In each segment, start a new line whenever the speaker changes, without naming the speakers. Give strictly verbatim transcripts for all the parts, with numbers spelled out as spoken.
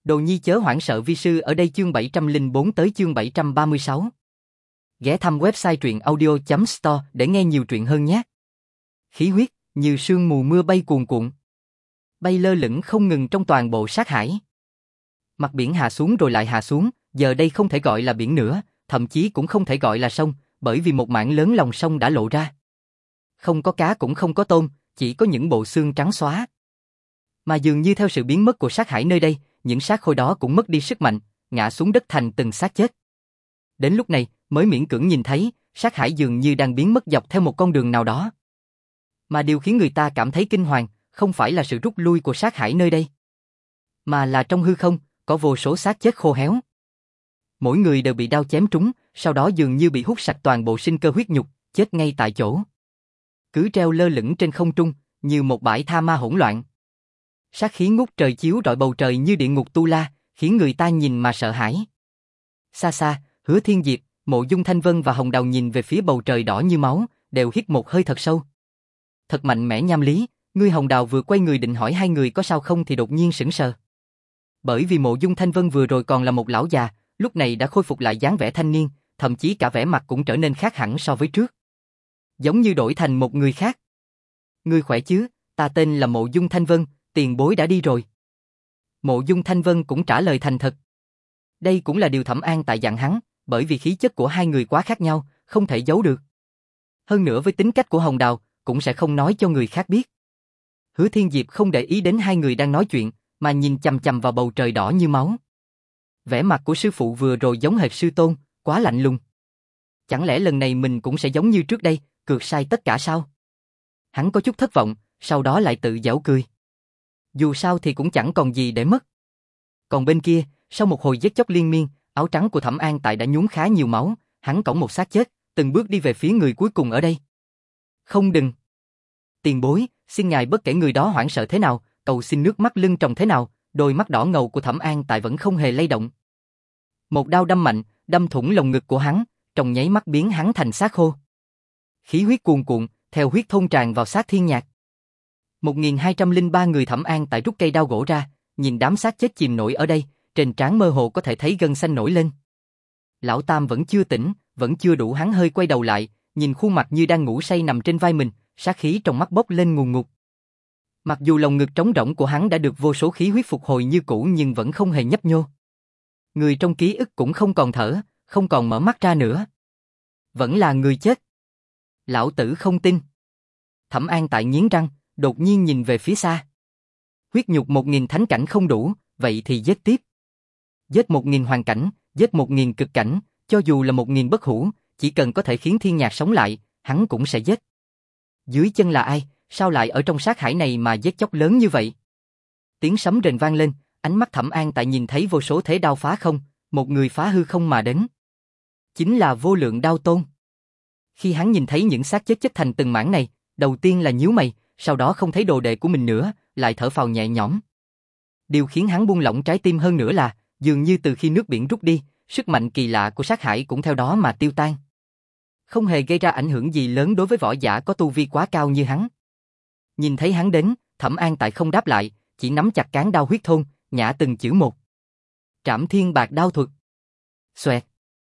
Đồ nhi chớ hoảng sợ vi sư ở đây chương bảy trăm lẻ bốn tới chương bảy trăm ba mươi sáu. Ghé thăm website truyện audio chấm store để nghe nhiều truyện hơn nhé. Khí huyết, như sương mù mưa bay cuồn cuộn. Bay lơ lửng không ngừng trong toàn bộ sát hải. Mặt biển hạ xuống rồi lại hạ xuống, giờ đây không thể gọi là biển nữa, thậm chí cũng không thể gọi là sông, bởi vì một mảng lớn lòng sông đã lộ ra. Không có cá cũng không có tôm, chỉ có những bộ xương trắng xóa. Mà dường như theo sự biến mất của sát hải nơi đây, những xác khôi đó cũng mất đi sức mạnh, ngã xuống đất thành từng xác chết. Đến lúc này, mới miễn cưỡng nhìn thấy, sát hải dường như đang biến mất dọc theo một con đường nào đó. Mà điều khiến người ta cảm thấy kinh hoàng, không phải là sự rút lui của sát hải nơi đây, mà là trong hư không, có vô số xác chết khô héo. Mỗi người đều bị đao chém trúng, sau đó dường như bị hút sạch toàn bộ sinh cơ huyết nhục, chết ngay tại chỗ. Cứ treo lơ lửng trên không trung, như một bãi tha ma hỗn loạn. Sát khí ngút trời chiếu rọi bầu trời như địa ngục tu la, khiến người ta nhìn mà sợ hãi. Xa xa, Hứa Thiên Diệp, Mộ Dung Thanh Vân và Hồng Đào nhìn về phía bầu trời đỏ như máu, đều hít một hơi thật sâu. Thật mạnh mẽ nham lý, ngươi. Hồng Đào vừa quay người định hỏi hai người có sao không thì đột nhiên sững sờ. Bởi vì Mộ Dung Thanh Vân vừa rồi còn là một lão già, lúc này đã khôi phục lại dáng vẻ thanh niên, thậm chí cả vẻ mặt cũng trở nên khác hẳn so với trước. Giống như đổi thành một người khác. Ngươi khỏe chứ, ta tên là Mộ Dung Thanh Vân, tiền bối đã đi rồi. Mộ Dung Thanh Vân cũng trả lời thành thật. Đây cũng là điều Thẩm An tại dặn hắn, bởi vì khí chất của hai người quá khác nhau, không thể giấu được. Hơn nữa với tính cách của Hồng Đào, cũng sẽ không nói cho người khác biết. Hứa Thiên Diệp không để ý đến hai người đang nói chuyện, mà nhìn chằm chằm vào bầu trời đỏ như máu. Vẻ mặt của sư phụ vừa rồi giống hệt sư tôn, quá lạnh lùng. Chẳng lẽ lần này mình cũng sẽ giống như trước đây, cược sai tất cả sao? Hắn có chút thất vọng, sau đó lại tự giễu cười. Dù sao thì cũng chẳng còn gì để mất. Còn bên kia, sau một hồi giết chóc liên miên, áo trắng của Thẩm An tại đã nhuốm khá nhiều máu, hắn cõng một xác chết, từng bước đi về phía người cuối cùng ở đây. Không đừng. Tiền bối, xin ngài bất kể người đó hoảng sợ thế nào, cầu xin nước mắt lưng tròng thế nào, đôi mắt đỏ ngầu của Thẩm An tại vẫn không hề lay động. Một đao đâm mạnh, đâm thủng lồng ngực của hắn, trong nháy mắt biến hắn thành xác khô. Khí huyết cuồn cuộn, theo huyết thôn tràn vào xác thiên nhạc. một nghìn hai trăm lẻ ba người Thẩm An tại rút cây đao gỗ ra, nhìn đám xác chết chìm nổi ở đây, trên trán mơ hồ có thể thấy gân xanh nổi lên. Lão Tam vẫn chưa tỉnh, vẫn chưa đủ, hắn hơi quay đầu lại, nhìn khuôn mặt như đang ngủ say nằm trên vai mình, sát khí trong mắt bốc lên ngùn ngụt. Mặc dù lồng ngực trống rỗng của hắn đã được vô số khí huyết phục hồi như cũ nhưng vẫn không hề nhấp nhô. Người trong ký ức cũng không còn thở, không còn mở mắt ra nữa. Vẫn là người chết. Lão tử không tin. Thẩm An tại nghiến răng, đột nhiên nhìn về phía xa. Huyết nhục một nghìn thánh cảnh không đủ, vậy thì giết tiếp. Giết một nghìn hoàn cảnh, giết một nghìn cực cảnh, cho dù là một nghìn bất hủ, chỉ cần có thể khiến thiên nhạc sống lại, hắn cũng sẽ giết. Dưới chân là ai, sao lại ở trong sát hải này mà giết chóc lớn như vậy? Tiếng sấm rền vang lên, ánh mắt Thẩm An tại nhìn thấy vô số thế đao phá không, một người phá hư không mà đến. Chính là Vô Lượng Đao Tôn. Khi hắn nhìn thấy những xác chết chất thành từng mảng này, đầu tiên là nhíu mày, sau đó không thấy đồ đệ của mình nữa, lại thở phào nhẹ nhõm. Điều khiến hắn buông lỏng trái tim hơn nữa là, dường như từ khi nước biển rút đi, sức mạnh kỳ lạ của sát hải cũng theo đó mà tiêu tan. Không hề gây ra ảnh hưởng gì lớn đối với võ giả có tu vi quá cao như hắn. Nhìn thấy hắn đến, Thẩm An tại không đáp lại, chỉ nắm chặt cán đao huyết thôn, nhả từng chữ một. Trảm Thiên Bạc Đao Thuật. Xoẹt.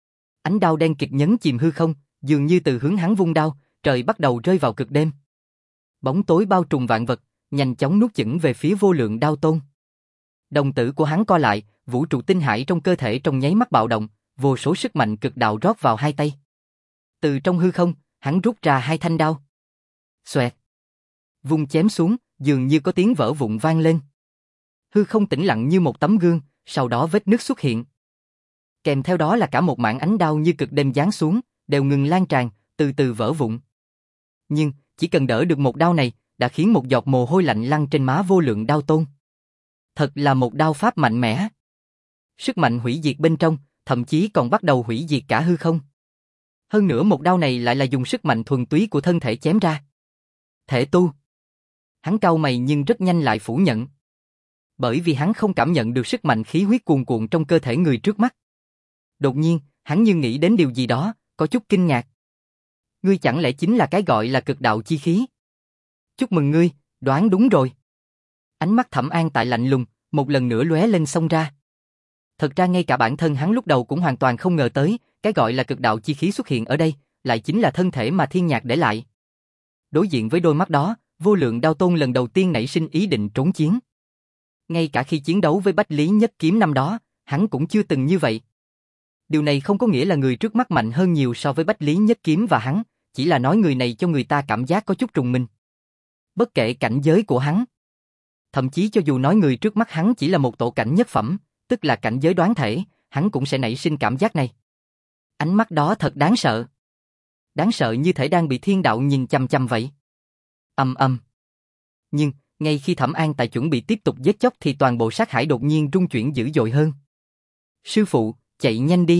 Ánh đao đen kịt nhấn chìm hư không, dường như từ hướng hắn vung đao, trời bắt đầu rơi vào cực đêm. Bóng tối bao trùm vạn vật, nhanh chóng nuốt chửng về phía Vô Lượng Đao Tôn. Đồng tử của hắn co lại, vũ trụ tinh hải trong cơ thể trong nháy mắt bạo động, vô số sức mạnh cực đạo rót vào hai tay. Từ trong hư không, hắn rút ra hai thanh đao. Xoẹt. Vung chém xuống, dường như có tiếng vỡ vụn vang lên. Hư không tĩnh lặng như một tấm gương, sau đó vết nứt xuất hiện. Kèm theo đó là cả một mảng ánh đao như cực đêm giáng xuống, đều ngừng lan tràn, từ từ vỡ vụn. Nhưng, chỉ cần đỡ được một đao này, đã khiến một giọt mồ hôi lạnh lăn trên má Vô Lượng Đao Tôn. Thật là một đao pháp mạnh mẽ. Sức mạnh hủy diệt bên trong, thậm chí còn bắt đầu hủy diệt cả hư không. Hơn nữa một đao này lại là dùng sức mạnh thuần túy của thân thể chém ra. Thể tu. Hắn cau mày nhưng rất nhanh lại phủ nhận. Bởi vì hắn không cảm nhận được sức mạnh khí huyết cuồn cuộn trong cơ thể người trước mắt. Đột nhiên, hắn như nghĩ đến điều gì đó, có chút kinh ngạc. Ngươi chẳng lẽ chính là cái gọi là cực đạo chi khí? Chúc mừng ngươi, đoán đúng rồi. Ánh mắt Thẩm An tại lạnh lùng, một lần nữa lóe lên xông ra. Thật ra ngay cả bản thân hắn lúc đầu cũng hoàn toàn không ngờ tới, cái gọi là cực đạo chi khí xuất hiện ở đây, lại chính là thân thể mà Thiên Nhạc để lại. Đối diện với đôi mắt đó, Vô Lượng Đao Tôn lần đầu tiên nảy sinh ý định trốn chiến. Ngay cả khi chiến đấu với Bách Lý Nhất Kiếm năm đó, hắn cũng chưa từng như vậy. Điều này không có nghĩa là người trước mắt mạnh hơn nhiều so với Bách Lý Nhất Kiếm và hắn, chỉ là nói người này cho người ta cảm giác có chút trùng mình. Bất kể cảnh giới của hắn, thậm chí cho dù nói người trước mắt hắn chỉ là một tổ cảnh nhất phẩm, tức là cảnh giới đoán thể, hắn cũng sẽ nảy sinh cảm giác này. Ánh mắt đó thật đáng sợ. Đáng sợ như thể đang bị thiên đạo nhìn chằm chằm vậy. Ầm ầm. Nhưng, ngay khi Thẩm An Tại chuẩn bị tiếp tục giết chóc thì toàn bộ sát hải đột nhiên rung chuyển dữ dội hơn. Sư phụ, chạy nhanh đi.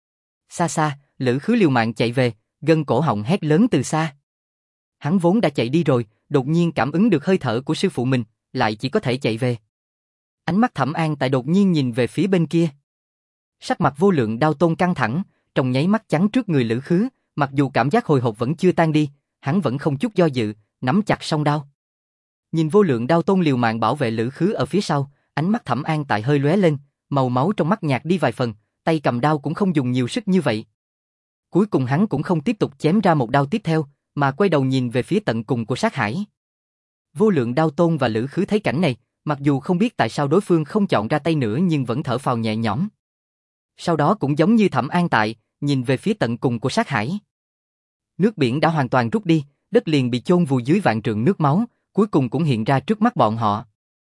Xa xa, Lữ Khứ liều mạng chạy về, gân cổ họng hét lớn từ xa. Hắn vốn đã chạy đi rồi, đột nhiên cảm ứng được hơi thở của sư phụ mình, lại chỉ có thể chạy về. Ánh mắt Thẩm An Tại đột nhiên nhìn về phía bên kia. Sắc mặt Vô Lượng Đao Tôn căng thẳng, trong nháy mắt chắn trước người Lữ Khứ, mặc dù cảm giác hồi hộp vẫn chưa tan đi, hắn vẫn không chút do dự, nắm chặt song đao. Nhìn Vô Lượng Đao Tôn liều mạng bảo vệ Lữ Khứ ở phía sau, ánh mắt Thẩm An Tại hơi lóe lên, màu máu trong mắt nhạt đi vài phần, tay cầm đao cũng không dùng nhiều sức như vậy. Cuối cùng hắn cũng không tiếp tục chém ra một đao tiếp theo, mà quay đầu nhìn về phía tận cùng của sát hải. Vô Lượng Đao Tôn và Lữ Khứ thấy cảnh này, mặc dù không biết tại sao đối phương không chọn ra tay nữa nhưng vẫn thở phào nhẹ nhõm. Sau đó cũng giống như Thẩm An Tại, nhìn về phía tận cùng của sát hải. Nước biển đã hoàn toàn rút đi, đất liền bị chôn vùi dưới vạn trượng nước máu, cuối cùng cũng hiện ra trước mắt bọn họ.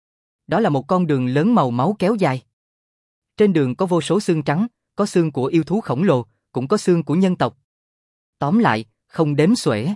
Đó là một con đường lớn màu máu kéo dài. Trên đường có vô số xương trắng, có xương của yêu thú khổng lồ, cũng có xương của nhân tộc. Tóm lại, không đếm xuể.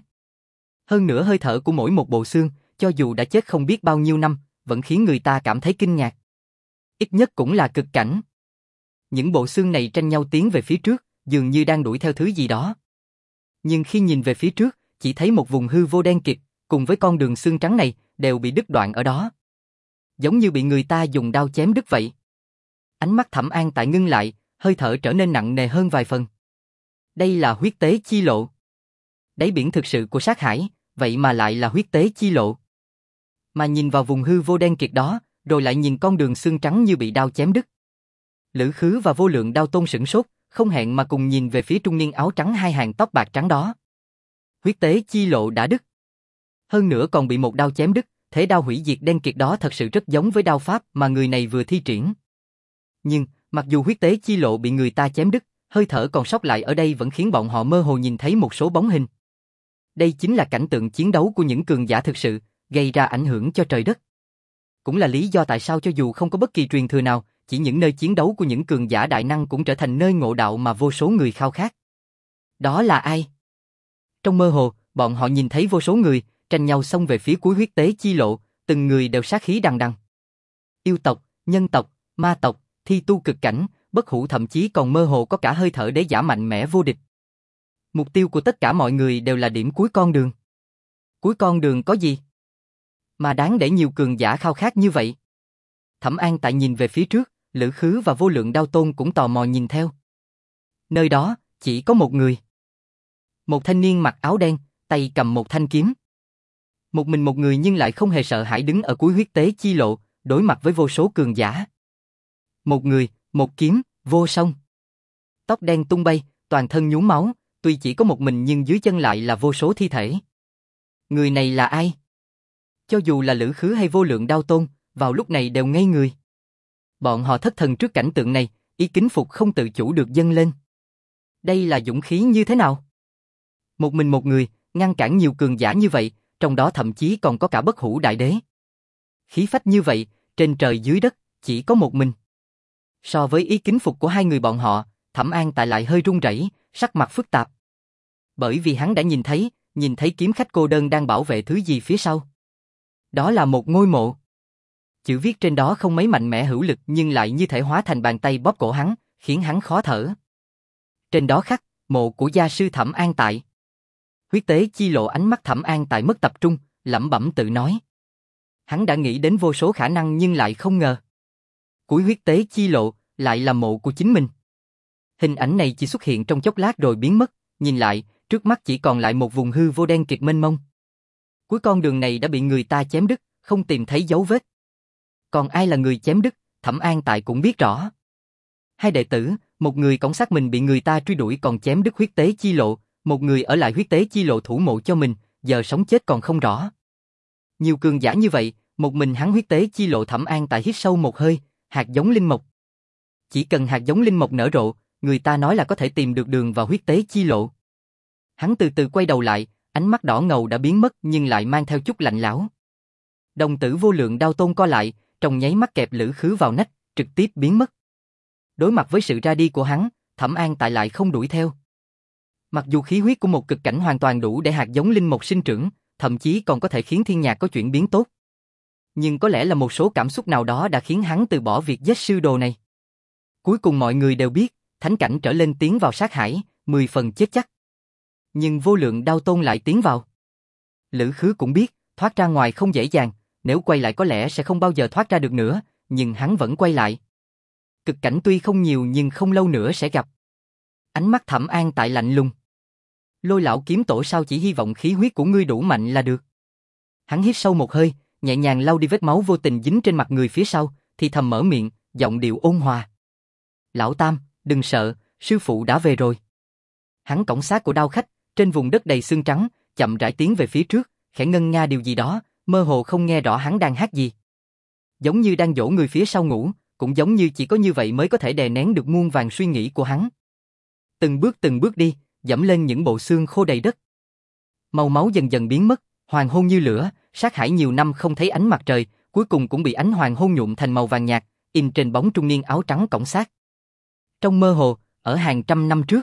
Hơn nữa hơi thở của mỗi một bộ xương, cho dù đã chết không biết bao nhiêu năm, vẫn khiến người ta cảm thấy kinh ngạc. Ít nhất cũng là cực cảnh. Những bộ xương này tranh nhau tiến về phía trước, dường như đang đuổi theo thứ gì đó. Nhưng khi nhìn về phía trước, chỉ thấy một vùng hư vô đen kịt, cùng với con đường xương trắng này, đều bị đứt đoạn ở đó. Giống như bị người ta dùng đao chém đứt vậy. Ánh mắt Thẩm An Tại ngưng lại, hơi thở trở nên nặng nề hơn vài phần. Đây là huyết tế chi lộ. Đáy biển thực sự của sát hải, vậy mà lại là huyết tế chi lộ. Mà nhìn vào vùng hư vô đen kịt đó, rồi lại nhìn con đường xương trắng như bị đao chém đứt. Lữ Khứ và Vô Lượng Đao Tôn sửng sốt, không hẹn mà cùng nhìn về phía trung niên áo trắng hai hàng tóc bạc trắng đó. Huyết tế chi lộ đã đứt. Hơn nữa còn bị một đao chém đứt, thế đao hủy diệt đen kịt đó thật sự rất giống với đao pháp mà người này vừa thi triển. Nhưng, mặc dù huyết tế chi lộ bị người ta chém đứt, hơi thở còn sót lại ở đây vẫn khiến bọn họ mơ hồ nhìn thấy một số bóng hình. Đây chính là cảnh tượng chiến đấu của những cường giả thực sự, gây ra ảnh hưởng cho trời đất. Cũng là lý do tại sao cho dù không có bất kỳ truyền thừa nào, chỉ những nơi chiến đấu của những cường giả đại năng cũng trở thành nơi ngộ đạo mà vô số người khao khát. Đó là ai? Trong mơ hồ, bọn họ nhìn thấy vô số người, tranh nhau xông về phía cuối huyết tế chi lộ, từng người đều sát khí đằng đằng. Yêu tộc, nhân tộc, ma tộc, thi tu cực cảnh, bất hủ thậm chí còn mơ hồ có cả hơi thở đế giả mạnh mẽ vô địch. Mục tiêu của tất cả mọi người đều là điểm cuối con đường. Cuối con đường có gì? Mà đáng để nhiều cường giả khao khát như vậy. Thẩm An Tại nhìn về phía trước, Lữ Khứ và Vô Lượng Đao Tôn cũng tò mò nhìn theo. Nơi đó, chỉ có một người. Một thanh niên mặc áo đen, tay cầm một thanh kiếm. Một mình một người nhưng lại không hề sợ hãi đứng ở cuối huyết tế chi lộ, đối mặt với vô số cường giả. Một người, một kiếm, vô song. Tóc đen tung bay, toàn thân nhuốm máu, tuy chỉ có một mình nhưng dưới chân lại là vô số thi thể. Người này là ai? Cho dù là Lữ Khứ hay Vô Lượng Đao Tôn, vào lúc này đều ngây người. Bọn họ thất thần trước cảnh tượng này, ý kính phục không tự chủ được dâng lên. Đây là dũng khí như thế nào? Một mình một người, ngăn cản nhiều cường giả như vậy, trong đó thậm chí còn có cả bất hủ đại đế. Khí phách như vậy, trên trời dưới đất, chỉ có một mình. So với ý kính phục của hai người bọn họ, Thẩm An Tại lại hơi run rẩy, sắc mặt phức tạp. Bởi vì hắn đã nhìn thấy, nhìn thấy kiếm khách cô đơn đang bảo vệ thứ gì phía sau. Đó là một ngôi mộ. Chữ viết trên đó không mấy mạnh mẽ hữu lực nhưng lại như thể hóa thành bàn tay bóp cổ hắn, khiến hắn khó thở. Trên đó khắc, mộ của gia sư Thẩm An Tại. Huyết tế chi lộ ánh mắt Thẩm An Tại mất tập trung, lẩm bẩm tự nói. Hắn đã nghĩ đến vô số khả năng nhưng lại không ngờ. Cuối huyết tế chi lộ, lại là mộ của chính mình. Hình ảnh này chỉ xuất hiện trong chốc lát rồi biến mất, nhìn lại, trước mắt chỉ còn lại một vùng hư vô đen kịt mênh mông. Cuối con đường này đã bị người ta chém đứt, không tìm thấy dấu vết. Còn ai là người chém đứt, Thẩm An Tại cũng biết rõ. Hai đệ tử, một người cõng xác mình bị người ta truy đuổi còn chém đứt huyết tế chi lộ, một người ở lại huyết tế chi lộ thủ mộ cho mình, giờ sống chết còn không rõ. Nhiều cường giả như vậy, một mình hắn huyết tế chi lộ. Thẩm An Tại hít sâu một hơi, hạt giống linh mộc. Chỉ cần hạt giống linh mộc nở rộ, người ta nói là có thể tìm được đường vào huyết tế chi lộ. Hắn từ từ quay đầu lại, ánh mắt đỏ ngầu đã biến mất nhưng lại mang theo chút lạnh lẽo. Đồng tử vô lượng đao tôn co lại, trong nháy mắt kẹp Lữ Khứ vào nách, trực tiếp biến mất. Đối mặt với sự ra đi của hắn, Thẩm An Tại lại không đuổi theo. Mặc dù khí huyết của một cực cảnh hoàn toàn đủ để hạt giống linh mộc sinh trưởng, thậm chí còn có thể khiến thiên nhạc có chuyển biến tốt. Nhưng có lẽ là một số cảm xúc nào đó đã khiến hắn từ bỏ việc giết sư đồ này. Cuối cùng mọi người đều biết, thánh cảnh trở lên tiến vào sát hải, mười phần chết chắc. Nhưng vô lượng đao tôn lại tiến vào. Lữ Khứ cũng biết, thoát ra ngoài không dễ dàng, nếu quay lại có lẽ sẽ không bao giờ thoát ra được nữa, nhưng hắn vẫn quay lại. Cực cảnh tuy không nhiều nhưng không lâu nữa sẽ gặp. Ánh mắt Thẩm An Tại lạnh lùng. Lôi lão kiếm tổ sao chỉ hy vọng khí huyết của ngươi đủ mạnh là được. Hắn hít sâu một hơi, nhẹ nhàng lau đi vết máu vô tình dính trên mặt người phía sau, thì thầm mở miệng, giọng điệu ôn hòa. Lão Tam, đừng sợ, sư phụ đã về rồi. Hắn cõng xác của đao khách, trên vùng đất đầy xương trắng, chậm rãi tiến về phía trước, khẽ ngân nga điều gì đó, mơ hồ không nghe rõ hắn đang hát gì. Giống như đang dỗ người phía sau ngủ, cũng giống như chỉ có như vậy mới có thể đè nén được muôn vàn suy nghĩ của hắn. Từng bước từng bước đi, dẫm lên những bộ xương khô đầy đất. Màu máu dần dần biến mất, hoàng hôn như lửa, sát hải nhiều năm không thấy ánh mặt trời, cuối cùng cũng bị ánh hoàng hôn nhuộm thành màu vàng nhạt, in trên bóng trung niên áo trắng cõng xác. Trong mơ hồ, ở hàng trăm năm trước,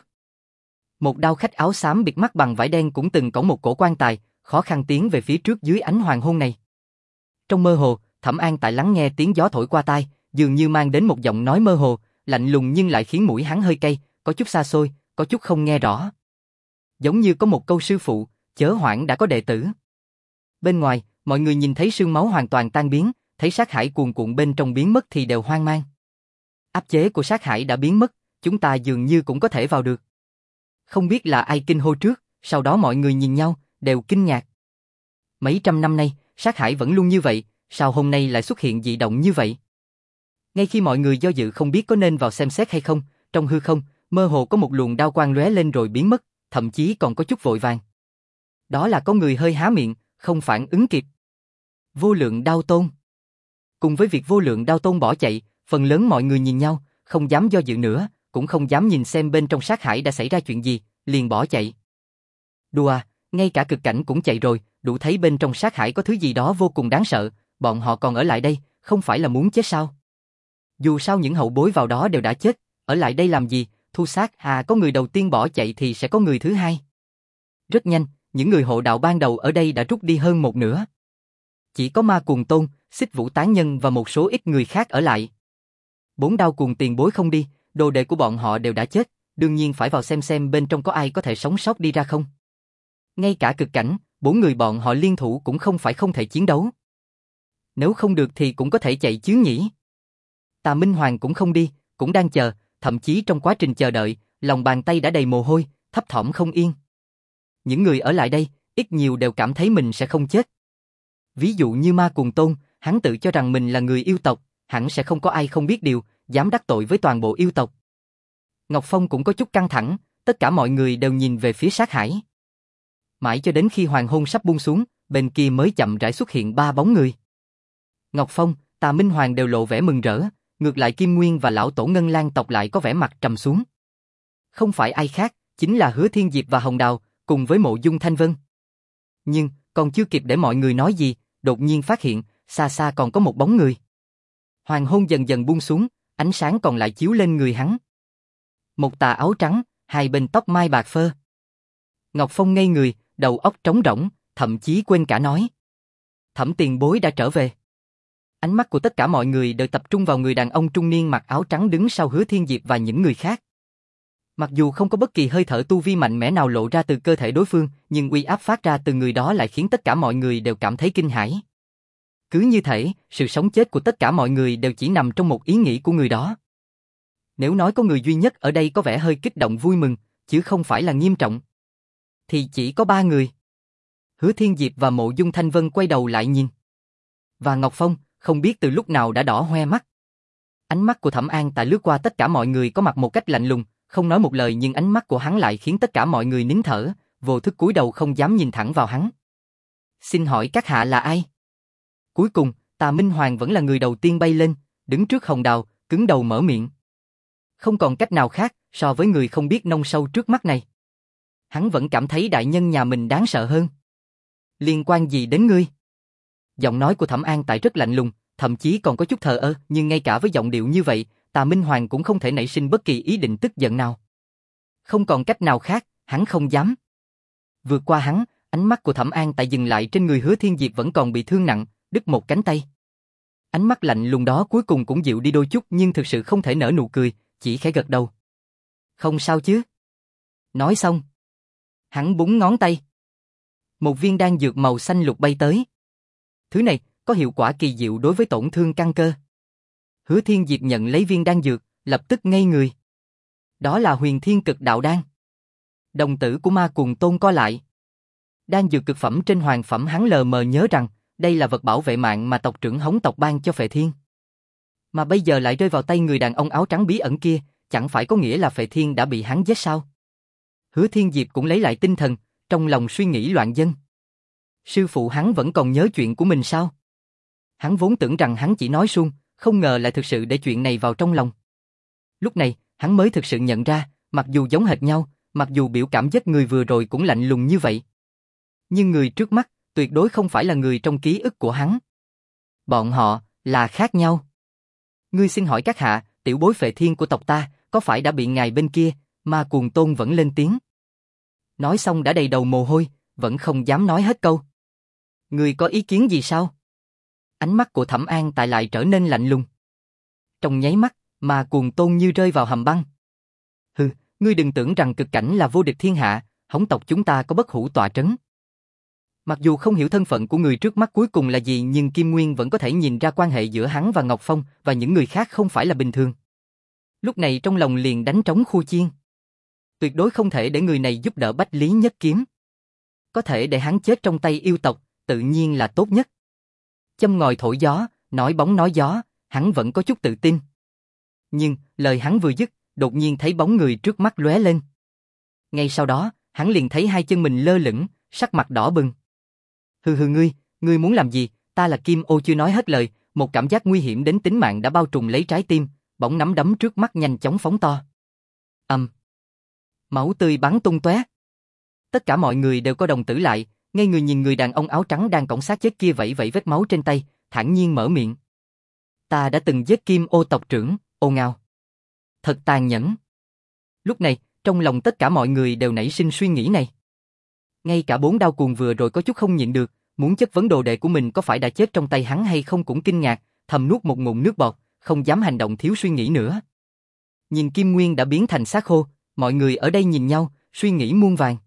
một đao khách áo xám bịt mắt bằng vải đen cũng từng cõng một cổ quan tài, khó khăn tiến về phía trước dưới ánh hoàng hôn này. Trong mơ hồ, Thẩm An Tại lắng nghe tiếng gió thổi qua tai, dường như mang đến một giọng nói mơ hồ, lạnh lùng nhưng lại khiến mũi hắn hơi cay, có chút xa xôi, có chút không nghe rõ. Giống như có một câu sư phụ, chớ hoảng đã có đệ tử. Bên ngoài, mọi người nhìn thấy sương máu hoàn toàn tan biến, thấy sát hải cuồn cuộn bên trong biến mất thì đều hoang mang. Áp chế của sát hải đã biến mất, chúng ta dường như cũng có thể vào được. Không biết là ai kinh hô trước, sau đó mọi người nhìn nhau, đều kinh ngạc. Mấy trăm năm nay, sát hải vẫn luôn như vậy, sao hôm nay lại xuất hiện dị động như vậy? Ngay khi mọi người do dự không biết có nên vào xem xét hay không, trong hư không, mơ hồ có một luồng đao quang lóe lên rồi biến mất, thậm chí còn có chút vội vàng. Đó là có người hơi há miệng, không phản ứng kịp. Vô lượng đao tôn. Cùng với việc vô lượng đao tôn bỏ chạy, phần lớn mọi người nhìn nhau, không dám do dự nữa, cũng không dám nhìn xem bên trong sát hải đã xảy ra chuyện gì, liền bỏ chạy. Đùa, ngay cả cực cảnh cũng chạy rồi, đủ thấy bên trong sát hải có thứ gì đó vô cùng đáng sợ, bọn họ còn ở lại đây, không phải là muốn chết sao? Dù sao những hậu bối vào đó đều đã chết, ở lại đây làm gì, thu xác à, có người đầu tiên bỏ chạy thì sẽ có người thứ hai. Rất nhanh, những người hộ đạo ban đầu ở đây đã rút đi hơn một nửa. Chỉ có Ma Cuồng Tôn, Xích Vũ Tán Nhân và một số ít người khác ở lại. Bốn đao cuồng tiền bối không đi, đồ đệ của bọn họ đều đã chết, đương nhiên phải vào xem xem bên trong có ai có thể sống sót đi ra không. Ngay cả cực cảnh, bốn người bọn họ liên thủ cũng không phải không thể chiến đấu. Nếu không được thì cũng có thể chạy chứ nhỉ. Tà Minh Hoàng cũng không đi, cũng đang chờ, thậm chí trong quá trình chờ đợi, lòng bàn tay đã đầy mồ hôi, thấp thỏm không yên. Những người ở lại đây, ít nhiều đều cảm thấy mình sẽ không chết. Ví dụ như Ma Cuồng Tôn, hắn tự cho rằng mình là người yêu tộc, hẳn sẽ không có ai không biết điều, dám đắc tội với toàn bộ yêu tộc. Ngọc Phong cũng có chút căng thẳng, tất cả mọi người đều nhìn về phía sát hải. Mãi cho đến khi hoàng hôn sắp buông xuống, bên kia mới chậm rãi xuất hiện ba bóng người. Ngọc Phong, Tà Minh Hoàng đều lộ vẻ mừng rỡ, ngược lại Kim Nguyên và lão tổ Ngân Lan tộc lại có vẻ mặt trầm xuống. Không phải ai khác, chính là Hứa Thiên Diệp và Hồng Đào, cùng với Mộ Dung Thanh Vân. Nhưng, còn chưa kịp để mọi người nói gì, đột nhiên phát hiện, xa xa còn có một bóng người. Hoàng hôn dần dần buông xuống, ánh sáng còn lại chiếu lên người hắn. Một tà áo trắng, hai bên tóc mai bạc phơ. Ngọc Phong ngây người, đầu óc trống rỗng, thậm chí quên cả nói. Thẩm tiền bối đã trở về. Ánh mắt của tất cả mọi người đều tập trung vào người đàn ông trung niên mặc áo trắng đứng sau Hứa Thiên Diệp và những người khác. Mặc dù không có bất kỳ hơi thở tu vi mạnh mẽ nào lộ ra từ cơ thể đối phương, nhưng uy áp phát ra từ người đó lại khiến tất cả mọi người đều cảm thấy kinh hãi. Cứ như thể, sự sống chết của tất cả mọi người đều chỉ nằm trong một ý nghĩ của người đó. Nếu nói có người duy nhất ở đây có vẻ hơi kích động vui mừng, chứ không phải là nghiêm trọng, thì chỉ có ba người. Hứa Thiên Diệp và Mộ Dung Thanh Vân quay đầu lại nhìn. Và Ngọc Phong, không biết từ lúc nào đã đỏ hoe mắt. Ánh mắt của Thẩm An Tại lướt qua tất cả mọi người có mặt một cách lạnh lùng, không nói một lời, nhưng ánh mắt của hắn lại khiến tất cả mọi người nín thở, vô thức cúi đầu không dám nhìn thẳng vào hắn. Xin hỏi các hạ là ai? Cuối cùng, Tà Minh Hoàng vẫn là người đầu tiên bay lên, đứng trước Hồng Đào, cứng đầu mở miệng. Không còn cách nào khác so với người không biết nông sâu trước mắt này. Hắn vẫn cảm thấy đại nhân nhà mình đáng sợ hơn. Liên quan gì đến ngươi? Giọng nói của Thẩm An Tại rất lạnh lùng, thậm chí còn có chút thờ ơ, nhưng ngay cả với giọng điệu như vậy, Tà Minh Hoàng cũng không thể nảy sinh bất kỳ ý định tức giận nào. Không còn cách nào khác, hắn không dám. Vượt qua hắn, ánh mắt của Thẩm An Tại dừng lại trên người Hứa Thiên Diệp vẫn còn bị thương nặng, đứt một cánh tay. Ánh mắt lạnh lùng đó cuối cùng cũng dịu đi đôi chút, nhưng thực sự không thể nở nụ cười, chỉ khẽ gật đầu. Không sao chứ? Nói xong, hắn búng ngón tay. Một viên đan dược màu xanh lục bay tới. Thứ này có hiệu quả kỳ diệu đối với tổn thương căn cơ. Hứa Thiên Diệp nhận lấy viên đan dược, lập tức ngây người. Đó là Huyền Thiên Cực Đạo Đan. Đồng tử của Ma Cuồng Tôn co lại. Đan dược cực phẩm trên hoàng phẩm, hắn lờ mờ nhớ rằng đây là vật bảo vệ mạng mà tộc trưởng Hống tộc ban cho Phệ Thiên. Mà bây giờ lại rơi vào tay người đàn ông áo trắng bí ẩn kia, chẳng phải có nghĩa là Phệ Thiên đã bị hắn giết sao? Hứa Thiên Diệp cũng lấy lại tinh thần, trong lòng suy nghĩ loạn dân. Sư phụ hắn vẫn còn nhớ chuyện của mình sao? Hắn vốn tưởng rằng hắn chỉ nói suông, không ngờ lại thực sự để chuyện này vào trong lòng. Lúc này, hắn mới thực sự nhận ra, mặc dù giống hệt nhau, mặc dù biểu cảm giết người vừa rồi cũng lạnh lùng như vậy, nhưng người trước mắt tuyệt đối không phải là người trong ký ức của hắn. Bọn họ là khác nhau. Ngươi xin hỏi các hạ, tiểu bối Phệ Thiên của tộc ta có phải đã bị ngài bên kia? Ma Cuồng Tôn vẫn lên tiếng. Nói xong đã đầy đầu mồ hôi, vẫn không dám nói hết câu. Ngươi có ý kiến gì sao? Ánh mắt của Thẩm An Tại lại trở nên lạnh lùng. Trong nháy mắt, Ma Cuồng Tôn như rơi vào hầm băng. Hừ, ngươi đừng tưởng rằng cực cảnh là vô địch thiên hạ, Hống tộc chúng ta có bất hủ tọa trấn. Mặc dù không hiểu thân phận của người trước mắt cuối cùng là gì, nhưng Kim Nguyên vẫn có thể nhìn ra quan hệ giữa hắn và Ngọc Phong và những người khác không phải là bình thường. Lúc này trong lòng liền đánh trống khu chiên. Tuyệt đối không thể để người này giúp đỡ Bách Lý Nhất Kiếm. Có thể để hắn chết trong tay yêu tộc, tự nhiên là tốt nhất. Châm ngòi thổi gió, nói bóng nói gió, hắn vẫn có chút tự tin. Nhưng, lời hắn vừa dứt, đột nhiên thấy bóng người trước mắt lóe lên. Ngay sau đó, hắn liền thấy hai chân mình lơ lửng, sắc mặt đỏ bừng. Hừ hừ ngươi, ngươi muốn làm gì? Ta là Kim Ô. Chưa nói hết lời, một cảm giác nguy hiểm đến tính mạng đã bao trùm lấy trái tim, bỗng nắm đấm trước mắt nhanh chóng phóng to. Ầm. Um. Máu tươi bắn tung tóe. Tất cả mọi người đều có đồng tử lại, ngây người nhìn người đàn ông áo trắng đang cõng xác chết kia vẫy vẫy vết máu trên tay, thản nhiên mở miệng. Ta đã từng giết Kim Ô tộc trưởng, Ô Ngao. Thật tàn nhẫn. Lúc này, trong lòng tất cả mọi người đều nảy sinh suy nghĩ này. Ngay cả Bốn Đao Cuồng vừa rồi có chút không nhịn được, muốn chất vấn đồ đệ của mình có phải đã chết trong tay hắn hay không cũng kinh ngạc, thầm nuốt một ngụm nước bọt, không dám hành động thiếu suy nghĩ nữa. Nhìn Kim Nguyên đã biến thành xác khô, mọi người ở đây nhìn nhau, suy nghĩ muôn vàn.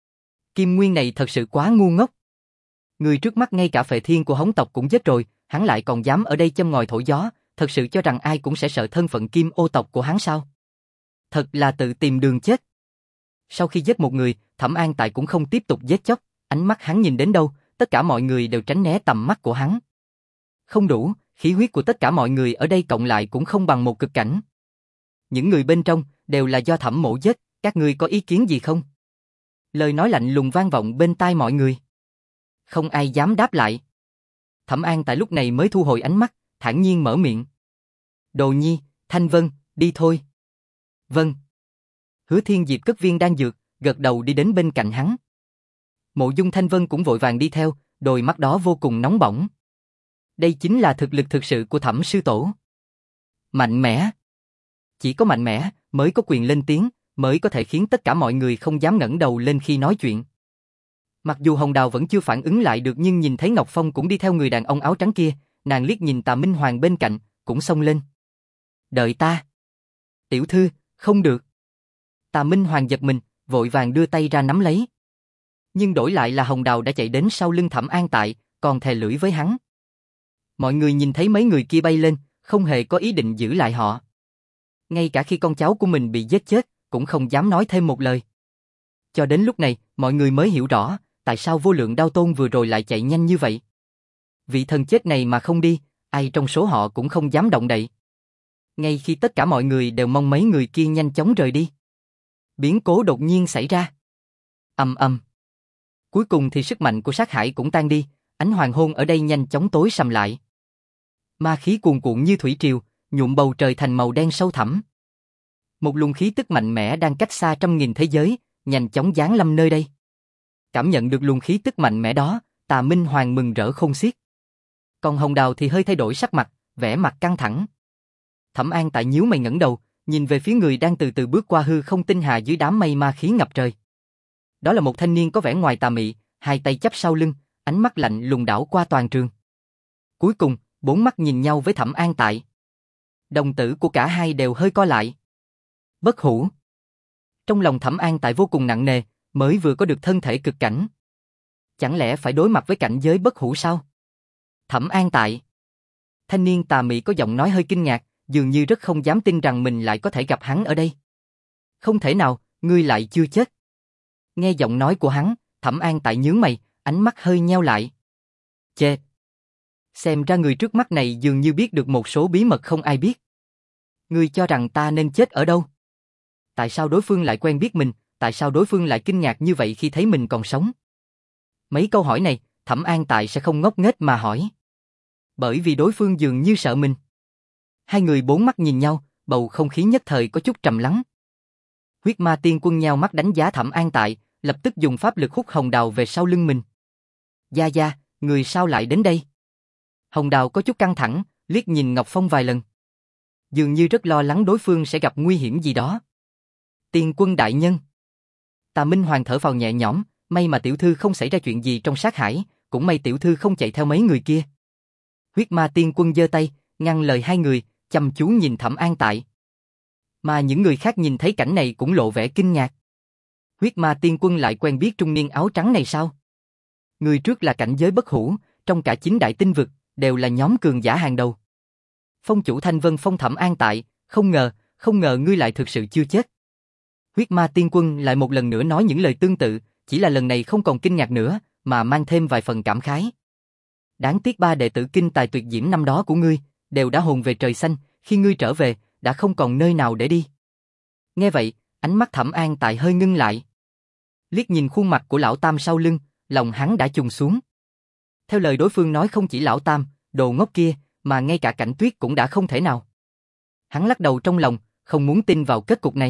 Kim Nguyên này thật sự quá ngu ngốc. Người trước mắt ngay cả Phệ Thiên của Hống tộc cũng giết rồi, hắn lại còn dám ở đây châm ngòi thổi gió, thật sự cho rằng ai cũng sẽ sợ thân phận Kim Ô tộc của hắn sao? Thật là tự tìm đường chết. Sau khi giết một người, Thẩm An Tại cũng không tiếp tục giết chóc, ánh mắt hắn nhìn đến đâu, tất cả mọi người đều tránh né tầm mắt của hắn. Không đủ, khí huyết của tất cả mọi người ở đây cộng lại cũng không bằng một cực cảnh. Những người bên trong đều là do Thẩm Mộ giết, các ngươi có ý kiến gì không? Lời nói lạnh lùng vang vọng bên tai mọi người. Không ai dám đáp lại. Thẩm An Tại lúc này mới thu hồi ánh mắt, thản nhiên mở miệng. Đồ Nhi, Thanh Vân, đi thôi. Vâng. Hứa Thiên Diệp cất viên đan dược, gật đầu đi đến bên cạnh hắn. Mộ Dung Thanh Vân cũng vội vàng đi theo, đôi mắt đó vô cùng nóng bỏng. Đây chính là thực lực thực sự của Thẩm sư tổ. Mạnh mẽ. Chỉ có mạnh mẽ mới có quyền lên tiếng, mới có thể khiến tất cả mọi người không dám ngẩng đầu lên khi nói chuyện. Mặc dù Hồng Đào vẫn chưa phản ứng lại được, nhưng nhìn thấy Ngọc Phong cũng đi theo người đàn ông áo trắng kia, nàng liếc nhìn Tà Minh Hoàng bên cạnh, cũng xông lên. Đợi ta. Tiểu thư, không được. Tà Minh Hoàng giật mình, vội vàng đưa tay ra nắm lấy. Nhưng đổi lại là Hồng Đào đã chạy đến sau lưng Thẩm An Tại, còn thè lưỡi với hắn. Mọi người nhìn thấy mấy người kia bay lên, không hề có ý định giữ lại họ. Ngay cả khi con cháu của mình bị giết chết, cũng không dám nói thêm một lời. Cho đến lúc này, mọi người mới hiểu rõ, tại sao Vô Lượng Đao Tôn vừa rồi lại chạy nhanh như vậy. Vị thần chết này mà không đi, ai trong số họ cũng không dám động đậy. Ngay khi tất cả mọi người đều mong mấy người kia nhanh chóng rời đi, biến cố đột nhiên xảy ra. Ầm ầm. Cuối cùng thì sức mạnh của sát hải cũng tan đi, ánh hoàng hôn ở đây nhanh chóng tối sầm lại. Ma khí cuồn cuộn như thủy triều, nhuộm bầu trời thành màu đen sâu thẳm. Một luồng khí tức mạnh mẽ đang cách xa trăm nghìn thế giới, nhanh chóng giáng lâm nơi đây. Cảm nhận được luồng khí tức mạnh mẽ đó, Tà Minh Hoàng mừng rỡ khôn xiết. Còn Hồng Đào thì hơi thay đổi sắc mặt, vẻ mặt căng thẳng. Thẩm An Tại nhíu mày ngẩng đầu, nhìn về phía người đang từ từ bước qua hư không tinh hà dưới đám mây ma khí ngập trời. Đó là một thanh niên có vẻ ngoài tà mị, hai tay chắp sau lưng, ánh mắt lạnh lùng đảo qua toàn trường. Cuối cùng, bốn mắt nhìn nhau với Thẩm An Tại. Đồng tử của cả hai đều hơi co lại. Bất hủ. Trong lòng Thẩm An Tại vô cùng nặng nề, mới vừa có được thân thể cực cảnh. Chẳng lẽ phải đối mặt với cảnh giới bất hủ sao? Thẩm An Tại. Thanh niên tà mị có giọng nói hơi kinh ngạc, dường như rất không dám tin rằng mình lại có thể gặp hắn ở đây. Không thể nào, ngươi lại chưa chết. Nghe giọng nói của hắn, Thẩm An Tại nhướng mày, ánh mắt hơi nheo lại. Chê. Xem ra người trước mắt này dường như biết được một số bí mật không ai biết. Ngươi cho rằng ta nên chết ở đâu? Tại sao đối phương lại quen biết mình, tại sao đối phương lại kinh ngạc như vậy khi thấy mình còn sống? Mấy câu hỏi này, Thẩm An Tại sẽ không ngốc nghếch mà hỏi. Bởi vì đối phương dường như sợ mình. Hai người bốn mắt nhìn nhau, bầu không khí nhất thời có chút trầm lắng. Huyết Ma Tiên Quân nheo mắt đánh giá Thẩm An Tại, lập tức dùng pháp lực hút Hồng Đào về sau lưng mình. Gia Gia, người sao lại đến đây? Hồng Đào có chút căng thẳng, liếc nhìn Ngọc Phong vài lần. Dường như rất lo lắng đối phương sẽ gặp nguy hiểm gì đó. Tiên Quân đại nhân. Tà Minh Hoàng thở phào nhẹ nhõm, may mà tiểu thư không xảy ra chuyện gì trong sát hải, cũng may tiểu thư không chạy theo mấy người kia. Huyết Ma Tiên Quân giơ tay, ngăn lời hai người, chăm chú nhìn Thẩm An Tại. Mà những người khác nhìn thấy cảnh này cũng lộ vẻ kinh ngạc. Huyết Ma Tiên Quân lại quen biết trung niên áo trắng này sao? Người trước là cảnh giới bất hủ, trong cả chín đại tinh vực, đều là nhóm cường giả hàng đầu. Phong chủ Thanh Vân Phong Thẩm An Tại, không ngờ, không ngờ ngươi lại thực sự chưa chết. Huyết Ma Tiên Quân lại một lần nữa nói những lời tương tự, chỉ là lần này không còn kinh ngạc nữa, mà mang thêm vài phần cảm khái. Đáng tiếc ba đệ tử kinh tài tuyệt diễm năm đó của ngươi, đều đã hồn về trời xanh, khi ngươi trở về, đã không còn nơi nào để đi. Nghe vậy, ánh mắt Thẩm An Tại hơi ngưng lại. Liếc nhìn khuôn mặt của lão Tam sau lưng, lòng hắn đã trùng xuống. Theo lời đối phương nói không chỉ lão Tam, đồ ngốc kia, mà ngay cả Cảnh Tuyết cũng đã không thể nào. Hắn lắc đầu trong lòng, không muốn tin vào kết cục này.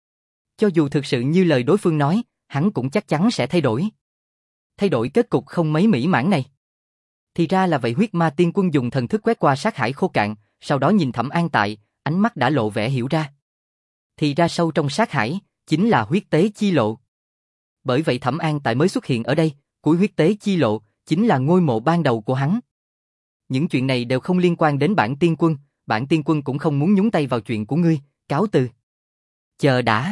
Cho dù thực sự như lời đối phương nói, hắn cũng chắc chắn sẽ thay đổi. Thay đổi kết cục không mấy mỹ mãn này. Thì ra là vậy. Huyết Ma Tiên Quân dùng thần thức quét qua sát hải khô cạn, sau đó nhìn Thẩm An Tại, ánh mắt đã lộ vẻ hiểu ra. Thì ra sâu trong sát hải, chính là huyết tế chi lộ. Bởi vậy Thẩm An Tại mới xuất hiện ở đây, cuối huyết tế chi lộ, chính là ngôi mộ ban đầu của hắn. Những chuyện này đều không liên quan đến bản tiên quân, bản tiên quân cũng không muốn nhúng tay vào chuyện của ngươi, cáo từ. Chờ đã.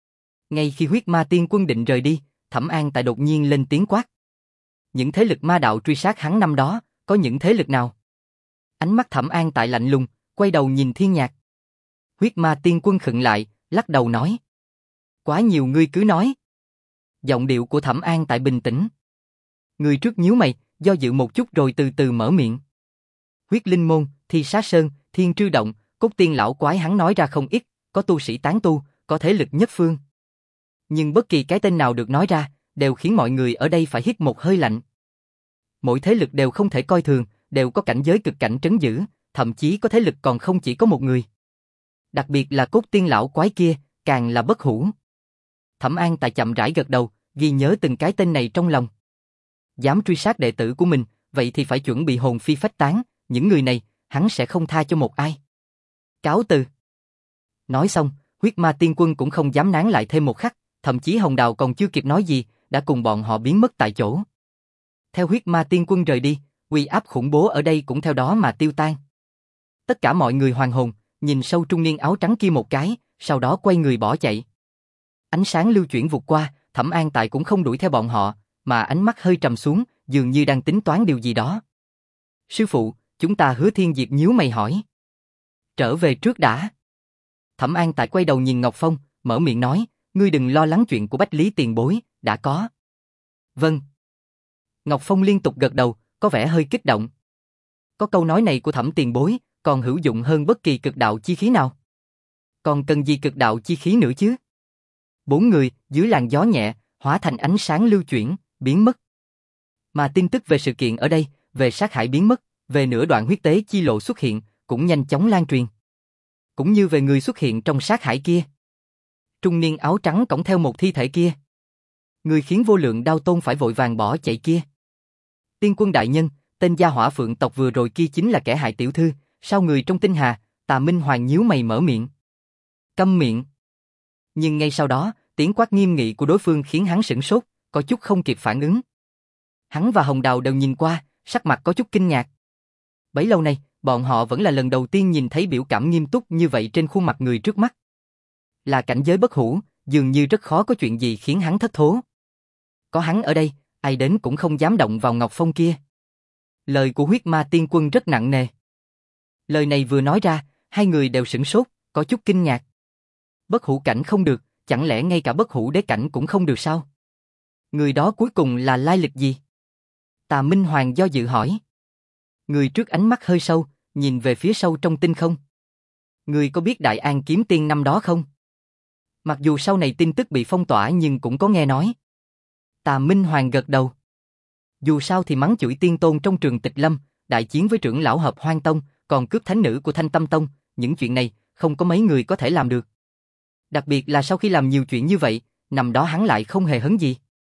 Ngay khi Huyết Ma Tiên Quân định rời đi, Thẩm An Tại đột nhiên lên tiếng quát. Những thế lực ma đạo truy sát hắn năm đó, có những thế lực nào? Ánh mắt Thẩm An Tại lạnh lùng, quay đầu nhìn Thiên Nhạc. Huyết Ma Tiên Quân khựng lại, lắc đầu nói. Quá nhiều, ngươi cứ nói. Giọng điệu của Thẩm An Tại bình tĩnh. Người trước nhíu mày, do dự một chút rồi từ từ mở miệng. Huyết Linh Môn, Thi Sát Sơn, Thiên Trư Động, Cốt Tiên Lão Quái hắn nói ra không ít, có tu sĩ tán tu, có thế lực nhất phương. Nhưng bất kỳ cái tên nào được nói ra, đều khiến mọi người ở đây phải hít một hơi lạnh. Mỗi thế lực đều không thể coi thường, đều có cảnh giới cực cảnh trấn giữ, thậm chí có thế lực còn không chỉ có một người. Đặc biệt là Cốt Tiên Lão Quái kia, càng là bất hủ. Thẩm An Tại chậm rãi gật đầu, ghi nhớ từng cái tên này trong lòng. Dám truy sát đệ tử của mình, vậy thì phải chuẩn bị hồn phi phách tán, những người này, hắn sẽ không tha cho một ai. Cáo từ. Nói xong, Huyết Ma Tiên Quân cũng không dám nán lại thêm một khắc, thậm chí Hồng Đào còn chưa kịp nói gì, đã cùng bọn họ biến mất tại chỗ. Theo Huyết Ma Tiên Quân rời đi, uy áp khủng bố ở đây cũng theo đó mà tiêu tan. Tất cả mọi người hoàn hồn, nhìn sâu trung niên áo trắng kia một cái, sau đó quay người bỏ chạy. Ánh sáng lưu chuyển vụt qua, Thẩm An Tại cũng không đuổi theo bọn họ, mà ánh mắt hơi trầm xuống, dường như đang tính toán điều gì đó. Sư phụ, chúng ta Hứa Thiên Diệt nhíu mày hỏi. Trở về trước đã. Thẩm An Tại quay đầu nhìn Ngọc Phong, mở miệng nói, ngươi đừng lo lắng chuyện của Bách Lý tiền bối, đã có. Vâng. Ngọc Phong liên tục gật đầu, có vẻ hơi kích động. Có câu nói này của Thẩm tiền bối, còn hữu dụng hơn bất kỳ cực đạo chi khí nào. Còn cần gì cực đạo chi khí nữa chứ? Bốn người, dưới làn gió nhẹ, hóa thành ánh sáng lưu chuyển, biến mất. Mà tin tức về sự kiện ở đây, về sát hải biến mất, về nửa đoạn huyết tế chi lộ xuất hiện, cũng nhanh chóng lan truyền. Cũng như về người xuất hiện trong sát hải kia. Trung niên áo trắng cõng theo một thi thể kia. Người khiến vô lượng đao tôn phải vội vàng bỏ chạy kia. Tiên quân đại nhân, tên gia hỏa phượng tộc vừa rồi kia chính là kẻ hại tiểu thư, sao người trong tinh hà? Tà Minh Hoàng nhíu mày mở miệng. Câm miệng. Nhưng ngay sau đó, tiếng quát nghiêm nghị của đối phương khiến hắn sửng sốt, có chút không kịp phản ứng. Hắn và Hồng Đào đều nhìn qua, sắc mặt có chút kinh ngạc. Bấy lâu nay, bọn họ vẫn là lần đầu tiên nhìn thấy biểu cảm nghiêm túc như vậy trên khuôn mặt người trước mắt. Là cảnh giới bất hủ, dường như rất khó có chuyện gì khiến hắn thất thố. Có hắn ở đây, ai đến cũng không dám động vào Ngọc Phong kia. Lời của huyết ma tiên quân rất nặng nề. Lời này vừa nói ra, hai người đều sửng sốt, có chút kinh ngạc. Bất hủ cảnh không được, chẳng lẽ ngay cả bất hủ đế cảnh cũng không được sao? Người đó cuối cùng là lai lịch gì? Tà Minh Hoàng do dự hỏi. Người trước ánh mắt hơi sâu, nhìn về phía sâu trong tinh không. Người có biết Đại An kiếm tiên năm đó không? Mặc dù sau này tin tức bị phong tỏa nhưng cũng có nghe nói. Tà Minh Hoàng gật đầu. Dù sao thì mắng chửi tiên tôn trong trường Tịch Lâm, đại chiến với trưởng lão Hợp Hoang Tông, còn cướp thánh nữ của Thanh Tâm Tông, những chuyện này không có mấy người có thể làm được. Đặc biệt là sau khi làm nhiều chuyện như vậy, nằm đó hắn lại không hề hấn gì.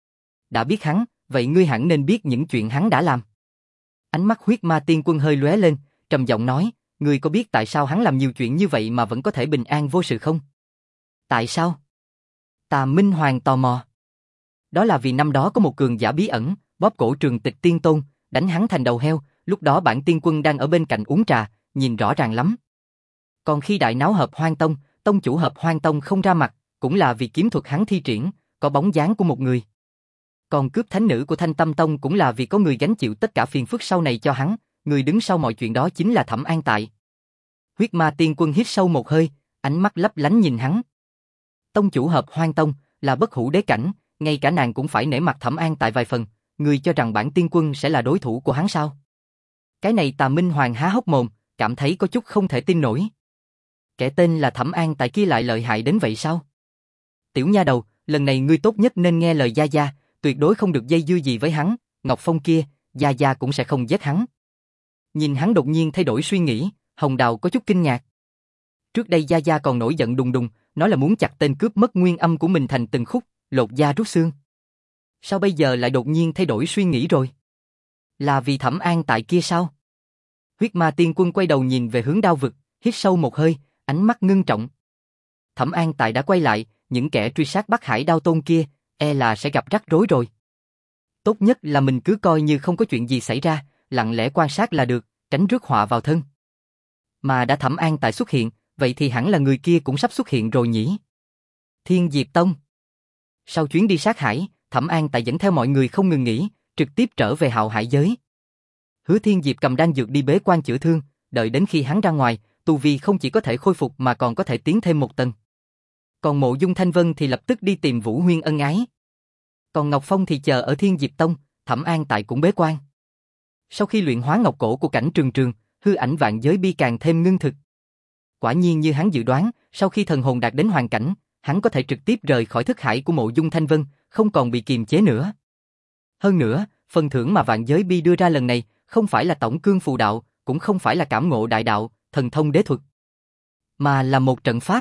Đã biết hắn, vậy ngươi hẳn nên biết những chuyện hắn đã làm. Ánh mắt huyết ma tiên quân hơi lóe lên, trầm giọng nói, ngươi có biết tại sao hắn làm nhiều chuyện như vậy mà vẫn có thể bình an vô sự không? Tại sao? Tà Minh Hoàng tò mò. Đó là vì năm đó có một cường giả bí ẩn, bóp cổ Trường Tịch Tiên Tôn, đánh hắn thành đầu heo, lúc đó bản tiên quân đang ở bên cạnh uống trà, nhìn rõ ràng lắm. Còn khi đại náo Hợp Hoang Tông, tông chủ Hợp Hoang Tông không ra mặt, cũng là vì kiếm thuật hắn thi triển, có bóng dáng của một người. Còn cướp thánh nữ của Thanh Tâm Tông cũng là vì có người gánh chịu tất cả phiền phức sau này cho hắn, người đứng sau mọi chuyện đó chính là Thẩm An Tại. Huyết ma tiên quân hít sâu một hơi, ánh mắt lấp lánh nhìn hắn. Tông chủ Hợp Hoang Tông là bất hủ đế cảnh, ngay cả nàng cũng phải nể mặt Thẩm An Tại vài phần, người cho rằng bản tiên quân sẽ là đối thủ của hắn sao? Cái này Tà Minh Hoàng há hốc mồm, cảm thấy có chút không thể tin nổi. Kẻ tên là Thẩm An Tại kia lại lợi hại đến vậy sao? Tiểu nha đầu, lần này ngươi tốt nhất nên nghe lời gia gia, tuyệt đối không được dây dưa gì với hắn, Ngọc Phong kia, gia gia cũng sẽ không giết hắn. Nhìn hắn đột nhiên thay đổi suy nghĩ, Hồng Đào có chút kinh ngạc. Trước đây gia gia còn nổi giận đùng đùng, nói là muốn chặt tên cướp mất nguyên âm của mình thành từng khúc, lột da rút xương. Sao bây giờ lại đột nhiên thay đổi suy nghĩ rồi? Là vì Thẩm An Tại kia sao? Huyết ma tiên quân quay đầu nhìn về hướng đao vực, hít sâu một hơi, ánh mắt ngưng trọng. Thẩm An Tại đã quay lại, những kẻ truy sát Bắc Hải Đao Tôn kia, e là sẽ gặp rắc rối rồi. Tốt nhất là mình cứ coi như không có chuyện gì xảy ra, lặng lẽ quan sát là được, tránh rước họa vào thân. Mà đã Thẩm An Tại xuất hiện, vậy thì hẳn là người kia cũng sắp xuất hiện rồi nhỉ? Thiên Diệp Tông. Sau chuyến đi sát hải, Thẩm An Tại dẫn theo mọi người không ngừng nghỉ, trực tiếp trở về Hạo Hải giới. Hứa Thiên Diệp cầm đan dược đi bế quan chữa thương, đợi đến khi hắn ra ngoài, tu vi không chỉ có thể khôi phục mà còn có thể tiến thêm một tầng. Còn Mộ Dung Thanh Vân thì lập tức đi tìm Vũ Huyên ân ái. Còn Ngọc Phong thì chờ ở Thiên Diệp Tông, Thẩm An Tại cũng bế quan. Sau khi luyện hóa ngọc cổ của Cảnh Trường Trường, hư ảnh vạn giới bi càng thêm ngưng thực. Quả nhiên như hắn dự đoán, sau khi thần hồn đạt đến hoàn cảnh, hắn có thể trực tiếp rời khỏi thức hải của Mộ Dung Thanh Vân, không còn bị kiềm chế nữa. Hơn nữa, phần thưởng mà vạn giới bi đưa ra lần này, không phải là tổng cương phù đạo, cũng không phải là cảm ngộ đại đạo, thần thông đế thuật, mà là một trận pháp.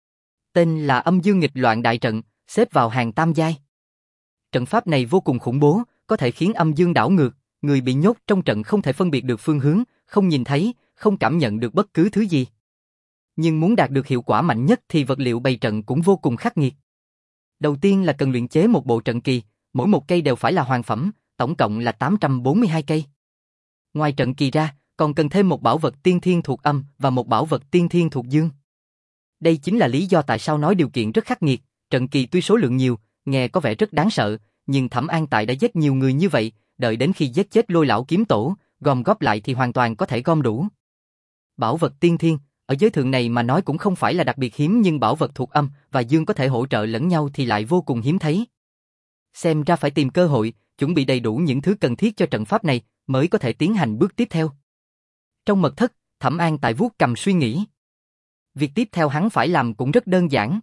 Tên là Âm Dương Nghịch Loạn Đại Trận, xếp vào hàng tam giai. Trận pháp này vô cùng khủng bố, có thể khiến âm dương đảo ngược, người bị nhốt trong trận không thể phân biệt được phương hướng, không nhìn thấy, không cảm nhận được bất cứ thứ gì. Nhưng muốn đạt được hiệu quả mạnh nhất thì vật liệu bày trận cũng vô cùng khắc nghiệt. Đầu tiên là cần luyện chế một bộ trận kỳ, mỗi một cây đều phải là hoàn phẩm, tổng cộng là tám trăm bốn mươi hai cây. Ngoài trận kỳ ra, còn cần thêm một bảo vật tiên thiên thuộc âm và một bảo vật tiên thiên thuộc dương. Đây chính là lý do tại sao nói điều kiện rất khắc nghiệt, trận kỳ tuy số lượng nhiều, nghe có vẻ rất đáng sợ, nhưng Thẩm An Tại đã giết nhiều người như vậy, đợi đến khi giết chết Lôi lão kiếm tổ, gom góp lại thì hoàn toàn có thể gom đủ. Bảo vật tiên thiên, ở giới thượng này mà nói cũng không phải là đặc biệt hiếm, nhưng bảo vật thuộc âm và dương có thể hỗ trợ lẫn nhau thì lại vô cùng hiếm thấy. Xem ra phải tìm cơ hội, chuẩn bị đầy đủ những thứ cần thiết cho trận pháp này, mới có thể tiến hành bước tiếp theo. Trong mật thất, Thẩm An Tại vuốt cầm suy nghĩ. Việc tiếp theo hắn phải làm cũng rất đơn giản.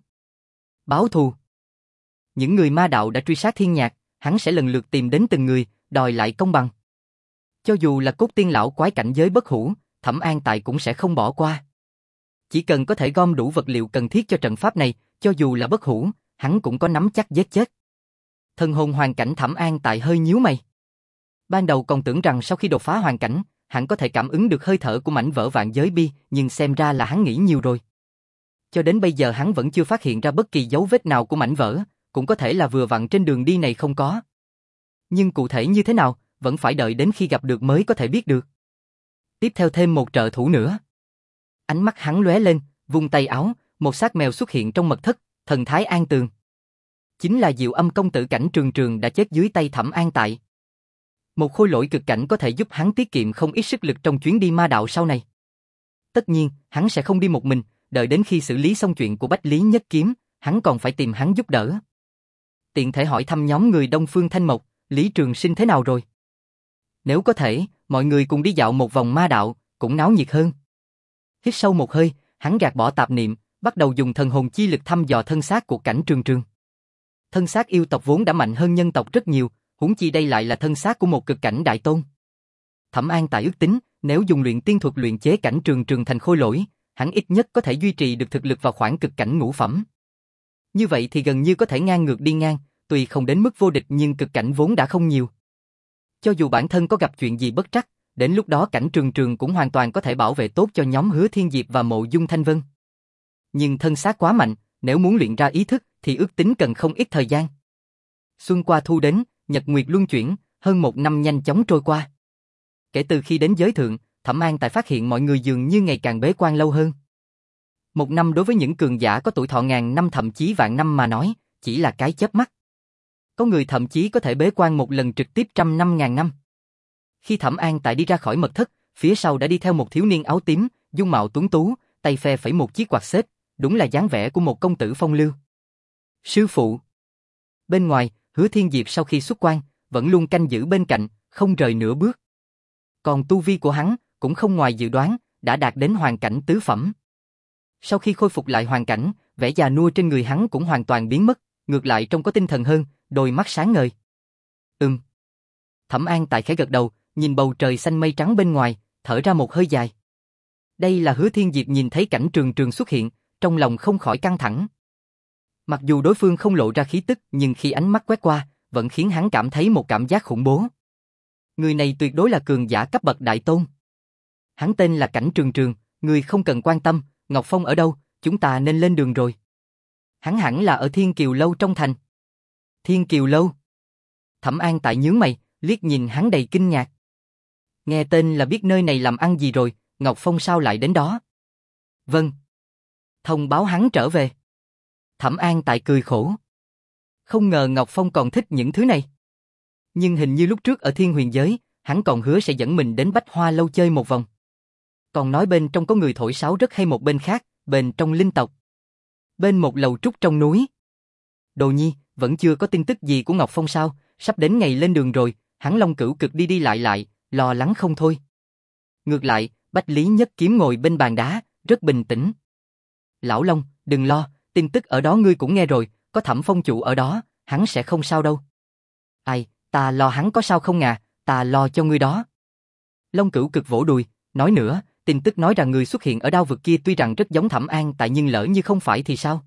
Báo thù. Những người ma đạo đã truy sát Thiên Nhạc, hắn sẽ lần lượt tìm đến từng người, đòi lại công bằng. Cho dù là cốt tiên lão quái cảnh giới bất hủ, Thẩm An Tại cũng sẽ không bỏ qua. Chỉ cần có thể gom đủ vật liệu cần thiết cho trận pháp này, cho dù là bất hủ, hắn cũng có nắm chắc giết chết. Thần hồn hoàn cảnh Thẩm An Tại hơi nhíu mày. Ban đầu còn tưởng rằng sau khi đột phá hoàn cảnh, hắn có thể cảm ứng được hơi thở của mảnh vỡ vạn giới bi, nhưng xem ra là hắn nghĩ nhiều rồi. Cho đến bây giờ hắn vẫn chưa phát hiện ra bất kỳ dấu vết nào của mảnh vỡ, cũng có thể là vừa vặn trên đường đi này không có. Nhưng cụ thể như thế nào, vẫn phải đợi đến khi gặp được mới có thể biết được. Tiếp theo thêm một trợ thủ nữa. Ánh mắt hắn lóe lên, vung tay áo, một xác mèo xuất hiện trong mật thất, thần thái an tường. Chính là Diệu Âm công tử Cảnh Trường Trường đã chết dưới tay Thẩm An Tại. Một khôi lỗi cực cảnh có thể giúp hắn tiết kiệm không ít sức lực trong chuyến đi ma đạo sau này. Tất nhiên, hắn sẽ không đi một mình, đợi đến khi xử lý xong chuyện của Bách Lý Nhất Kiếm, hắn còn phải tìm hắn giúp đỡ. Tiện thể hỏi thăm nhóm người Đông Phương Thanh Mộc, Lý Trường Sinh thế nào rồi. Nếu có thể, mọi người cùng đi dạo một vòng ma đạo, cũng náo nhiệt hơn. Hít sâu một hơi, hắn gạt bỏ tạp niệm, bắt đầu dùng thần hồn chi lực thăm dò thân xác của Cảnh Trường Trường. Thân xác yêu tộc vốn đã mạnh hơn nhân tộc rất nhiều, huống chi đây lại là thân xác của một cực cảnh đại tôn. Thẩm An Tại ước tính, nếu dùng luyện tiên thuật luyện chế Cảnh Trường Trường thành khôi lỗi, hắn ít nhất có thể duy trì được thực lực vào khoảng cực cảnh ngũ phẩm. Như vậy thì gần như có thể ngang ngược đi ngang, tuy không đến mức vô địch nhưng cực cảnh vốn đã không nhiều. Cho dù bản thân có gặp chuyện gì bất trắc, đến lúc đó Cảnh Trường Trường cũng hoàn toàn có thể bảo vệ tốt cho nhóm Hứa Thiên Diệp và Mộ Dung Thanh Vân. Nhưng thân xác quá mạnh, nếu muốn luyện ra ý thức thì ước tính cần không ít thời gian. Xuân qua thu đến, nhật nguyệt luân chuyển, hơn một năm nhanh chóng trôi qua. Kể từ khi đến giới thượng, Thẩm An Tại phát hiện mọi người dường như ngày càng bế quan lâu hơn. Một năm đối với những cường giả có tuổi thọ ngàn năm thậm chí vạn năm mà nói, chỉ là cái chớp mắt. Có người thậm chí có thể bế quan một lần trực tiếp trăm năm ngàn năm. Khi Thẩm An Tại đi ra khỏi mật thất, phía sau đã đi theo một thiếu niên áo tím, dung mạo tuấn tú, tay phe phẩy một chiếc quạt xếp, đúng là dáng vẻ của một công tử phong lưu. Sư phụ. Bên ngoài, Hứa Thiên Diệp sau khi xuất quan, vẫn luôn canh giữ bên cạnh, không rời nửa bước. Còn tu vi của hắn, cũng không ngoài dự đoán, đã đạt đến hoàn cảnh tứ phẩm. Sau khi khôi phục lại hoàn cảnh, vẻ già nua trên người hắn cũng hoàn toàn biến mất, ngược lại trông có tinh thần hơn, đôi mắt sáng ngời. Ừm. Thẩm An Tại khẽ gật đầu, nhìn bầu trời xanh mây trắng bên ngoài, thở ra một hơi dài. Đây là Hứa Thiên Diệp nhìn thấy Cảnh Trường Trường xuất hiện, trong lòng không khỏi căng thẳng. Mặc dù đối phương không lộ ra khí tức, nhưng khi ánh mắt quét qua, vẫn khiến hắn cảm thấy một cảm giác khủng bố. Người này tuyệt đối là cường giả cấp bậc đại tôn. Hắn tên là Cảnh Trường Trường, người không cần quan tâm, Ngọc Phong ở đâu, chúng ta nên lên đường rồi. Hắn hẳn là ở Thiên Kiều Lâu trong thành. Thiên Kiều Lâu? Thẩm An Tại nhướng mày, liếc nhìn hắn đầy kinh ngạc. Nghe tên là biết nơi này làm ăn gì rồi, Ngọc Phong sao lại đến đó? Vâng. Thông báo hắn trở về. Thẩm An Tại cười khổ. Không ngờ Ngọc Phong còn thích những thứ này. Nhưng hình như lúc trước ở Thiên Huyền Giới, hắn còn hứa sẽ dẫn mình đến Bách Hoa Lâu chơi một vòng. Còn nói bên trong có người thổi sáo rất hay một bên khác, bên trong linh tộc. Bên một lầu trúc trong núi. Đồ Nhi, vẫn chưa có tin tức gì của Ngọc Phong sao, sắp đến ngày lên đường rồi, hắn Long Cửu Cực đi đi lại lại, lo lắng không thôi. Ngược lại, Bách Lý Nhất Kiếm ngồi bên bàn đá, rất bình tĩnh. Lão Long, đừng lo, tin tức ở đó ngươi cũng nghe rồi, có Thẩm Phong chủ ở đó, hắn sẽ không sao đâu. Ai, ta lo hắn có sao không à, ta lo cho ngươi đó. Long Cửu Cực vỗ đùi, nói nữa, tin tức nói rằng người xuất hiện ở đao vực kia tuy rằng rất giống Thẩm An Tại nhưng lỡ như không phải thì sao?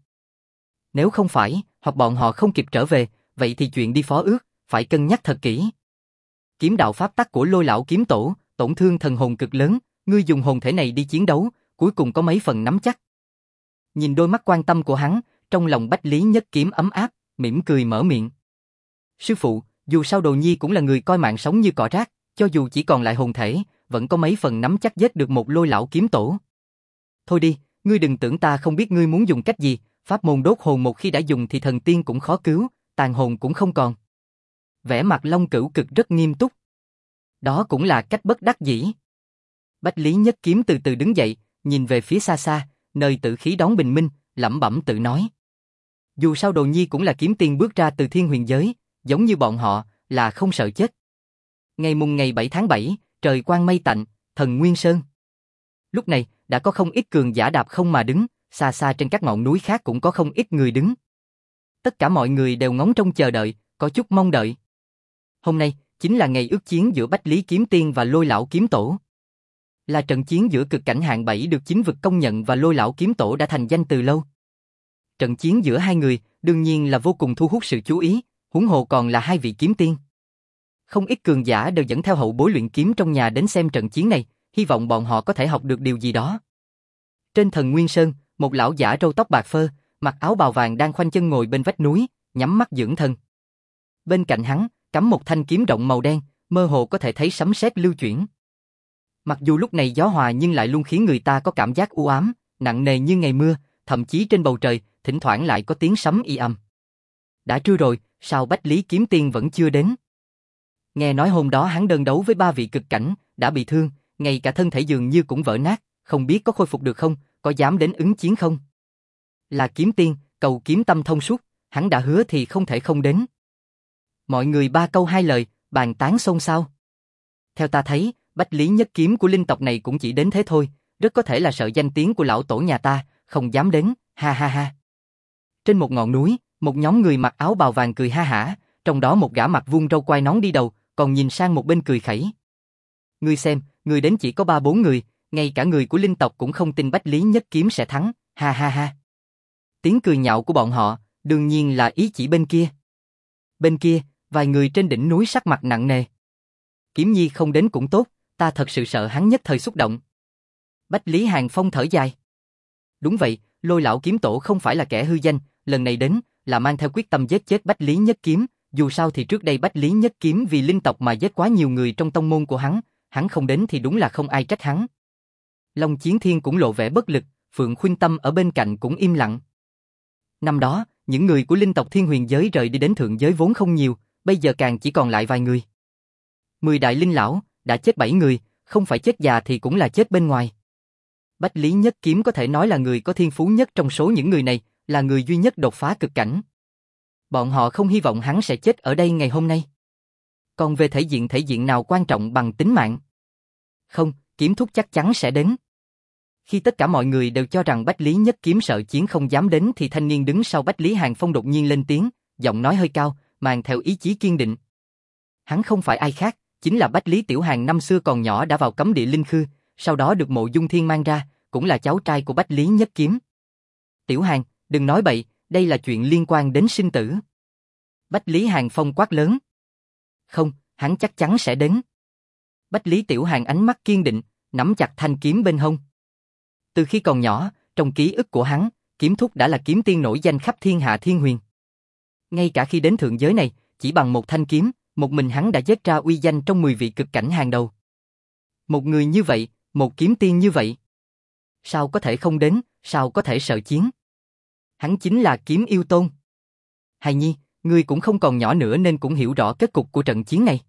Nếu không phải, hoặc bọn họ không kịp trở về, vậy thì chuyện đi phó ước, phải cân nhắc thật kỹ. Kiếm đạo pháp tắc của Lôi lão kiếm tổ, tổn thương thần hồn cực lớn, ngươi dùng hồn thể này đi chiến đấu, cuối cùng có mấy phần nắm chắc. Nhìn đôi mắt quan tâm của hắn, trong lòng Bách Lý Nhất Kiếm ấm áp, mỉm cười mở miệng. Sư phụ, dù sao Đồ Nhi cũng là người coi mạng sống như cỏ rác, cho dù chỉ còn lại hồn thể, vẫn có mấy phần nắm chắc giết được một Lôi lão kiếm tổ. Thôi đi, ngươi đừng tưởng ta không biết ngươi muốn dùng cách gì, pháp môn đốt hồn một khi đã dùng thì thần tiên cũng khó cứu, tàn hồn cũng không còn. Vẻ mặt Long Cửu Cực rất nghiêm túc. Đó cũng là cách bất đắc dĩ. Bách Lý Nhất Kiếm từ từ đứng dậy, nhìn về phía xa xa, nơi tử khí đón bình minh, lẩm bẩm tự nói. Dù sao Đồ Nhi cũng là kiếm tiên bước ra từ Thiên Huyền Giới, giống như bọn họ, là không sợ chết. Ngày mùng ngày bảy tháng bảy, trời quang mây tạnh, thần Nguyên Sơn. Lúc này, đã có không ít cường giả đạp không mà đứng, xa xa trên các ngọn núi khác cũng có không ít người đứng. Tất cả mọi người đều ngóng trông chờ đợi, có chút mong đợi. Hôm nay, chính là ngày ước chiến giữa Bách Lý Kiếm Tiên và Lôi Lão Kiếm Tổ. Là trận chiến giữa cực cảnh hạng bảy được chính vực công nhận và Lôi Lão Kiếm Tổ đã thành danh từ lâu. Trận chiến giữa hai người, đương nhiên là vô cùng thu hút sự chú ý, huống hồ còn là hai vị kiếm tiên. Không ít cường giả đều dẫn theo hậu bối luyện kiếm trong nhà đến xem trận chiến này, hy vọng bọn họ có thể học được điều gì đó. Trên Thần Nguyên Sơn, một lão giả râu tóc bạc phơ, mặc áo bào vàng đang khoanh chân ngồi bên vách núi, nhắm mắt dưỡng thần. Bên cạnh hắn, cắm một thanh kiếm rộng màu đen, mơ hồ có thể thấy sấm sét lưu chuyển. Mặc dù lúc này gió hòa nhưng lại luôn khiến người ta có cảm giác u ám, nặng nề như ngày mưa, thậm chí trên bầu trời, thỉnh thoảng lại có tiếng sấm y ầm. Đã trưa rồi, sao Bách Lý Kiếm Tiên vẫn chưa đến? Nghe nói hôm đó hắn đơn đấu với ba vị cực cảnh, đã bị thương, ngay cả thân thể dường như cũng vỡ nát, không biết có khôi phục được không, có dám đến ứng chiến không? Là kiếm tiên, cầu kiếm tâm thông suốt, hắn đã hứa thì không thể không đến. Mọi người ba câu hai lời, bàn tán xôn xao. Theo ta thấy, Bách Lý nhất kiếm của linh tộc này cũng chỉ đến thế thôi, rất có thể là sợ danh tiếng của lão tổ nhà ta, không dám đến, ha ha ha. Trên một ngọn núi, một nhóm người mặc áo bào vàng cười ha hả, trong đó một gã mặt vuông râu quai nón đi đầu, còn nhìn sang một bên cười khẩy. Ngươi xem, người đến chỉ có ba bốn người, ngay cả người của linh tộc cũng không tin Bách Lý nhất kiếm sẽ thắng, ha ha ha. Tiếng cười nhạo của bọn họ, đương nhiên là ý chỉ bên kia. Bên kia, vài người trên đỉnh núi sắc mặt nặng nề. Kiếm Nhi không đến cũng tốt, ta thật sự sợ hắn nhất thời xúc động. Bách Lý Hàng Phong thở dài. Đúng vậy, Lôi Lão Kiếm Tổ không phải là kẻ hư danh, lần này đến là mang theo quyết tâm giết chết Bách Lý Nhất Kiếm, dù sao thì trước đây Bách Lý Nhất Kiếm vì linh tộc mà giết quá nhiều người trong tông môn của hắn, hắn không đến thì đúng là không ai trách hắn. Long Chiến Thiên cũng lộ vẻ bất lực, Phượng Khuynh Tâm ở bên cạnh cũng im lặng. Năm đó, những người của linh tộc Thiên Huyền giới rời đi đến thượng giới vốn không nhiều, bây giờ càng chỉ còn lại vài người. Mười đại linh lão, đã chết bảy người, không phải chết già thì cũng là chết bên ngoài. Bách Lý Nhất Kiếm có thể nói là người có thiên phú nhất trong số những người này, là người duy nhất đột phá cực cảnh. Bọn họ không hy vọng hắn sẽ chết ở đây ngày hôm nay. Còn về thể diện thể diện nào quan trọng bằng tính mạng? Không, Kiếm Thúc chắc chắn sẽ đến. Khi tất cả mọi người đều cho rằng Bách Lý Nhất Kiếm sợ chiến không dám đến thì thanh niên đứng sau Bách Lý Hàng Phong đột nhiên lên tiếng, giọng nói hơi cao, mang theo ý chí kiên định. Hắn không phải ai khác, chính là Bách Lý Tiểu Hàng năm xưa còn nhỏ đã vào cấm địa linh khư, sau đó được Mộ Dung Thiên mang ra, cũng là cháu trai của Bách Lý Nhất Kiếm. Tiểu Hàng, đừng nói bậy, đây là chuyện liên quan đến sinh tử. Bách Lý Hàng Phong quát lớn. Không, hắn chắc chắn sẽ đến. Bách Lý Tiểu Hàng ánh mắt kiên định, nắm chặt thanh kiếm bên hông. Từ khi còn nhỏ, trong ký ức của hắn, Kiếm Thúc đã là kiếm tiên nổi danh khắp thiên hạ thiên huyền. Ngay cả khi đến thượng giới này, chỉ bằng một thanh kiếm, một mình hắn đã giết ra uy danh trong mười vị cực cảnh hàng đầu. Một người như vậy, một kiếm tiên như vậy, sao có thể không đến, sao có thể sợ chiến? Hắn chính là Kiếm Yêu Tôn. Hài Nhi, ngươi cũng không còn nhỏ nữa nên cũng hiểu rõ kết cục của trận chiến này.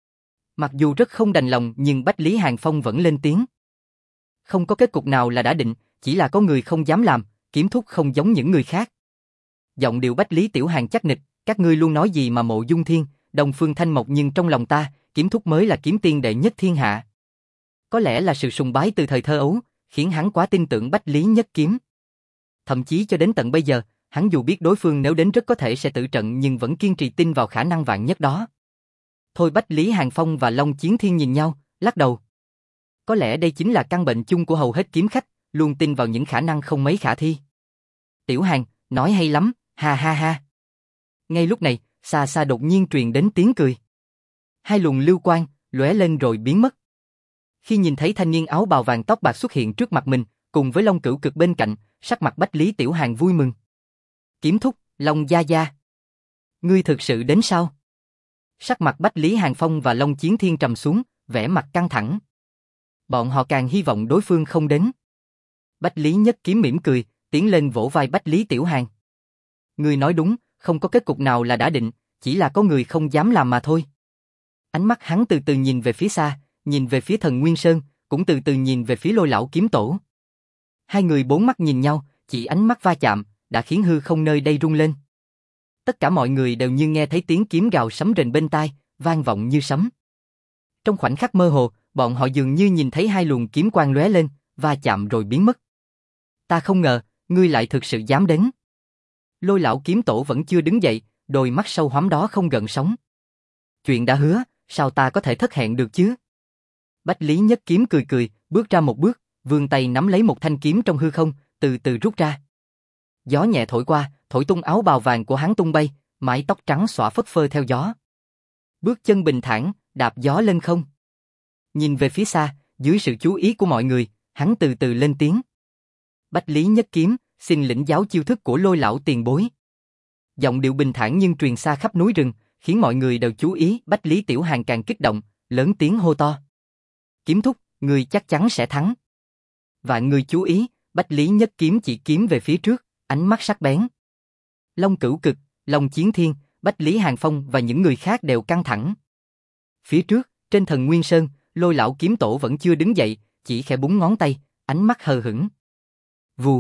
Mặc dù rất không đành lòng nhưng Bách Lý Hàng Phong vẫn lên tiếng. Không có kết cục nào là đã định, chỉ là có người không dám làm, Kiếm Thúc không giống những người khác. Giọng điệu Bách Lý Tiểu Hàng chắc nịch, các ngươi luôn nói gì mà Mộ Dung Thiên, Đông Phương Thanh Mộc, nhưng trong lòng ta, Kiếm Thúc mới là kiếm tiên đệ nhất thiên hạ. Có lẽ là sự sùng bái từ thời thơ ấu, khiến hắn quá tin tưởng Bách Lý Nhất Kiếm. Thậm chí cho đến tận bây giờ, hắn dù biết đối phương nếu đến rất có thể sẽ tử trận nhưng vẫn kiên trì tin vào khả năng vạn nhất đó. Thôi Bách Lý Hàng Phong và Long Chiến Thiên nhìn nhau, lắc đầu. Có lẽ đây chính là căn bệnh chung của hầu hết kiếm khách, luôn tin vào những khả năng không mấy khả thi. Tiểu Hàng, nói hay lắm, ha ha ha. Ngay lúc này, xa xa đột nhiên truyền đến tiếng cười. Hai luồng lưu quang lóe lên rồi biến mất. Khi nhìn thấy thanh niên áo bào vàng tóc bạc xuất hiện trước mặt mình, cùng với Long Cửu Cực bên cạnh, sắc mặt Bách Lý Tiểu Hàng vui mừng. Kiếm Thúc, Long gia gia, ngươi thực sự đến sao? Sắc mặt Bách Lý Hàng Phong và Long Chiến Thiên trầm xuống, vẻ mặt căng thẳng. Bọn họ càng hy vọng đối phương không đến. Bách Lý Nhất Kiếm mỉm cười, tiến lên vỗ vai Bách Lý Tiểu Hàng. Ngươi nói đúng, không có kết cục nào là đã định, chỉ là có người không dám làm mà thôi. Ánh mắt hắn từ từ nhìn về phía xa, nhìn về phía Thần Nguyên Sơn, cũng từ từ nhìn về phía Lôi Lão Kiếm Tổ. Hai người bốn mắt nhìn nhau, chỉ ánh mắt va chạm, đã khiến hư không nơi đây rung lên. Tất cả mọi người đều như nghe thấy tiếng kiếm gào sấm rền bên tai, vang vọng như sấm. Trong khoảnh khắc mơ hồ, bọn họ dường như nhìn thấy hai luồng kiếm quang lóe lên, va chạm rồi biến mất. Ta không ngờ, ngươi lại thực sự dám đến. Lôi lão kiếm tổ vẫn chưa đứng dậy, đôi mắt sâu hoắm đó không gợn sóng. Chuyện đã hứa, sao ta có thể thất hẹn được chứ? Bách Lý Nhất Kiếm cười cười, bước ra một bước, vươn tay nắm lấy một thanh kiếm trong hư không, từ từ rút ra. Gió nhẹ thổi qua, thổi tung áo bào vàng của hắn tung bay, mái tóc trắng xõa phất phơ theo gió. Bước chân bình thản, đạp gió lên không. Nhìn về phía xa, dưới sự chú ý của mọi người, hắn từ từ lên tiếng. Bách Lý Nhất Kiếm, xin lĩnh giáo chiêu thức của Lôi lão tiền bối. Giọng điệu bình thản nhưng truyền xa khắp núi rừng, khiến mọi người đều chú ý. Bách Lý Tiểu Hàn càng kích động, lớn tiếng hô to. Kiếm thúc, người chắc chắn sẽ thắng. Vạn người chú ý, Bách Lý Nhất Kiếm chỉ kiếm về phía trước, ánh mắt sắc bén. Long Cửu Cực, Long Chiến Thiên, Bách Lý Hàn Phong và những người khác đều căng thẳng. Phía trước, trên Thần Nguyên Sơn, Lôi lão kiếm tổ vẫn chưa đứng dậy, chỉ khẽ búng ngón tay, ánh mắt hờ hững. Vù.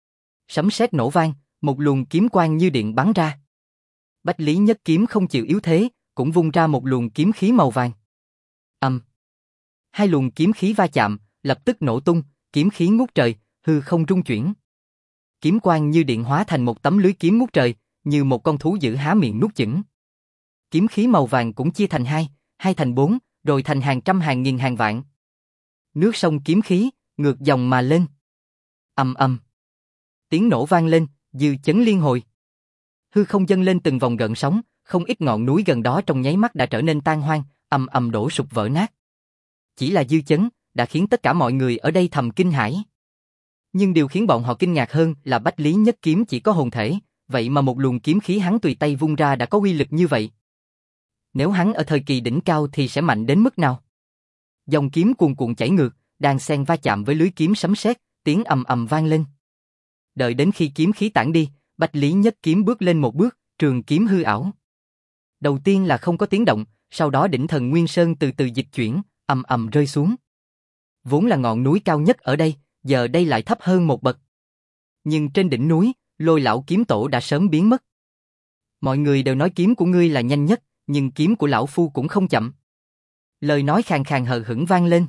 Sấm sét nổ vang, một luồng kiếm quang như điện bắn ra. Bách Lý Nhất Kiếm không chịu yếu thế, cũng vung ra một luồng kiếm khí màu vàng. Ầm. Um. Hai luồng kiếm khí va chạm, lập tức nổ tung, kiếm khí ngút trời, hư không rung chuyển. Kiếm quang như điện hóa thành một tấm lưới kiếm ngút trời, như một con thú dữ há miệng nuốt chửng. Kiếm khí màu vàng cũng chia thành hai, hai thành bốn, rồi thành hàng trăm hàng nghìn hàng vạn. Nước sông kiếm khí, ngược dòng mà lên. Ầm ầm. Tiếng nổ vang lên, dư chấn liên hồi. Hư không dâng lên từng vòng gợn sóng, không ít ngọn núi gần đó trong nháy mắt đã trở nên tan hoang, ầm ầm đổ sụp vỡ nát. Chỉ là dư chấn, đã khiến tất cả mọi người ở đây thầm kinh hãi. Nhưng điều khiến bọn họ kinh ngạc hơn là Bách Lý Nhất Kiếm chỉ có hồn thể, vậy mà một luồng kiếm khí hắn tùy tay vung ra đã có uy lực như vậy. Nếu hắn ở thời kỳ đỉnh cao thì sẽ mạnh đến mức nào? Dòng kiếm cuồn cuộn chảy ngược, đan xen va chạm với lưới kiếm sấm sét, tiếng ầm ầm vang lên. Đợi đến khi kiếm khí tản đi, Bách Lý Nhất Kiếm bước lên một bước, trường kiếm hư ảo. Đầu tiên là không có tiếng động, sau đó đỉnh Thần Nguyên Sơn từ từ dịch chuyển, ầm ầm rơi xuống. Vốn là ngọn núi cao nhất ở đây, giờ đây lại thấp hơn một bậc. Nhưng trên đỉnh núi, Lôi lão kiếm tổ đã sớm biến mất. Mọi người đều nói kiếm của ngươi là nhanh nhất, nhưng kiếm của lão phu cũng không chậm. Lời nói khàn khàn hờ hững vang lên.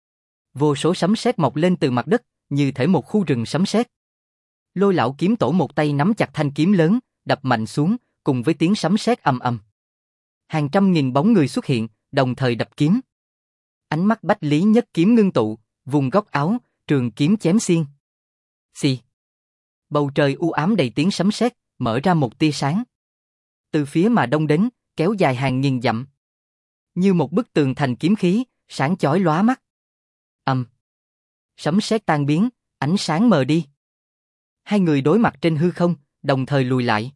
Vô số sấm sét mọc lên từ mặt đất, như thể một khu rừng sấm sét. Lôi lão kiếm tổ một tay nắm chặt thanh kiếm lớn, đập mạnh xuống, cùng với tiếng sấm sét ầm ầm. Hàng trăm nghìn bóng người xuất hiện, đồng thời đập kiếm. Ánh mắt Bách Lý Nhất Kiếm ngưng tụ, vùng góc áo, trường kiếm chém xiên. Xì. Bầu trời u ám đầy tiếng sấm sét, mở ra một tia sáng. Từ phía mà đông đến, kéo dài hàng nghìn dặm. Như một bức tường thành kiếm khí, sáng chói lóa mắt. Ầm. Sấm sét tan biến, ánh sáng mờ đi. Hai người đối mặt trên hư không, đồng thời lùi lại.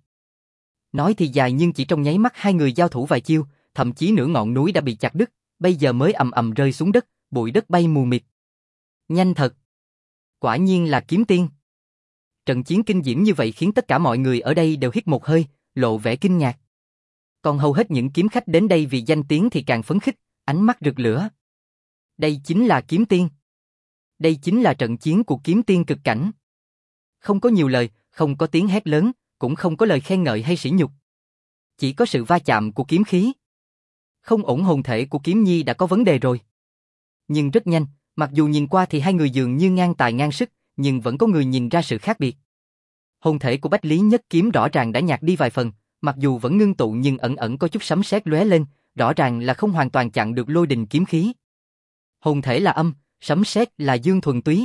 Nói thì dài nhưng chỉ trong nháy mắt hai người giao thủ vài chiêu, thậm chí nửa ngọn núi đã bị chặt đứt, bây giờ mới ầm ầm rơi xuống đất, bụi đất bay mù mịt. Nhanh thật. Quả nhiên là kiếm tiên. Trận chiến kinh diễm như vậy khiến tất cả mọi người ở đây đều hít một hơi, lộ vẻ kinh ngạc. Còn hầu hết những kiếm khách đến đây vì danh tiếng thì càng phấn khích, ánh mắt rực lửa. Đây chính là kiếm tiên. Đây chính là trận chiến của kiếm tiên cực cảnh. Không có nhiều lời, không có tiếng hét lớn, cũng không có lời khen ngợi hay sỉ nhục. Chỉ có sự va chạm của kiếm khí. Không ổn, hồn thể của Kiếm Nhi đã có vấn đề rồi. Nhưng rất nhanh, mặc dù nhìn qua thì hai người dường như ngang tài ngang sức, nhưng vẫn có người nhìn ra sự khác biệt. Hồn thể của Bách Lý Nhất Kiếm rõ ràng đã nhạt đi vài phần, mặc dù vẫn ngưng tụ nhưng ẩn ẩn có chút sấm sét lóe lên, rõ ràng là không hoàn toàn chặn được lôi đình kiếm khí. Hồn thể là âm, sấm sét là dương thuần túy.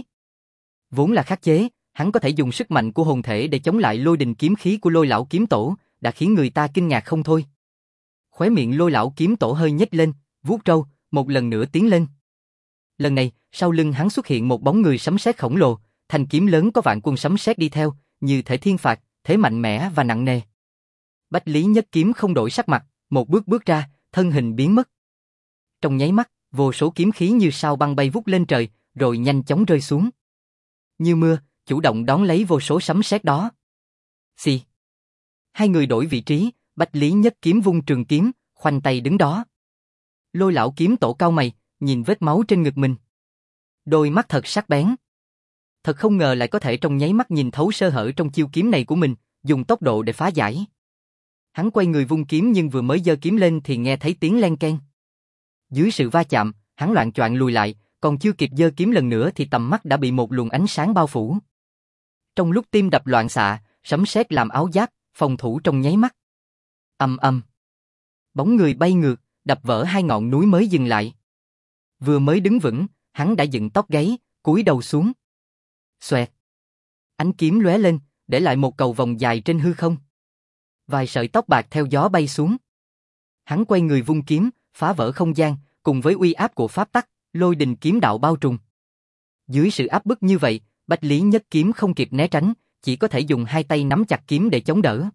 Vốn là khắc chế, hắn có thể dùng sức mạnh của hồn thể để chống lại lôi đình kiếm khí của Lôi lão kiếm tổ, đã khiến người ta kinh ngạc không thôi. Khóe miệng Lôi lão kiếm tổ hơi nhếch lên, vuốt râu, một lần nữa tiến lên. Lần này, sau lưng hắn xuất hiện một bóng người sấm sét khổng lồ, thanh kiếm lớn có vạn quân sấm sét đi theo, như thể thiên phạt, thế mạnh mẽ và nặng nề. Bách Lý Nhất Kiếm không đổi sắc mặt, một bước bước ra, thân hình biến mất. Trong nháy mắt, vô số kiếm khí như sao băng bay vút lên trời, rồi nhanh chóng rơi xuống. Như mưa, chủ động đón lấy vô số sấm sét đó. Xì. Hai người đổi vị trí, Bách Lý Nhất Kiếm vung trường kiếm, khoanh tay đứng đó. Lôi lão kiếm tổ cau mày, nhìn vết máu trên ngực mình. Đôi mắt thật sắc bén. Thật không ngờ lại có thể trong nháy mắt nhìn thấu sơ hở trong chiêu kiếm này của mình, dùng tốc độ để phá giải. Hắn quay người vung kiếm nhưng vừa mới giơ kiếm lên thì nghe thấy tiếng len keng. Dưới sự va chạm, hắn loạng choạng lùi lại, còn chưa kịp giơ kiếm lần nữa thì tầm mắt đã bị một luồng ánh sáng bao phủ. Trong lúc tim đập loạn xạ, sấm sét làm áo giáp, phòng thủ trong nháy mắt. Ầm ầm. Bóng người bay ngược, đập vỡ hai ngọn núi mới dừng lại. Vừa mới đứng vững, hắn đã dựng tóc gáy, cúi đầu xuống. Xoẹt. Ánh kiếm lóe lên, để lại một cầu vòng dài trên hư không. Vài sợi tóc bạc theo gió bay xuống. Hắn quay người vung kiếm, phá vỡ không gian, cùng với uy áp của pháp tắc, lôi đình kiếm đạo bao trùm. Dưới sự áp bức như vậy, Bách Lý Nhất Kiếm không kịp né tránh, chỉ có thể dùng hai tay nắm chặt kiếm để chống đỡ.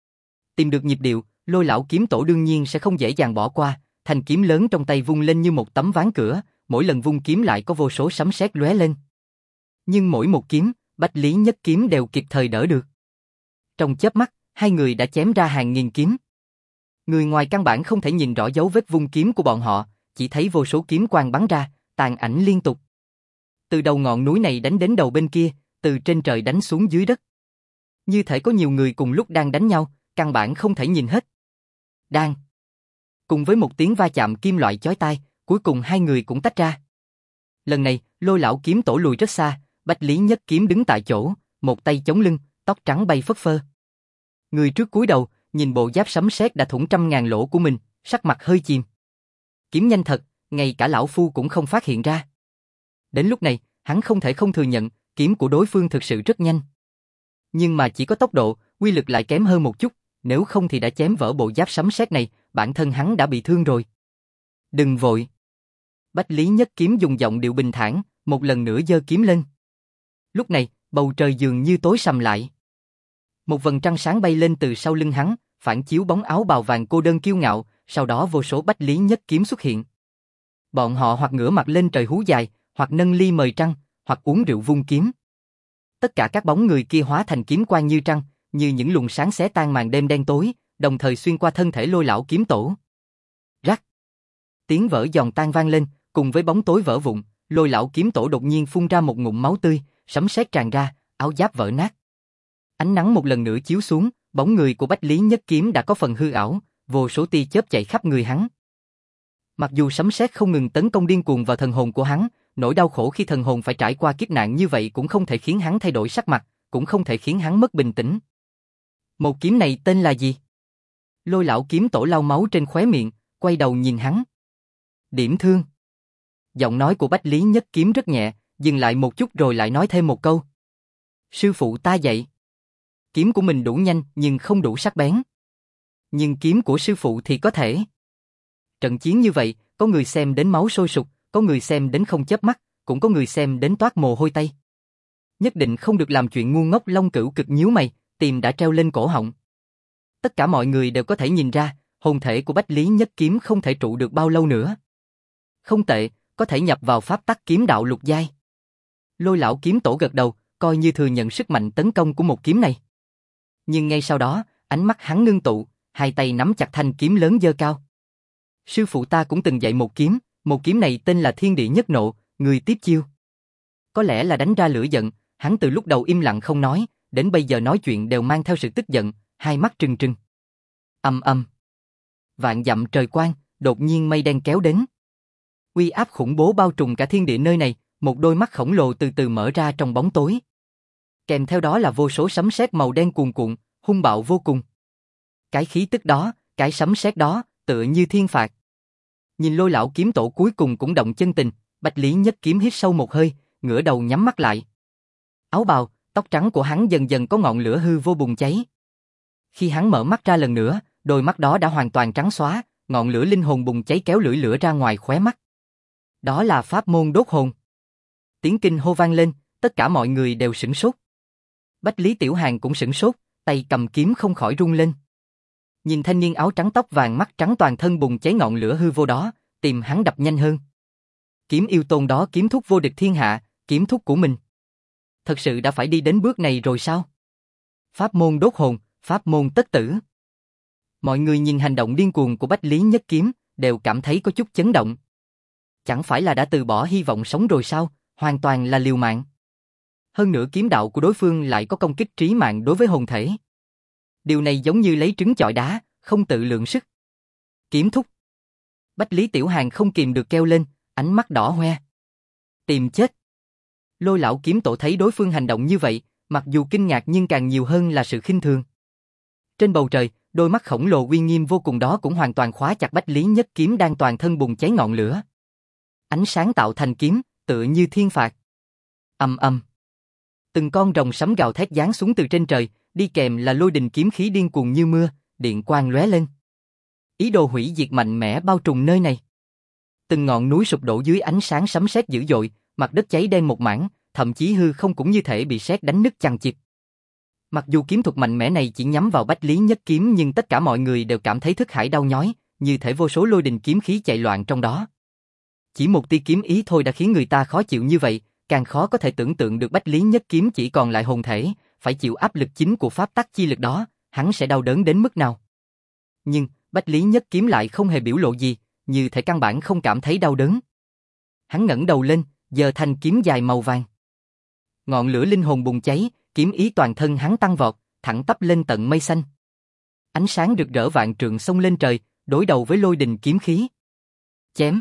Tìm được nhịp điệu, Lôi lão kiếm tổ đương nhiên sẽ không dễ dàng bỏ qua, thanh kiếm lớn trong tay vung lên như một tấm ván cửa, mỗi lần vung kiếm lại có vô số sấm sét lóe lên. Nhưng mỗi một kiếm, Bách Lý Nhất Kiếm đều kịp thời đỡ được. Trong chớp mắt, hai người đã chém ra hàng nghìn kiếm. Người ngoài căn bản không thể nhìn rõ dấu vết vung kiếm của bọn họ, chỉ thấy vô số kiếm quang bắn ra, tàn ảnh liên tục. Từ đầu ngọn núi này đánh đến đầu bên kia, từ trên trời đánh xuống dưới đất. Như thể có nhiều người cùng lúc đang đánh nhau, căn bản không thể nhìn hết. Đang. Cùng với một tiếng va chạm kim loại chói tai, cuối cùng hai người cũng tách ra. Lần này, Lôi lão kiếm tổ lùi rất xa, Bách Lý Nhất Kiếm đứng tại chỗ, một tay chống lưng, tóc trắng bay phất phơ. Người trước cúi đầu, nhìn bộ giáp sấm sét đã thủng trăm ngàn lỗ của mình, sắc mặt hơi chìm. Kiếm nhanh thật, ngay cả lão phu cũng không phát hiện ra. Đến lúc này, hắn không thể không thừa nhận, kiếm của đối phương thực sự rất nhanh. Nhưng mà chỉ có tốc độ, uy lực lại kém hơn một chút, nếu không thì đã chém vỡ bộ giáp sấm sét này, bản thân hắn đã bị thương rồi. Đừng vội. Bách Lý Nhất Kiếm dùng giọng điệu bình thản, một lần nữa giơ kiếm lên. Lúc này, bầu trời dường như tối sầm lại. Một vầng trăng sáng bay lên từ sau lưng hắn, phản chiếu bóng áo bào vàng cô đơn kiêu ngạo, sau đó vô số Bách Lý Nhất Kiếm xuất hiện. Bọn họ hoặc ngửa mặt lên trời hú dài, hoặc nâng ly mời trăng, hoặc uống rượu vung kiếm. Tất cả các bóng người kia hóa thành kiếm quang như trăng, như những luồng sáng xé tan màn đêm đen tối, đồng thời xuyên qua thân thể Lôi lão kiếm tổ. Rắc. Tiếng vỡ giòn tan vang lên, cùng với bóng tối vỡ vụn, Lôi lão kiếm tổ đột nhiên phun ra một ngụm máu tươi, sấm sét tràn ra, áo giáp vỡ nát. Ánh nắng một lần nữa chiếu xuống, bóng người của Bách Lý Nhất Kiếm đã có phần hư ảo, vô số tia chớp chạy khắp người hắn. Mặc dù sấm sét không ngừng tấn công điên cuồng vào thần hồn của hắn, nỗi đau khổ khi thần hồn phải trải qua kiếp nạn như vậy cũng không thể khiến hắn thay đổi sắc mặt, cũng không thể khiến hắn mất bình tĩnh. Một kiếm này tên là gì? Lôi lão kiếm tổ lau máu trên khóe miệng, quay đầu nhìn hắn. Điểm thương. Giọng nói của Bách Lý Nhất Kiếm rất nhẹ, dừng lại một chút rồi lại nói thêm một câu. Sư phụ ta dạy. Kiếm của mình đủ nhanh nhưng không đủ sắc bén. Nhưng kiếm của sư phụ thì có thể. Trận chiến như vậy, có người xem đến máu sôi sục, có người xem đến không chớp mắt, cũng có người xem đến toát mồ hôi tay. Nhất định không được làm chuyện ngu ngốc. Long Cửu cực nhíu mày, tim đã treo lên cổ họng. Tất cả mọi người đều có thể nhìn ra, hồn thể của Bách Lý Nhất Kiếm không thể trụ được bao lâu nữa. Không tệ, có thể nhập vào pháp tắc kiếm đạo lục giai. Lôi lão kiếm tổ gật đầu, coi như thừa nhận sức mạnh tấn công của một kiếm này. Nhưng ngay sau đó, ánh mắt hắn ngưng tụ, hai tay nắm chặt thanh kiếm lớn giơ cao. Sư phụ ta cũng từng dạy một kiếm, một kiếm này tên là Thiên Địa Nhất Nộ, người tiếp chiêu. Có lẽ là đánh ra lửa giận, hắn từ lúc đầu im lặng không nói, đến bây giờ nói chuyện đều mang theo sự tức giận, hai mắt trừng trừng. Ầm ầm. Vạn dặm trời quang, đột nhiên mây đen kéo đến. Uy áp khủng bố bao trùm cả thiên địa nơi này, một đôi mắt khổng lồ từ từ mở ra trong bóng tối. Kèm theo đó là vô số sấm sét màu đen cuồn cuộn, hung bạo vô cùng. Cái khí tức đó, cái sấm sét đó, tựa như thiên phạt. Nhìn Lôi lão kiếm tổ cuối cùng cũng động chân tình, Bách Lý Nhất Kiếm hít sâu một hơi, ngửa đầu nhắm mắt lại. Áo bào, tóc trắng của hắn dần dần có ngọn lửa hư vô bùng cháy. Khi hắn mở mắt ra lần nữa, đôi mắt đó đã hoàn toàn trắng xóa, ngọn lửa linh hồn bùng cháy kéo lưỡi lửa ra ngoài khóe mắt. Đó là pháp môn đốt hồn. Tiếng kinh hô vang lên, tất cả mọi người đều sửng sốt. Bách Lý Tiểu Hàn cũng sửng sốt, tay cầm kiếm không khỏi rung lên. Nhìn thanh niên áo trắng tóc vàng mắt trắng toàn thân bùng cháy ngọn lửa hư vô đó, tim hắn đập nhanh hơn. Kiếm yêu tôn đó kiếm thúc vô địch thiên hạ, kiếm thúc của mình. Thật sự đã phải đi đến bước này rồi sao? Pháp môn đốt hồn, pháp môn tất tử. Mọi người nhìn hành động điên cuồng của Bách Lý Nhất Kiếm, đều cảm thấy có chút chấn động. Chẳng phải là đã từ bỏ hy vọng sống rồi sao, hoàn toàn là liều mạng. Hơn nữa kiếm đạo của đối phương lại có công kích trí mạng đối với hồn thể. Điều này giống như lấy trứng chọi đá, không tự lượng sức. Kiếm thúc. Bách Lý Tiểu Hàn không kìm được kêu lên, ánh mắt đỏ hoe. Tìm chết. Lôi lão kiếm tổ thấy đối phương hành động như vậy, mặc dù kinh ngạc nhưng càng nhiều hơn là sự khinh thường. Trên bầu trời, đôi mắt khổng lồ uy nghiêm vô cùng đó cũng hoàn toàn khóa chặt Bách Lý Nhất Kiếm đang toàn thân bùng cháy ngọn lửa. Ánh sáng tạo thành kiếm, tựa như thiên phạt. Ầm ầm. Từng con rồng sấm gào thét giáng xuống từ trên trời, đi kèm là lôi đình kiếm khí điên cuồng như mưa, điện quang lóe lên. Ý đồ hủy diệt mạnh mẽ bao trùm nơi này. Từng ngọn núi sụp đổ dưới ánh sáng sấm sét dữ dội, mặt đất cháy đen một mảng, thậm chí hư không cũng như thể bị sét đánh nứt chằng chịt. Mặc dù kiếm thuật mạnh mẽ này chỉ nhắm vào Bách Lý Nhất Kiếm nhưng tất cả mọi người đều cảm thấy thức hải đau nhói, như thể vô số lôi đình kiếm khí chạy loạn trong đó. Chỉ một tia kiếm ý thôi đã khiến người ta khó chịu như vậy, càng khó có thể tưởng tượng được Bách Lý Nhất Kiếm chỉ còn lại hồn thể, phải chịu áp lực chính của pháp tắc chi lực đó, hắn sẽ đau đớn đến mức nào. Nhưng, Bách Lý Nhất Kiếm lại không hề biểu lộ gì, như thể căn bản không cảm thấy đau đớn. Hắn ngẩng đầu lên, giơ thanh kiếm dài màu vàng. Ngọn lửa linh hồn bùng cháy, kiếm ý toàn thân hắn tăng vọt, thẳng tắp lên tận mây xanh. Ánh sáng rực rỡ vạn trượng xông lên trời, đối đầu với lôi đình kiếm khí. Chém.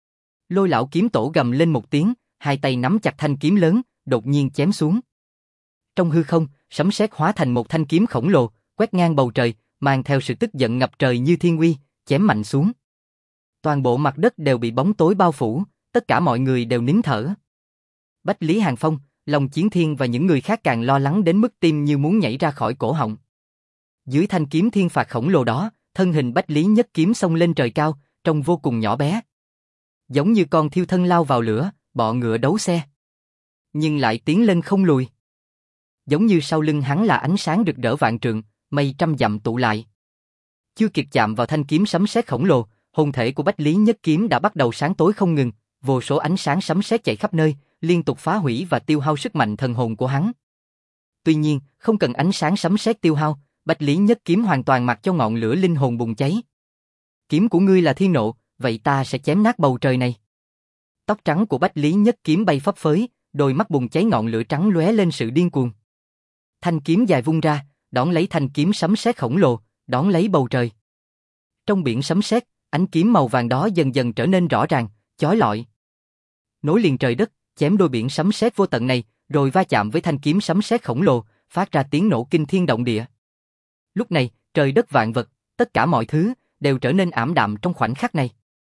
Lôi lão kiếm tổ gầm lên một tiếng, hai tay nắm chặt thanh kiếm lớn, đột nhiên chém xuống. Trong hư không, sấm sét hóa thành một thanh kiếm khổng lồ, quét ngang bầu trời, mang theo sự tức giận ngập trời như thiên uy, chém mạnh xuống. Toàn bộ mặt đất đều bị bóng tối bao phủ, tất cả mọi người đều nín thở. Bách Lý Hàng Phong, Long Chiến Thiên và những người khác càng lo lắng đến mức tim như muốn nhảy ra khỏi cổ họng. Dưới thanh kiếm thiên phạt khổng lồ đó, thân hình Bách Lý Nhất Kiếm xông lên trời cao, trông vô cùng nhỏ bé. Giống như con thiêu thân lao vào lửa, bọ ngựa đấu xe. Nhưng lại tiến lên không lùi. Giống như sau lưng hắn là ánh sáng rực rỡ vạn trượng, mây trăm dặm tụ lại. Chưa kịp chạm vào thanh kiếm sấm sét khổng lồ, hồn thể của Bách Lý Nhất Kiếm đã bắt đầu sáng tối không ngừng, vô số ánh sáng sấm sét chạy khắp nơi, liên tục phá hủy và tiêu hao sức mạnh thần hồn của hắn. Tuy nhiên, không cần ánh sáng sấm sét tiêu hao, Bách Lý Nhất Kiếm hoàn toàn mặc cho ngọn lửa linh hồn bùng cháy. Kiếm của ngươi là thiên nộ, vậy ta sẽ chém nát bầu trời này. Tóc trắng của Bách Lý Nhất Kiếm bay phấp phới, đôi mắt bùng cháy ngọn lửa trắng lóe lên sự điên cuồng. Thanh kiếm dài vung ra, đón lấy thanh kiếm sấm sét khổng lồ, đón lấy bầu trời. Trong biển sấm sét, ánh kiếm màu vàng đó dần dần trở nên rõ ràng, chói lọi. Nối liền trời đất, chém đôi biển sấm sét vô tận này, rồi va chạm với thanh kiếm sấm sét khổng lồ, phát ra tiếng nổ kinh thiên động địa. Lúc này, trời đất vạn vật, tất cả mọi thứ đều trở nên ảm đạm trong khoảnh khắc này.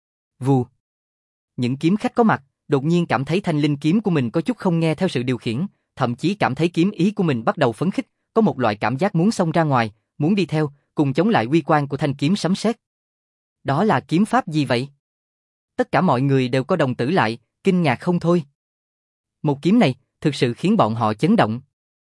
Vù. Những kiếm khách có mặt, đột nhiên cảm thấy thanh linh kiếm của mình có chút không nghe theo sự điều khiển, thậm chí cảm thấy kiếm ý của mình bắt đầu phấn khích, có một loại cảm giác muốn xông ra ngoài, muốn đi theo, cùng chống lại uy quang của thanh kiếm sấm sét. Đó là kiếm pháp gì vậy? Tất cả mọi người đều co đồng tử lại, kinh ngạc không thôi. Một kiếm này, thực sự khiến bọn họ chấn động.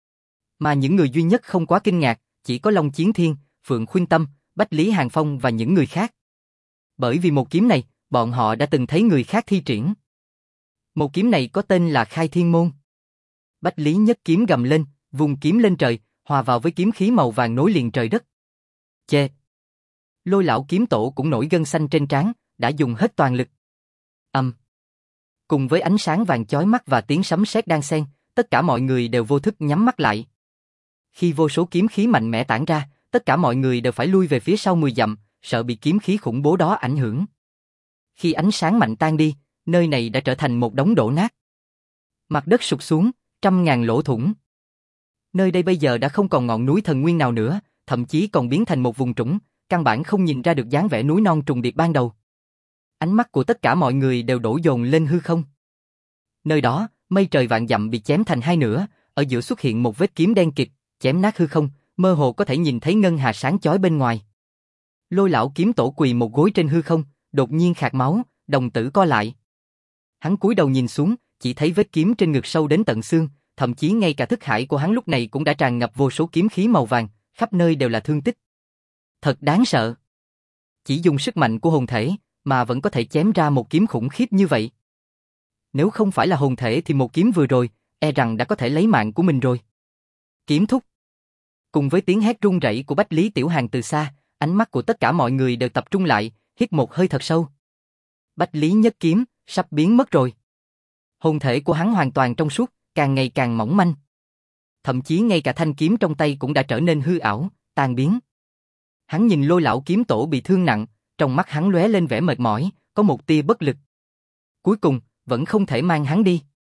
Mà những người duy nhất không quá kinh ngạc, chỉ có Long Chiến Thiên, Phượng Khuynh Tâm, Bách Lý Hàng Phong và những người khác. Bởi vì một kiếm này, bọn họ đã từng thấy người khác thi triển. Một kiếm này có tên là Khai Thiên Môn. Bách Lý Nhất Kiếm gầm lên, vùng kiếm lên trời, hòa vào với kiếm khí màu vàng nối liền trời đất. Chê! Lôi lão kiếm tổ cũng nổi gân xanh trên trán, đã dùng hết toàn lực. Âm! Cùng với ánh sáng vàng chói mắt và tiếng sấm sét đan xen, tất cả mọi người đều vô thức nhắm mắt lại. Khi vô số kiếm khí mạnh mẽ tản ra, tất cả mọi người đều phải lui về phía sau mười dặm, sợ bị kiếm khí khủng bố đó ảnh hưởng. Khi ánh sáng mạnh tan đi, nơi này đã trở thành một đống đổ nát. Mặt đất sụt xuống, trăm ngàn lỗ thủng. Nơi đây bây giờ đã không còn ngọn núi thần nguyên nào nữa, thậm chí còn biến thành một vùng trũng, căn bản không nhìn ra được dáng vẻ núi non trùng điệp ban đầu. Ánh mắt của tất cả mọi người đều đổ dồn lên hư không. Nơi đó, mây trời vạn dặm bị chém thành hai nửa, ở giữa xuất hiện một vết kiếm đen kịt, chém nát hư không, mơ hồ có thể nhìn thấy ngân hà sáng chói bên ngoài. Lôi lão kiếm tổ quỳ một gối trên hư không, đột nhiên khạc máu, đồng tử co lại. Hắn cúi đầu nhìn xuống, chỉ thấy vết kiếm trên ngực sâu đến tận xương, thậm chí ngay cả thức hải của hắn lúc này cũng đã tràn ngập vô số kiếm khí màu vàng, khắp nơi đều là thương tích. Thật đáng sợ. Chỉ dùng sức mạnh của hồn thể, mà vẫn có thể chém ra một kiếm khủng khiếp như vậy. Nếu không phải là hồn thể thì một kiếm vừa rồi, e rằng đã có thể lấy mạng của mình rồi. Kiếm thúc. Cùng với tiếng hét run rẩy của Bách Lý Tiểu Hàng từ xa, ánh mắt của tất cả mọi người đều tập trung lại, hít một hơi thật sâu. Bách Lý Nhất Kiếm, sắp biến mất rồi. Hồn thể của hắn hoàn toàn trong suốt, càng ngày càng mỏng manh. Thậm chí ngay cả thanh kiếm trong tay cũng đã trở nên hư ảo, tan biến. Hắn nhìn Lôi lão kiếm tổ bị thương nặng, trong mắt hắn lóe lên vẻ mệt mỏi, có một tia bất lực. Cuối cùng, vẫn không thể mang hắn đi.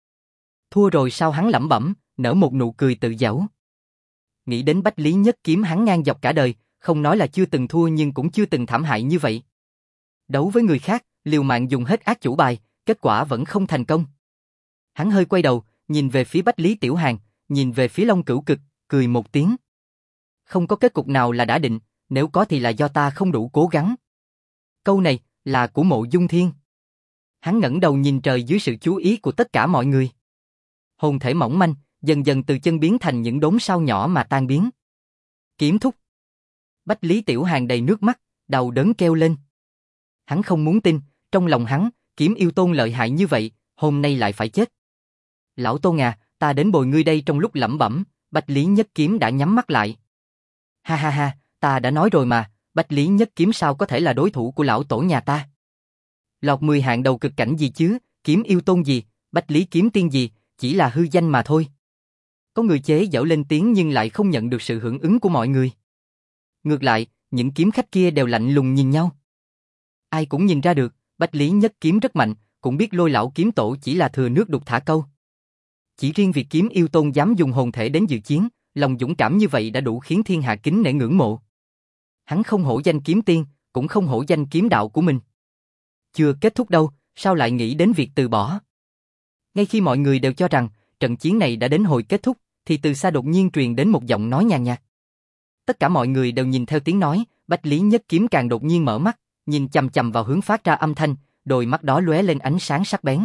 Thua rồi sao, hắn lẩm bẩm, nở một nụ cười tự giễu. Nghĩ đến Bách Lý Nhất Kiếm, hắn ngang dọc cả đời, không nói là chưa từng thua nhưng cũng chưa từng thảm hại như vậy. Đấu với người khác, liều mạng dùng hết ác chủ bài, kết quả vẫn không thành công. Hắn hơi quay đầu, nhìn về phía Bách Lý Tiểu Hàn, nhìn về phía Long Cửu Cực, cười một tiếng. Không có kết cục nào là đã định, nếu có thì là do ta không đủ cố gắng. Câu này là của Mộ Dung Thiên. Hắn ngẩng đầu nhìn trời dưới sự chú ý của tất cả mọi người. Hồn thể mỏng manh, dần dần từ chân biến thành những đốm sao nhỏ mà tan biến. Kiếm thúc. Bách Lý Tiểu Hàn đầy nước mắt, đau đớn kêu lên. Hắn không muốn tin, trong lòng hắn, Kiếm Yêu Tôn lợi hại như vậy, hôm nay lại phải chết. Lão Tôn à, ta đến bồi ngươi đây. Trong lúc lẩm bẩm, Bách Lý Nhất Kiếm đã nhắm mắt lại. Ha ha ha, ta đã nói rồi mà, Bách Lý Nhất Kiếm sao có thể là đối thủ của lão tổ nhà ta. Lọt mười hạng đầu cực cảnh gì chứ, Kiếm Yêu Tôn gì, Bách Lý Kiếm Tiên gì, chỉ là hư danh mà thôi. Có người chế giễu lên tiếng nhưng lại không nhận được sự hưởng ứng của mọi người. Ngược lại, những kiếm khách kia đều lạnh lùng nhìn nhau. Ai cũng nhìn ra được, Bách Lý Nhất Kiếm rất mạnh, cũng biết Lôi lão kiếm tổ chỉ là thừa nước đục thả câu. Chỉ riêng việc Kiếm Yêu Tôn dám dùng hồn thể đến dự chiến, lòng dũng cảm như vậy đã đủ khiến thiên hạ kính nể ngưỡng mộ. Hắn không hổ danh kiếm tiên, cũng không hổ danh kiếm đạo của mình. Chưa kết thúc đâu, sao lại nghĩ đến việc từ bỏ? Ngay khi mọi người đều cho rằng trận chiến này đã đến hồi kết thúc, thì từ xa đột nhiên truyền đến một giọng nói nhàn nhạt. Tất cả mọi người đều nhìn theo tiếng nói, Bách Lý Nhất Kiếm càng đột nhiên mở mắt, nhìn chằm chằm vào hướng phát ra âm thanh, đôi mắt đó lóe lên ánh sáng sắc bén.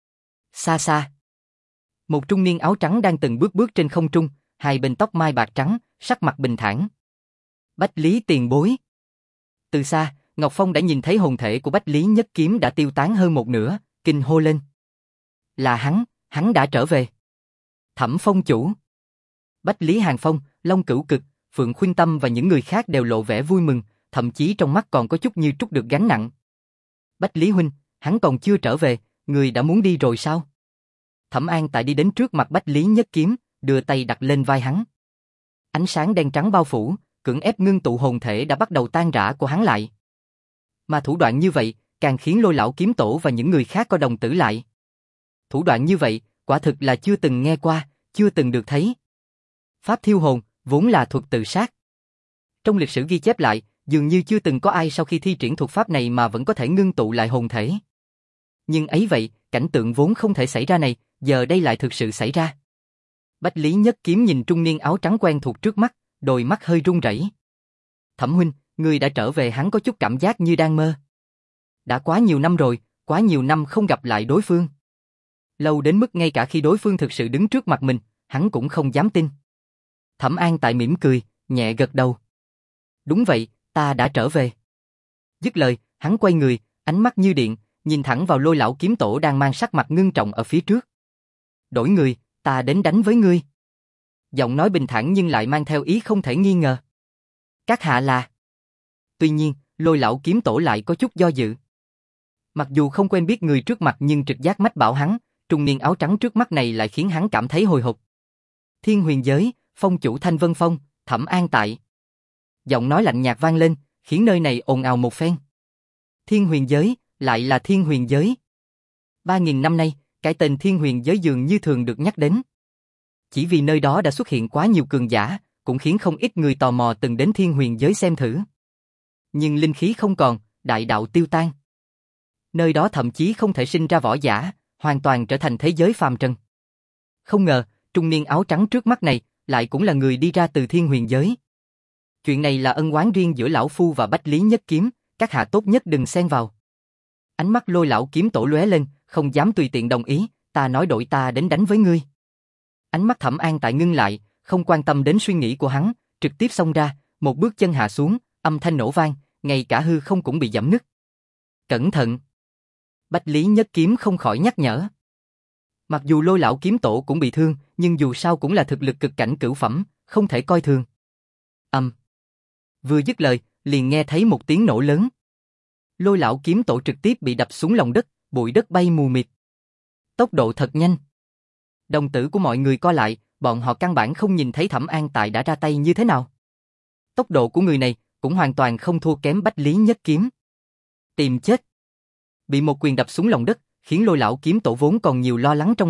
Xa xa, một trung niên áo trắng đang từng bước bước trên không trung, hai bên tóc mai bạc trắng, sắc mặt bình thản. Bách Lý tiền bối. Từ xa, Ngọc Phong đã nhìn thấy hồn thể của Bách Lý Nhất Kiếm đã tiêu tán hơn một nửa, kinh hô lên. Là hắn, hắn đã trở về. Thẩm Phong chủ. Bách Lý Hàn Phong, Long Cửu Cực, Phượng Khuynh Tâm và những người khác đều lộ vẻ vui mừng, thậm chí trong mắt còn có chút như trút được gánh nặng. Bách Lý huynh, hắn còn chưa trở về, người đã muốn đi rồi sao? Thẩm An Tại đi đến trước mặt Bách Lý Nhất Kiếm, đưa tay đặt lên vai hắn. Ánh sáng đen trắng bao phủ, cưỡng ép ngưng tụ hồn thể đã bắt đầu tan rã của hắn lại. Mà thủ đoạn như vậy, càng khiến Lôi lão kiếm tổ và những người khác có đồng tử lại. Thủ đoạn như vậy, quả thực là chưa từng nghe qua, chưa từng được thấy. Pháp thiêu hồn, vốn là thuật tự sát. Trong lịch sử ghi chép lại, dường như chưa từng có ai sau khi thi triển thuật pháp này mà vẫn có thể ngưng tụ lại hồn thể. Nhưng ấy vậy, cảnh tượng vốn không thể xảy ra này, giờ đây lại thực sự xảy ra. Bách Lý Nhất Kiếm nhìn trung niên áo trắng quen thuộc trước mắt, đôi mắt hơi run rẩy. Thẩm huynh, người đã trở về. Hắn có chút cảm giác như đang mơ. Đã quá nhiều năm rồi, quá nhiều năm không gặp lại đối phương. Lâu đến mức ngay cả khi đối phương thực sự đứng trước mặt mình, hắn cũng không dám tin. Thẩm An Tại mỉm cười, nhẹ gật đầu. Đúng vậy, ta đã trở về. Dứt lời, hắn quay người, ánh mắt như điện, nhìn thẳng vào Lôi lão kiếm tổ đang mang sắc mặt ngưng trọng ở phía trước. Đổi người, ta đến đánh với ngươi. Giọng nói bình thản nhưng lại mang theo ý không thể nghi ngờ. Các hạ là... Tuy nhiên, Lôi lão kiếm tổ lại có chút do dự. Mặc dù không quen biết người trước mặt nhưng trực giác mách bảo hắn, trung niên áo trắng trước mắt này lại khiến hắn cảm thấy hồi hộp. Thiên Huyền Giới, phong chủ Thanh Vân Phong, Thẩm An Tại. Giọng nói lạnh nhạt vang lên, khiến nơi này ồn ào một phen. Thiên Huyền Giới, lại là Thiên Huyền Giới. Ba nghìn năm nay, cái tên Thiên Huyền Giới dường như thường được nhắc đến. Chỉ vì nơi đó đã xuất hiện quá nhiều cường giả, cũng khiến không ít người tò mò từng đến Thiên Huyền Giới xem thử. Nhưng linh khí không còn, đại đạo tiêu tan. Nơi đó thậm chí không thể sinh ra võ giả, hoàn toàn trở thành thế giới phàm trần. Không ngờ, trung niên áo trắng trước mắt này, lại cũng là người đi ra từ Thiên Huyền Giới. Chuyện này là ân oán riêng giữa lão phu và Bách Lý Nhất Kiếm, các hạ tốt nhất đừng xen vào. Ánh mắt Lôi lão kiếm tổ lóe lên, không dám tùy tiện đồng ý, ta nói đổi ta đến đánh với ngươi. Ánh mắt Thẩm An Tại ngưng lại, không quan tâm đến suy nghĩ của hắn, trực tiếp xông ra, một bước chân hạ xuống, âm thanh nổ vang, ngay cả hư không cũng bị giẫm nứt. Cẩn thận! Bách Lý Nhất Kiếm không khỏi nhắc nhở. Mặc dù Lôi lão kiếm tổ cũng bị thương, nhưng dù sao cũng là thực lực cực cảnh cửu phẩm, không thể coi thường. Âm. Vừa dứt lời, liền nghe thấy một tiếng nổ lớn. Lôi lão kiếm tổ trực tiếp bị đập xuống lòng đất, bụi đất bay mù mịt. Tốc độ thật nhanh. Đồng tử của mọi người co lại, bọn họ căn bản không nhìn thấy Thẩm An Tại đã ra tay như thế nào. Tốc độ của người này cũng hoàn toàn không thua kém Bách Lý Nhất Kiếm. Tìm chết. Bị một quyền đập xuống lòng đất, khiến Lôi lão kiếm tổ vốn còn nhiều lo lắng trong lòng,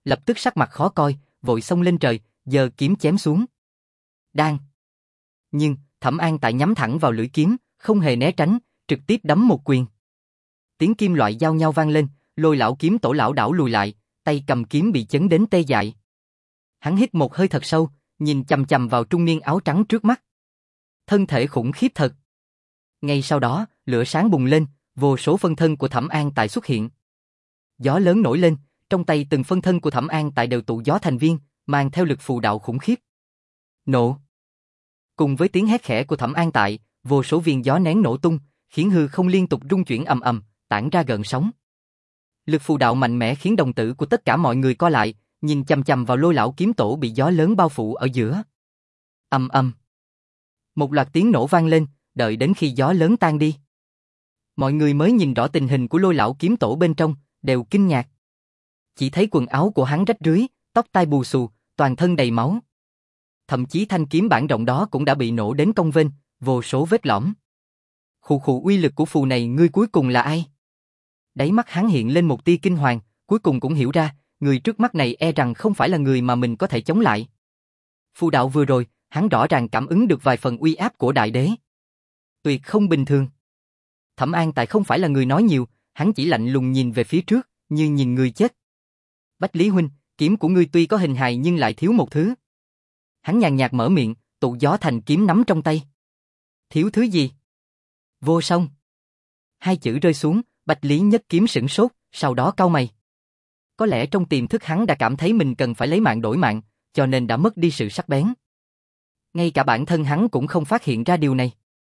lập tức sắc mặt khó coi, vội xông lên trời, giơ kiếm chém xuống. Đang. Nhưng, Thẩm An Tại nhắm thẳng vào lưỡi kiếm, không hề né tránh, trực tiếp đấm một quyền. Tiếng kim loại giao nhau vang lên, Lôi lão kiếm tổ lão đảo lùi lại, tay cầm kiếm bị chấn đến tê dại. Hắn hít một hơi thật sâu, nhìn chằm chằm vào trung niên áo trắng trước mắt. Thân thể khủng khiếp thật. Ngay sau đó, lửa sáng bùng lên, vô số phân thân của Thẩm An Tại xuất hiện. Gió lớn nổi lên, trong tay từng phân thân của Thẩm An Tại đều tụ gió thành viên, mang theo lực phù đạo khủng khiếp. Nổ. Cùng với tiếng hét khẽ của Thẩm An Tại, vô số viên gió nén nổ tung, khiến hư không liên tục rung chuyển ầm ầm, tản ra gợn sóng. Lực phù đạo mạnh mẽ khiến đồng tử của tất cả mọi người co lại, nhìn chằm chằm vào Lôi lão kiếm tổ bị gió lớn bao phủ ở giữa. Ầm ầm. Một loạt tiếng nổ vang lên, đợi đến khi gió lớn tan đi. Mọi người mới nhìn rõ tình hình của Lôi lão kiếm tổ bên trong, đều kinh ngạc. Chỉ thấy quần áo của hắn rách rưới, tóc tai bù xù, toàn thân đầy máu. Thậm chí thanh kiếm bản rộng đó cũng đã bị nổ đến cong vênh, vô số vết lõm. Khụ khụ, uy lực của phù này ngươi cuối cùng là ai? Đáy mắt hắn hiện lên một tia kinh hoàng, cuối cùng cũng hiểu ra, người trước mắt này e rằng không phải là người mà mình có thể chống lại. Phù đạo vừa rồi, hắn rõ ràng cảm ứng được vài phần uy áp của đại đế. Tuyệt không bình thường. Thẩm An Tại không phải là người nói nhiều, hắn chỉ lạnh lùng nhìn về phía trước, như nhìn người chết. Bách Lý huynh, kiếm của ngươi tuy có hình hài nhưng lại thiếu một thứ. Hắn nhàn nhạt mở miệng, tụ gió thành kiếm nắm trong tay. Thiếu thứ gì? Vô song. Hai chữ rơi xuống, Bách Lý Nhất Kiếm sửng sốt, sau đó cau mày. Có lẽ trong tiềm thức hắn đã cảm thấy mình cần phải lấy mạng đổi mạng, cho nên đã mất đi sự sắc bén. Ngay cả bản thân hắn cũng không phát hiện ra điều này.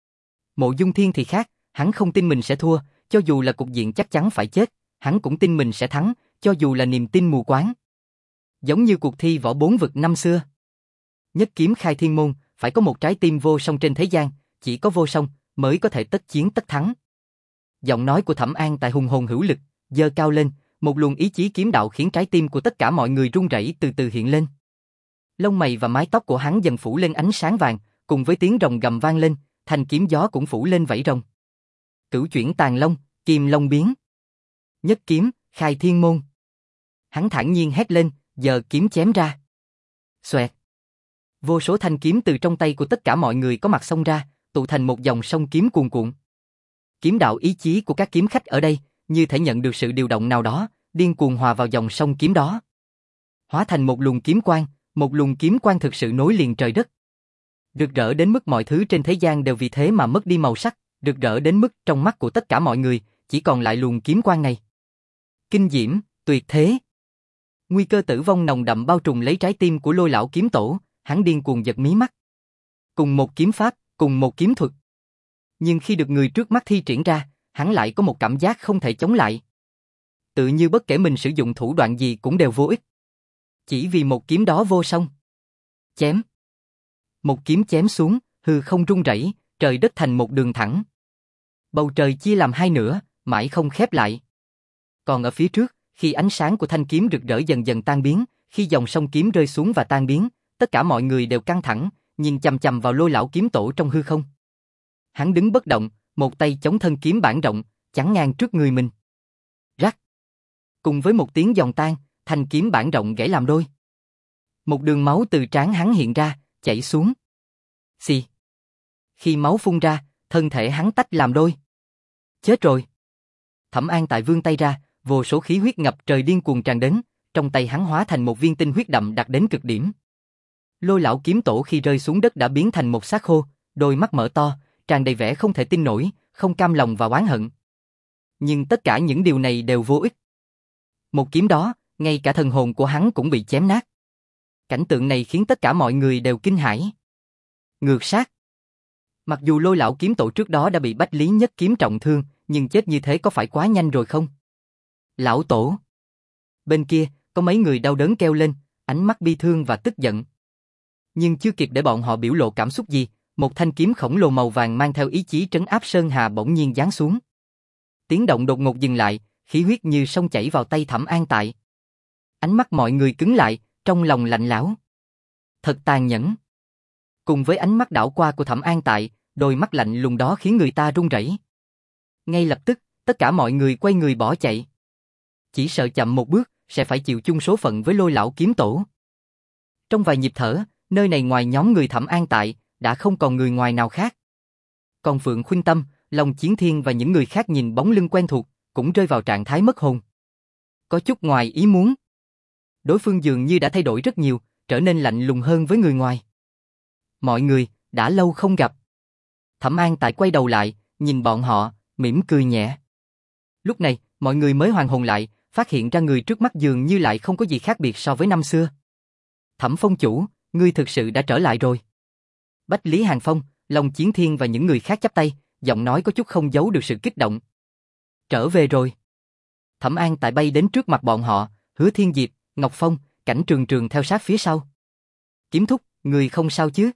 Mộ Dung Thiên thì khác, hắn không tin mình sẽ thua, cho dù là cục diện chắc chắn phải chết, hắn cũng tin mình sẽ thắng, cho dù là niềm tin mù quáng. Giống như cuộc thi võ bốn vực năm xưa. Nhất kiếm khai thiên môn, phải có một trái tim vô song trên thế gian, chỉ có vô song mới có thể tất chiến tất thắng. Giọng nói của Thẩm An Tại hùng hồn hữu lực, giơ cao lên, một luồng ý chí kiếm đạo khiến trái tim của tất cả mọi người run rẩy từ từ hiện lên. Lông mày và mái tóc của hắn dần phủ lên ánh sáng vàng, cùng với tiếng rồng gầm vang lên, thanh kiếm gió cũng phủ lên vảy rồng. Cửu chuyển tàn long, kim long biến. Nhất kiếm, khai thiên môn. Hắn thản nhiên hét lên, giơ kiếm chém ra. Xoẹt. Vô số thanh kiếm từ trong tay của tất cả mọi người có mặt xông ra, tụ thành một dòng sông kiếm cuồn cuộn. Kiếm đạo ý chí của các kiếm khách ở đây, như thể nhận được sự điều động nào đó, điên cuồng hòa vào dòng sông kiếm đó. Hóa thành một luồng kiếm quang, một luồng kiếm quang thực sự nối liền trời đất. Rực rỡ đến mức mọi thứ trên thế gian đều vì thế mà mất đi màu sắc, rực rỡ đến mức trong mắt của tất cả mọi người, chỉ còn lại luồng kiếm quang này. Kinh diễm, tuyệt thế. Nguy cơ tử vong nồng đậm bao trùm lấy trái tim của Lôi lão kiếm tổ, hắn điên cuồng giật mí mắt. Cùng một kiếm pháp, cùng một kiếm thuật. Nhưng khi được người trước mắt thi triển ra, hắn lại có một cảm giác không thể chống lại. Tự như bất kể mình sử dụng thủ đoạn gì cũng đều vô ích. Chỉ vì một kiếm đó vô song. Chém. Một kiếm chém xuống, hư không rung rẩy, trời đất thành một đường thẳng. Bầu trời chia làm hai nửa, mãi không khép lại. Còn ở phía trước, khi ánh sáng của thanh kiếm rực rỡ dần dần tan biến, khi dòng sông kiếm rơi xuống và tan biến, tất cả mọi người đều căng thẳng, nhìn chằm chằm vào Lôi lão kiếm tổ trong hư không. Hắn đứng bất động, một tay chống thân kiếm bản rộng, chắn ngang trước người mình. Rắc. Cùng với một tiếng giòn tan, thanh kiếm bản rộng gãy làm đôi. Một đường máu từ trán hắn hiện ra, chảy xuống. Xì. Khi máu phun ra, thân thể hắn tách làm đôi. Chết rồi. Thẩm An Tại vươn tay ra, vô số khí huyết ngập trời điên cuồng tràn đến, trong tay hắn hóa thành một viên tinh huyết đậm đặc đến cực điểm. Lôi lão kiếm tổ khi rơi xuống đất đã biến thành một xác khô, đôi mắt mở to, tràn đầy vẻ không thể tin nổi, không cam lòng và oán hận. Nhưng tất cả những điều này đều vô ích. Một kiếm đó, ngay cả thần hồn của hắn cũng bị chém nát. Cảnh tượng này khiến tất cả mọi người đều kinh hãi. Ngược sát. Mặc dù Lôi lão kiếm tổ trước đó đã bị Bách Lý Nhất Kiếm trọng thương, nhưng chết như thế có phải quá nhanh rồi không? Lão tổ. Bên kia, có mấy người đau đớn kêu lên, ánh mắt bi thương và tức giận. Nhưng chưa kịp để bọn họ biểu lộ cảm xúc gì, một thanh kiếm khổng lồ màu vàng mang theo ý chí trấn áp sơn hà bỗng nhiên giáng xuống. Tiếng động đột ngột dừng lại, khí huyết như sông chảy vào tay Thẩm An Tại. Ánh mắt mọi người cứng lại, trong lòng lạnh lẽo. Thật tàn nhẫn. Cùng với ánh mắt đảo qua của Thẩm An Tại, đôi mắt lạnh lùng đó khiến người ta run rẩy. Ngay lập tức, tất cả mọi người quay người bỏ chạy. Chỉ sợ chậm một bước, sẽ phải chịu chung số phận với Lôi lão kiếm tổ. Trong vài nhịp thở, nơi này ngoài nhóm người Thẩm An Tại, đã không còn người ngoài nào khác. Còn Phượng Khuynh Tâm, Long Chiến Thiên và những người khác nhìn bóng lưng quen thuộc, cũng rơi vào trạng thái mất hồn. Có chút ngoài ý muốn. Đối phương dường như đã thay đổi rất nhiều, trở nên lạnh lùng hơn với người ngoài. Mọi người, đã lâu không gặp. Thẩm An Tại quay đầu lại, nhìn bọn họ, mỉm cười nhẹ. Lúc này, mọi người mới hoàn hồn lại, phát hiện ra người trước mắt dường như lại không có gì khác biệt so với năm xưa. Thẩm Phong chủ, ngươi thực sự đã trở lại rồi. Bách Lý Hàng Phong, Long Chiến Thiên và những người khác chắp tay, giọng nói có chút không giấu được sự kích động. Trở về rồi. Thẩm An Tại bay đến trước mặt bọn họ, Hứa Thiên Diệp, Ngọc Phong, Cảnh Trường Trường theo sát phía sau. Kiếm thúc, người không sao chứ?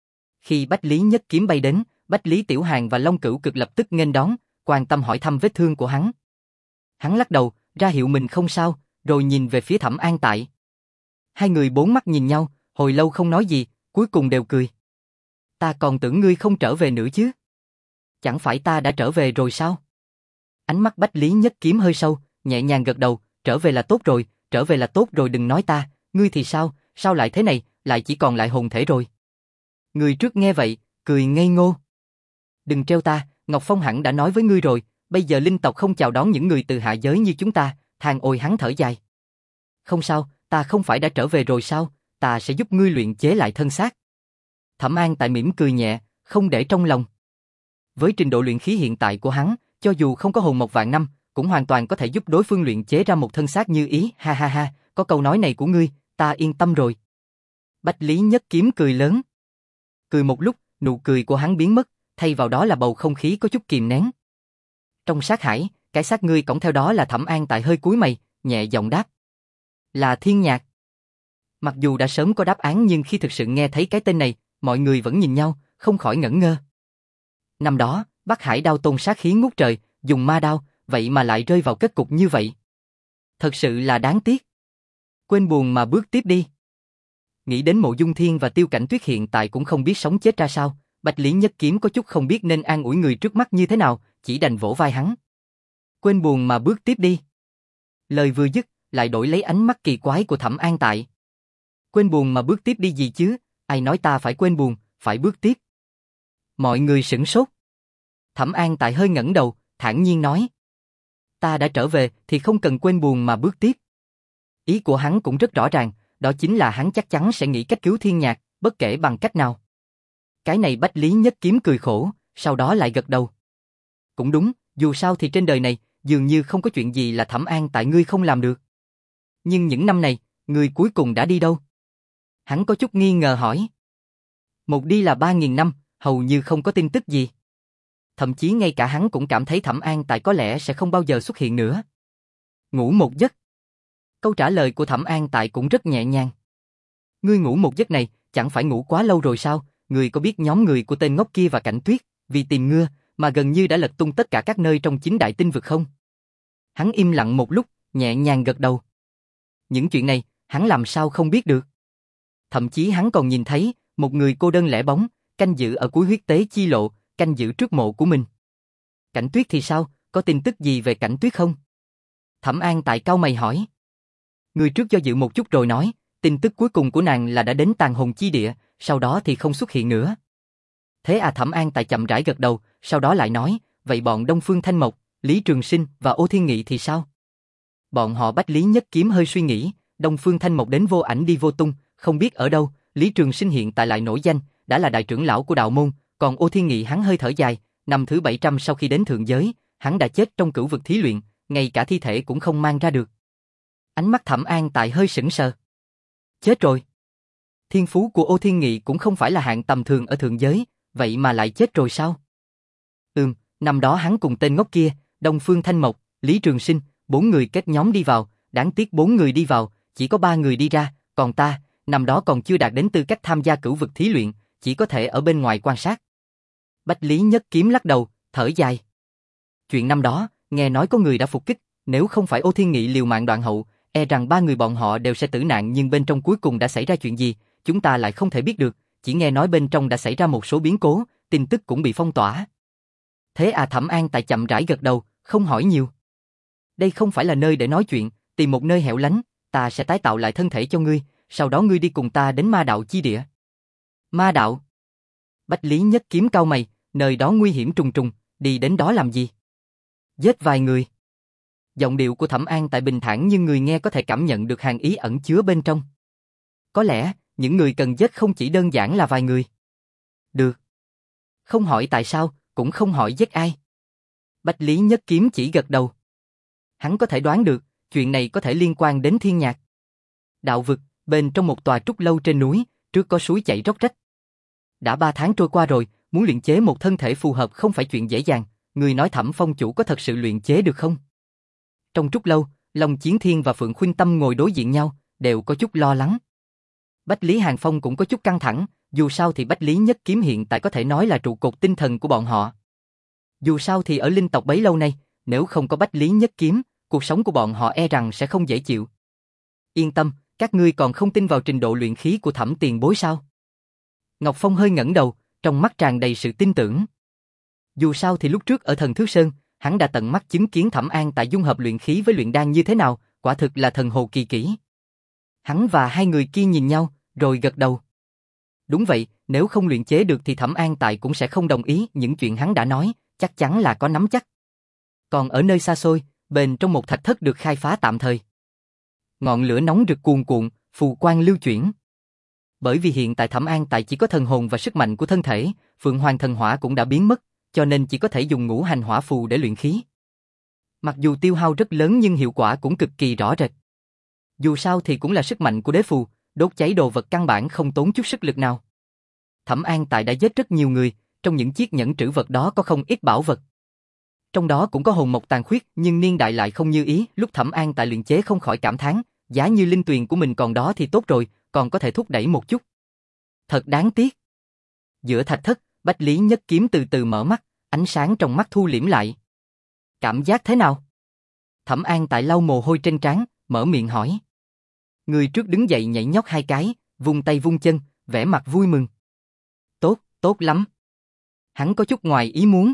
Khi Bách Lý Nhất Kiếm bay đến, Bách Lý Tiểu Hàn và Long Cửu Cực lập tức nghênh đón, quan tâm hỏi thăm vết thương của hắn. Hắn lắc đầu, ra hiệu mình không sao, rồi nhìn về phía Thẩm An Tại. Hai người bốn mắt nhìn nhau, hồi lâu không nói gì, cuối cùng đều cười. Ta còn tưởng ngươi không trở về nữa chứ. Chẳng phải ta đã trở về rồi sao? Ánh mắt Bách Lý Nhất Kiếm hơi sâu, nhẹ nhàng gật đầu, trở về là tốt rồi, trở về là tốt rồi đừng nói ta, ngươi thì sao, sao lại thế này, lại chỉ còn lại hồn thể rồi. Người trước nghe vậy, cười ngây ngô. Đừng trêu ta, Ngọc Phong hẳn đã nói với ngươi rồi, bây giờ linh tộc không chào đón những người từ hạ giới như chúng ta, than ôi hắn thở dài. Không sao, ta không phải đã trở về rồi sao, ta sẽ giúp ngươi luyện chế lại thân xác. Thẩm An Tại mỉm cười nhẹ, không để trong lòng. Với trình độ luyện khí hiện tại của hắn, cho dù không có hồn một vạn năm, cũng hoàn toàn có thể giúp đối phương luyện chế ra một thân xác như ý, ha ha ha, có câu nói này của ngươi, ta yên tâm rồi. Bách Lý Nhất Kiếm cười lớn. Cười một lúc, nụ cười của hắn biến mất, thay vào đó là bầu không khí có chút kìm nén. Trong sát hải, cái xác ngươi cõng theo đó là Thẩm An Tại hơi cúi mày, nhẹ giọng đáp. Là Thiên Nhạc. Mặc dù đã sớm có đáp án nhưng khi thực sự nghe thấy cái tên này, mọi người vẫn nhìn nhau, không khỏi ngẩn ngơ. Năm đó, Bắc Hải Đao Tôn sát khí ngút trời, dùng ma đao, vậy mà lại rơi vào kết cục như vậy. Thật sự là đáng tiếc. Quên buồn mà bước tiếp đi. Nghĩ đến Mộ Dung Thiên và Tiêu Cảnh Tuyết hiện tại cũng không biết sống chết ra sao, Bách Lý Nhất Kiếm có chút không biết nên an ủi người trước mắt như thế nào, chỉ đành vỗ vai hắn. Quên buồn mà bước tiếp đi. Lời vừa dứt, lại đổi lấy ánh mắt kỳ quái của Thẩm An Tại. Quên buồn mà bước tiếp đi gì chứ, ai nói ta phải quên buồn, phải bước tiếp. Mọi người sửng sốt. Thẩm An Tại hơi ngẩng đầu, thản nhiên nói. Ta đã trở về thì không cần quên buồn mà bước tiếp. Ý của hắn cũng rất rõ ràng, đó chính là hắn chắc chắn sẽ nghĩ cách cứu Thiên Nhạc, bất kể bằng cách nào. Cái này Bách Lý Nhất Kiếm cười khổ, sau đó lại gật đầu. Cũng đúng, dù sao thì trên đời này, dường như không có chuyện gì là Thẩm An Tại ngươi không làm được. Nhưng những năm này, ngươi cuối cùng đã đi đâu? Hắn có chút nghi ngờ hỏi. Một đi là ba nghìn năm, hầu như không có tin tức gì. Thậm chí ngay cả hắn cũng cảm thấy Thẩm An Tại có lẽ sẽ không bao giờ xuất hiện nữa. Ngủ một giấc. Câu trả lời của Thẩm An Tại cũng rất nhẹ nhàng. Ngươi ngủ một giấc này, chẳng phải ngủ quá lâu rồi sao? Ngươi có biết nhóm người của tên ngốc kia và Cảnh Tuyết, vì tìm ngươi, mà gần như đã lật tung tất cả các nơi trong chính đại tinh vực không? Hắn im lặng một lúc, nhẹ nhàng gật đầu. Những chuyện này, hắn làm sao không biết được? Thậm chí hắn còn nhìn thấy, một người cô đơn lẻ bóng, canh giữ ở cuối huyết tế chi lộ, canh giữ trước mộ của mình. Cảnh Tuyết thì sao, có tin tức gì về Cảnh Tuyết không? Thẩm An Tại cau mày hỏi. Người trước do dự một chút rồi nói, tin tức cuối cùng của nàng là đã đến tàn hồn chi địa, sau đó thì không xuất hiện nữa. Thế à? Thẩm An Tại chậm rãi gật đầu, sau đó lại nói, vậy bọn Đông Phương Thanh Mộc, Lý Trường Sinh và Ô Thiên Nghị thì sao? Bọn họ Bách Lý Nhất Kiếm hơi suy nghĩ, Đông Phương Thanh Mộc đến vô ảnh đi vô tung, không biết ở đâu, Lý Trường Sinh hiện tại lại nổi danh, đã là đại trưởng lão của đạo môn, còn Ô Thiên Nghị hắn hơi thở dài, năm thứ bảy trăm sau khi đến thượng giới, hắn đã chết trong cửu vực thí luyện, ngay cả thi thể cũng không mang ra được. Ánh mắt Thẩm An Tại hơi sững sờ. Chết rồi. Thiên phú của Ô Thiên Nghị cũng không phải là hạng tầm thường ở thượng giới, vậy mà lại chết rồi sao? Ừm, năm đó hắn cùng tên ngốc kia, Đông Phương Thanh Mộc, Lý Trường Sinh, bốn người kết nhóm đi vào, đáng tiếc bốn người đi vào, chỉ có ba người đi ra, còn ta, năm đó còn chưa đạt đến tư cách tham gia cửu vực thí luyện, chỉ có thể ở bên ngoài quan sát. Bách Lý Nhất Kiếm lắc đầu, thở dài. Chuyện năm đó, nghe nói có người đã phục kích, nếu không phải Ô Thiên Nghị liều mạng đoạn hậu, e rằng ba người bọn họ đều sẽ tử nạn, nhưng bên trong cuối cùng đã xảy ra chuyện gì, chúng ta lại không thể biết được, chỉ nghe nói bên trong đã xảy ra một số biến cố, tin tức cũng bị phong tỏa. Thế à? Thẩm An Tại chậm rãi gật đầu, không hỏi nhiều. Đây không phải là nơi để nói chuyện, tìm một nơi hẻo lánh, ta sẽ tái tạo lại thân thể cho ngươi, sau đó ngươi đi cùng ta đến ma đạo chi địa. Ma đạo? Bách Lý Nhất Kiếm cau mày, nơi đó nguy hiểm trùng trùng, đi đến đó làm gì? Giết vài người. Giọng điệu của Thẩm An Tại bình thản nhưng người nghe có thể cảm nhận được hàng ý ẩn chứa bên trong. Có lẽ, những người cần giết không chỉ đơn giản là vài người. Được. Không hỏi tại sao, cũng không hỏi giết ai. Bách Lý Nhất Kiếm chỉ gật đầu. Hắn có thể đoán được, chuyện này có thể liên quan đến thiên nhạc. Đạo vực, bên trong một tòa trúc lâu trên núi, trước có suối chảy róc rách. Đã ba tháng trôi qua rồi, muốn luyện chế một thân thể phù hợp không phải chuyện dễ dàng, người nói Thẩm Phong chủ có thật sự luyện chế được không? Trong trúc lâu, Long Chiến Thiên và Phượng Khuynh Tâm ngồi đối diện nhau, đều có chút lo lắng. Bách Lý Hàn Phong cũng có chút căng thẳng, dù sao thì Bách Lý Nhất Kiếm hiện tại có thể nói là trụ cột tinh thần của bọn họ. Dù sao thì ở linh tộc bấy lâu nay, nếu không có Bách Lý Nhất Kiếm, cuộc sống của bọn họ e rằng sẽ không dễ chịu. Yên tâm, các ngươi còn không tin vào trình độ luyện khí của Thẩm tiền bối sao? Ngọc Phong hơi ngẩng đầu, trong mắt tràn đầy sự tin tưởng. Dù sao thì lúc trước ở Thần Thước Sơn, hắn đã tận mắt chứng kiến Thẩm An Tại dung hợp luyện khí với luyện đan như thế nào, quả thực là thần hồ kỳ kỹ. Hắn và hai người kia nhìn nhau, rồi gật đầu. Đúng vậy, nếu không luyện chế được thì Thẩm An Tại cũng sẽ không đồng ý, những chuyện hắn đã nói, chắc chắn là có nắm chắc. Còn ở nơi xa xôi, bên trong một thạch thất được khai phá tạm thời. Ngọn lửa nóng rực cuồn cuộn, phù quang lưu chuyển. Bởi vì hiện tại Thẩm An Tại chỉ có thần hồn và sức mạnh của thân thể, Phượng Hoàng thần hỏa cũng đã biến mất, cho nên chỉ có thể dùng ngũ hành hỏa phù để luyện khí. Mặc dù tiêu hao rất lớn nhưng hiệu quả cũng cực kỳ rõ rệt. Dù sao thì cũng là sức mạnh của đế phù, đốt cháy đồ vật căn bản không tốn chút sức lực nào. Thẩm An Tại đã giết rất nhiều người, trong những chiếc nhẫn trữ vật đó có không ít bảo vật. Trong đó cũng có hồn mộc tàn khuyết, nhưng niên đại lại không như ý, lúc Thẩm An Tại luyện chế không khỏi cảm thán, giá như linh tuyền của mình còn đó thì tốt rồi, còn có thể thúc đẩy một chút. Thật đáng tiếc. Giữa thạch thất, Bách Lý Nhất Kiếm từ từ mở mắt, ánh sáng trong mắt thu liễm lại. Cảm giác thế nào? Thẩm An Tại lau mồ hôi trên trán, mở miệng hỏi. Người trước đứng dậy nhảy nhót hai cái, vung tay vung chân, vẻ mặt vui mừng. Tốt, tốt lắm. Hắn có chút ngoài ý muốn.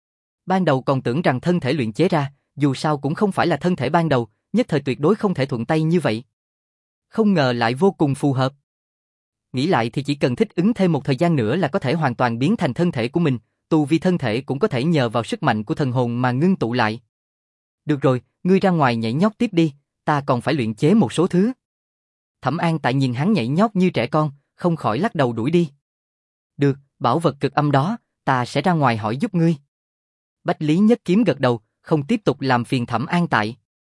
Ban đầu còn tưởng rằng thân thể luyện chế ra, dù sao cũng không phải là thân thể ban đầu, nhất thời tuyệt đối không thể thuận tay như vậy. Không ngờ lại vô cùng phù hợp. Nghĩ lại thì chỉ cần thích ứng thêm một thời gian nữa là có thể hoàn toàn biến thành thân thể của mình, tu vi thân thể cũng có thể nhờ vào sức mạnh của thần hồn mà ngưng tụ lại. Được rồi, ngươi ra ngoài nhảy nhót tiếp đi, ta còn phải luyện chế một số thứ. Thẩm An Tại nhìn hắn nhảy nhót như trẻ con, không khỏi lắc đầu đuổi đi. Được, bảo vật cực âm đó, ta sẽ ra ngoài hỏi giúp ngươi. Bách Lý Nhất Kiếm gật đầu, không tiếp tục làm phiền Thẩm An Tại.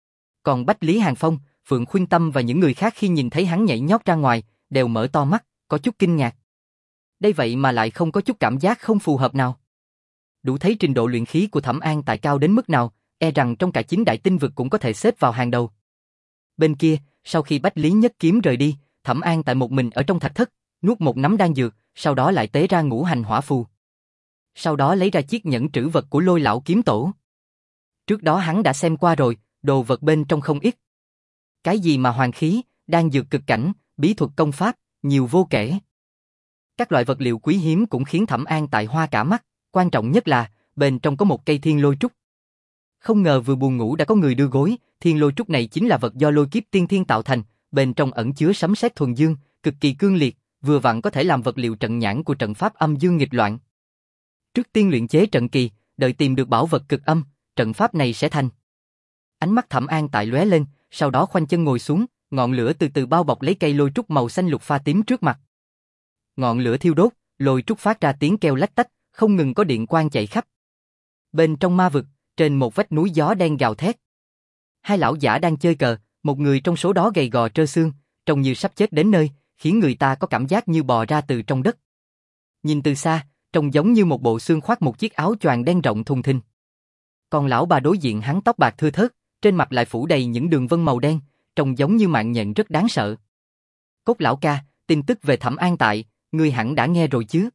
Còn Bách Lý Hàn Phong, Phượng Khuynh Tâm và những người khác khi nhìn thấy hắn nhảy nhót ra ngoài, đều mở to mắt, có chút kinh ngạc. Đây vậy mà lại không có chút cảm giác không phù hợp nào. Đủ thấy trình độ luyện khí của Thẩm An Tại cao đến mức nào, e rằng trong cả chín đại tinh vực cũng có thể xếp vào hàng đầu. Bên kia, sau khi Bách Lý Nhất Kiếm rời đi, Thẩm An Tại một mình ở trong thạch thất, nuốt một nắm đan dược, sau đó lại tế ra ngũ hành hỏa phù. Sau đó lấy ra chiếc nhẫn trữ vật của Lôi Lão Kiếm Tổ. Trước đó hắn đã xem qua rồi, đồ vật bên trong không ít. Cái gì mà hoàng khí, đan dược cực cảnh, bí thuật công pháp, nhiều vô kể. Các loại vật liệu quý hiếm cũng khiến Thẩm An Tại hoa cả mắt, quan trọng nhất là, bên trong có một cây thiên lôi trúc. Không ngờ vừa buồn ngủ đã có người đưa gối, thiên lôi trúc này chính là vật do lôi kiếp tiên thiên tạo thành, bên trong ẩn chứa sấm sét thuần dương, cực kỳ cương liệt, vừa vặn có thể làm vật liệu trận nhãn của trận pháp âm dương nghịch loạn. Trước tiên luyện chế trận kỳ, đợi tìm được bảo vật cực âm, trận pháp này sẽ thành. Ánh mắt Thẩm An Tại lóe lên, sau đó khoanh chân ngồi xuống, ngọn lửa từ từ bao bọc lấy cây lôi trúc màu xanh lục pha tím trước mặt. Ngọn lửa thiêu đốt, lôi trúc phát ra tiếng kêu lách tách, không ngừng có điện quang chạy khắp. Bên trong ma vực, trên một vách núi gió đen gào thét. Hai lão giả đang chơi cờ, một người trong số đó gầy gò trơ xương, trông như sắp chết đến nơi, khiến người ta có cảm giác như bò ra từ trong đất. Nhìn từ xa, trông giống như một bộ xương khoác một chiếc áo choàng đen rộng thùng thình. Còn lão bà đối diện hắn tóc bạc thưa thớt, trên mặt lại phủ đầy những đường vân màu đen, trông giống như mạng nhện rất đáng sợ. Cốt lão ca, tin tức về Thẩm An Tại, ngươi hẳn đã nghe rồi chứ?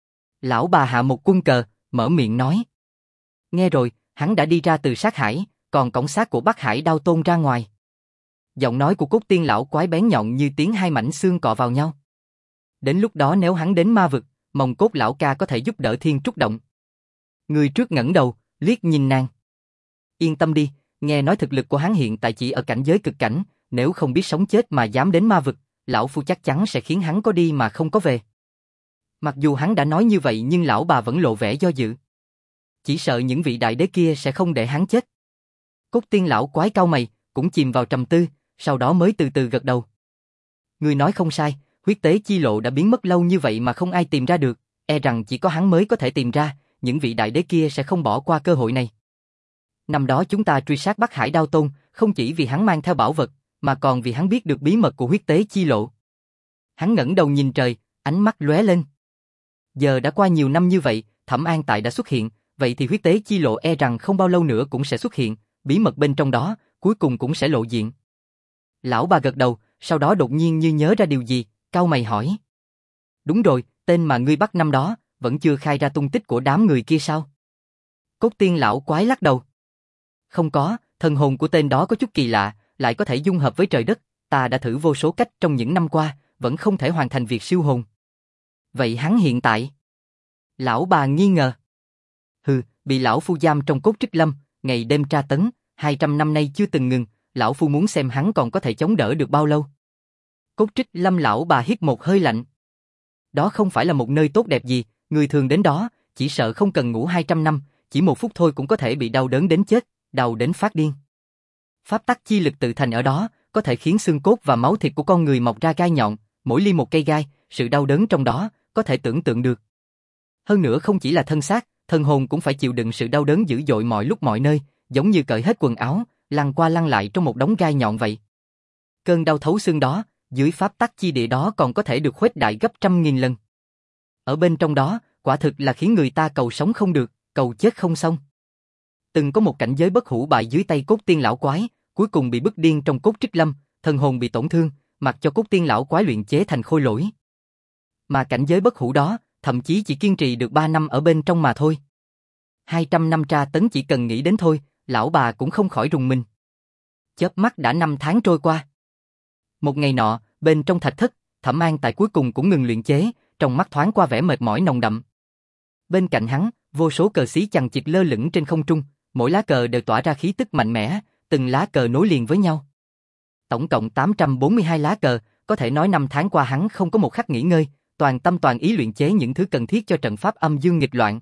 Lão bà hạ một quân cờ, mở miệng nói. Nghe rồi, hắn đã đi ra từ sát hải, còn cổng xác của Bắc Hải Đao Tôn ra ngoài. Giọng nói của Cốt Tiên lão quái bén nhọn như tiếng hai mảnh xương cọ vào nhau. Đến lúc đó nếu hắn đến ma vực, mong Cốt lão ca có thể giúp đỡ Thiên Trúc Động. Người trước ngẩng đầu, liếc nhìn nàng. Yên tâm đi, Nghe nói thực lực của hắn hiện tại chỉ ở cảnh giới cực cảnh, nếu không biết sống chết mà dám đến ma vực, lão phu chắc chắn sẽ khiến hắn có đi mà không có về. Mặc dù hắn đã nói như vậy nhưng lão bà vẫn lộ vẻ do dự. Chỉ sợ những vị đại đế kia sẽ không để hắn chết. Cốt tiên lão quái cau mày, cũng chìm vào trầm tư, sau đó mới từ từ gật đầu. Ngươi nói không sai, huyết tế chi lộ đã biến mất lâu như vậy mà không ai tìm ra được, e rằng chỉ có hắn mới có thể tìm ra, những vị đại đế kia sẽ không bỏ qua cơ hội này. Năm đó chúng ta truy sát Bắc Hải Đao Tôn, không chỉ vì hắn mang theo bảo vật, mà còn vì hắn biết được bí mật của huyết tế chi lộ. Hắn ngẩng đầu nhìn trời, ánh mắt lóe lên. Giờ đã qua nhiều năm như vậy, Thẩm An Tại đã xuất hiện, vậy thì huyết tế chi lộ e rằng không bao lâu nữa cũng sẽ xuất hiện, bí mật bên trong đó, cuối cùng cũng sẽ lộ diện. Lão bà gật đầu, sau đó đột nhiên như nhớ ra điều gì, cau mày hỏi. Đúng rồi, tên mà ngươi bắt năm đó, vẫn chưa khai ra tung tích của đám người kia sao? Cốt tiên lão quái lắc đầu. Không có, thần hồn của tên đó có chút kỳ lạ, lại có thể dung hợp với trời đất, ta đã thử vô số cách trong những năm qua, vẫn không thể hoàn thành việc siêu hồn. Vậy hắn hiện tại? Lão bà nghi ngờ. Hừ, bị lão phu giam trong cốt trích lâm, ngày đêm tra tấn, hai trăm năm nay chưa từng ngừng, lão phu muốn xem hắn còn có thể chống đỡ được bao lâu. Cốt trích lâm lão bà hít một hơi lạnh. Đó không phải là một nơi tốt đẹp gì, người thường đến đó, chỉ sợ không cần ngủ hai trăm năm, chỉ một phút thôi cũng có thể bị đau đớn đến chết, đau đến phát điên. Pháp tắc chi lực tự thành ở đó, có thể khiến xương cốt và máu thịt của con người mọc ra gai nhọn, mỗi ly một cây gai, sự đau đớn trong đó, có thể tưởng tượng được. Hơn nữa không chỉ là thân xác, thần hồn cũng phải chịu đựng sự đau đớn dữ dội mọi lúc mọi nơi, giống như cởi hết quần áo, lăn qua lăn lại trong một đống gai nhọn vậy. Cơn đau thấu xương đó, dưới pháp tắc chi địa đó còn có thể được khuếch đại gấp trăm nghìn lần. Ở bên trong đó, quả thực là khiến người ta cầu sống không được, cầu chết không xong. Từng có một cảnh giới bất hủ bại dưới tay cốt tiên lão quái, cuối cùng bị bức điên trong cốt trích lâm, thần hồn bị tổn thương, mặc cho cốt tiên lão quái luyện chế thành khôi lỗi. Mà cảnh giới bất hủ đó, thậm chí chỉ kiên trì được ba năm ở bên trong mà thôi. hai trăm năm tra tấn chỉ cần nghĩ đến thôi, lão bà cũng không khỏi rùng mình. Chớp mắt đã năm tháng trôi qua. Một ngày nọ, bên trong thạch thất, Thẩm An Tại cuối cùng cũng ngừng luyện chế, trong mắt thoáng qua vẻ mệt mỏi nồng đậm. Bên cạnh hắn, vô số cờ xí chằng chịt lơ lửng trên không trung, mỗi lá cờ đều tỏa ra khí tức mạnh mẽ, từng lá cờ nối liền với nhau. Tổng cộng tám trăm bốn mươi hai lá cờ, có thể nói năm tháng qua hắn không có một khắc nghỉ ngơi, toàn tâm toàn ý luyện chế những thứ cần thiết cho trận pháp âm dương nghịch loạn.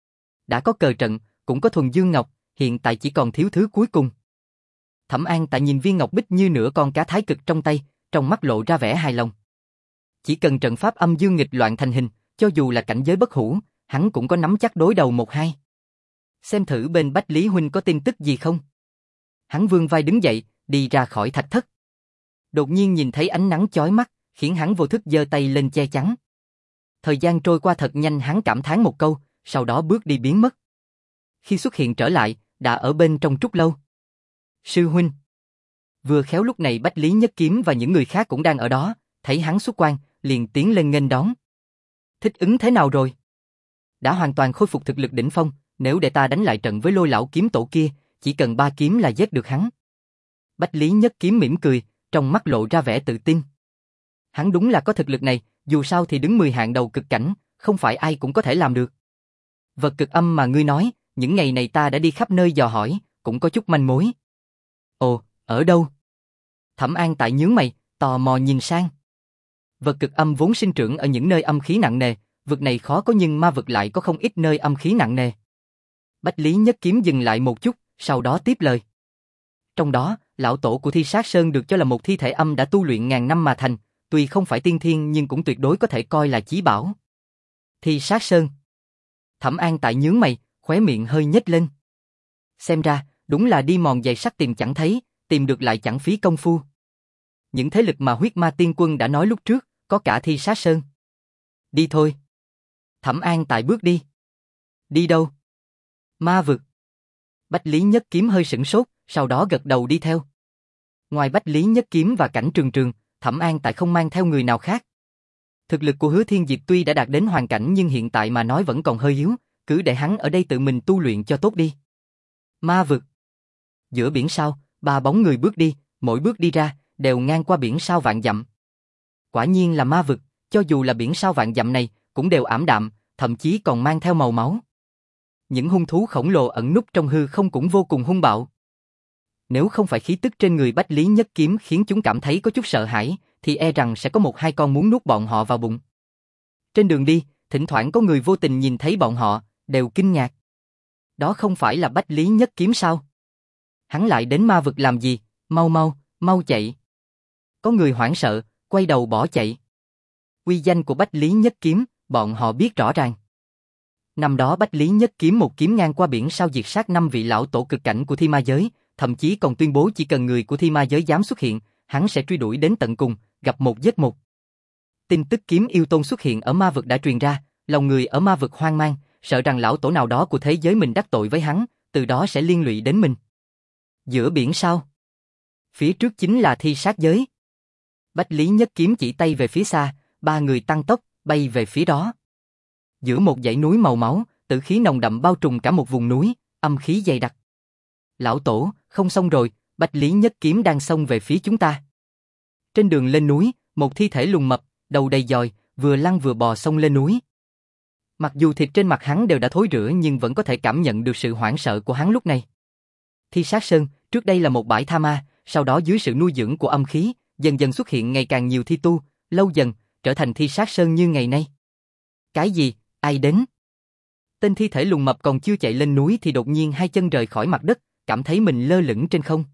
Đã có cờ trận, cũng có thuần dương ngọc, hiện tại chỉ còn thiếu thứ cuối cùng. Thẩm An Tại nhìn viên ngọc bích như nửa con cá thái cực trong tay, trong mắt lộ ra vẻ hài lòng. Chỉ cần trận pháp âm dương nghịch loạn thành hình, cho dù là cảnh giới bất hủ, hắn cũng có nắm chắc đối đầu một hai. Xem thử bên Bách Lý huynh có tin tức gì không? Hắn vươn vai đứng dậy, đi ra khỏi thạch thất. Đột nhiên nhìn thấy ánh nắng chói mắt, khiến hắn vô thức giơ tay lên che chắn. Thời gian trôi qua thật nhanh, hắn cảm thán một câu, sau đó bước đi biến mất. Khi xuất hiện trở lại, đã ở bên trong trúc lâu. Sư huynh. Vừa khéo lúc này Bách Lý Nhất Kiếm và những người khác cũng đang ở đó, thấy hắn xuất quan, liền tiến lên nghênh đón. Thích ứng thế nào rồi? Đã hoàn toàn khôi phục thực lực đỉnh phong, nếu để ta đánh lại trận với Lôi lão kiếm tổ kia, chỉ cần ba kiếm là giết được hắn. Bách Lý Nhất Kiếm mỉm cười, trong mắt lộ ra vẻ tự tin. Hắn đúng là có thực lực này, dù sao thì đứng mười hạng đầu cực cảnh, không phải ai cũng có thể làm được. Vật cực âm mà ngươi nói, những ngày này ta đã đi khắp nơi dò hỏi, cũng có chút manh mối. Ồ, ở đâu? Thẩm An Tại nhướng mày, tò mò nhìn sang. Vật cực âm vốn sinh trưởng ở những nơi âm khí nặng nề, vực này khó có nhưng ma vực lại có không ít nơi âm khí nặng nề. Bách Lý Nhất Kiếm dừng lại một chút, sau đó tiếp lời. Trong đó, lão tổ của Thi Sát Sơn được cho là một thi thể âm đã tu luyện ngàn năm mà thành, tuy không phải tiên thiên nhưng cũng tuyệt đối có thể coi là chí bảo. Thi Sát Sơn. Thẩm An Tại nhướng mày, khóe miệng hơi nhếch lên. Xem ra, đúng là đi mòn giày sắt tìm chẳng thấy, tìm được lại chẳng phí công phu. Những thế lực mà huyết ma tiên quân đã nói lúc trước, có cả Thi Sát Sơn. Đi thôi. Thẩm An Tại bước đi. Đi đâu? Ma vực. Bách Lý Nhất Kiếm hơi sửng sốt, sau đó gật đầu đi theo. Ngoài Bách Lý Nhất Kiếm và Cảnh Trường Trường, Thẩm An Tại không mang theo người nào khác. Thực lực của Hứa Thiên Diệp tuy đã đạt đến hoàn cảnh nhưng hiện tại mà nói vẫn còn hơi yếu, cứ để hắn ở đây tự mình tu luyện cho tốt đi. Ma vực. Giữa biển sao, ba bóng người bước đi, mỗi bước đi ra, đều ngang qua biển sao vạn dặm. Quả nhiên là ma vực, cho dù là biển sao vạn dặm này, cũng đều ảm đạm, thậm chí còn mang theo màu máu. Những hung thú khổng lồ ẩn núp trong hư không cũng vô cùng hung bạo. Nếu không phải khí tức trên người Bách Lý Nhất Kiếm khiến chúng cảm thấy có chút sợ hãi, thì e rằng sẽ có một hai con muốn nuốt bọn họ vào bụng. Trên đường đi, thỉnh thoảng có người vô tình nhìn thấy bọn họ, đều kinh ngạc. Đó không phải là Bách Lý Nhất Kiếm sao? Hắn lại đến ma vực làm gì? Mau mau, mau chạy. Có người hoảng sợ, quay đầu bỏ chạy. Uy danh của Bách Lý Nhất Kiếm, bọn họ biết rõ ràng. Năm đó Bách Lý Nhất Kiếm một kiếm ngang qua biển sao diệt sát năm vị lão tổ cực cảnh của thi ma giới, thậm chí còn tuyên bố chỉ cần người của thi ma giới dám xuất hiện, hắn sẽ truy đuổi đến tận cùng, gặp một giết một. Tin tức kiếm yêu tôn xuất hiện ở ma vực đã truyền ra, lòng người ở ma vực hoang mang, sợ rằng lão tổ nào đó của thế giới mình đắc tội với hắn, từ đó sẽ liên lụy đến mình. Giữa biển sao? Phía trước chính là thi sát giới. Bách Lý Nhất Kiếm chỉ tay về phía xa, ba người tăng tốc, bay về phía đó. Giữa một dãy núi màu máu, tử khí nồng đậm bao trùm cả một vùng núi, âm khí dày đặc. Lão tổ, không xong rồi, Bách Lý Nhất Kiếm đang xông về phía chúng ta. Trên đường lên núi, một thi thể lùn mập, đầu đầy dòi, vừa lăn vừa bò xông lên núi. Mặc dù thịt trên mặt hắn đều đã thối rữa nhưng vẫn có thể cảm nhận được sự hoảng sợ của hắn lúc này. Thi sát sơn, trước đây là một bãi tha ma, sau đó dưới sự nuôi dưỡng của âm khí, dần dần xuất hiện ngày càng nhiều thi tu, lâu dần, trở thành thi sát sơn như ngày nay. Cái gì? Ai đến? Tên thi thể lùn mập còn chưa chạy lên núi thì đột nhiên hai chân rời khỏi mặt đất, cảm thấy mình lơ lửng trên không.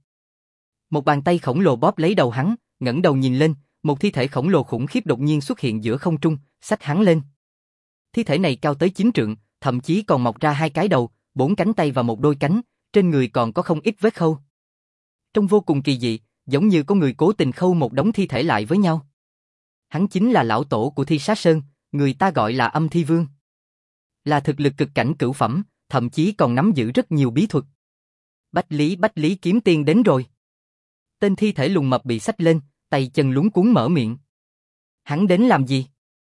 Một bàn tay khổng lồ bóp lấy đầu hắn, ngẩng đầu nhìn lên, một thi thể khổng lồ khủng khiếp đột nhiên xuất hiện giữa không trung, xách hắn lên. Thi thể này cao tới chín trượng, thậm chí còn mọc ra hai cái đầu, bốn cánh tay và một đôi cánh, trên người còn có không ít vết khâu. Trông vô cùng kỳ dị, giống như có người cố tình khâu một đống thi thể lại với nhau. Hắn chính là lão tổ của thi sát sơn, người ta gọi là Âm Thi Vương. Là thực lực cực cảnh cửu phẩm, thậm chí còn nắm giữ rất nhiều bí thuật. Bách Lý Bách Lý kiếm tiên đến rồi. Tên thi thể lùn mập bị xách lên, tay chân luống cuống mở miệng. Hắn đến làm gì?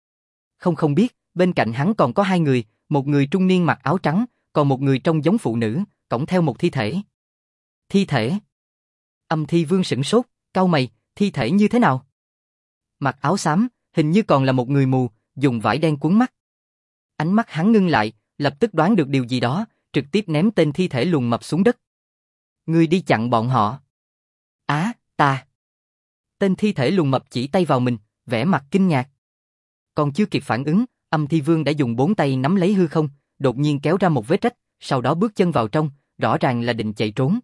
Không không biết, bên cạnh hắn còn có hai người, một người trung niên mặc áo trắng, còn một người trông giống phụ nữ, cõng theo một thi thể. Thi thể? Âm Thi Vương sửng sốt, cau mày, thi thể như thế nào? Mặc áo xám, hình như còn là một người mù, dùng vải đen cuốn mắt. Ánh mắt hắn ngưng lại, lập tức đoán được điều gì đó, trực tiếp ném tên thi thể lùn mập xuống đất. Ngươi đi chặn bọn họ. Á, ta. Tên thi thể lùn mập chỉ tay vào mình, vẻ mặt kinh ngạc. Còn chưa kịp phản ứng, Âm Thi Vương đã dùng bốn tay nắm lấy hư không, đột nhiên kéo ra một vết rách, sau đó bước chân vào trong, rõ ràng là định chạy trốn.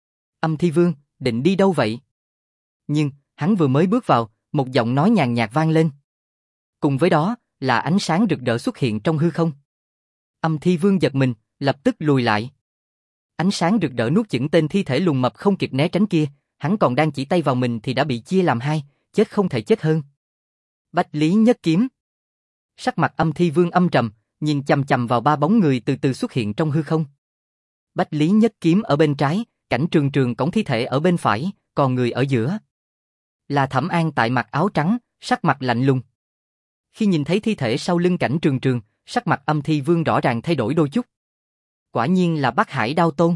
Âm Thi Vương, định đi đâu vậy? Nhưng, hắn vừa mới bước vào, một giọng nói nhàn nhạt vang lên. Cùng với đó, là ánh sáng rực rỡ xuất hiện trong hư không. Âm Thi Vương giật mình, lập tức lùi lại. Ánh sáng rực rỡ nuốt chửng tên thi thể lùn mập không kịp né tránh kia, hắn còn đang chỉ tay vào mình thì đã bị chia làm hai, chết không thể chết hơn. Bách Lý Nhất Kiếm. Sắc mặt Âm Thi Vương âm trầm, nhìn chằm chằm vào ba bóng người từ từ xuất hiện trong hư không. Bách Lý Nhất Kiếm ở bên trái, Cảnh Trường Trường cõng thi thể ở bên phải, còn người ở giữa là Thẩm An tại mặc áo trắng, sắc mặt lạnh lùng. Khi nhìn thấy thi thể sau lưng Cảnh Trường Trường, sắc mặt Âm Thi Vương rõ ràng thay đổi đôi chút. Quả nhiên là Bắc Hải Đao Tôn.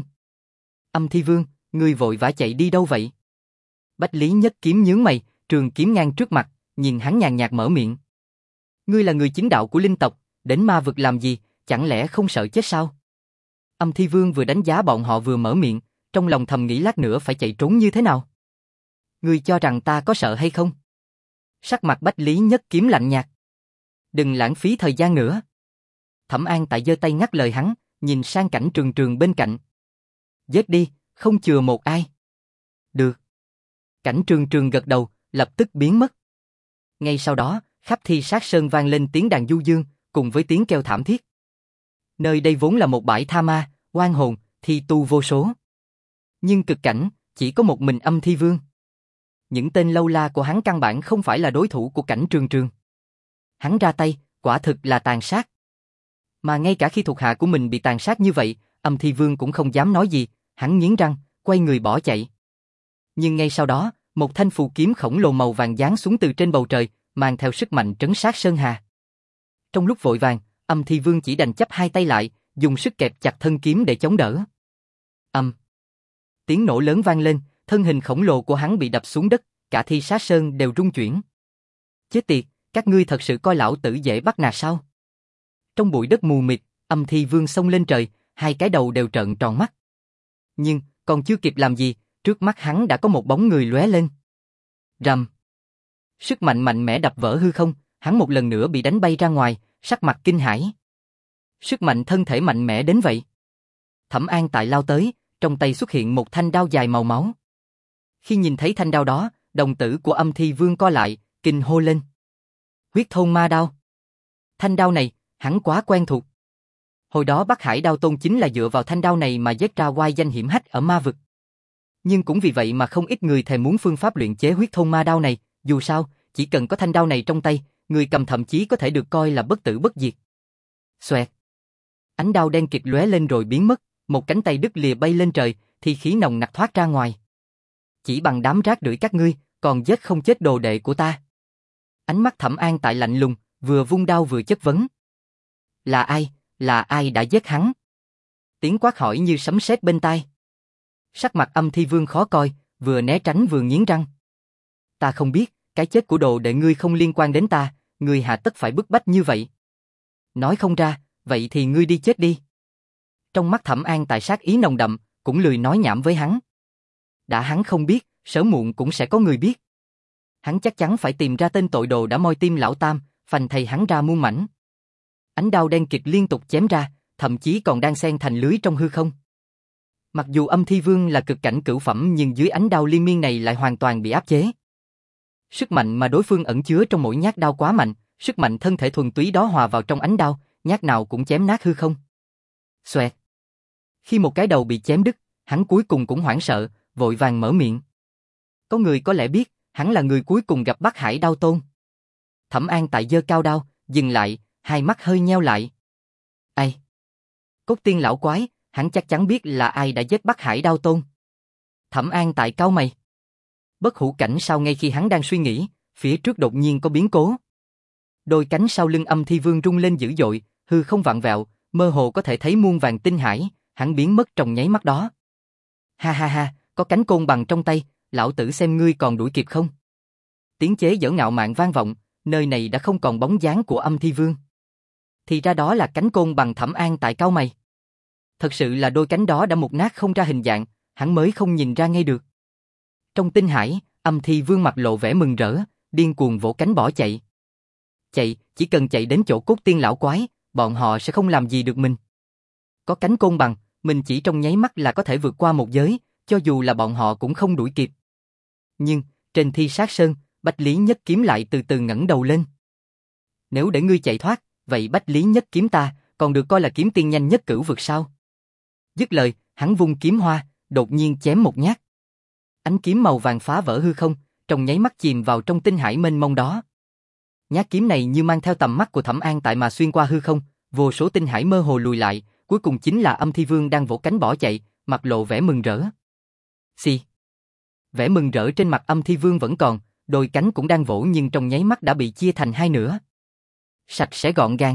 Âm Thi Vương, ngươi vội vã chạy đi đâu vậy? Bách Lý Nhất Kiếm nhướng mày, trường kiếm ngang trước mặt, nhìn hắn nhàn nhạt mở miệng. Ngươi là người chính đạo của linh tộc, đến ma vực làm gì, chẳng lẽ không sợ chết sao? Âm Thi Vương vừa đánh giá bọn họ vừa mở miệng, trong lòng thầm nghĩ lát nữa phải chạy trốn như thế nào. Ngươi cho rằng ta có sợ hay không? Sắc mặt Bách Lý Nhất Kiếm lạnh nhạt. Đừng lãng phí thời gian nữa. Thẩm An tại giơ tay ngắt lời hắn, nhìn sang Cảnh Trường Trường bên cạnh. Giết đi, không chừa một ai. Được. Cảnh Trường Trường gật đầu, lập tức biến mất. Ngay sau đó, khắp thi sát sơn vang lên tiếng đàn du dương, cùng với tiếng kêu thảm thiết. Nơi đây vốn là một bãi tha ma, oan hồn, thi tu vô số. Nhưng cực cảnh, chỉ có một mình Âm Thi Vương. Những tên lâu la của hắn căn bản không phải là đối thủ của Cảnh Trường Trường. Hắn ra tay, quả thực là tàn sát. Mà ngay cả khi thuộc hạ của mình bị tàn sát như vậy, Âm Thi Vương cũng không dám nói gì, hắn nghiến răng, quay người bỏ chạy. Nhưng ngay sau đó, một thanh phù kiếm khổng lồ màu vàng giáng xuống từ trên bầu trời, mang theo sức mạnh trấn sát sơn hà. Trong lúc vội vàng, Âm Thi Vương chỉ đành chắp hai tay lại, dùng sức kẹp chặt thân kiếm để chống đỡ. Âm. Tiếng nổ lớn vang lên, thân hình khổng lồ của hắn bị đập xuống đất, cả thi sát sơn đều rung chuyển. Chết tiệt, các ngươi thật sự coi lão tử dễ bắt nạt sao? Trong bụi đất mù mịt, Âm Thi Vương xông lên trời, hai cái đầu đều trợn tròn mắt. Nhưng, còn chưa kịp làm gì, trước mắt hắn đã có một bóng người lóe lên. Rầm. Sức mạnh mạnh mẽ đập vỡ hư không, hắn một lần nữa bị đánh bay ra ngoài, sắc mặt kinh hãi. Sức mạnh thân thể mạnh mẽ đến vậy. Thẩm An Tại lao tới, trong tay xuất hiện một thanh đao dài màu máu. Khi nhìn thấy thanh đao đó, đồng tử của Âm Thi Vương co lại, kinh hô lên. Huyết thôn ma đao. Thanh đao này, hắn quá quen thuộc. Hồi đó Bắc Hải Đao Tôn chính là dựa vào thanh đao này mà giết ra oai danh hiển hách ở ma vực. Nhưng cũng vì vậy mà không ít người thèm muốn phương pháp luyện chế huyết thôn ma đao này, dù sao, chỉ cần có thanh đao này trong tay, người cầm thậm chí có thể được coi là bất tử bất diệt. Xoẹt. Ánh đao đen kịt lóe lên rồi biến mất, một cánh tay đứt lìa bay lên trời, thì khí nồng nặc thoát ra ngoài. Chỉ bằng đám rác rưởi các ngươi, còn giết không chết đồ đệ của ta. Ánh mắt Thẩm An Tại lạnh lùng, vừa vung đao vừa chất vấn. Là ai, là ai đã giết hắn? Tiếng quát hỏi như sấm sét bên tai. Sắc mặt Âm Thi Vương khó coi, vừa né tránh vừa nghiến răng. Ta không biết, cái chết của đồ đệ ngươi không liên quan đến ta, ngươi hà tất phải bức bách như vậy. Nói không ra, vậy thì ngươi đi chết đi. Trong mắt Thẩm An Tại sát ý nồng đậm, cũng lười nói nhảm với hắn. Đã hắn không biết, sớm muộn cũng sẽ có người biết. Hắn chắc chắn phải tìm ra tên tội đồ đã moi tim lão tam, phanh thây hắn ra muôn mảnh. Ánh đao đen kịt liên tục chém ra, thậm chí còn đang xen thành lưới trong hư không. Mặc dù Âm Thi Vương là cực cảnh cửu phẩm nhưng dưới ánh đao liên miên này lại hoàn toàn bị áp chế. Sức mạnh mà đối phương ẩn chứa trong mỗi nhát đao quá mạnh, sức mạnh thân thể thuần túy đó hòa vào trong ánh đao, nhát nào cũng chém nát hư không. Xoẹt. Khi một cái đầu bị chém đứt, hắn cuối cùng cũng hoảng sợ, vội vàng mở miệng. Có người có lẽ biết, hắn là người cuối cùng gặp Bắc Hải Đao Tôn. Thẩm An Tại giơ cao đao, dừng lại, hai mắt hơi nheo lại. Ai? Cốt tiên lão quái, hắn chắc chắn biết là ai đã giết Bắc Hải Đao Tôn. Thẩm An Tại cau mày. Bất hủ cảnh sau ngay khi hắn đang suy nghĩ, phía trước đột nhiên có biến cố. Đôi cánh sau lưng Âm Thi Vương rung lên dữ dội, hư không vặn vẹo, mơ hồ có thể thấy muôn vàng tinh hải, hắn biến mất trong nháy mắt đó. Ha ha ha, có cánh côn bằng trong tay, lão tử xem ngươi còn đuổi kịp không? Tiếng chế giễu ngạo mạn vang vọng, nơi này đã không còn bóng dáng của Âm Thi Vương. Thì ra đó là cánh côn bằng. Thẩm An Tại cau mày. Thật sự là đôi cánh đó đã mục nát không ra hình dạng, hắn mới không nhìn ra ngay được. Trong tinh hải, Âm Thi Vương mặt lộ vẻ mừng rỡ, điên cuồng vỗ cánh bỏ chạy. Chạy, chỉ cần chạy đến chỗ cốt tiên lão quái, bọn họ sẽ không làm gì được mình. Có cánh côn bằng, mình chỉ trong nháy mắt là có thể vượt qua một giới, cho dù là bọn họ cũng không đuổi kịp. Nhưng, trên Thi Sát Sơn, Bách Lý Nhất Kiếm lại từ từ ngẩng đầu lên. Nếu để ngươi chạy thoát, vậy Bách Lý Nhất Kiếm ta, còn được coi là kiếm tiên nhanh nhất cửu vực sao? Dứt lời, hắn vung kiếm hoa, đột nhiên chém một nhát. Ánh kiếm màu vàng phá vỡ hư không, trong nháy mắt chìm vào trong tinh hải mênh mông đó. Nhát kiếm này như mang theo tầm mắt của Thẩm An Tại mà xuyên qua hư không, vô số tinh hải mơ hồ lùi lại, cuối cùng chính là Âm Thi Vương đang vỗ cánh bỏ chạy, mặt lộ vẻ mừng rỡ. Xì. Vẻ mừng rỡ trên mặt Âm Thi Vương vẫn còn, đôi cánh cũng đang vỗ nhưng trong nháy mắt đã bị chia thành hai nửa. Sạch sẽ gọn gàng.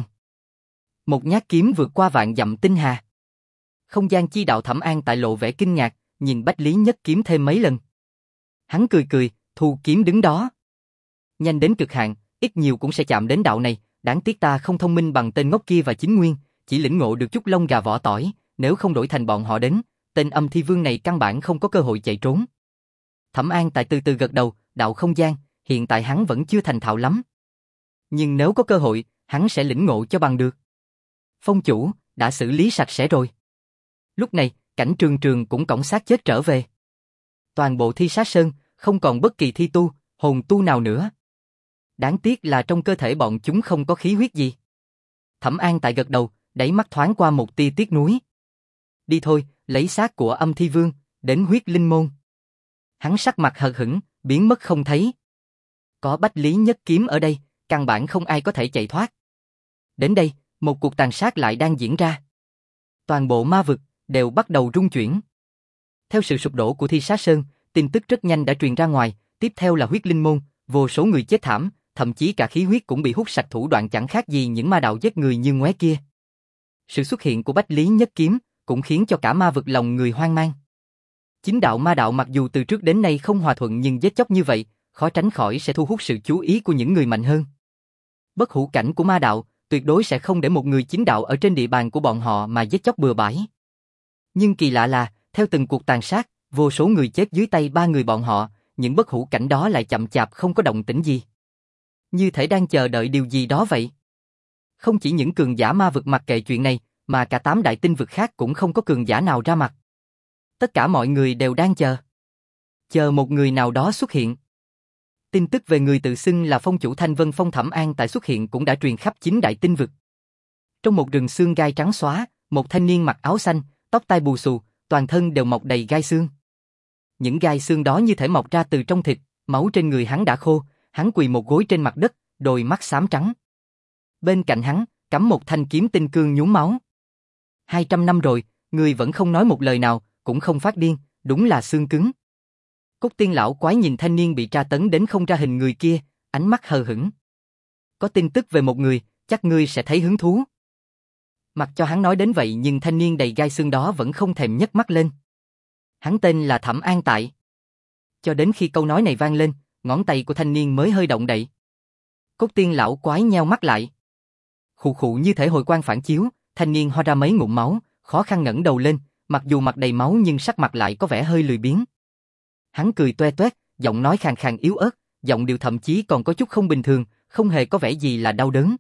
Một nhát kiếm vượt qua vạn dặm tinh hà. Không gian chi đạo. Thẩm An Tại lộ vẻ kinh ngạc, nhìn Bách Lý Nhất Kiếm thêm mấy lần. Hắn cười cười, thu kiếm đứng đó. Nhanh đến cực hạn, ít nhiều cũng sẽ chạm đến đạo này, đáng tiếc ta không thông minh bằng tên ngốc kia và Chính Nguyên, chỉ lĩnh ngộ được chút lông gà vỏ tỏi, nếu không đổi thành bọn họ đến, tên Âm Thi Vương này căn bản không có cơ hội chạy trốn. Thẩm An Tại từ từ gật đầu, đạo không gian, hiện tại hắn vẫn chưa thành thạo lắm. Nhưng nếu có cơ hội, hắn sẽ lĩnh ngộ cho bằng được. Phong chủ, đã xử lý sạch sẽ rồi. Lúc này, Cảnh Trường Trường cũng cõng xác chết trở về. Toàn bộ Thi Sát Sơn, không còn bất kỳ thi tu, hồn tu nào nữa. Đáng tiếc là trong cơ thể bọn chúng không có khí huyết gì. Thẩm An Tại gật đầu, đáy mắt thoáng qua một tia tiếc nuối. Đi thôi, lấy xác của Âm Thi Vương, đến huyết linh môn. Hắn sắc mặt hờ hững, biến mất không thấy. Có Bách Lý Nhất Kiếm ở đây, căn bản không ai có thể chạy thoát. Đến đây, một cuộc tàn sát lại đang diễn ra. Toàn bộ ma vực đều bắt đầu rung chuyển. Theo sự sụp đổ của Thi Sát Sơn, tin tức rất nhanh đã truyền ra ngoài, tiếp theo là huyết linh môn, vô số người chết thảm, thậm chí cả khí huyết cũng bị hút sạch, thủ đoạn chẳng khác gì những ma đạo giết người như ngoé kia. Sự xuất hiện của Bách Lý Nhất Kiếm cũng khiến cho cả ma vực lòng người hoang mang. Chính đạo ma đạo mặc dù từ trước đến nay không hòa thuận nhưng giết chóc như vậy, khó tránh khỏi sẽ thu hút sự chú ý của những người mạnh hơn. Bất hủ cảnh của ma đạo tuyệt đối sẽ không để một người chính đạo ở trên địa bàn của bọn họ mà giết chóc bừa bãi. Nhưng kỳ lạ là, theo từng cuộc tàn sát, Vô số người chết dưới tay ba người bọn họ, những bất hủ cảnh đó lại chậm chạp không có động tĩnh gì. Như thể đang chờ đợi điều gì đó vậy. Không chỉ những cường giả ma vực mặc kệ chuyện này, mà cả tám đại tinh vực khác cũng không có cường giả nào ra mặt. Tất cả mọi người đều đang chờ. Chờ một người nào đó xuất hiện. Tin tức về người tự xưng là phong chủ Thanh Vân Phong Thẩm An tại xuất hiện cũng đã truyền khắp chín đại tinh vực. Trong một rừng xương gai trắng xóa, một thanh niên mặc áo xanh, tóc tai bù xù, toàn thân đều mọc đầy gai xương. Những gai xương đó như thể mọc ra từ trong thịt, máu trên người hắn đã khô, hắn quỳ một gối trên mặt đất, đôi mắt xám trắng. Bên cạnh hắn, cắm một thanh kiếm tinh cương nhuốm máu. Hai trăm năm rồi, người vẫn không nói một lời nào, cũng không phát điên, đúng là xương cứng. Cốt Tiên lão quái nhìn thanh niên bị tra tấn đến không ra hình người kia, ánh mắt hờ hững. Có tin tức về một người, chắc ngươi sẽ thấy hứng thú. Mặc cho hắn nói đến vậy nhưng thanh niên đầy gai xương đó vẫn không thèm nhấc mắt lên. Hắn tên là Thẩm An Tại. Cho đến khi câu nói này vang lên, ngón tay của thanh niên mới hơi động đậy. Cốt Tiên lão quái nheo mắt lại. Khụ khụ như thể hồi quang phản chiếu, thanh niên ho ra mấy ngụm máu, khó khăn ngẩng đầu lên, mặc dù mặt đầy máu nhưng sắc mặt lại có vẻ hơi lười biếng. Hắn cười toe toét, giọng nói khàn khàn yếu ớt, giọng điệu thậm chí còn có chút không bình thường, không hề có vẻ gì là đau đớn.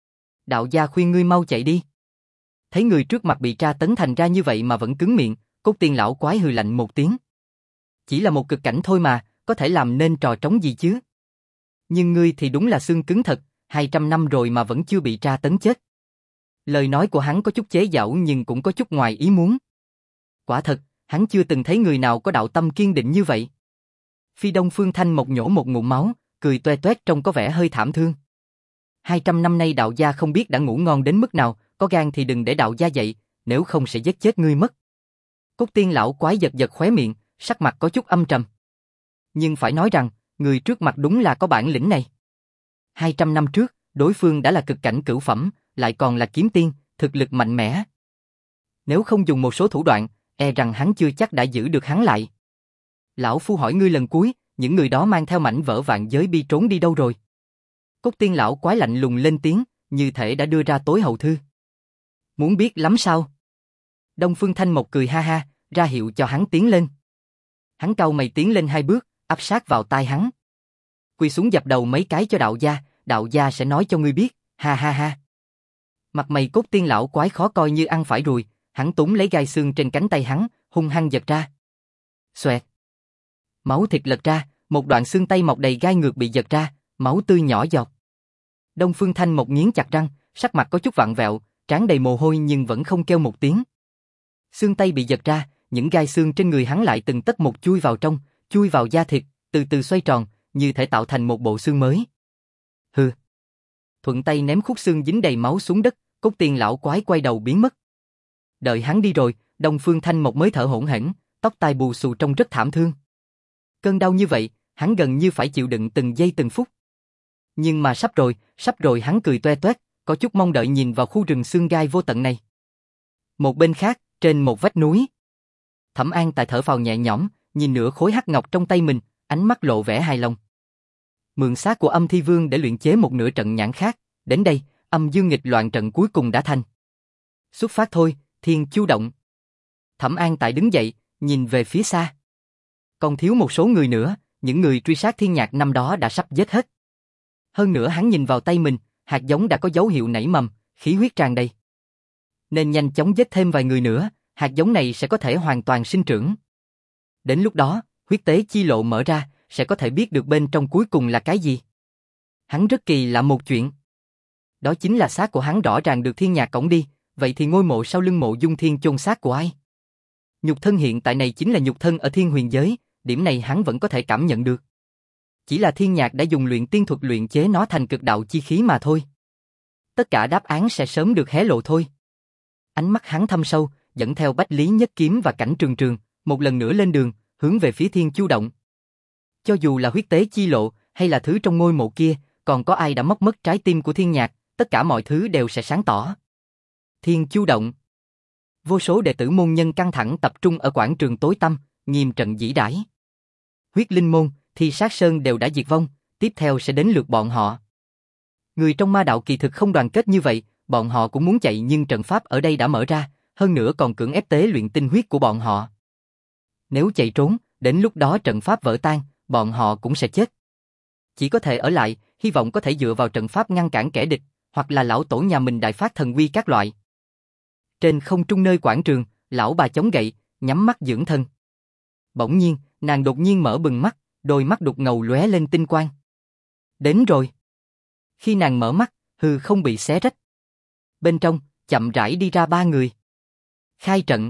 Đạo gia khuyên ngươi mau chạy đi. Thấy người trước mặt bị tra tấn thành ra như vậy mà vẫn cứng miệng, Cốt Tiên lão quái hừ lạnh một tiếng. Chỉ là một cực cảnh thôi mà, có thể làm nên trò trống gì chứ? Nhưng ngươi thì đúng là xương cứng thật, hai trăm năm rồi mà vẫn chưa bị tra tấn chết. Lời nói của hắn có chút chế giễu nhưng cũng có chút ngoài ý muốn. Quả thật, hắn chưa từng thấy người nào có đạo tâm kiên định như vậy. Phi Đông Phương Thanh Mộc nhổ một ngụm máu, cười toe toét trông có vẻ hơi thảm thương. Hai trăm năm nay đạo gia không biết đã ngủ ngon đến mức nào, có gan thì đừng để đạo gia dậy, nếu không sẽ giết chết ngươi mất. Cốt Tiên lão quái giật giật khóe miệng, sắc mặt có chút âm trầm. Nhưng phải nói rằng, người trước mặt đúng là có bản lĩnh này. Hai trăm năm trước, đối phương đã là cực cảnh cửu phẩm, lại còn là kiếm tiên, thực lực mạnh mẽ. Nếu không dùng một số thủ đoạn, e rằng hắn chưa chắc đã giữ được hắn lại. Lão phu hỏi ngươi lần cuối, những người đó mang theo mảnh vỡ vạn giới bi trốn đi đâu rồi? Cốt Tiên lão quái lạnh lùng lên tiếng, như thể đã đưa ra tối hậu thư. Muốn biết lắm sao? Đông Phương Thanh Mộc cười ha ha, ra hiệu cho hắn tiến lên. Hắn cau mày tiến lên hai bước, áp sát vào tai hắn. Quỳ xuống dập đầu mấy cái cho đạo gia, đạo gia sẽ nói cho ngươi biết, ha ha ha. Mặt mày Cốt Tiên lão quái khó coi như ăn phải ruồi, hắn túm lấy gai xương trên cánh tay hắn, hung hăng giật ra. Xoẹt. Máu thịt lật ra, một đoạn xương tay mọc đầy gai ngược bị giật ra, máu tươi nhỏ giọt. Đông Phương Thanh Mộc nghiến chặt răng, sắc mặt có chút vặn vẹo, trán đầy mồ hôi nhưng vẫn không kêu một tiếng. Xương tay bị giật ra, những gai xương trên người hắn lại từng tấc một chui vào trong, chui vào da thịt, từ từ xoay tròn, như thể tạo thành một bộ xương mới. Hừ. Thuận tay ném khúc xương dính đầy máu xuống đất, Cốt Tiên lão quái quay đầu biến mất. Đợi hắn đi rồi, Đông Phương Thanh Mộc mới thở hổn hển, tóc tai bù xù trông rất thảm thương. Cơn đau như vậy, hắn gần như phải chịu đựng từng giây từng phút. Nhưng mà sắp rồi, sắp rồi hắn cười toe toét, có chút mong đợi nhìn vào khu rừng xương gai vô tận này. Một bên khác, trên một vách núi, Thẩm An Tại thở phào nhẹ nhõm, nhìn nửa khối hắc ngọc trong tay mình, ánh mắt lộ vẻ hài lòng. Mượn xác của Âm Thi Vương để luyện chế một nửa trận nhãn khác, đến đây, Âm Dương nghịch loạn trận cuối cùng đã thành. Xuất phát thôi, Thiên Chu động. Thẩm An Tại đứng dậy, nhìn về phía xa. Còn thiếu một số người nữa, những người truy sát Thiên Nhạc năm đó đã sắp giết hết. Hơn nữa hắn nhìn vào tay mình, hạt giống đã có dấu hiệu nảy mầm, khí huyết tràn đầy. Nên nhanh chóng giết thêm vài người nữa, hạt giống này sẽ có thể hoàn toàn sinh trưởng. Đến lúc đó, huyết tế chi lộ mở ra, sẽ có thể biết được bên trong cuối cùng là cái gì. Hắn rất kỳ lạ một chuyện. Đó chính là xác của hắn rõ ràng được Thiên Nhạc cõng đi, vậy thì ngôi mộ sau lưng mộ Dung Thiên chôn xác của ai? Nhục thân hiện tại này chính là nhục thân ở Thiên Huyền giới, điểm này hắn vẫn có thể cảm nhận được. Chỉ là Thiên Nhạc đã dùng luyện tiên thuật luyện chế nó thành cực đạo chi khí mà thôi. Tất cả đáp án sẽ sớm được hé lộ thôi. Ánh mắt hắn thâm sâu, dẫn theo Bách Lý Nhất Kiếm và Cảnh Trường Trường, một lần nữa lên đường, hướng về phía Thiên Chu động. Cho dù là huyết tế chi lộ, hay là thứ trong ngôi mộ kia, còn có ai đã móc mất trái tim của Thiên Nhạc, tất cả mọi thứ đều sẽ sáng tỏ. Thiên Chu động. Vô số đệ tử môn nhân căng thẳng tập trung ở quảng trường tối tăm, nghiêm trận dĩ đãi. Huyết Linh môn, Thi Sát Sơn đều đã diệt vong, tiếp theo sẽ đến lượt bọn họ. Người trong ma đạo kỳ thực không đoàn kết như vậy, bọn họ cũng muốn chạy nhưng trận pháp ở đây đã mở ra, hơn nữa còn cưỡng ép tế luyện tinh huyết của bọn họ. Nếu chạy trốn, đến lúc đó trận pháp vỡ tan, bọn họ cũng sẽ chết. Chỉ có thể ở lại, hy vọng có thể dựa vào trận pháp ngăn cản kẻ địch, hoặc là lão tổ nhà mình đại phát thần uy các loại. Trên không trung nơi quảng trường, lão bà chống gậy, nhắm mắt dưỡng thân. Bỗng nhiên, nàng đột nhiên mở bừng mắt, đôi mắt đục ngầu lóe lên tinh quang. Đến rồi. Khi nàng mở mắt, hư không bị xé rách. Bên trong, chậm rãi đi ra ba người. Khai trận.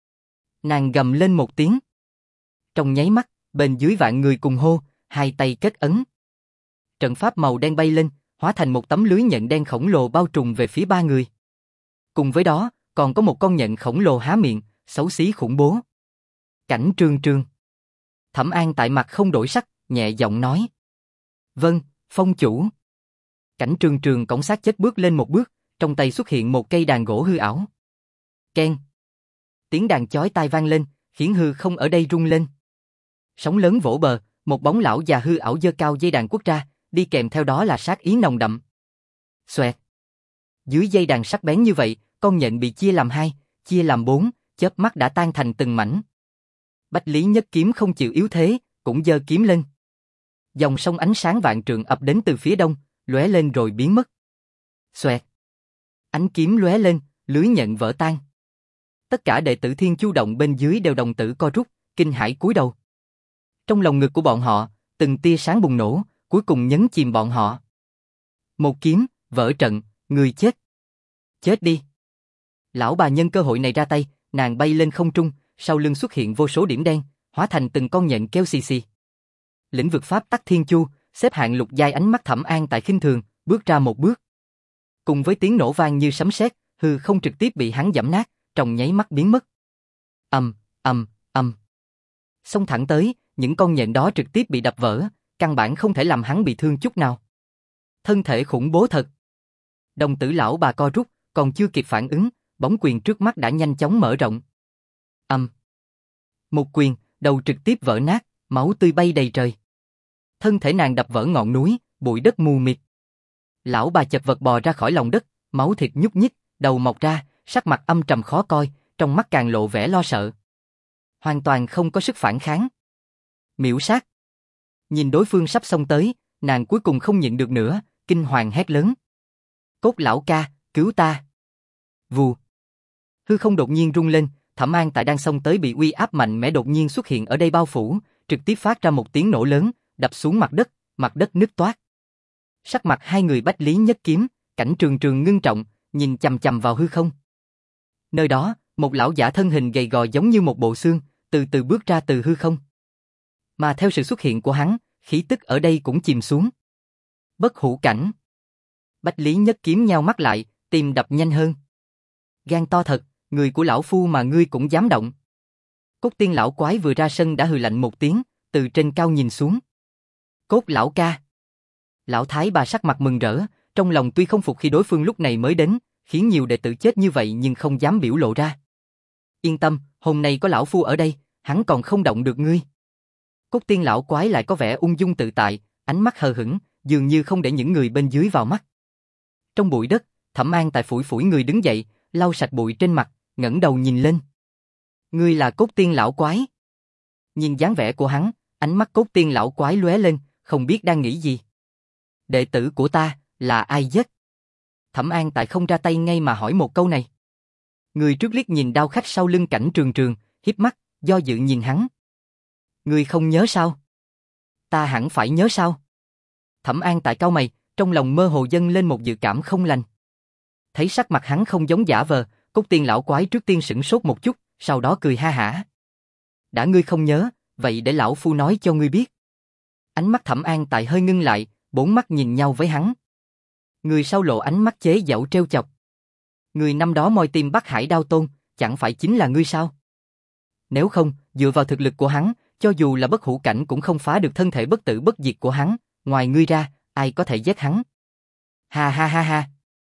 Nàng gầm lên một tiếng. Trong nháy mắt, bên dưới vạn người cùng hô, hai tay kết ấn. Trận pháp màu đen bay lên, hóa thành một tấm lưới nhện đen khổng lồ bao trùm về phía ba người. Cùng với đó, còn có một con nhện khổng lồ há miệng, xấu xí khủng bố. Cảnh Trường Trường. Thẩm An tại mặt không đổi sắc, nhẹ giọng nói. Vâng, phong chủ. Cảnh Trường Trường cõng xác chết bước lên một bước, trong tay xuất hiện một cây đàn gỗ hư ảo. Keng. Tiếng đàn chói tai vang lên, khiến hư không ở đây rung lên. Sóng lớn vỗ bờ, một bóng lão già hư ảo giơ cao dây đàn quất ra, đi kèm theo đó là sát ý nồng đậm. Xoẹt. Dưới dây đàn sắc bén như vậy, con nhện bị chia làm hai, chia làm bốn, chớp mắt đã tan thành từng mảnh. Bách Lý Nhất Kiếm không chịu yếu thế, cũng giơ kiếm lên. Dòng sông ánh sáng vạn trượng ập đến từ phía đông, lóe lên rồi biến mất. Xoẹt. Ánh kiếm lóe lên, lưới nhện vỡ tan. Tất cả đệ tử Thiên Chu Động bên dưới đều đồng tử co rút, kinh hãi cúi đầu. Trong lòng ngực của bọn họ, từng tia sáng bùng nổ, cuối cùng nhấn chìm bọn họ. Một kiếm, vỡ trận, người chết. Chết đi. Lão bà nhân cơ hội này ra tay, nàng bay lên không trung, sau lưng xuất hiện vô số điểm đen, hóa thành từng con nhện kêu xì xì. Lĩnh vực pháp tắc Thiên Chu, xếp hạng lục giai, ánh mắt Thẩm An tại khinh thường, bước ra một bước. Cùng với tiếng nổ vang như sấm sét, hư không trực tiếp bị hắn giẫm nát, trong nháy mắt biến mất. Ầm, ầm, ầm. Xông thẳng tới, những con nhện đó trực tiếp bị đập vỡ, căn bản không thể làm hắn bị thương chút nào. Thân thể khủng bố thật. Đồng tử lão bà co rút, còn chưa kịp phản ứng, bóng quyền trước mắt đã nhanh chóng mở rộng. Ầm. Một quyền, đầu trực tiếp vỡ nát, máu tươi bay đầy trời. Thân thể nàng đập vỡ ngọn núi, bụi đất mù mịt. Lão bà chật vật bò ra khỏi lòng đất, máu thịt nhúc nhích, đầu mọc ra, sắc mặt âm trầm khó coi, trong mắt càng lộ vẻ lo sợ. Hoàn toàn không có sức phản kháng. Miễu sát. Nhìn đối phương sắp xông tới, nàng cuối cùng không nhịn được nữa, kinh hoàng hét lớn. Cốt lão ca, cứu ta. Vù. Hư không đột nhiên rung lên, Thẩm An tại đang xông tới bị uy áp mạnh mẽ đột nhiên xuất hiện ở đây bao phủ, trực tiếp phát ra một tiếng nổ lớn, đập xuống mặt đất, mặt đất nứt toác. Sắc mặt hai người Bách Lý Nhất Kiếm, Cảnh Trường Trường ngưng trọng, nhìn chằm chằm vào hư không. Nơi đó, một lão giả thân hình gầy gò giống như một bộ xương, từ từ bước ra từ hư không. Mà theo sự xuất hiện của hắn, khí tức ở đây cũng chìm xuống. Bất hủ cảnh. Bách Lý Nhất Kiếm nheo mắt lại, tim đập nhanh hơn. Gan to thật, người của lão phu mà ngươi cũng dám động. Cốt Tiên lão quái vừa ra sân đã hừ lạnh một tiếng, từ trên cao nhìn xuống. Cốt lão ca. Lão thái bà sắc mặt mừng rỡ, trong lòng tuy không phục khi đối phương lúc này mới đến, khiến nhiều đệ tử chết như vậy nhưng không dám biểu lộ ra. Yên tâm, hôm nay có lão phu ở đây, hắn còn không động được ngươi. Cốt Tiên lão quái lại có vẻ ung dung tự tại, ánh mắt hờ hững, dường như không để những người bên dưới vào mắt. Trong bụi đất, Thẩm An tại phủi phủi người đứng dậy, lau sạch bụi trên mặt, ngẩng đầu nhìn lên. Ngươi là Cốt Tiên lão quái. Nhìn dáng vẻ của hắn, ánh mắt Cốt Tiên lão quái lóe lên, không biết đang nghĩ gì. Đệ tử của ta, là ai giết? Thẩm An tại không ra tay ngay mà hỏi một câu này. Người trước liếc nhìn đao khách sau lưng Cảnh Trường Trường, híp mắt, do dự nhìn hắn. Ngươi không nhớ sao? Ta hẳn phải nhớ sao? Thẩm An tại cau mày, trong lòng mơ hồ dâng lên một dự cảm không lành. Thấy sắc mặt hắn không giống giả vờ, Cốt Tiên lão quái trước tiên sửng sốt một chút, sau đó cười ha hả. Đã ngươi không nhớ, vậy để lão phu nói cho ngươi biết. Ánh mắt Thẩm An tại hơi ngưng lại, bốn mắt nhìn nhau với hắn. Người sau lộ ánh mắt chế giễu trêu chọc. Người năm đó moi tim Bắc Hải Đao Tôn, chẳng phải chính là ngươi sao? Nếu không, dựa vào thực lực của hắn, cho dù là bất hủ cảnh cũng không phá được thân thể bất tử bất diệt của hắn, ngoài ngươi ra, ai có thể giết hắn? Ha ha ha ha.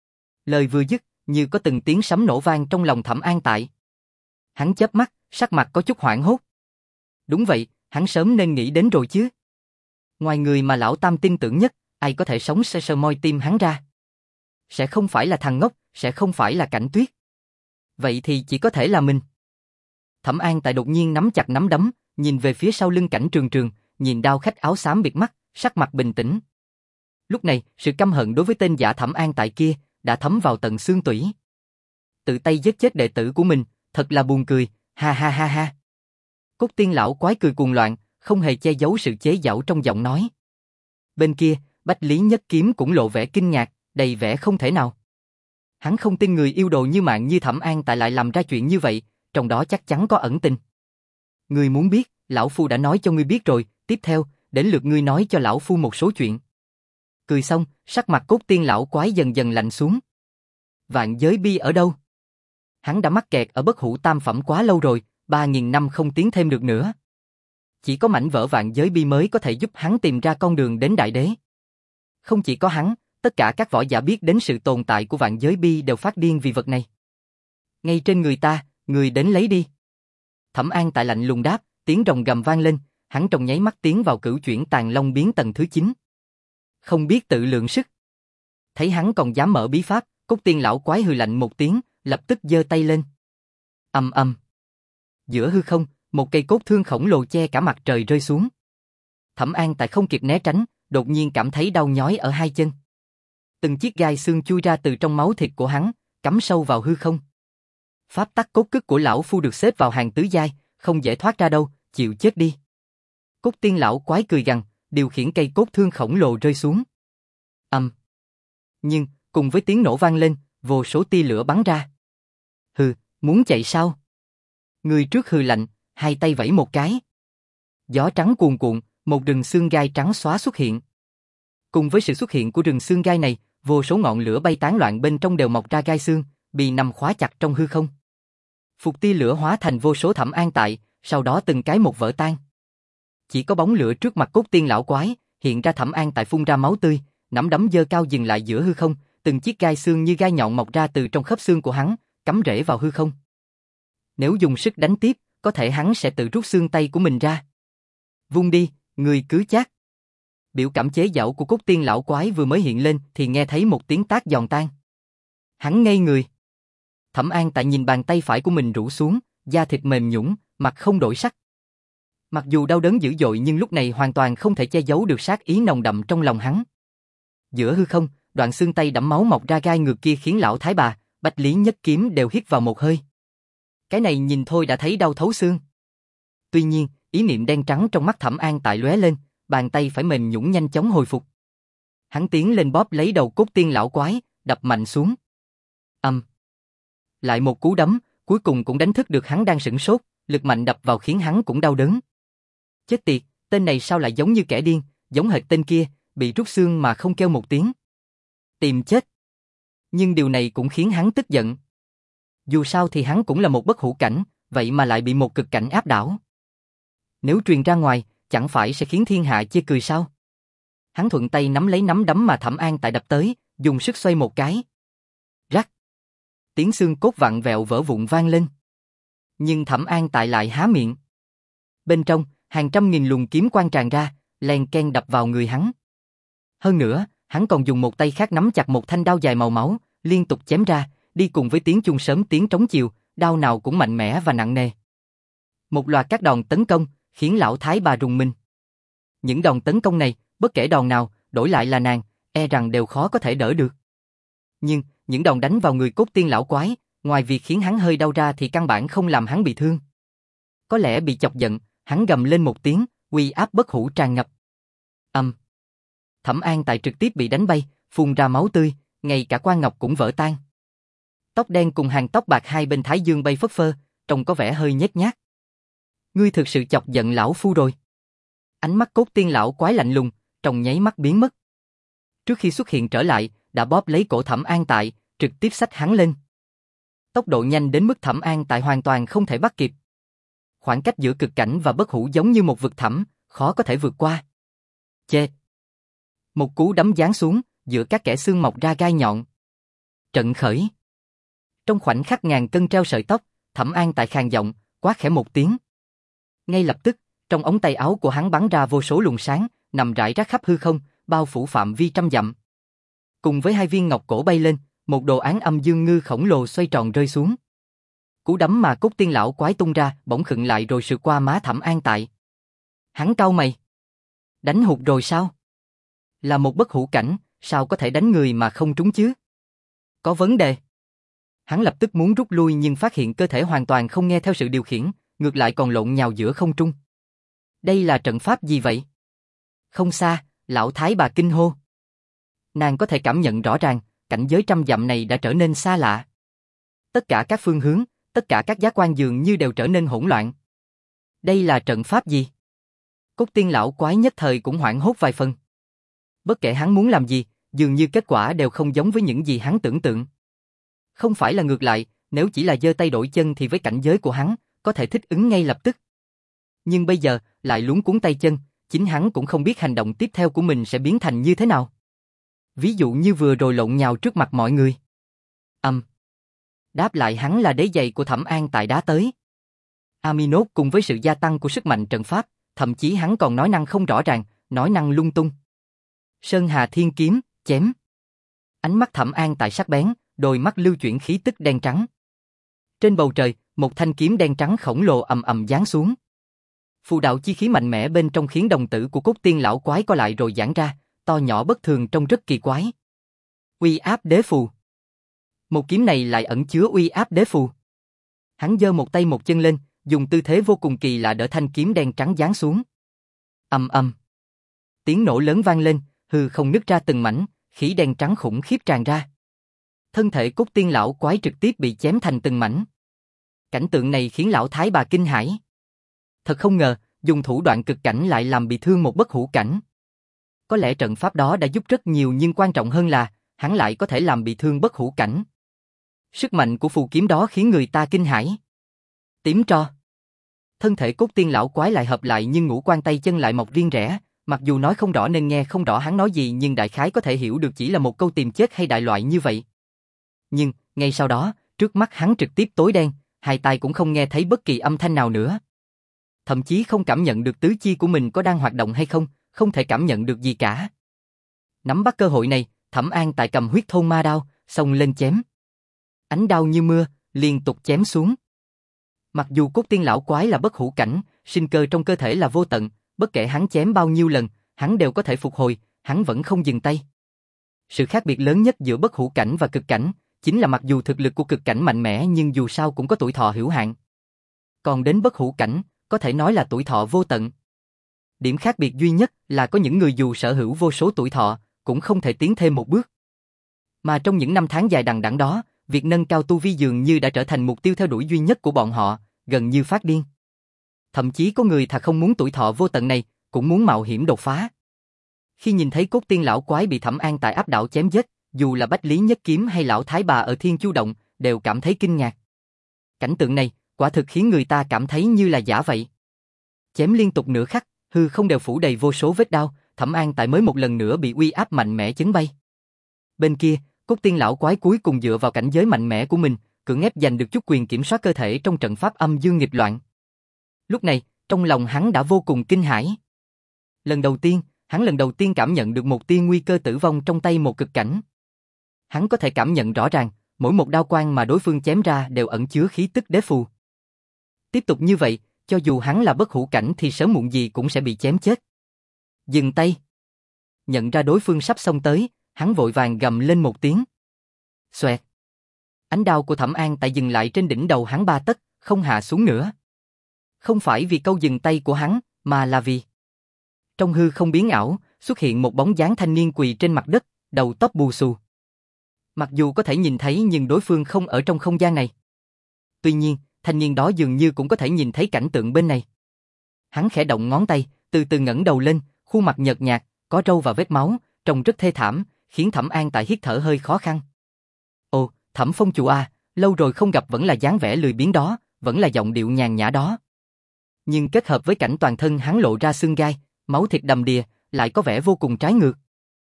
Lời vừa dứt, như có từng tiếng sấm nổ vang trong lòng Thẩm An tại. Hắn chớp mắt, sắc mặt có chút hoảng hốt. Đúng vậy, hắn sớm nên nghĩ đến rồi chứ. Ngoài người mà lão tam tin tưởng nhất, ai có thể sống sơ sơ moi tim hắn ra? Sẽ không phải là thằng ngốc, sẽ không phải là Cảnh Tuyết. Vậy thì chỉ có thể là mình. Thẩm An Tại đột nhiên nắm chặt nắm đấm, nhìn về phía sau lưng Cảnh Trường Trường, nhìn đao khách áo xám bịt mắt, sắc mặt bình tĩnh. Lúc này, sự căm hận đối với tên giả Thẩm An Tại kia đã thấm vào tận xương tủy. Tự tay giết chết đệ tử của mình, thật là buồn cười, ha ha ha ha. Cốt Tiên lão quái cười cuồng loạn, không hề che giấu sự chế giễu trong giọng nói. Bên kia, Bách Lý Nhất Kiếm cũng lộ vẻ kinh ngạc, đầy vẻ không thể nào. Hắn không tin người yêu đồ như mạng như Thẩm An Tại lại làm ra chuyện như vậy, trong đó chắc chắn có ẩn tình. Ngươi muốn biết, lão phu đã nói cho ngươi biết rồi, tiếp theo, đến lượt ngươi nói cho lão phu một số chuyện. Cười xong, sắc mặt Cốt Tiên lão quái dần dần lạnh xuống. Vạn giới bi ở đâu? Hắn đã mắc kẹt ở bất hủ tam phẩm quá lâu rồi, ba nghìn năm không tiến thêm được nữa. Chỉ có mảnh vỡ vạn giới bi mới có thể giúp hắn tìm ra con đường đến đại đế. Không chỉ có hắn, tất cả các võ giả biết đến sự tồn tại của vạn giới bi đều phát điên vì vật này. Ngay trên người ta, người đến lấy đi. Thẩm An Tại lạnh lùng đáp, tiếng rồng gầm vang lên, hắn trong nháy mắt tiến vào cửu chuyển tàn long biến tầng thứ chín. Không biết tự lượng sức. Thấy hắn còn dám mở bí pháp, Cốt Tiên lão quái hừ lạnh một tiếng, lập tức giơ tay lên. Ầm ầm. Giữa hư không, một cây cốt thương khổng lồ che cả mặt trời rơi xuống. Thẩm An Tại không kịp né tránh, đột nhiên cảm thấy đau nhói ở hai chân. Từng chiếc gai xương chui ra từ trong máu thịt của hắn, cắm sâu vào hư không. Pháp tắc cốt cức của lão phu được xếp vào hàng tứ giai, không dễ thoát ra đâu, chịu chết đi. Cốt Tiên lão quái cười gằn, điều khiển cây cốt thương khổng lồ rơi xuống. Ầm. Nhưng, cùng với tiếng nổ vang lên, vô số tia lửa bắn ra. Hừ, muốn chạy sao? Người trước hừ lạnh, hai tay vẫy một cái. Gió trắng cuồn cuộn, một rừng xương gai trắng xóa xuất hiện. Cùng với sự xuất hiện của rừng xương gai này, vô số ngọn lửa bay tán loạn bên trong đều mọc ra gai xương, bị nằm khóa chặt trong hư không. Phục tia lửa hóa thành vô số Thẩm An Tại, sau đó từng cái một vỡ tan. Chỉ có bóng lửa trước mặt Cốt Tiên lão quái, hiện ra Thẩm An Tại phun ra máu tươi, nắm đấm giơ cao dừng lại giữa hư không, từng chiếc gai xương như gai nhọn mọc ra từ trong khớp xương của hắn, cắm rễ vào hư không. Nếu dùng sức đánh tiếp, có thể hắn sẽ tự rút xương tay của mình ra. Vung đi, người cứ chát. Biểu cảm chế giễu của Cốt Tiên lão quái vừa mới hiện lên thì nghe thấy một tiếng tát giòn tan. Hắn ngây người. Thẩm An Tại nhìn bàn tay phải của mình rũ xuống, da thịt mềm nhũn, mặt không đổi sắc. Mặc dù đau đớn dữ dội nhưng lúc này hoàn toàn không thể che giấu được sát ý nồng đậm trong lòng hắn. Giữa hư không, đoạn xương tay đẫm máu mọc ra gai ngược kia khiến lão thái bà, Bách Lý Nhất Kiếm đều hít vào một hơi. Cái này nhìn thôi đã thấy đau thấu xương. Tuy nhiên, ý niệm đen trắng trong mắt Thẩm An Tại lóe lên, bàn tay phải mềm nhũn nhanh chóng hồi phục. Hắn tiến lên bóp lấy đầu Cốt Tiên lão quái, đập mạnh xuống. Ầm. Lại một cú đấm, cuối cùng cũng đánh thức được hắn đang sửng sốt, lực mạnh đập vào khiến hắn cũng đau đớn. Chết tiệt, tên này sao lại giống như kẻ điên, giống hệt tên kia, bị rút xương mà không kêu một tiếng. Tìm chết. Nhưng điều này cũng khiến hắn tức giận. Dù sao thì hắn cũng là một bất hủ cảnh, vậy mà lại bị một cực cảnh áp đảo. Nếu truyền ra ngoài, chẳng phải sẽ khiến thiên hạ chê cười sao? Hắn thuận tay nắm lấy nắm đấm mà Thẩm An Tại đập tới, dùng sức xoay một cái. Rắc. Tiếng xương cốt vặn vẹo vỡ vụn vang lên. Nhưng Thẩm An Tại lại há miệng. Bên trong, hàng trăm nghìn luồng kiếm quang tràn ra, len ken đập vào người hắn. Hơn nữa, hắn còn dùng một tay khác nắm chặt một thanh đao dài màu máu, liên tục chém ra, đi cùng với tiếng chuông sớm tiếng trống chiều, đao nào cũng mạnh mẽ và nặng nề. Một loạt các đòn tấn công, khiến lão thái bà rùng mình. Những đòn tấn công này, bất kể đòn nào, đổi lại là nàng, e rằng đều khó có thể đỡ được. Nhưng, những đòn đánh vào người Cốt Tiên lão quái, ngoài việc khiến hắn hơi đau ra thì căn bản không làm hắn bị thương. Có lẽ bị chọc giận, hắn gầm lên một tiếng, uy áp bất hủ tràn ngập. Ầm. Thẩm An Tại trực tiếp bị đánh bay, phun ra máu tươi, ngay cả quan ngọc cũng vỡ tan. Tóc đen cùng hàng tóc bạc hai bên thái dương bay phất phơ, trông có vẻ hơi nhếch nhác. Ngươi thực sự chọc giận lão phu rồi. Ánh mắt Cốt Tiên lão quái lạnh lùng, trong nháy mắt biến mất. Trước khi xuất hiện trở lại, đã bóp lấy cổ Thẩm An Tại, trực tiếp xách hắn lên. Tốc độ nhanh đến mức Thẩm An Tại hoàn toàn không thể bắt kịp. Khoảng cách giữa cực cảnh và bất hủ giống như một vực thẳm, khó có thể vượt qua. Chê. Một cú đấm giáng xuống, giữa các kẽ xương mọc ra gai nhọn. Trận khởi. Trong khoảnh khắc ngàn cân treo sợi tóc, Thẩm An Tại khàn giọng, quát khẽ một tiếng. Ngay lập tức, trong ống tay áo của hắn bắn ra vô số luồng sáng, nằm rải rác khắp hư không, bao phủ phạm vi trăm dặm. Cùng với hai viên ngọc cổ bay lên, một đồ án âm dương ngư khổng lồ xoay tròn rơi xuống. Cú đấm mà Cốt Tiên lão quái tung ra, bỗng khựng lại rồi sượt qua má Thẩm An Tại. Hắn cau mày. Đánh hụt rồi sao? Là một bất hủ cảnh, sao có thể đánh người mà không trúng chứ? Có vấn đề. Hắn lập tức muốn rút lui nhưng phát hiện cơ thể hoàn toàn không nghe theo sự điều khiển, ngược lại còn lộn nhào giữa không trung. Đây là trận pháp gì vậy? Không xa, lão thái bà kinh hô. Nàng có thể cảm nhận rõ ràng, cảnh giới trăm dặm này đã trở nên xa lạ. Tất cả các phương hướng, tất cả các giác quan dường như đều trở nên hỗn loạn. Đây là trận pháp gì? Cốt Tiên lão quái nhất thời cũng hoảng hốt vài phần. Bất kể hắn muốn làm gì, dường như kết quả đều không giống với những gì hắn tưởng tượng. Không phải là ngược lại, nếu chỉ là giơ tay đổi chân thì với cảnh giới của hắn, có thể thích ứng ngay lập tức. Nhưng bây giờ, lại luống cuống tay chân, chính hắn cũng không biết hành động tiếp theo của mình sẽ biến thành như thế nào. Ví dụ như vừa rồi lộn nhào trước mặt mọi người. Ầm. Um. Đáp lại hắn là đế giày của Thẩm An Tại đá tới. Aminốt cùng với sự gia tăng của sức mạnh trận pháp, thậm chí hắn còn nói năng không rõ ràng, nói năng lung tung. Sơn Hà Thiên Kiếm, chém. Ánh mắt Thẩm An Tại sắc bén, đôi mắt lưu chuyển khí tức đen trắng. Trên bầu trời, một thanh kiếm đen trắng khổng lồ ầm ầm giáng xuống. Phù đạo chi khí mạnh mẽ bên trong khiến đồng tử của Cốt Tiên lão quái co lại rồi giãn ra, to nhỏ bất thường trông rất kỳ quái. Uy áp đế phù. Một kiếm này lại ẩn chứa uy áp đế phù. Hắn giơ một tay một chân lên, dùng tư thế vô cùng kỳ lạ đỡ thanh kiếm đen trắng giáng xuống. Ầm ầm. Tiếng nổ lớn vang lên, hư không nứt ra từng mảnh, khí đen trắng khủng khiếp tràn ra. Thân thể Cốt Tiên lão quái trực tiếp bị chém thành từng mảnh. Cảnh tượng này khiến lão thái bà kinh hãi. Thật không ngờ, dùng thủ đoạn cực cảnh lại làm bị thương một bất hủ cảnh. Có lẽ trận pháp đó đã giúp rất nhiều nhưng quan trọng hơn là, hắn lại có thể làm bị thương bất hủ cảnh. Sức mạnh của phù kiếm đó khiến người ta kinh hãi. Tím tro. Thân thể Cốt Tiên lão quái lại hợp lại nhưng ngũ quan tay chân lại mọc riêng rẽ, mặc dù nói không rõ nên nghe không rõ hắn nói gì nhưng đại khái có thể hiểu được chỉ là một câu tìm chết hay đại loại như vậy. Nhưng, ngay sau đó, trước mắt hắn trực tiếp tối đen, hai tai cũng không nghe thấy bất kỳ âm thanh nào nữa. Thậm chí không cảm nhận được tứ chi của mình có đang hoạt động hay không, không thể cảm nhận được gì cả. Nắm bắt cơ hội này, Thẩm An Tại cầm huyết thôn ma đao, xông lên chém. Ánh đao như mưa, liên tục chém xuống. Mặc dù Cốt Tiên lão quái là bất hủ cảnh, sinh cơ trong cơ thể là vô tận, bất kể hắn chém bao nhiêu lần, hắn đều có thể phục hồi, hắn vẫn không dừng tay. Sự khác biệt lớn nhất giữa bất hủ cảnh và cực cảnh, chính là mặc dù thực lực của cực cảnh mạnh mẽ nhưng dù sao cũng có tuổi thọ hữu hạn. Còn đến bất hủ cảnh, có thể nói là tuổi thọ vô tận. Điểm khác biệt duy nhất là có những người dù sở hữu vô số tuổi thọ, cũng không thể tiến thêm một bước. Mà trong những năm tháng dài đằng đẵng đó, việc nâng cao tu vi dường như đã trở thành mục tiêu theo đuổi duy nhất của bọn họ, gần như phát điên. Thậm chí có người thà không muốn tuổi thọ vô tận này, cũng muốn mạo hiểm đột phá. Khi nhìn thấy Cốt Tiên lão quái bị Thẩm An Tại áp đảo chém giết, dù là Bách Lý Nhất Kiếm hay lão thái bà ở Thiên Chu Động, đều cảm thấy kinh ngạc. Cảnh tượng này, quả thực khiến người ta cảm thấy như là giả vậy. Chém liên tục nửa khắc, hư không đều phủ đầy vô số vết đao, Thẩm An Tại mới một lần nữa bị uy áp mạnh mẽ chấn bay. Bên kia, Cốt Tiên lão quái cuối cùng dựa vào cảnh giới mạnh mẽ của mình, cưỡng ép giành được chút quyền kiểm soát cơ thể trong trận pháp âm dương nghịch loạn. Lúc này, trong lòng hắn đã vô cùng kinh hãi. Lần đầu tiên, hắn lần đầu tiên cảm nhận được một tia nguy cơ tử vong trong tay một cực cảnh. Hắn có thể cảm nhận rõ ràng, mỗi một đao quang mà đối phương chém ra đều ẩn chứa khí tức đế phù. Tiếp tục như vậy, cho dù hắn là bất hủ cảnh thì sớm muộn gì cũng sẽ bị chém chết. Dừng tay. Nhận ra đối phương sắp xông tới, hắn vội vàng gầm lên một tiếng. Xoẹt. Ánh đao của Thẩm An Tại dừng lại trên đỉnh đầu hắn ba tấc, không hạ xuống nữa. Không phải vì câu dừng tay của hắn, mà là vì trong hư không biến ảo, xuất hiện một bóng dáng thanh niên quỳ trên mặt đất, đầu tóc bù xù. Mặc dù có thể nhìn thấy nhưng đối phương không ở trong không gian này. Tuy nhiên, thanh niên đó dường như cũng có thể nhìn thấy cảnh tượng bên này. Hắn khẽ động ngón tay, từ từ ngẩng đầu lên, khuôn mặt nhợt nhạt, có râu và vết máu, trông rất thê thảm, khiến Thẩm An Tại hít thở hơi khó khăn. Ồ, Thẩm Phong chủ à, lâu rồi không gặp vẫn là dáng vẻ lười biếng đó, vẫn là giọng điệu nhàn nhã đó. Nhưng kết hợp với cảnh toàn thân hắn lộ ra xương gai, máu thịt đầm đìa, lại có vẻ vô cùng trái ngược.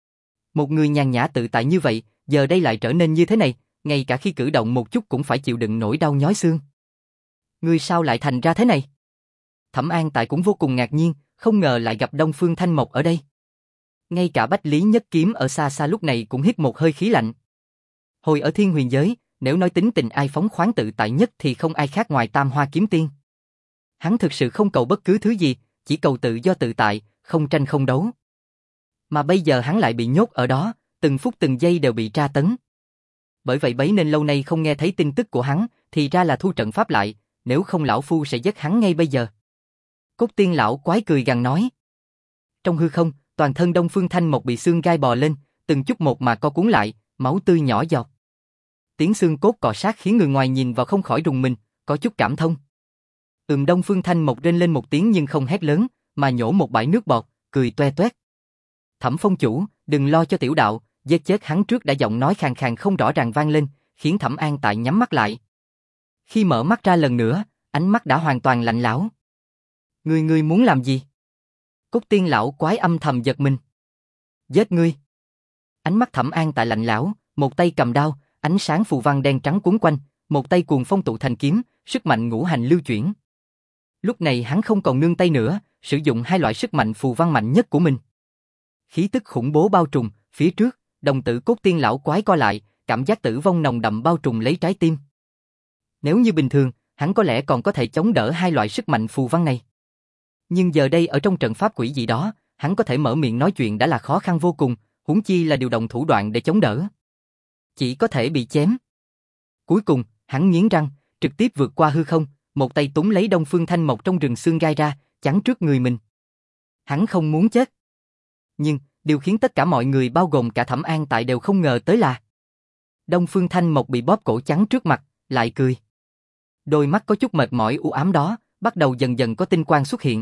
Một người nhàn nhã tự tại như vậy, giờ đây lại trở nên như thế này, ngay cả khi cử động một chút cũng phải chịu đựng nỗi đau nhói xương. Ngươi sao lại thành ra thế này? Thẩm An Tại cũng vô cùng ngạc nhiên, không ngờ lại gặp Đông Phương Thanh Mộc ở đây. Ngay cả Bách Lý Nhất Kiếm ở xa xa lúc này cũng hít một hơi khí lạnh. Hồi ở Thiên Huyền Giới, nếu nói tính tình ai phóng khoáng tự tại nhất thì không ai khác ngoài Tam Hoa Kiếm Tiên. Hắn thực sự không cầu bất cứ thứ gì, chỉ cầu tự do tự tại, không tranh không đấu. Mà bây giờ hắn lại bị nhốt ở đó, từng phút từng giây đều bị tra tấn. Bởi vậy bấy nên lâu nay không nghe thấy tin tức của hắn, thì ra là thu trận pháp lại, nếu không lão phu sẽ giết hắn ngay bây giờ. Cốt Tiên lão quái cười gằn nói. Trong hư không, toàn thân Đông Phương Thanh Mộc bị xương gai bò lên, từng chút một mà co cuốn lại, máu tươi nhỏ giọt. Tiếng xương cốt cọ sát khiến người ngoài nhìn vào không khỏi rùng mình, có chút cảm thông. Ừm Đông Phương Thanh Mộc rên lên một tiếng nhưng không hét lớn, mà nhổ một bãi nước bọt, cười toe toét. Thẩm Phong chủ, đừng lo cho tiểu đạo, giết chết hắn trước đã, giọng nói khàn khàn không rõ ràng vang lên, khiến Thẩm An Tại nhắm mắt lại. Khi mở mắt ra lần nữa, ánh mắt đã hoàn toàn lạnh lẽo. Ngươi ngươi muốn làm gì? Cốt Tiên lão quái âm thầm giật mình. Giết ngươi. Ánh mắt Thẩm An Tại lạnh lẽo, một tay cầm đao, ánh sáng phù văn đen trắng cuốn quanh, một tay cuồng phong tụ thành kiếm, sức mạnh ngũ hành lưu chuyển. Lúc này hắn không còn nương tay nữa, sử dụng hai loại sức mạnh phù văn mạnh nhất của mình. Khí tức khủng bố bao trùm, phía trước, đồng tử Cốt Tiên lão quái co lại, cảm giác tử vong nồng đậm bao trùm lấy trái tim. Nếu như bình thường, hắn có lẽ còn có thể chống đỡ hai loại sức mạnh phù văn này. Nhưng giờ đây ở trong trận pháp quỷ dị đó, hắn có thể mở miệng nói chuyện đã là khó khăn vô cùng, huống chi là điều động thủ đoạn để chống đỡ. Chỉ có thể bị chém. Cuối cùng, hắn nghiến răng, trực tiếp vượt qua hư không, một tay túm lấy Đông Phương Thanh Mộc trong rừng xương gai ra, chắn trước người mình. Hắn không muốn chết. Nhưng, điều khiến tất cả mọi người bao gồm cả Thẩm An Tại đều không ngờ tới là Đông Phương Thanh Mộc bị bóp cổ chắn trước mặt, lại cười. Đôi mắt có chút mệt mỏi u ám đó, bắt đầu dần dần có tinh quang xuất hiện.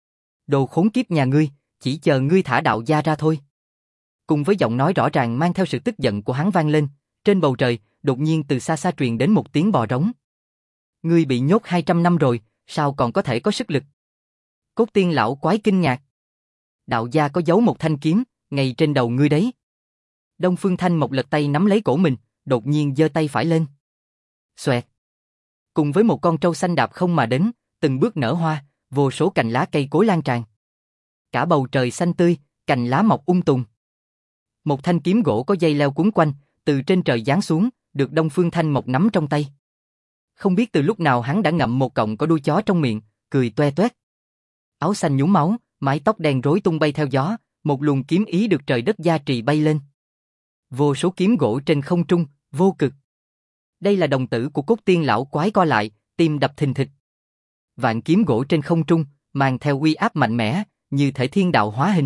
Đồ khốn kiếp nhà ngươi, chỉ chờ ngươi thả đạo gia ra thôi. Cùng với giọng nói rõ ràng mang theo sự tức giận của hắn vang lên, trên bầu trời, đột nhiên từ xa xa truyền đến một tiếng bò rống. Ngươi bị nhốt hai trăm năm rồi, sao còn có thể có sức lực? Cốt Tiên lão quái kinh ngạc. Đạo gia có giấu một thanh kiếm, ngay trên đầu ngươi đấy. Đông Phương Thanh Mộc lật tay nắm lấy cổ mình, đột nhiên giơ tay phải lên. Xoẹt. Cùng với một con trâu xanh đạp không mà đến, từng bước nở hoa, vô số cành lá cây cối lan tràn. Cả bầu trời xanh tươi, cành lá mọc um tùm. Một thanh kiếm gỗ có dây leo quấn quanh, từ trên trời giáng xuống, được Đông Phương Thanh Mộc nắm trong tay. Không biết từ lúc nào hắn đã ngậm một cọng có đuôi chó trong miệng, cười toe toét. Áo xanh nhúm máu, mái tóc đen rối tung bay theo gió, một luồng kiếm ý được trời đất gia trì bay lên. Vô số kiếm gỗ trên không trung, vô cực. Đây là đồng tử của Cốt Tiên lão quái co lại, tim đập thình thịch. Vạn kiếm gỗ trên không trung, mang theo uy áp mạnh mẽ, như thể thiên đạo hóa hình.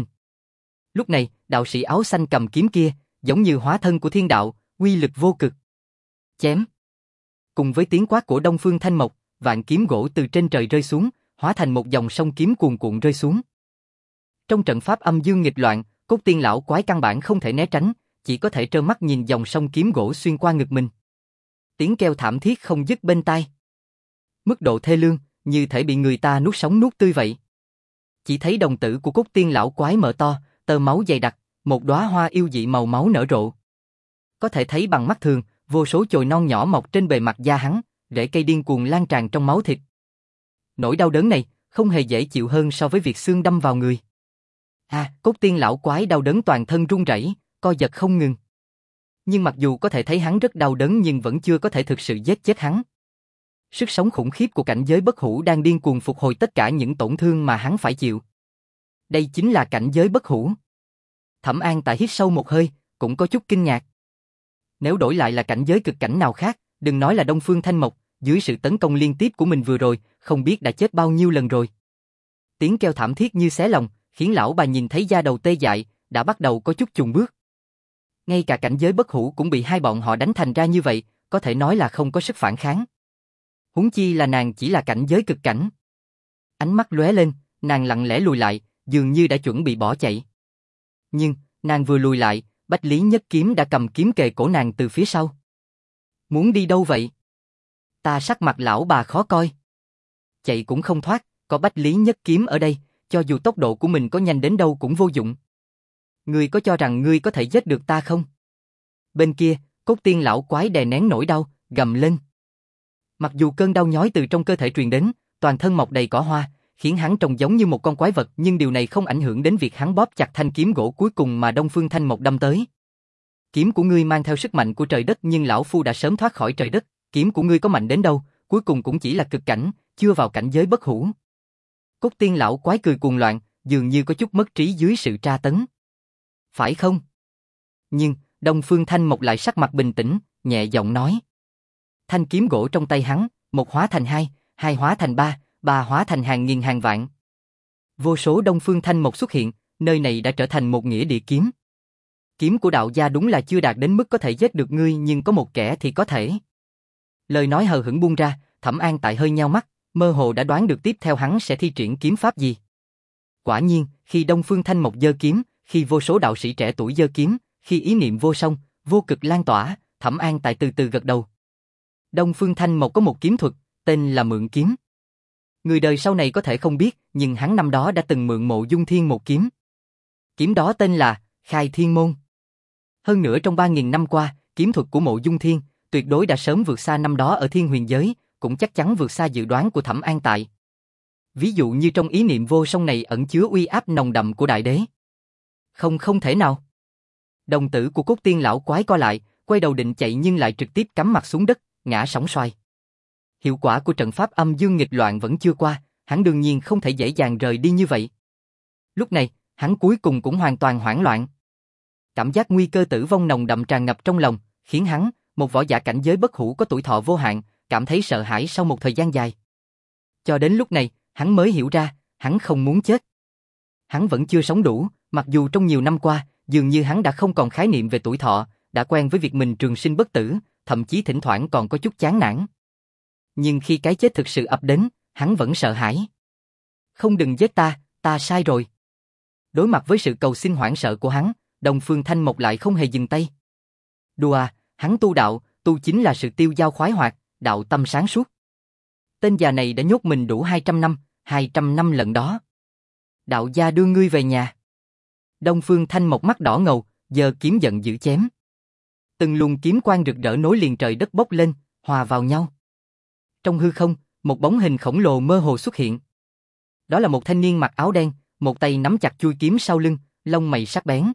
Lúc này, đạo sĩ áo xanh cầm kiếm kia, giống như hóa thân của thiên đạo, uy lực vô cực. Chém. Cùng với tiếng quát của Đông Phương Thanh Mộc, vạn kiếm gỗ từ trên trời rơi xuống, hóa thành một dòng sông kiếm cuồn cuộn rơi xuống. Trong trận pháp âm dương nghịch loạn, Cốt Tiên lão quái căn bản không thể né tránh, chỉ có thể trơ mắt nhìn dòng sông kiếm gỗ xuyên qua ngực mình. Tiếng kêu thảm thiết không dứt bên tai. Mức độ thê lương, như thể bị người ta nuốt sống nuốt tươi vậy. Chỉ thấy đồng tử của Cốt Tiên lão quái mở to, tơ máu dày đặc, một đóa hoa yêu dị màu máu nở rộ. Có thể thấy bằng mắt thường, vô số chồi non nhỏ mọc trên bề mặt da hắn, rễ cây điên cuồng lan tràn trong máu thịt. Nỗi đau đớn này không hề dễ chịu hơn so với việc xương đâm vào người. À, Cốt Tiên lão quái đau đớn toàn thân run rẩy, co giật không ngừng. Nhưng mặc dù có thể thấy hắn rất đau đớn nhưng vẫn chưa có thể thực sự giết chết hắn. Sức sống khủng khiếp của cảnh giới bất hủ đang điên cuồng phục hồi tất cả những tổn thương mà hắn phải chịu. Đây chính là cảnh giới bất hủ. Thẩm An Tại hít sâu một hơi, cũng có chút kinh ngạc. Nếu đổi lại là cảnh giới cực cảnh nào khác, đừng nói là Đông Phương Thanh Mộc, dưới sự tấn công liên tiếp của mình vừa rồi, không biết đã chết bao nhiêu lần rồi. Tiếng kêu thảm thiết như xé lòng, khiến lão bà nhìn thấy da đầu tê dại, đã bắt đầu có chút chùng bước. Ngay cả cảnh giới bất hủ cũng bị hai bọn họ đánh thành ra như vậy, có thể nói là không có sức phản kháng. Huống chi là nàng chỉ là cảnh giới cực cảnh. Ánh mắt lóe lên, nàng lặng lẽ lùi lại, dường như đã chuẩn bị bỏ chạy. Nhưng, nàng vừa lùi lại, Bách Lý Nhất Kiếm đã cầm kiếm kề cổ nàng từ phía sau. Muốn đi đâu vậy? Ta sắc mặt lão bà khó coi. Chạy cũng không thoát, có Bách Lý Nhất Kiếm ở đây, cho dù tốc độ của mình có nhanh đến đâu cũng vô dụng. Ngươi có cho rằng ngươi có thể giết được ta không? Bên kia, Cốt Tiên lão quái đè nén nỗi đau, gầm lên. Mặc dù cơn đau nhói từ trong cơ thể truyền đến, toàn thân mọc đầy cỏ hoa, khiến hắn trông giống như một con quái vật, nhưng điều này không ảnh hưởng đến việc hắn bóp chặt thanh kiếm gỗ cuối cùng mà Đông Phương Thanh Mộc đâm tới. Kiếm của ngươi mang theo sức mạnh của trời đất nhưng lão phu đã sớm thoát khỏi trời đất, kiếm của ngươi có mạnh đến đâu, cuối cùng cũng chỉ là cực cảnh, chưa vào cảnh giới bất hủ. Cốt tiên lão quái cười cuồng loạn, dường như có chút mất trí dưới sự tra tấn. Phải không? Nhưng, Đông Phương Thanh Mộc lại sắc mặt bình tĩnh, nhẹ giọng nói. Thanh kiếm gỗ trong tay hắn, một hóa thành hai, hai hóa thành ba, ba hóa thành hàng nghìn hàng vạn. Vô số Đông Phương Thanh Mộc xuất hiện, nơi này đã trở thành một nghĩa địa kiếm. Kiếm của đạo gia đúng là chưa đạt đến mức có thể giết được ngươi nhưng có một kẻ thì có thể. Lời nói hờ hững buông ra, Thẩm An Tại hơi nheo mắt, mơ hồ đã đoán được tiếp theo hắn sẽ thi triển kiếm pháp gì. Quả nhiên, khi Đông Phương Thanh Mộc giơ kiếm, khi vô số đạo sĩ trẻ tuổi giơ kiếm, khi ý niệm vô song, vô cực lan tỏa, Thẩm An Tại từ từ gật đầu. Đông Phương Thanh Mộc có một kiếm thuật, tên là Mượn Kiếm. Người đời sau này có thể không biết, nhưng hắn năm đó đã từng mượn Mộ Dung Thiên một kiếm. Kiếm đó tên là Khai Thiên Môn. Hơn nữa trong ba nghìn năm qua, kiếm thuật của Mộ Dung Thiên tuyệt đối đã sớm vượt xa năm đó ở Thiên Huyền giới, cũng chắc chắn vượt xa dự đoán của Thẩm An Tại. Ví dụ như trong ý niệm vô song này ẩn chứa uy áp nồng đậm của đại đế. Không không thể nào. Đồng tử của Cốt Tiên lão quái co lại, quay đầu định chạy nhưng lại trực tiếp cắm mặt xuống đất, ngã sóng xoài. Hiệu quả của trận pháp âm dương nghịch loạn vẫn chưa qua, hắn đương nhiên không thể dễ dàng rời đi như vậy. Lúc này, hắn cuối cùng cũng hoàn toàn hoảng loạn. Cảm giác nguy cơ tử vong nồng đậm tràn ngập trong lòng, khiến hắn, một võ giả cảnh giới bất hủ có tuổi thọ vô hạn, cảm thấy sợ hãi sau một thời gian dài. Cho đến lúc này, hắn mới hiểu ra, hắn không muốn chết. Hắn vẫn chưa sống đủ, mặc dù trong nhiều năm qua, dường như hắn đã không còn khái niệm về tuổi thọ, đã quen với việc mình trường sinh bất tử, thậm chí thỉnh thoảng còn có chút chán nản. Nhưng khi cái chết thực sự ập đến, hắn vẫn sợ hãi. Không đừng giết ta, ta sai rồi. Đối mặt với sự cầu xin hoảng sợ của hắn, Đông Phương Thanh Mộc lại không hề dừng tay. Đùa à, hắn tu đạo, tu chính là sự tiêu dao khoái hoạt, đạo tâm sáng suốt. Tên già này đã nhốt mình đủ hai trăm năm, hai trăm năm lần đó. Đạo gia đưa ngươi về nhà. Đông Phương Thanh Mộc mắt đỏ ngầu, giơ kiếm giận dữ chém. Từng luồng kiếm quang rực rỡ nối liền trời đất bốc lên, hòa vào nhau. Trong hư không, một bóng hình khổng lồ mơ hồ xuất hiện. Đó là một thanh niên mặc áo đen, một tay nắm chặt chuôi kiếm sau lưng, lông mày sắc bén.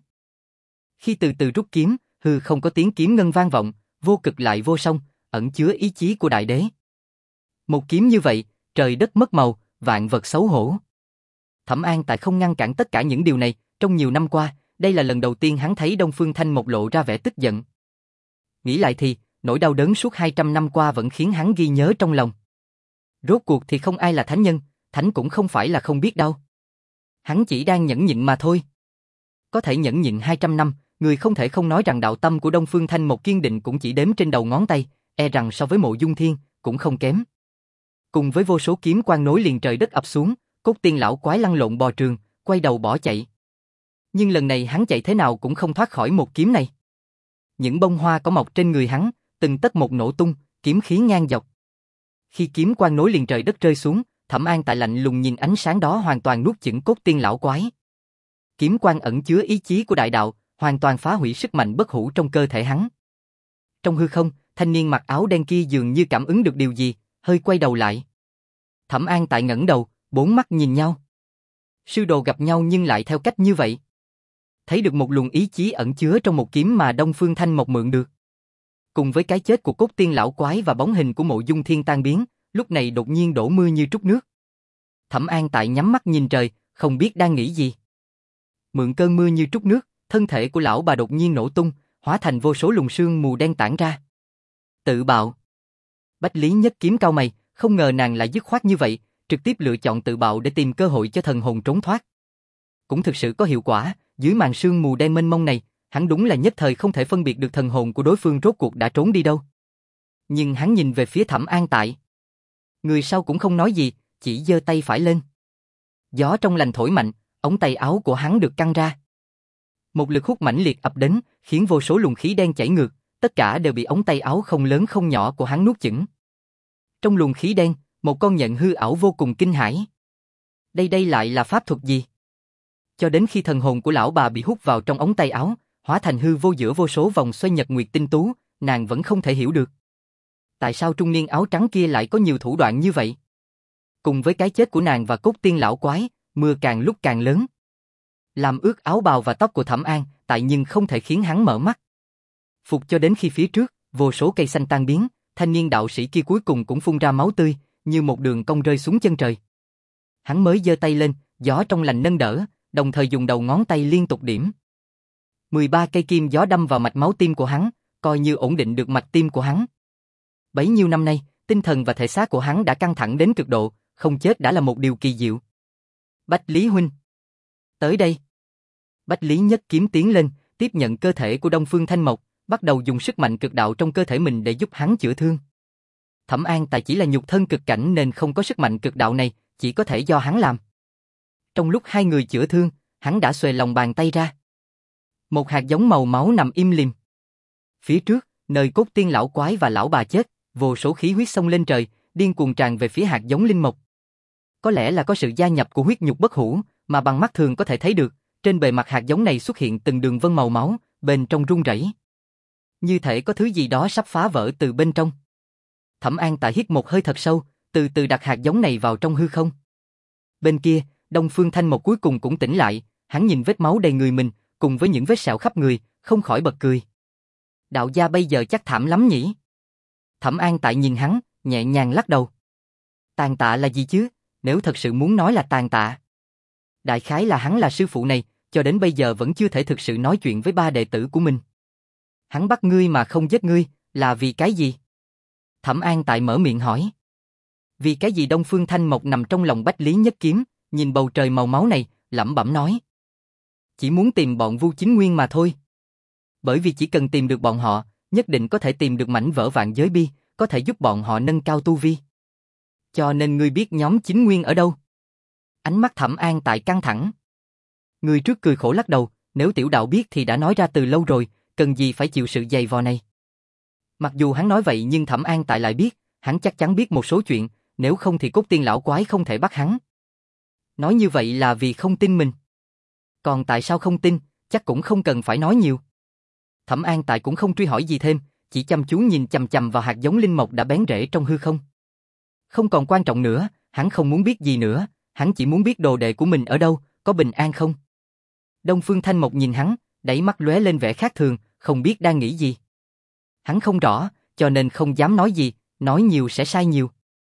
Khi từ từ rút kiếm, hư không có tiếng kiếm ngân vang vọng, vô cực lại vô song, ẩn chứa ý chí của đại đế. Một kiếm như vậy, trời đất mất màu, vạn vật xấu hổ. Thẩm An Tại không ngăn cản tất cả những điều này, trong nhiều năm qua, đây là lần đầu tiên hắn thấy Đông Phương Thanh Mộc lộ ra vẻ tức giận. Nghĩ lại thì, nỗi đau đớn suốt hai trăm năm qua vẫn khiến hắn ghi nhớ trong lòng. Rốt cuộc thì không ai là thánh nhân, thánh cũng không phải là không biết đâu. Hắn chỉ đang nhẫn nhịn mà thôi. Có thể nhẫn nhịn hai trăm năm, người không thể không nói rằng đạo tâm của Đông Phương Thanh Mộc kiên định cũng chỉ đếm trên đầu ngón tay, e rằng so với Mộ Dung Thiên, cũng không kém. Cùng với vô số kiếm quang nối liền trời đất ập xuống, Cốt Tiên lão quái lăn lộn bò trường, quay đầu bỏ chạy. Nhưng lần này hắn chạy thế nào cũng không thoát khỏi một kiếm này. Những bông hoa có mọc trên người hắn, từng tấc một nổ tung, kiếm khí ngang dọc. Khi kiếm quang nối liền trời đất rơi xuống, Thẩm An Tại lạnh lùng nhìn ánh sáng đó hoàn toàn nuốt chửng Cốt Tiên lão quái. Kiếm quang ẩn chứa ý chí của đại đạo, hoàn toàn phá hủy sức mạnh bất hủ trong cơ thể hắn. Trong hư không, thanh niên mặc áo đen kia dường như cảm ứng được điều gì, hơi quay đầu lại. Thẩm An Tại ngẩng đầu, bốn mắt nhìn nhau. Sư đồ gặp nhau nhưng lại theo cách như vậy. Thấy được một luồng ý chí ẩn chứa trong một kiếm mà Đông Phương Thanh Mộc mượn được. Cùng với cái chết của Cốt Tiên lão quái và bóng hình của Mộ Dung Thiên tan biến, lúc này đột nhiên đổ mưa như trút nước. Thẩm An Tại nhắm mắt nhìn trời, không biết đang nghĩ gì. Mượn cơn mưa như trút nước, thân thể của lão bà đột nhiên nổ tung, hóa thành vô số luồng sương mù đen tản ra. Tự bạo. Bách Lý Nhất Kiếm cau mày, không ngờ nàng lại dứt khoát như vậy, trực tiếp lựa chọn tự bạo để tìm cơ hội cho thần hồn trốn thoát. Cũng thực sự có hiệu quả, dưới màn sương mù đen mênh mông này, hắn đúng là nhất thời không thể phân biệt được thần hồn của đối phương rốt cuộc đã trốn đi đâu. Nhưng hắn nhìn về phía Thẩm An Tại. Người sau cũng không nói gì, chỉ giơ tay phải lên. Gió trong lành thổi mạnh, ống tay áo của hắn được căng ra. Một lực hút mãnh liệt ập đến, khiến vô số luồng khí đen chảy ngược, tất cả đều bị ống tay áo không lớn không nhỏ của hắn nuốt chửng. Trong luồng khí đen, một con nhện hư ảo vô cùng kinh hãi. Đây đây lại là pháp thuật gì? Cho đến khi thần hồn của lão bà bị hút vào trong ống tay áo, hóa thành hư vô giữa vô số vòng xoay nhật nguyệt tinh tú, nàng vẫn không thể hiểu được. Tại sao trung niên áo trắng kia lại có nhiều thủ đoạn như vậy? Cùng với cái chết của nàng và Cốt Tiên lão quái, mưa càng lúc càng lớn. Làm ướt áo bào và tóc của Thẩm An Tại nhưng không thể khiến hắn mở mắt. Phục cho đến khi phía trước, vô số cây xanh tan biến, thanh niên đạo sĩ kia cuối cùng cũng phun ra máu tươi, như một đường cong rơi xuống chân trời. Hắn mới giơ tay lên, gió trong lành nâng đỡ, đồng thời dùng đầu ngón tay liên tục điểm. mười ba cây kim gió đâm vào mạch máu tim của hắn, coi như ổn định được mạch tim của hắn. Bấy nhiêu năm nay, tinh thần và thể xác của hắn đã căng thẳng đến cực độ, không chết đã là một điều kỳ diệu. Bách Lý huynh, tới đây. Bách Lý nhất kiếm tiến lên, tiếp nhận cơ thể của Đông Phương Thanh Mộc, bắt đầu dùng sức mạnh cực đạo trong cơ thể mình để giúp hắn chữa thương. Thẩm An Tài chỉ là nhục thân cực cảnh nên không có sức mạnh cực đạo này, chỉ có thể do hắn làm. Trong lúc hai người chữa thương, hắn đã xuề lòng bàn tay ra. Một hạt giống màu máu nằm im lìm. Phía trước, nơi cốt tiên lão quái và lão bà chết, vô số khí huyết xông lên trời, điên cuồng tràn về phía hạt giống linh mộc. Có lẽ là có sự gia nhập của huyết nhục bất hủ, mà bằng mắt thường có thể thấy được, trên bề mặt hạt giống này xuất hiện từng đường vân màu máu, bên trong rung rẩy. Như thể có thứ gì đó sắp phá vỡ từ bên trong. Thẩm An Tài hít một hơi thật sâu, từ từ đặt hạt giống này vào trong hư không. Bên kia, Đông Phương Thanh Mộc cuối cùng cũng tỉnh lại, hắn nhìn vết máu đầy người mình, cùng với những vết sẹo khắp người, không khỏi bật cười. Đạo gia bây giờ chắc thảm lắm nhỉ? Thẩm An Tại nhìn hắn, nhẹ nhàng lắc đầu. Tàn tạ là gì chứ, nếu thật sự muốn nói là tàn tạ. Đại khái là hắn là sư phụ này, cho đến bây giờ vẫn chưa thể thực sự nói chuyện với ba đệ tử của mình. Hắn bắt ngươi mà không giết ngươi, là vì cái gì? Thẩm An Tại mở miệng hỏi. Vì cái gì? Đông Phương Thanh Mộc nằm trong lòng Bách Lý Nhất Kiếm, nhìn bầu trời màu máu này, lẩm bẩm nói. Chỉ muốn tìm bọn Vu Chính Nguyên mà thôi. Bởi vì chỉ cần tìm được bọn họ, nhất định có thể tìm được mảnh vỡ vạn giới bi, có thể giúp bọn họ nâng cao tu vi. Cho nên ngươi biết nhóm Chính Nguyên ở đâu? Ánh mắt Thẩm An Tại căng thẳng. Người trước cười khổ lắc đầu, nếu tiểu đạo biết thì đã nói ra từ lâu rồi, cần gì phải chịu sự dày vò này. Mặc dù hắn nói vậy nhưng Thẩm An Tại lại biết, hắn chắc chắn biết một số chuyện, nếu không thì cốt tiên lão quái không thể bắt hắn. Nói như vậy là vì không tin mình. Còn tại sao không tin, chắc cũng không cần phải nói nhiều. Thẩm An Tại cũng không truy hỏi gì thêm, chỉ chăm chú nhìn chằm chằm vào hạt giống linh mộc đã bén rễ trong hư không. Không còn quan trọng nữa, hắn không muốn biết gì nữa, hắn chỉ muốn biết đồ đệ của mình ở đâu, có bình an không. Đông Phương Thanh Mộc nhìn hắn, đáy mắt lóe lên vẻ khác thường, không biết đang nghĩ gì. Hắn không rõ, cho nên không dám nói gì, nói nhiều sẽ sai nhiều.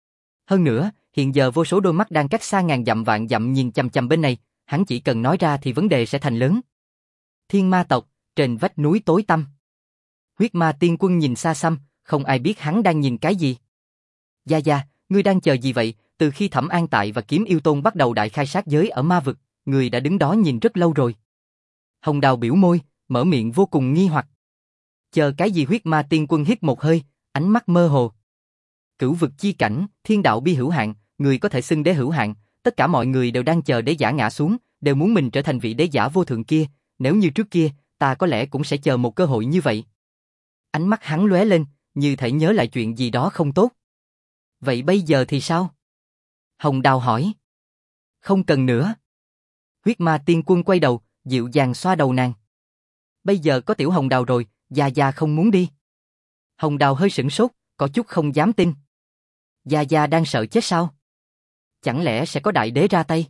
Hơn nữa, hiện giờ vô số đôi mắt đang cách xa ngàn dặm vạn dặm nhìn chằm chằm bên này, hắn chỉ cần nói ra thì vấn đề sẽ thành lớn. Thiên Ma tộc, trên vách núi tối tăm. Huyết Ma Tiên Quân nhìn xa xăm, không ai biết hắn đang nhìn cái gì. Gia Gia, ngươi đang chờ gì vậy? Từ khi Thẩm An Tại và Kiếm Yêu Tôn bắt đầu đại khai sát giới ở ma vực, người đã đứng đó nhìn rất lâu rồi. Hồng Đào biểu môi, mở miệng vô cùng nghi hoặc. Chờ cái gì? Huyết Ma Tiên Quân hít một hơi, ánh mắt mơ hồ. Cửu vực chi cảnh, thiên đạo bi hữu hạn, người có thể xưng đế hữu hạn, tất cả mọi người đều đang chờ đế giả ngã xuống, đều muốn mình trở thành vị đế giả vô thượng kia, nếu như trước kia, ta có lẽ cũng sẽ chờ một cơ hội như vậy. Ánh mắt hắn lóe lên, như thể nhớ lại chuyện gì đó không tốt. Vậy bây giờ thì sao? Hồng Đào hỏi. Không cần nữa. Huyết Ma Tiên Quân quay đầu, dịu dàng xoa đầu nàng. Bây giờ có tiểu Hồng Đào rồi, Gia Gia không muốn đi. Hồng Đào hơi sửng sốt, có chút không dám tin. Gia Gia đang sợ chết sao? Chẳng lẽ sẽ có đại đế ra tay?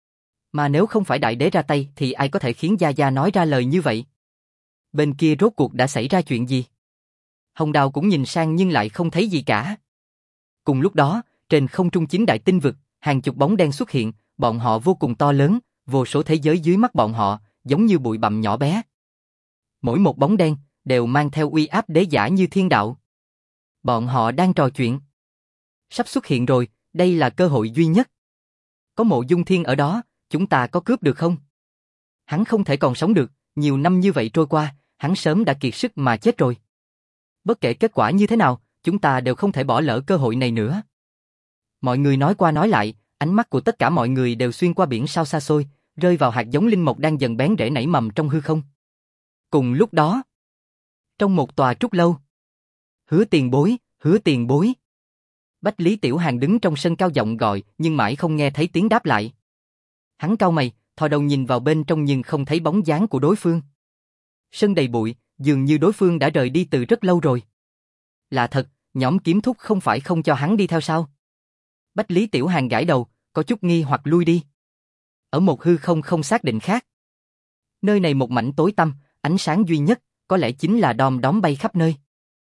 Mà nếu không phải đại đế ra tay thì ai có thể khiến Gia Gia nói ra lời như vậy? Bên kia rốt cuộc đã xảy ra chuyện gì? Hồng Đào cũng nhìn sang nhưng lại không thấy gì cả. Cùng lúc đó, trên không trung chính đại tinh vực, hàng chục bóng đen xuất hiện, bọn họ vô cùng to lớn, vô số thế giới dưới mắt bọn họ, giống như bụi bặm nhỏ bé. Mỗi một bóng đen đều mang theo uy áp đế giả như thiên đạo. Bọn họ đang trò chuyện. Sắp xuất hiện rồi, đây là cơ hội duy nhất. Có Mộ Dung Thiên ở đó, chúng ta có cướp được không? Hắn không thể còn sống được, nhiều năm như vậy trôi qua, hắn sớm đã kiệt sức mà chết rồi. Bất kể kết quả như thế nào, chúng ta đều không thể bỏ lỡ cơ hội này nữa. Mọi người nói qua nói lại, ánh mắt của tất cả mọi người đều xuyên qua biển sao xa xôi, rơi vào hạt giống linh mộc đang dần bén rễ nảy mầm trong hư không. Cùng lúc đó, trong một tòa trúc lâu, Hứa tiền bối, Hứa tiền bối. Bách Lý Tiểu Hàn đứng trong sân cao giọng gọi, nhưng mãi không nghe thấy tiếng đáp lại. Hắn cau mày, thò đầu nhìn vào bên trong nhưng không thấy bóng dáng của đối phương. Sân đầy bụi, dường như đối phương đã rời đi từ rất lâu rồi. Lạ thật, nhóm Kiếm Thúc không phải không cho hắn đi theo sao? Bách Lý Tiểu Hàn gãi đầu, có chút nghi hoặc lui đi. Ở một hư không không xác định khác. Nơi này một mảnh tối tăm, ánh sáng duy nhất, có lẽ chính là đom đóm bay khắp nơi.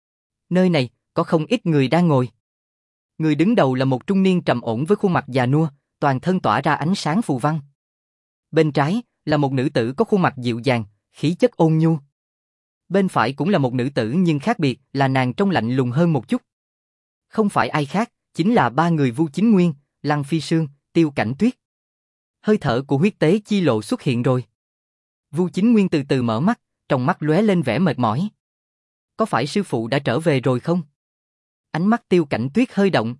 Nơi này, có không ít người đang ngồi. Người đứng đầu là một trung niên trầm ổn với khuôn mặt già nua, toàn thân tỏa ra ánh sáng phù văn. Bên trái là một nữ tử có khuôn mặt dịu dàng, khí chất ôn nhu. Bên phải cũng là một nữ tử nhưng khác biệt là nàng trông lạnh lùng hơn một chút. Không phải ai khác, chính là ba người Vu Chính Nguyên, Lăng Phi Sương, Tiêu Cảnh Tuyết. Hơi thở của huyết tế chi lộ xuất hiện rồi. Vu Chính Nguyên từ từ mở mắt, trong mắt lóe lên vẻ mệt mỏi. Có phải sư phụ đã trở về rồi không? Ánh mắt Tiêu Cảnh Tuyết hơi động.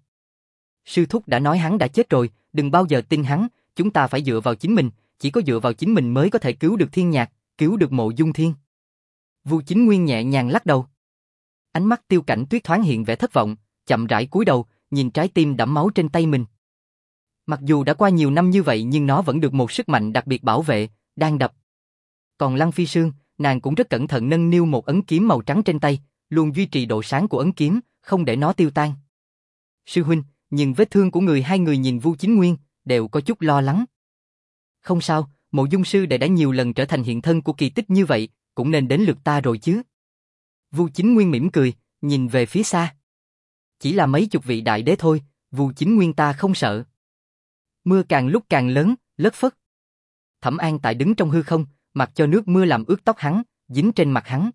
Sư thúc đã nói hắn đã chết rồi, đừng bao giờ tin hắn, chúng ta phải dựa vào chính mình, chỉ có dựa vào chính mình mới có thể cứu được Thiên Nhạc, cứu được Mộ Dung Thiên. Vu Chính Nguyên nhẹ nhàng lắc đầu. Ánh mắt Tiêu Cảnh Tuyết thoáng hiện vẻ thất vọng, chậm rãi cúi đầu, nhìn trái tim đẫm máu trên tay mình. Mặc dù đã qua nhiều năm như vậy nhưng nó vẫn được một sức mạnh đặc biệt bảo vệ, đang đập. Còn Lăng Phi Sương, nàng cũng rất cẩn thận nâng niu một ấn kiếm màu trắng trên tay, luôn duy trì độ sáng của ấn kiếm, không để nó tiêu tan. Sư huynh, nhưng vết thương của người hai người nhìn Vu Chính Nguyên, đều có chút lo lắng. Không sao, Mộ Dung sư đệ đã nhiều lần trở thành hiện thân của kỳ tích như vậy, cũng nên đến lượt ta rồi chứ. Vu Chính Nguyên mỉm cười, nhìn về phía xa. Chỉ là mấy chục vị đại đế thôi, Vu Chính Nguyên ta không sợ. Mưa càng lúc càng lớn, lất phất. Thẩm An Tại đứng trong hư không, mặc cho nước mưa làm ướt tóc hắn, dính trên mặt hắn.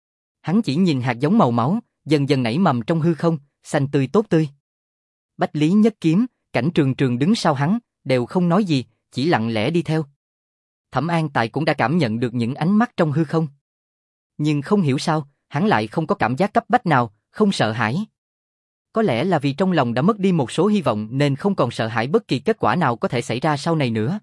Hắn chỉ nhìn hạt giống màu máu, dần dần nảy mầm trong hư không, xanh tươi tốt tươi. Bách Lý Nhất Kiếm, Cảnh Trường Trường đứng sau hắn, đều không nói gì, chỉ lặng lẽ đi theo. Thẩm An Tại cũng đã cảm nhận được những ánh mắt trong hư không. Nhưng không hiểu sao, hắn lại không có cảm giác cấp bách nào, không sợ hãi. Có lẽ là vì trong lòng đã mất đi một số hy vọng nên không còn sợ hãi bất kỳ kết quả nào có thể xảy ra sau này nữa.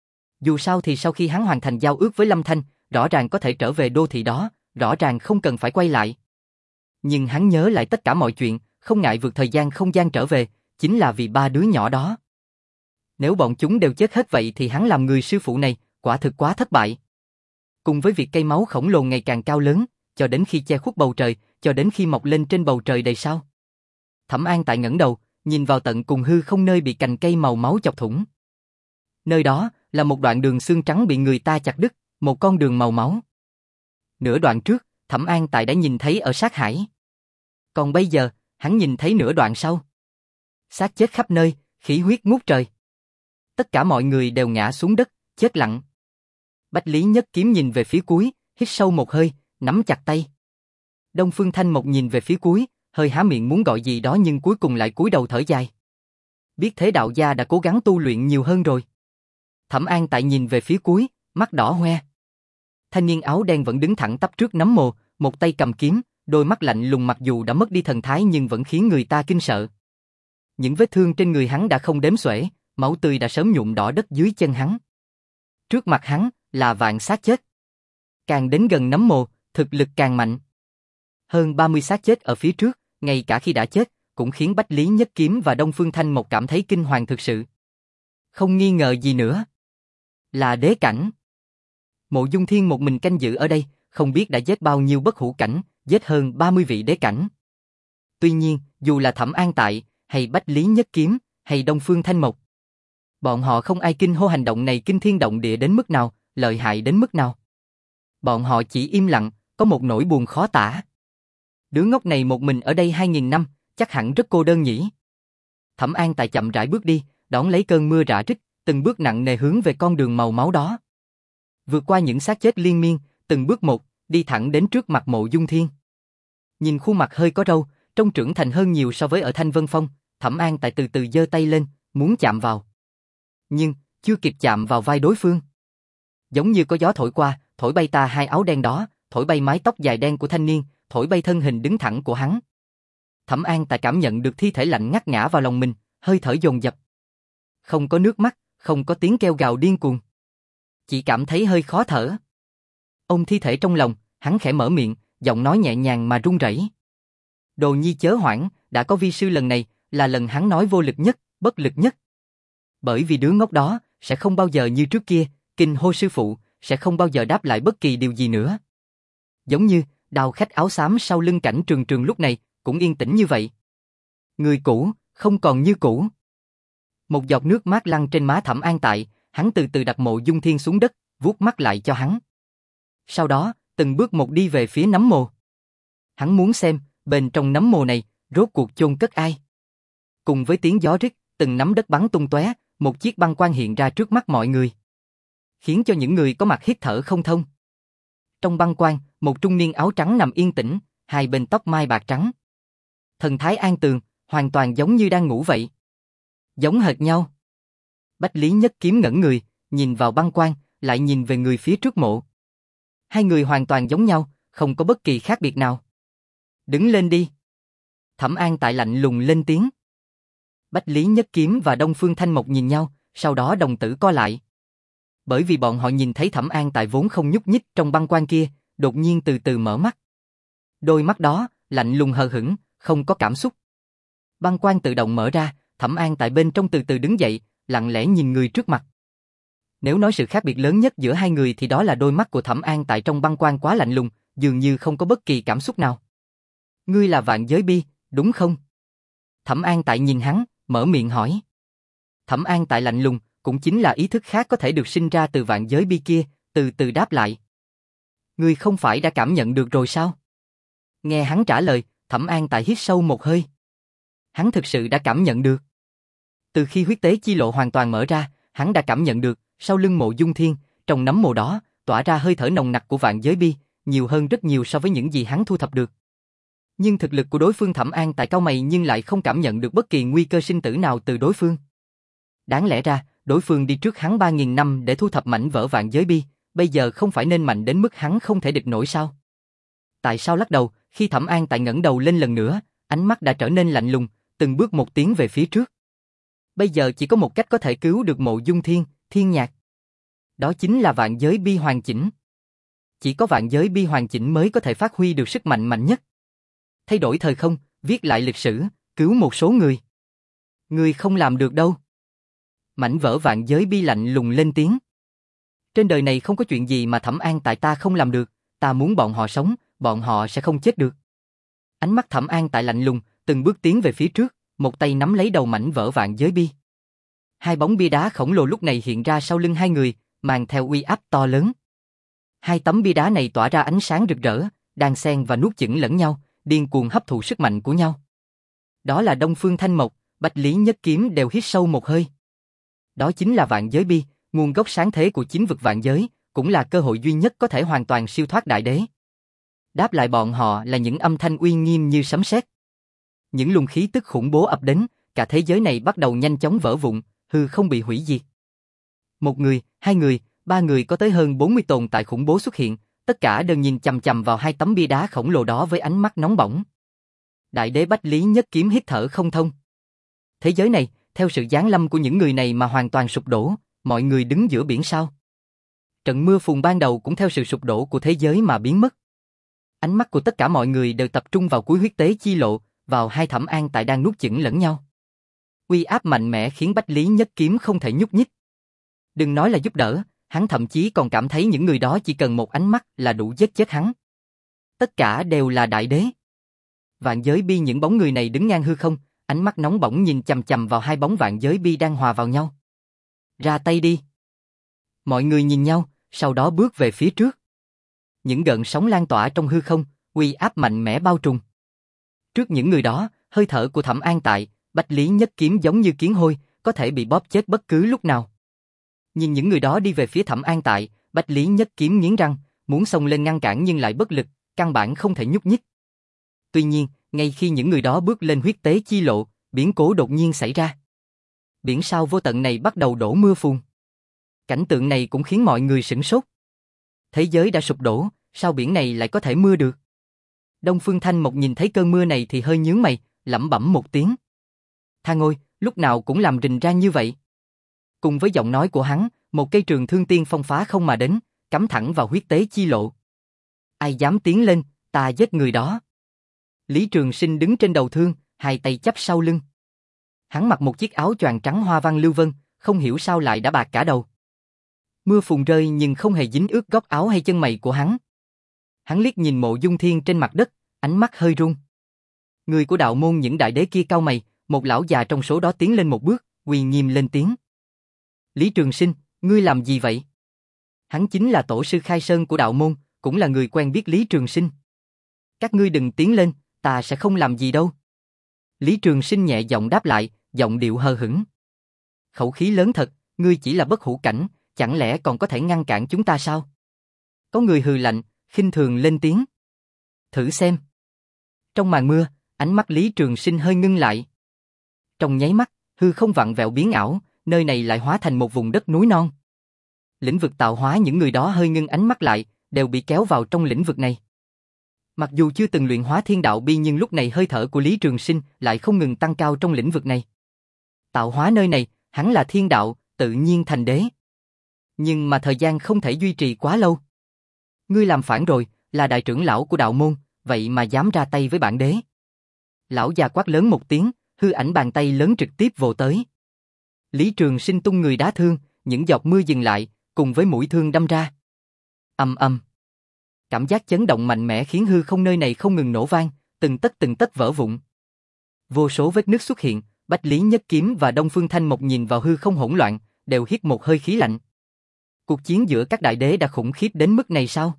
Dù sao thì sau khi hắn hoàn thành giao ước với Lâm Thanh, rõ ràng có thể trở về đô thị đó, rõ ràng không cần phải quay lại. Nhưng hắn nhớ lại tất cả mọi chuyện, không ngại vượt thời gian không gian trở về, chính là vì ba đứa nhỏ đó. Nếu bọn chúng đều chết hết vậy thì hắn làm người sư phụ này, quả thực quá thất bại. Cùng với việc cây máu khổng lồ ngày càng cao lớn, cho đến khi che khuất bầu trời, cho đến khi mọc lên trên bầu trời đầy sao. Thẩm An Tại ngẩng đầu, nhìn vào tận cùng hư không nơi bị cành cây màu máu chọc thủng. Nơi đó là một đoạn đường xương trắng bị người ta chặt đứt, một con đường màu máu. Nửa đoạn trước, Thẩm An Tại đã nhìn thấy ở sát hải. Còn bây giờ, hắn nhìn thấy nửa đoạn sau. Xác chết khắp nơi, khí huyết ngút trời. Tất cả mọi người đều ngã xuống đất, chết lặng. Bách Lý Nhất Kiếm nhìn về phía cuối, hít sâu một hơi, nắm chặt tay. Đông Phương Thanh Mộc nhìn về phía cuối, hơi há miệng muốn gọi gì đó nhưng cuối cùng lại cúi đầu thở dài. Biết thế đạo gia đã cố gắng tu luyện nhiều hơn rồi. Thẩm An Tại nhìn về phía cuối, mắt đỏ hoe. Thanh niên áo đen vẫn đứng thẳng tắp trước nấm mồ, một tay cầm kiếm, đôi mắt lạnh lùng mặc dù đã mất đi thần thái nhưng vẫn khiến người ta kinh sợ. Những vết thương trên người hắn đã không đếm xuể, máu tươi đã sớm nhuộm đỏ đất dưới chân hắn. Trước mặt hắn là vạn xác chết. Càng đến gần nấm mồ, thực lực càng mạnh. Hơn ba mươi xác chết ở phía trước, ngay cả khi đã chết, cũng khiến Bách Lý Nhất Kiếm và Đông Phương Thanh Mộc cảm thấy kinh hoàng thực sự. Không nghi ngờ gì nữa. Là đế cảnh. Mộ Dung Thiên một mình canh giữ ở đây, không biết đã giết bao nhiêu bất hủ cảnh, giết hơn ba mươi vị đế cảnh. Tuy nhiên, dù là Thẩm An Tại, hay Bách Lý Nhất Kiếm, hay Đông Phương Thanh Mộc, bọn họ không ai kinh hô hành động này kinh thiên động địa đến mức nào, lợi hại đến mức nào. Bọn họ chỉ im lặng, có một nỗi buồn khó tả. Đứa ngốc này một mình ở đây hai nghìn năm, chắc hẳn rất cô đơn nhỉ. Thẩm An Tại chậm rãi bước đi, đón lấy cơn mưa rã rích, từng bước nặng nề hướng về con đường màu máu đó. Vượt qua những xác chết liên miên, từng bước một, đi thẳng đến trước mặt Mộ Dung Thiên. Nhìn khuôn mặt hơi có râu, trông trưởng thành hơn nhiều so với ở Thanh Vân Phong, Thẩm An Tại từ từ giơ tay lên, muốn chạm vào. Nhưng, chưa kịp chạm vào vai đối phương. Giống như có gió thổi qua, thổi bay ta hai áo đen đó, thổi bay mái tóc dài đen của thanh niên, thổi bay thân hình đứng thẳng của hắn. Thẩm An Tại cảm nhận được thi thể lạnh ngắt ngã vào lòng mình, hơi thở dồn dập. Không có nước mắt, không có tiếng kêu gào điên cuồng. Chỉ cảm thấy hơi khó thở. Ôm thi thể trong lòng, hắn khẽ mở miệng, giọng nói nhẹ nhàng mà run rẩy. Đồ nhi chớ hoảng, đã có vi sư lần này, là lần hắn nói vô lực nhất, bất lực nhất. Bởi vì đứa ngốc đó, sẽ không bao giờ như trước kia, kinh hô sư phụ, sẽ không bao giờ đáp lại bất kỳ điều gì nữa. Giống như, đào khách áo xám sau lưng Cảnh Trường Trường lúc này, cũng yên tĩnh như vậy. Người cũ, không còn như cũ. Một giọt nước mát lăn trên má Thẩm An Tại, hắn từ từ đặt Mộ Dung Thiên xuống đất, vuốt mắt lại cho hắn. Sau đó, từng bước một đi về phía nấm mồ. Hắn muốn xem, bên trong nấm mồ này, rốt cuộc chôn cất ai. Cùng với tiếng gió rít, từng nắm đất bắn tung tóe, một chiếc băng quan hiện ra trước mắt mọi người, khiến cho những người có mặt hít thở không thông. Trong băng quan, một trung niên áo trắng nằm yên tĩnh, hai bên tóc mai bạc trắng. Thần thái an tường, hoàn toàn giống như đang ngủ vậy. Giống hệt nhau. Bách Lý Nhất Kiếm ngẩn người, nhìn vào băng quan, lại nhìn về người phía trước mộ. Hai người hoàn toàn giống nhau, không có bất kỳ khác biệt nào. Đứng lên đi. Thẩm An Tại lạnh lùng lên tiếng. Bách Lý Nhất Kiếm và Đông Phương Thanh Mộc nhìn nhau, sau đó đồng tử co lại. Bởi vì bọn họ nhìn thấy Thẩm An Tại vốn không nhúc nhích trong băng quan kia, đột nhiên từ từ mở mắt. Đôi mắt đó, lạnh lùng hờ hững, không có cảm xúc. Băng quan tự động mở ra, Thẩm An Tại bên trong từ từ đứng dậy, lặng lẽ nhìn người trước mặt. Nếu nói sự khác biệt lớn nhất giữa hai người thì đó là đôi mắt của Thẩm An Tại trong băng quan quá lạnh lùng, dường như không có bất kỳ cảm xúc nào. Ngươi là Vạn Giới Bi, đúng không? Thẩm An Tại nhìn hắn, mở miệng hỏi. Thẩm An Tại lạnh lùng, cũng chính là ý thức khác có thể được sinh ra từ Vạn Giới Bi kia, từ từ đáp lại. Ngươi không phải đã cảm nhận được rồi sao? Nghe hắn trả lời, Thẩm An Tại hít sâu một hơi. Hắn thực sự đã cảm nhận được. Từ khi huyết tế chi lộ hoàn toàn mở ra, hắn đã cảm nhận được, sau lưng Mộ Dung Thiên, trong nấm mồ đó, tỏa ra hơi thở nồng nặc của Vạn Giới Bi, nhiều hơn rất nhiều so với những gì hắn thu thập được. Nhưng thực lực của đối phương Thẩm An Tại cau mày nhưng lại không cảm nhận được bất kỳ nguy cơ sinh tử nào từ đối phương. Đáng lẽ ra, đối phương đi trước hắn ba nghìn năm để thu thập mảnh vỡ Vạn Giới Bi, bây giờ không phải nên mạnh đến mức hắn không thể địch nổi sao? Tại sao lắc đầu, khi Thẩm An Tại ngẩng đầu lên lần nữa, ánh mắt đã trở nên lạnh lùng, từng bước một tiến về phía trước. Bây giờ chỉ có một cách có thể cứu được Mộ Dung Thiên, Thiên Nhạc. Đó chính là Vạn Giới Bi hoàn chỉnh. Chỉ có Vạn Giới Bi hoàn chỉnh mới có thể phát huy được sức mạnh mạnh nhất. Thay đổi thời không, viết lại lịch sử, cứu một số người. Người không làm được đâu. Mảnh vỡ Vạn Giới Bi lạnh lùng lên tiếng. Trên đời này không có chuyện gì mà Thẩm An Tại ta không làm được, ta muốn bọn họ sống, bọn họ sẽ không chết được. Ánh mắt Thẩm An Tại lạnh lùng, từng bước tiến về phía trước, một tay nắm lấy đầu mảnh vỡ Vạn Giới Bi. Hai bóng bia đá khổng lồ lúc này hiện ra sau lưng hai người, mang theo uy áp to lớn. Hai tấm bia đá này tỏa ra ánh sáng rực rỡ, đan xen và nuốt chửng lẫn nhau, điên cuồng hấp thụ sức mạnh của nhau. Đó là Đông Phương Thanh Mộc, Bách Lý Nhất Kiếm đều hít sâu một hơi. Đó chính là Vạn Giới Bi, nguồn gốc sáng thế của chính vực vạn giới, cũng là cơ hội duy nhất có thể hoàn toàn siêu thoát đại đế. Đáp lại bọn họ là những âm thanh uy nghiêm như sấm sét. Những luồng khí tức khủng bố ập đến, cả thế giới này bắt đầu nhanh chóng vỡ vụn, hư không bị hủy diệt. Một người, hai người, ba người có tới hơn bốn mươi tồn tại khủng bố xuất hiện, tất cả đều nhìn chằm chằm vào hai tấm bia đá khổng lồ đó với ánh mắt nóng bỏng. Đại đế Bách Lý Nhất Kiếm hít thở không thông. Thế giới này, theo sự giáng lâm của những người này mà hoàn toàn sụp đổ, mọi người đứng giữa biển sao. Trận mưa phùn ban đầu cũng theo sự sụp đổ của thế giới mà biến mất. Ánh mắt của tất cả mọi người đều tập trung vào cuối huyết tế chi lộ, vào hai Thẩm An Tại đang nuốt chửng lẫn nhau. Uy áp mạnh mẽ khiến Bách Lý Nhất Kiếm không thể nhúc nhích. Đừng nói là giúp đỡ, hắn thậm chí còn cảm thấy những người đó chỉ cần một ánh mắt là đủ giết chết hắn. Tất cả đều là đại đế. Vạn Giới Bi những bóng người này đứng ngang hư không, ánh mắt nóng bỏng nhìn chằm chằm vào hai bóng Vạn Giới Bi đang hòa vào nhau. Ra tay đi. Mọi người nhìn nhau, sau đó bước về phía trước. Những gợn sóng lan tỏa trong hư không, uy áp mạnh mẽ bao trùm. Trước những người đó, hơi thở của Thẩm An Tại, Bách Lý Nhất Kiếm giống như kiến hôi, có thể bị bóp chết bất cứ lúc nào. Nhìn những người đó đi về phía Thẩm An Tại, Bách Lý Nhất Kiếm nghiến răng, muốn xông lên ngăn cản nhưng lại bất lực, căn bản không thể nhúc nhích. Tuy nhiên, ngay khi những người đó bước lên huyết tế chi lộ, biến cố đột nhiên xảy ra. Biển sao vô tận này bắt đầu đổ mưa phùn. Cảnh tượng này cũng khiến mọi người sửng sốt. Thế giới đã sụp đổ, sao biển này lại có thể mưa được? Đông Phương Thanh Mộc nhìn thấy cơn mưa này thì hơi nhướng mày, lẩm bẩm một tiếng. Tha Ngôi, lúc nào cũng làm rình rang như vậy. Cùng với giọng nói của hắn, một cây trường thương tiên phong phá không mà đến, cắm thẳng vào huyết tế chi lộ. Ai dám tiến lên, ta giết người đó. Lý Trường Sinh đứng trên đầu thương, hai tay chắp sau lưng. Hắn mặc một chiếc áo choàng trắng hoa văn lưu vân, không hiểu sao lại đã bạc cả đầu. Mưa phùn rơi nhưng không hề dính ướt góc áo hay chân mày của hắn. Hắn liếc nhìn Mộ Dung Thiên trên mặt đất, ánh mắt hơi run. Người của đạo môn những đại đế kia cau mày, một lão già trong số đó tiến lên một bước, uy nghiêm lên tiếng. Lý Trường Sinh, ngươi làm gì vậy? Hắn chính là tổ sư khai sơn của đạo môn, cũng là người quen biết Lý Trường Sinh. Các ngươi đừng tiến lên, ta sẽ không làm gì đâu. Lý Trường Sinh nhẹ giọng đáp lại, giọng điệu hờ hững. Khẩu khí lớn thật, ngươi chỉ là bất hủ cảnh, chẳng lẽ còn có thể ngăn cản chúng ta sao? Có người hừ lạnh, khinh thường lên tiếng. Thử xem. Trong màn mưa, ánh mắt Lý Trường Sinh hơi ngưng lại. Trong nháy mắt, hư không vặn vẹo biến ảo, nơi này lại hóa thành một vùng đất núi non. Lĩnh vực tạo hóa những người đó hơi ngưng ánh mắt lại, đều bị kéo vào trong lĩnh vực này. Mặc dù chưa từng luyện hóa thiên đạo bi nhưng lúc này hơi thở của Lý Trường Sinh lại không ngừng tăng cao trong lĩnh vực này. Tạo hóa nơi này, hắn là thiên đạo, tự nhiên thành đế. Nhưng mà thời gian không thể duy trì quá lâu. Ngươi làm phản rồi, là đại trưởng lão của đạo môn, vậy mà dám ra tay với bản đế. Lão già quát lớn một tiếng, hư ảnh bàn tay lớn trực tiếp vồ tới. Lý Trường Sinh tung người đá thương, những giọt mưa dừng lại, cùng với mũi thương đâm ra. Ầm ầm. Cảm giác chấn động mạnh mẽ khiến hư không nơi này không ngừng nổ vang, từng tấc từng tấc vỡ vụn. Vô số vết nứt xuất hiện, Bách Lý Nhất Kiếm và Đông Phương Thanh Mộc nhìn vào hư không hỗn loạn, đều hít một hơi khí lạnh. Cuộc chiến giữa các đại đế đã khủng khiếp đến mức này sao?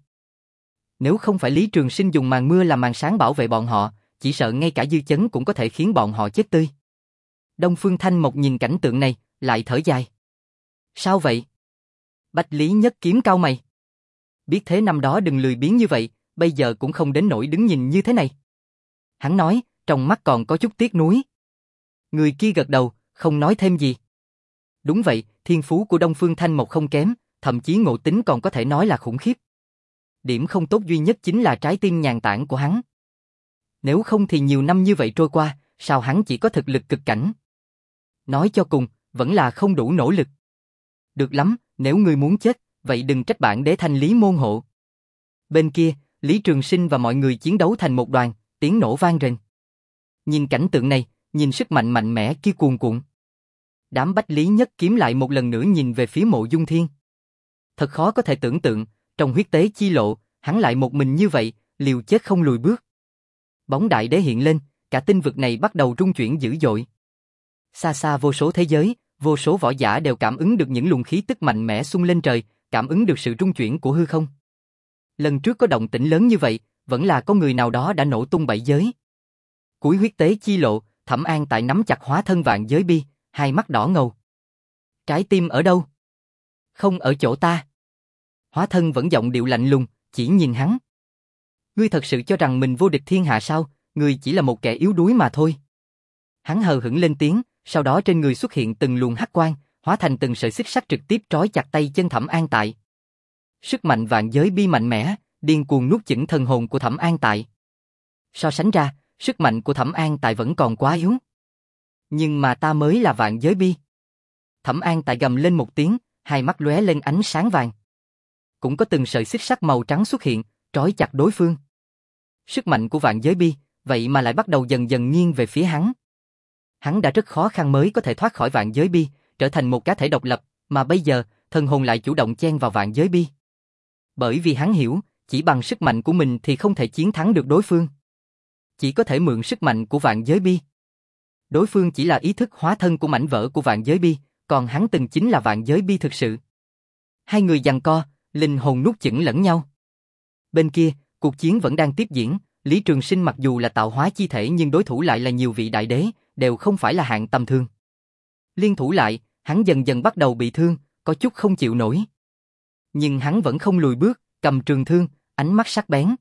Nếu không phải Lý Trường Sinh dùng màn mưa làm màn sáng bảo vệ bọn họ, chỉ sợ ngay cả dư chấn cũng có thể khiến bọn họ chết tươi. Đông Phương Thanh Mộc nhìn cảnh tượng này, lại thở dài. Sao vậy? Bách Lý Nhất Kiếm cau mày. Biết thế năm đó đừng lười biếng như vậy, bây giờ cũng không đến nỗi đứng nhìn như thế này. Hắn nói, trong mắt còn có chút tiếc nuối. Người kia gật đầu, không nói thêm gì. Đúng vậy, thiên phú của Đông Phương Thanh Mộc không kém, thậm chí ngộ tính còn có thể nói là khủng khiếp. Điểm không tốt duy nhất chính là trái tim nhàn tản của hắn. Nếu không thì nhiều năm như vậy trôi qua, sao hắn chỉ có thực lực cực cảnh? Nói cho cùng, vẫn là không đủ nỗ lực. Được lắm, nếu ngươi muốn chết, vậy đừng trách bản đế thanh lý môn hộ. Bên kia, Lý Trường Sinh và mọi người chiến đấu thành một đoàn, tiếng nổ vang rền. Nhìn cảnh tượng này, nhìn sức mạnh mạnh mẽ kia cuồn cuộn. Đám Bách Lý Nhất Kiếm lại một lần nữa nhìn về phía Mộ Dung Thiên. Thật khó có thể tưởng tượng, trong huyết tế chi lộ, hắn lại một mình như vậy, liều chết không lùi bước. Bóng đại đế hiện lên, cả tinh vực này bắt đầu rung chuyển dữ dội. Xa xa vô số thế giới, vô số võ giả đều cảm ứng được những luồng khí tức mạnh mẽ xung lên trời, cảm ứng được sự rung chuyển của hư không. Lần trước có động tĩnh lớn như vậy, vẫn là có người nào đó đã nổ tung bảy giới. Cuối huyết tế chi lộ, Thẩm An tại nắm chặt hóa thân vạn giới bi, hai mắt đỏ ngầu. Trái tim ở đâu? Không ở chỗ ta. Hóa thân vẫn giọng điệu lạnh lùng, chỉ nhìn hắn. Ngươi thật sự cho rằng mình vô địch thiên hạ sao? Ngươi chỉ là một kẻ yếu đuối mà thôi. Hắn hờ hững lên tiếng, sau đó trên người xuất hiện từng luồng hắc quang, hóa thành từng sợi xích sắt trực tiếp trói chặt tay chân Thẩm An tại. Sức mạnh vạn giới bi mạnh mẽ, điên cuồng nuốt chửng thần hồn của Thẩm An tại. So sánh ra, sức mạnh của Thẩm An tại vẫn còn quá yếu. Nhưng mà ta mới là vạn giới bi. Thẩm An tại gầm lên một tiếng, hai mắt lóe lên ánh sáng vàng. Cũng có từng sợi xích sắt màu trắng xuất hiện, trói chặt đối phương. Sức mạnh của vạn giới bi, vậy mà lại bắt đầu dần dần nghiêng về phía hắn. Hắn đã rất khó khăn mới có thể thoát khỏi vạn giới bi, trở thành một cá thể độc lập, mà bây giờ, thần hồn lại chủ động chen vào vạn giới bi. Bởi vì hắn hiểu, chỉ bằng sức mạnh của mình thì không thể chiến thắng được đối phương. Chỉ có thể mượn sức mạnh của vạn giới bi. Đối phương chỉ là ý thức hóa thân của mảnh vỡ của vạn giới bi, còn hắn từng chính là vạn giới bi thực sự. Hai người giằng co, linh hồn nuốt chửng lẫn nhau. Bên kia, cuộc chiến vẫn đang tiếp diễn, Lý Trường Sinh mặc dù là tạo hóa chi thể nhưng đối thủ lại là nhiều vị đại đế, đều không phải là hạng tầm thường. Liên thủ lại, hắn dần dần bắt đầu bị thương, có chút không chịu nổi. Nhưng hắn vẫn không lùi bước, cầm trường thương, ánh mắt sắc bén.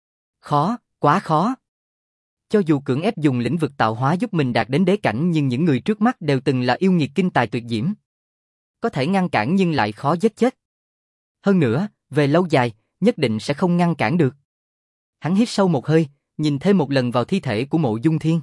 Khó, quá khó. Cho dù cưỡng ép dùng lĩnh vực tạo hóa giúp mình đạt đến đế cảnh nhưng những người trước mắt đều từng là yêu nghiệt kinh tài tuyệt diễm. Có thể ngăn cản nhưng lại khó giết chết. Hơn nữa, về lâu dài, nhất định sẽ không ngăn cản được. Hắn hít sâu một hơi, nhìn thêm một lần vào thi thể của Mộ Dung Thiên.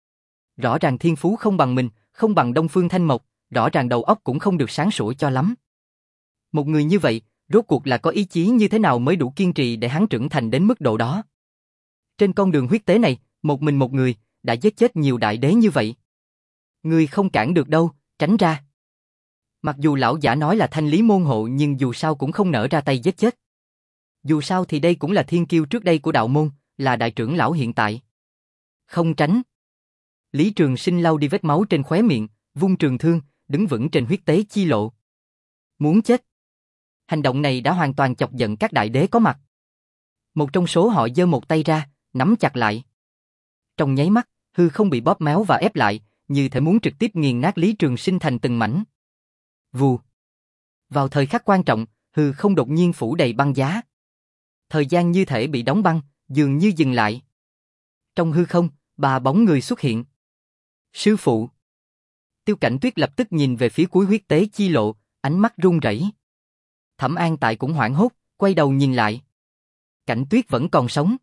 Rõ ràng thiên phú không bằng mình, không bằng Đông Phương Thanh Mộc, rõ ràng đầu óc cũng không được sáng sủa cho lắm. Một người như vậy, rốt cuộc là có ý chí như thế nào mới đủ kiên trì để hắn trưởng thành đến mức độ đó. Trên con đường huyết tế này, một mình một người, đã giết chết nhiều đại đế như vậy. Người không cản được đâu, tránh ra. Mặc dù lão giả nói là thanh lý môn hộ nhưng dù sao cũng không nỡ ra tay giết chết. Dù sao thì đây cũng là thiên kiêu trước đây của đạo môn, là đại trưởng lão hiện tại. Không tránh. Lý Trường Sinh lau đi vết máu trên khóe miệng, vung trường thương, đứng vững trên huyết tế chi lộ. Muốn chết. Hành động này đã hoàn toàn chọc giận các đại đế có mặt. Một trong số họ giơ một tay ra, nắm chặt lại. Trong nháy mắt, hư không bị bóp méo và ép lại, như thể muốn trực tiếp nghiền nát Lý Trường Sinh thành từng mảnh. Vù. Vào thời khắc quan trọng, hư không đột nhiên phủ đầy băng giá. Thời gian như thể bị đóng băng, dường như dừng lại. Trong hư không, ba bóng người xuất hiện. Sư phụ. Tiêu Cảnh Tuyết lập tức nhìn về phía cuối huyết tế chi lộ, ánh mắt run rẩy. Thẩm An Tại cũng hoảng hốt, quay đầu nhìn lại. Cảnh Tuyết vẫn còn sống.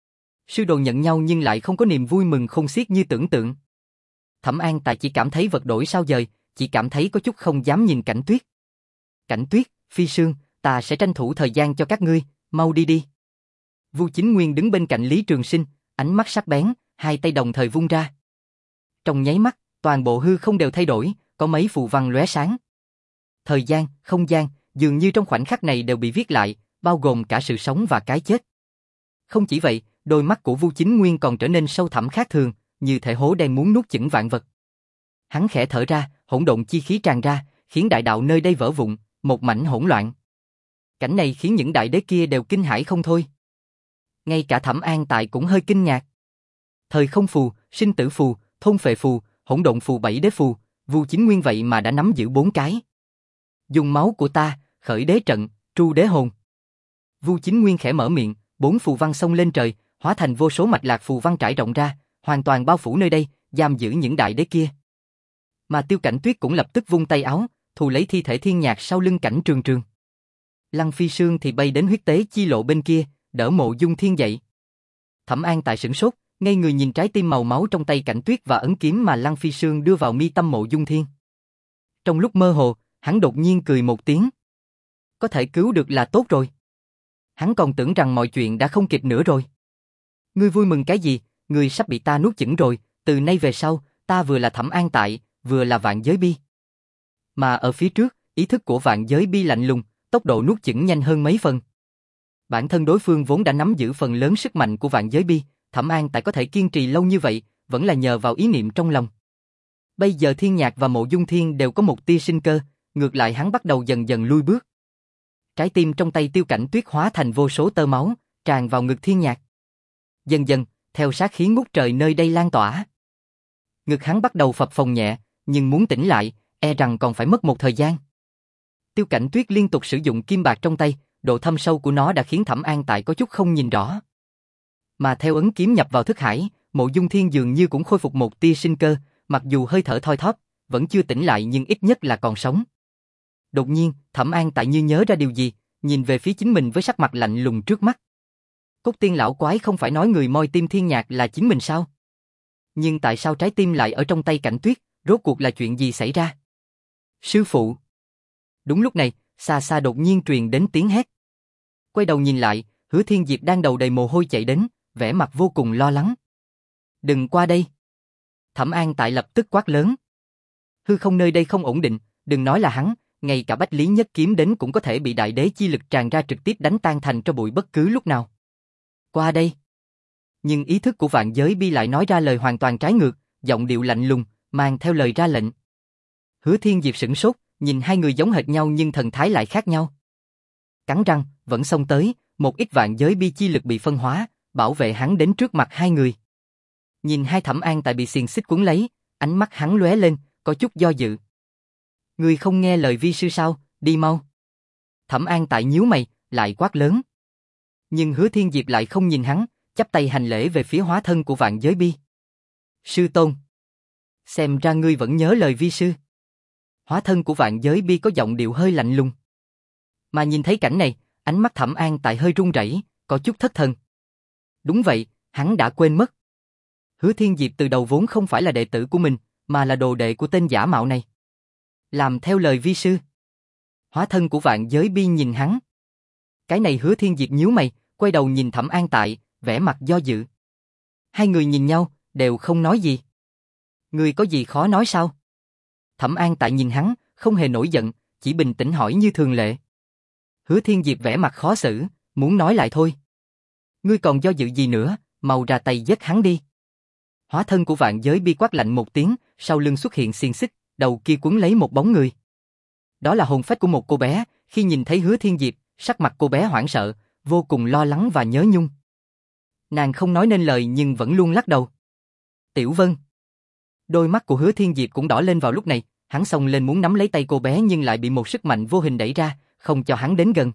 Sư đồ nhận nhau nhưng lại không có niềm vui mừng khôn xiết như tưởng tượng. Thẩm An Tại chỉ cảm thấy vật đổi sao dời, chỉ cảm thấy có chút không dám nhìn Cảnh Tuyết. Cảnh Tuyết, Phi Sương, ta sẽ tranh thủ thời gian cho các ngươi, mau đi đi. Vu Chính Nguyên đứng bên cạnh Lý Trường Sinh, ánh mắt sắc bén, hai tay đồng thời vung ra. Trong nháy mắt, toàn bộ hư không đều thay đổi, có mấy phù văn lóe sáng. Thời gian, không gian, dường như trong khoảnh khắc này đều bị viết lại, bao gồm cả sự sống và cái chết. Không chỉ vậy, đôi mắt của Vu Chính Nguyên còn trở nên sâu thẳm khác thường, như thể hố đen muốn nuốt chửng vạn vật. Hắn khẽ thở ra, hỗn độn chi khí tràn ra, khiến đại đạo nơi đây vỡ vụn, một mảnh hỗn loạn. Cảnh này khiến những đại đế kia đều kinh hãi không thôi. Ngay cả Thẩm An Tại cũng hơi kinh ngạc. Thời không phù, sinh tử phù, thôn phệ phù, hỗn độn phù, bảy đế phù, Vu Chính Nguyên vậy mà đã nắm giữ bốn cái. Dùng máu của ta, khởi đế trận, tru đế hồn. Vu Chính Nguyên khẽ mở miệng, bốn phù văn xông lên trời, hóa thành vô số mạch lạc phù văn trải rộng ra, hoàn toàn bao phủ nơi đây, giam giữ những đại đế kia. Mà Tiêu Cảnh Tuyết cũng lập tức vung tay áo, thu lấy thi thể Thiên Nhạc sau lưng Cảnh Trường Trường. Lăng Phi Sương thì bay đến huyết tế chi lộ bên kia, đỡ Mộ Dung Thiên dậy. Thẩm An Tại sửng sốt, ngây người nhìn trái tim màu máu trong tay Cảnh Tuyết và ấn kiếm mà Lăng Phi Sương đưa vào mi tâm Mộ Dung Thiên. Trong lúc mơ hồ, hắn đột nhiên cười một tiếng. Có thể cứu được là tốt rồi. Hắn còn tưởng rằng mọi chuyện đã không kịp nữa rồi. Ngươi vui mừng cái gì, ngươi sắp bị ta nuốt chửng rồi, từ nay về sau, ta vừa là Thẩm An Tại, vừa là Vạn Giới Bi. Mà ở phía trước, ý thức của Vạn Giới Bi lạnh lùng, tốc độ nuốt chửng nhanh hơn mấy phần. Bản thân đối phương vốn đã nắm giữ phần lớn sức mạnh của Vạn Giới Bi, Thẩm An Tại có thể kiên trì lâu như vậy, vẫn là nhờ vào ý niệm trong lòng. Bây giờ Thiên Nhạc và Mộ Dung Thiên đều có một tia sinh cơ, ngược lại hắn bắt đầu dần dần lui bước. Trái tim trong tay Tiêu Cảnh Tuyết hóa thành vô số tơ máu, tràn vào ngực Thiên Nhạc. Dần dần, theo sát khí ngút trời nơi đây lan tỏa. Ngực hắn bắt đầu phập phồng nhẹ, nhưng muốn tỉnh lại, e rằng còn phải mất một thời gian. Tiêu Cảnh Tuyết liên tục sử dụng kim bạc trong tay, độ thâm sâu của nó đã khiến Thẩm An Tại có chút không nhìn rõ. Mà theo ấn kiếm nhập vào thức hải, Mộ Dung Thiên dường như cũng khôi phục một tia sinh cơ, mặc dù hơi thở thoi thóp, vẫn chưa tỉnh lại nhưng ít nhất là còn sống. Đột nhiên, Thẩm An Tại như nhớ ra điều gì, nhìn về phía chính mình với sắc mặt lạnh lùng trước mắt. Cốt Tiên lão quái không phải nói người moi tim Thiên Nhạc là chính mình sao? Nhưng tại sao trái tim lại ở trong tay Cảnh Tuyết, rốt cuộc là chuyện gì xảy ra? Sư phụ! Đúng lúc này, xa xa đột nhiên truyền đến tiếng hét. Quay đầu nhìn lại, Hứa Thiên Diệp đang đầu đầy mồ hôi chạy đến, vẻ mặt vô cùng lo lắng. Đừng qua đây! Thẩm An Tại lập tức quát lớn. Hư không nơi đây không ổn định, đừng nói là hắn, ngay cả Bách Lý Nhất Kiếm đến cũng có thể bị đại đế chi lực tràn ra trực tiếp đánh tan thành tro bụi bất cứ lúc nào. Qua đây! Nhưng ý thức của Vạn Giới Bi lại nói ra lời hoàn toàn trái ngược, giọng điệu lạnh lùng, mang theo lời ra lệnh. Hứa Thiên Diệp sửng sốt, nhìn hai người giống hệt nhau nhưng thần thái lại khác nhau. Cắn răng, vẫn xông tới, một ít Vạn Giới Bi chi lực bị phân hóa, bảo vệ hắn đến trước mặt hai người. Nhìn hai Thẩm An Tại bị xiềng xích cuốn lấy, ánh mắt hắn lóe lên, có chút do dự. Ngươi không nghe lời vi sư sao, đi mau. Thẩm An Tại nhíu mày, lại quát lớn. Nhưng Hứa Thiên Diệp lại không nhìn hắn, chắp tay hành lễ về phía hóa thân của Vạn Giới Bi. Sư tôn! Xem ra ngươi vẫn nhớ lời vi sư. Hóa thân của Vạn Giới Bi có giọng điệu hơi lạnh lùng. Mà nhìn thấy cảnh này, ánh mắt Thẩm An Tại hơi run rẩy, có chút thất thần. Đúng vậy, hắn đã quên mất. Hứa Thiên Diệp từ đầu vốn không phải là đệ tử của mình, mà là đồ đệ của tên giả mạo này. Làm theo lời vi sư. Hóa thân của Vạn Giới Bi nhìn hắn. Cái này Hứa Thiên Diệp nhíu mày, quay đầu nhìn Thẩm An Tại, vẻ mặt do dự. Hai người nhìn nhau, đều không nói gì. Ngươi có gì khó nói sao? Thẩm An Tại nhìn hắn, không hề nổi giận, chỉ bình tĩnh hỏi như thường lệ. Hứa Thiên Diệp vẻ mặt khó xử, muốn nói lại thôi. Ngươi còn do dự gì nữa, mau ra tay giết hắn đi. Hóa thân của Vạn Giới Bi quát lạnh một tiếng, sau lưng xuất hiện xiềng xích, đầu kia cuốn lấy một bóng người. Đó là hồn phách của một cô bé, khi nhìn thấy Hứa Thiên Diệp, sắc mặt cô bé hoảng sợ, vô cùng lo lắng và nhớ nhung. Nàng không nói nên lời nhưng vẫn luôn lắc đầu. Tiểu Vân. Đôi mắt của Hứa Thiên Diệp cũng đỏ lên vào lúc này, hắn xông lên muốn nắm lấy tay cô bé nhưng lại bị một sức mạnh vô hình đẩy ra, không cho hắn đến gần.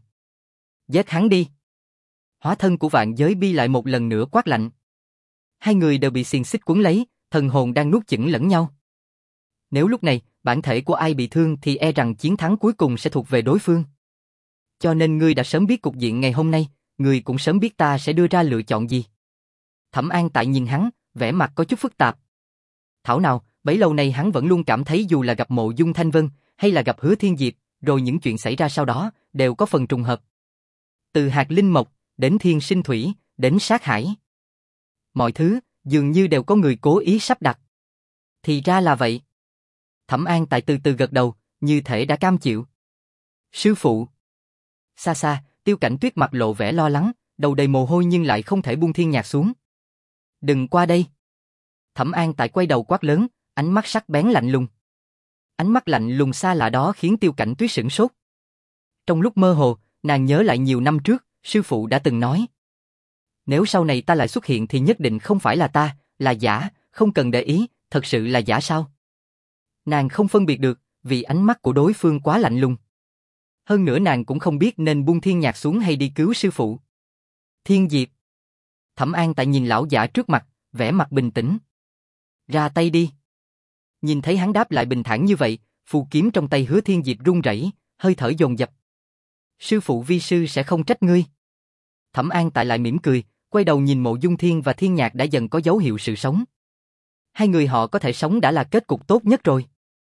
Giết hắn đi. Hóa thân của Vạn Giới Bi lại một lần nữa quát lạnh. Hai người đều bị xiềng xích cuốn lấy, thần hồn đang nuốt chửng lẫn nhau. Nếu lúc này, bản thể của ai bị thương thì e rằng chiến thắng cuối cùng sẽ thuộc về đối phương. Cho nên ngươi đã sớm biết cục diện ngày hôm nay, ngươi cũng sớm biết ta sẽ đưa ra lựa chọn gì. Thẩm An Tại nhìn hắn, vẻ mặt có chút phức tạp. Thảo nào, bấy lâu nay hắn vẫn luôn cảm thấy dù là gặp Mộ Dung Thanh Vân, hay là gặp Hứa Thiên Diệp, rồi những chuyện xảy ra sau đó, đều có phần trùng hợp. Từ hạt linh mộc, đến thiên sinh thủy, đến sát hải. Mọi thứ, dường như đều có người cố ý sắp đặt. Thì ra là vậy. Thẩm An Tại từ từ gật đầu, như thể đã cam chịu. Sư phụ. Xa xa, Tiêu Cảnh Tuyết mặt lộ vẻ lo lắng, đầu đầy mồ hôi nhưng lại không thể buông thiên nhạc xuống. Đừng qua đây. Thẩm An Tại quay đầu quát lớn, ánh mắt sắc bén lạnh lùng. Ánh mắt lạnh lùng xa lạ đó khiến Tiêu Cảnh Tuyết sửng sốt. Trong lúc mơ hồ, nàng nhớ lại nhiều năm trước, sư phụ đã từng nói. Nếu sau này ta lại xuất hiện thì nhất định không phải là ta, là giả, không cần để ý, thật sự là giả sao? Nàng không phân biệt được, vì ánh mắt của đối phương quá lạnh lùng. Hơn nữa nàng cũng không biết nên buông thiên nhạc xuống hay đi cứu sư phụ. Thiên Diệp. Thẩm An Tại nhìn lão giả trước mặt, vẻ mặt bình tĩnh. Ra tay đi. Nhìn thấy hắn đáp lại bình thản như vậy, phù kiếm trong tay Hứa Thiên Diệp run rẩy, hơi thở dồn dập. Sư phụ vi sư sẽ không trách ngươi. Thẩm An Tại lại mỉm cười, quay đầu nhìn Mộ Dung Thiên và Thiên Nhạc đã dần có dấu hiệu sự sống. Hai người họ có thể sống đã là kết cục tốt nhất rồi.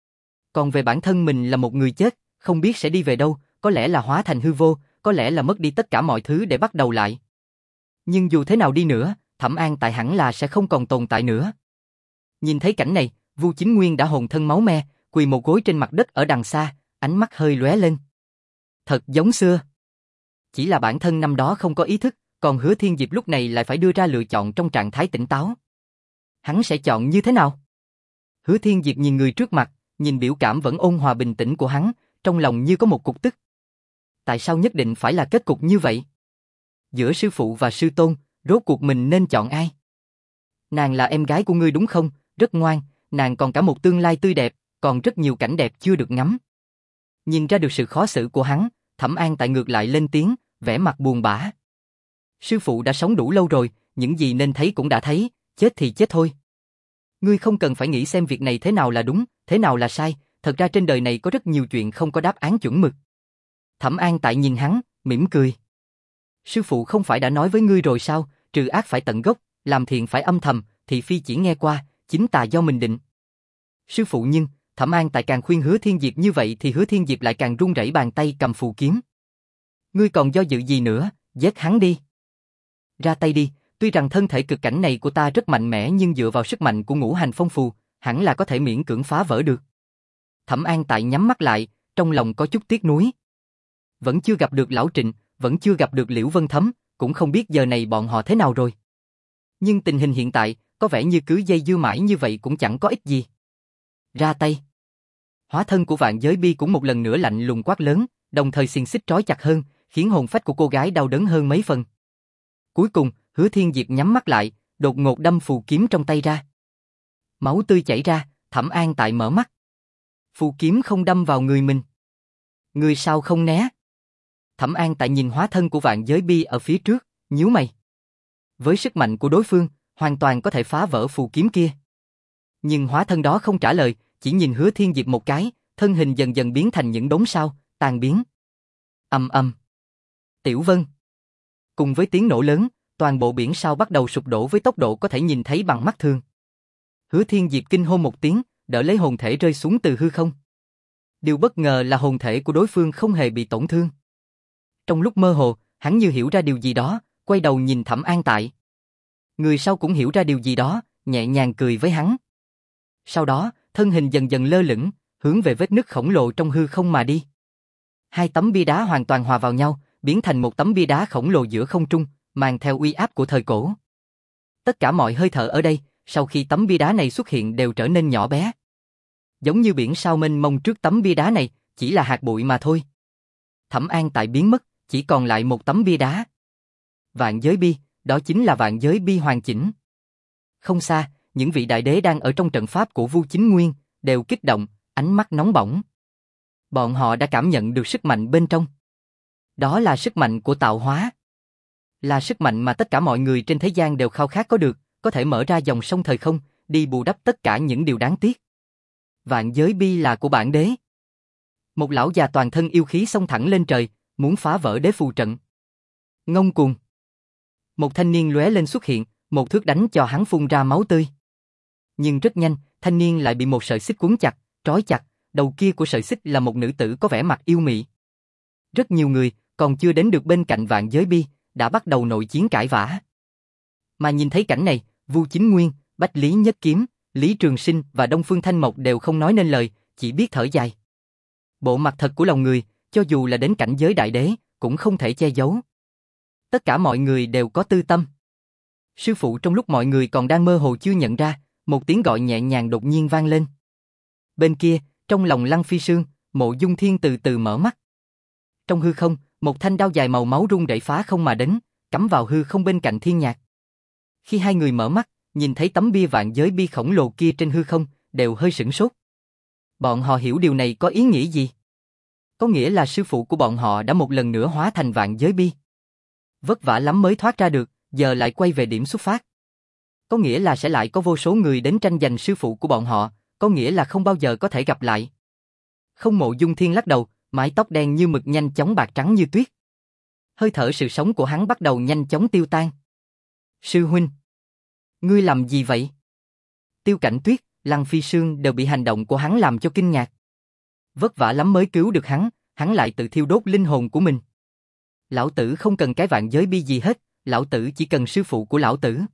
Còn về bản thân mình là một người chết, không biết sẽ đi về đâu, có lẽ là hóa thành hư vô, có lẽ là mất đi tất cả mọi thứ để bắt đầu lại. Nhưng dù thế nào đi nữa, Thẩm An Tại hẳn là sẽ không còn tồn tại nữa. Nhìn thấy cảnh này, Vu Chính Nguyên đã hồn thân máu me, quỳ một gối trên mặt đất ở đằng xa, ánh mắt hơi lóe lên. Thật giống xưa. Chỉ là bản thân năm đó không có ý thức, còn Hứa Thiên Diệp lúc này lại phải đưa ra lựa chọn trong trạng thái tỉnh táo. Hắn sẽ chọn như thế nào? Hứa Thiên Diệp nhìn người trước mặt, nhìn biểu cảm vẫn ôn hòa bình tĩnh của hắn, trong lòng như có một cục tức. Tại sao nhất định phải là kết cục như vậy? Giữa sư phụ và sư tôn, rốt cuộc mình nên chọn ai? Nàng là em gái của ngươi đúng không? Rất ngoan, nàng còn cả một tương lai tươi đẹp, còn rất nhiều cảnh đẹp chưa được ngắm. Nhìn ra được sự khó xử của hắn, Thẩm An Tại ngược lại lên tiếng, vẻ mặt buồn bã. Sư phụ đã sống đủ lâu rồi, những gì nên thấy cũng đã thấy, chết thì chết thôi. Ngươi không cần phải nghĩ xem việc này thế nào là đúng, thế nào là sai, thật ra trên đời này có rất nhiều chuyện không có đáp án chuẩn mực. Thẩm An Tại nhìn hắn, mỉm cười. Sư phụ không phải đã nói với ngươi rồi sao, trừ ác phải tận gốc, làm thiện phải âm thầm, thị phi chỉ nghe qua, chính tà do mình định. Sư phụ nhưng, Thẩm An Tại càng khuyên Hứa Thiên Diệp như vậy thì Hứa Thiên Diệp lại càng run rẩy bàn tay cầm phù kiếm. Ngươi còn do dự gì nữa, giết hắn đi. Ra tay đi, tuy rằng thân thể cực cảnh này của ta rất mạnh mẽ nhưng dựa vào sức mạnh của ngũ hành phong phù, hẳn là có thể miễn cưỡng phá vỡ được. Thẩm An Tại nhắm mắt lại, trong lòng có chút tiếc nuối. Vẫn chưa gặp được Lão Trịnh, vẫn chưa gặp được Liễu Vân Thấm, cũng không biết giờ này bọn họ thế nào rồi. Nhưng tình hình hiện tại, có vẻ như cứ dây dưa mãi như vậy cũng chẳng có ích gì. Ra tay. Hóa thân của Vạn Giới Bi cũng một lần nữa lạnh lùng quát lớn, đồng thời xiềng xích trói chặt hơn, khiến hồn phách của cô gái đau đớn hơn mấy phần. Cuối cùng, Hứa Thiên Diệp nhắm mắt lại, đột ngột đâm phù kiếm trong tay ra. Máu tươi chảy ra, Thẩm An Tại mở mắt. Phù kiếm không đâm vào người mình. Người sao không né? Thẩm An Tại nhìn hóa thân của Vạn Giới Bi ở phía trước, nhíu mày. Với sức mạnh của đối phương, hoàn toàn có thể phá vỡ phù kiếm kia. Nhưng hóa thân đó không trả lời, chỉ nhìn Hứa Thiên Diệp một cái, thân hình dần dần biến thành những đống sao, tan biến. Ầm ầm. Tiểu Vân. Cùng với tiếng nổ lớn, toàn bộ biển sao bắt đầu sụp đổ với tốc độ có thể nhìn thấy bằng mắt thường. Hứa Thiên Diệp kinh hô một tiếng, đỡ lấy hồn thể rơi xuống từ hư không. Điều bất ngờ là hồn thể của đối phương không hề bị tổn thương. Trong lúc mơ hồ, hắn như hiểu ra điều gì đó, quay đầu nhìn Thẩm An Tại. Người sau cũng hiểu ra điều gì đó, nhẹ nhàng cười với hắn. Sau đó, thân hình dần dần lơ lửng, hướng về vết nứt khổng lồ trong hư không mà đi. Hai tấm bia đá hoàn toàn hòa vào nhau, biến thành một tấm bia đá khổng lồ giữa không trung, mang theo uy áp của thời cổ. Tất cả mọi hơi thở ở đây, sau khi tấm bia đá này xuất hiện đều trở nên nhỏ bé. Giống như biển sao mênh mông trước tấm bia đá này, chỉ là hạt bụi mà thôi. Thẩm An Tại biến mất, chỉ còn lại một tấm bia đá. Vạn giới bi, đó chính là vạn giới bi hoàn chỉnh. Không xa, những vị đại đế đang ở trong trận pháp của Vu Chính Nguyên, đều kích động, ánh mắt nóng bỏng. Bọn họ đã cảm nhận được sức mạnh bên trong. Đó là sức mạnh của tạo hóa. Là sức mạnh mà tất cả mọi người trên thế gian đều khao khát có được, có thể mở ra dòng sông thời không, đi bù đắp tất cả những điều đáng tiếc. Vạn giới bi là của bản đế. Một lão già toàn thân yêu khí xông thẳng lên trời, muốn phá vỡ đế phù trận. Ngông cuồng. Một thanh niên lóe lên xuất hiện, một thước đánh cho hắn phun ra máu tươi. Nhưng rất nhanh, thanh niên lại bị một sợi xích cuốn chặt, trói chặt, đầu kia của sợi xích là một nữ tử có vẻ mặt yêu mị. Rất nhiều người, còn chưa đến được bên cạnh vạn giới bi, đã bắt đầu nội chiến cãi vã. Mà nhìn thấy cảnh này, Vu Chính Nguyên, Bách Lý Nhất Kiếm, Lý Trường Sinh và Đông Phương Thanh Mộc đều không nói nên lời, chỉ biết thở dài. Bộ mặt thật của lòng người, cho dù là đến cảnh giới đại đế, cũng không thể che giấu. Tất cả mọi người đều có tư tâm. Sư phụ trong lúc mọi người còn đang mơ hồ chưa nhận ra, một tiếng gọi nhẹ nhàng đột nhiên vang lên. Bên kia, trong lòng Lăng Phi Sương, Mộ Dung Thiên từ từ mở mắt. Trong hư không, một thanh đao dài màu máu rung rẩy phá không mà đến, cắm vào hư không bên cạnh Thiên Nhạc. Khi hai người mở mắt, nhìn thấy tấm bia vạn giới bi khổng lồ kia trên hư không, đều hơi sửng sốt. Bọn họ hiểu điều này có ý nghĩa gì? Có nghĩa là sư phụ của bọn họ đã một lần nữa hóa thành vạn giới bi. Vất vả lắm mới thoát ra được, giờ lại quay về điểm xuất phát. Có nghĩa là sẽ lại có vô số người đến tranh giành sư phụ của bọn họ, có nghĩa là không bao giờ có thể gặp lại. Không. Mộ Dung Thiên lắc đầu, mái tóc đen như mực nhanh chóng bạc trắng như tuyết. Hơi thở sự sống của hắn bắt đầu nhanh chóng tiêu tan. Sư huynh, ngươi làm gì vậy? Tiêu Cảnh Tuyết, Lăng Phi Sương đều bị hành động của hắn làm cho kinh ngạc. Vất vả lắm mới cứu được hắn, hắn lại tự thiêu đốt linh hồn của mình. Lão tử không cần cái vạn giới bi gì hết, lão tử chỉ cần sư phụ của lão tử.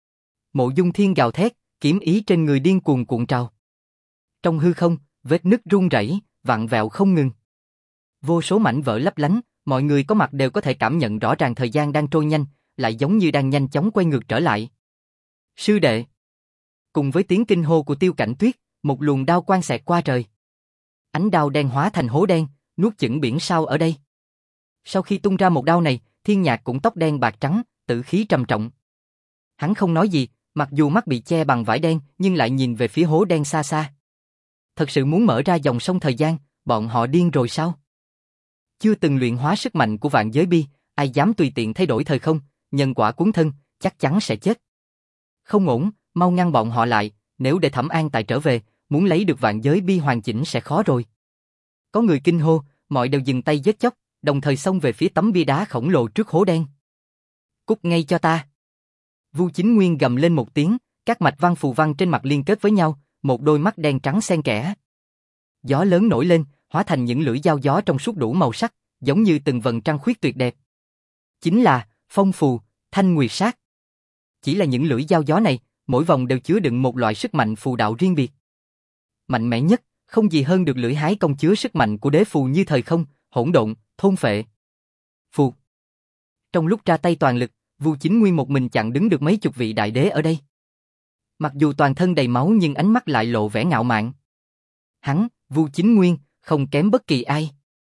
Mộ Dung Thiên gào thét, kiếm ý trên người điên cuồng cuộn trào. Trong hư không, vết nứt rung rẩy, vặn vẹo không ngừng. Vô số mảnh vỡ lấp lánh, mọi người có mặt đều có thể cảm nhận rõ ràng thời gian đang trôi nhanh, lại giống như đang nhanh chóng quay ngược trở lại. Sư đệ. Cùng với tiếng kinh hô của Tiêu Cảnh Tuyết, một luồng đao quang xẹt qua trời. Ánh đao đen hóa thành hố đen, nuốt chửng biển sao ở đây. Sau khi tung ra một đao này, Thiên Nhạc cũng tóc đen bạc trắng, tử khí trầm trọng. Hắn không nói gì, mặc dù mắt bị che bằng vải đen, nhưng lại nhìn về phía hố đen xa xa. Thật sự muốn mở ra dòng sông thời gian, bọn họ điên rồi sao? Chưa từng luyện hóa sức mạnh của vạn giới bi, ai dám tùy tiện thay đổi thời không, nhân quả cuốn thân, chắc chắn sẽ chết. Không ổn, mau ngăn bọn họ lại, nếu để Thẩm An Tại trở về, muốn lấy được vạn giới bi hoàn chỉnh sẽ khó rồi. Có người kinh hô, mọi đều dừng tay giết chóc, đồng thời xông về phía tấm bia đá khổng lồ trước hố đen. Cút ngay cho ta! Vu Chính Nguyên gầm lên một tiếng, các mạch văn phù văn trên mặt liên kết với nhau, một đôi mắt đen trắng xen kẽ. Gió lớn nổi lên, hóa thành những lưỡi dao gió trong suốt đủ màu sắc, giống như từng vầng trăng khuyết tuyệt đẹp. Chính là phong phù, thanh nguyệt sát. Chỉ là những lưỡi dao gió này, mỗi vòng đều chứa đựng một loại sức mạnh phù đạo riêng biệt. Mạnh mẽ nhất, không gì hơn được lưỡi hái công chứa sức mạnh của đế phù như thời không, hỗn độn, thôn phệ. Phù. Trong lúc ra tay toàn lực, Vu Chính Nguyên một mình chặn đứng được mấy chục vị đại đế ở đây. Mặc dù toàn thân đầy máu nhưng ánh mắt lại lộ vẻ ngạo mạn. Hắn, Vu Chính Nguyên, không kém bất kỳ ai.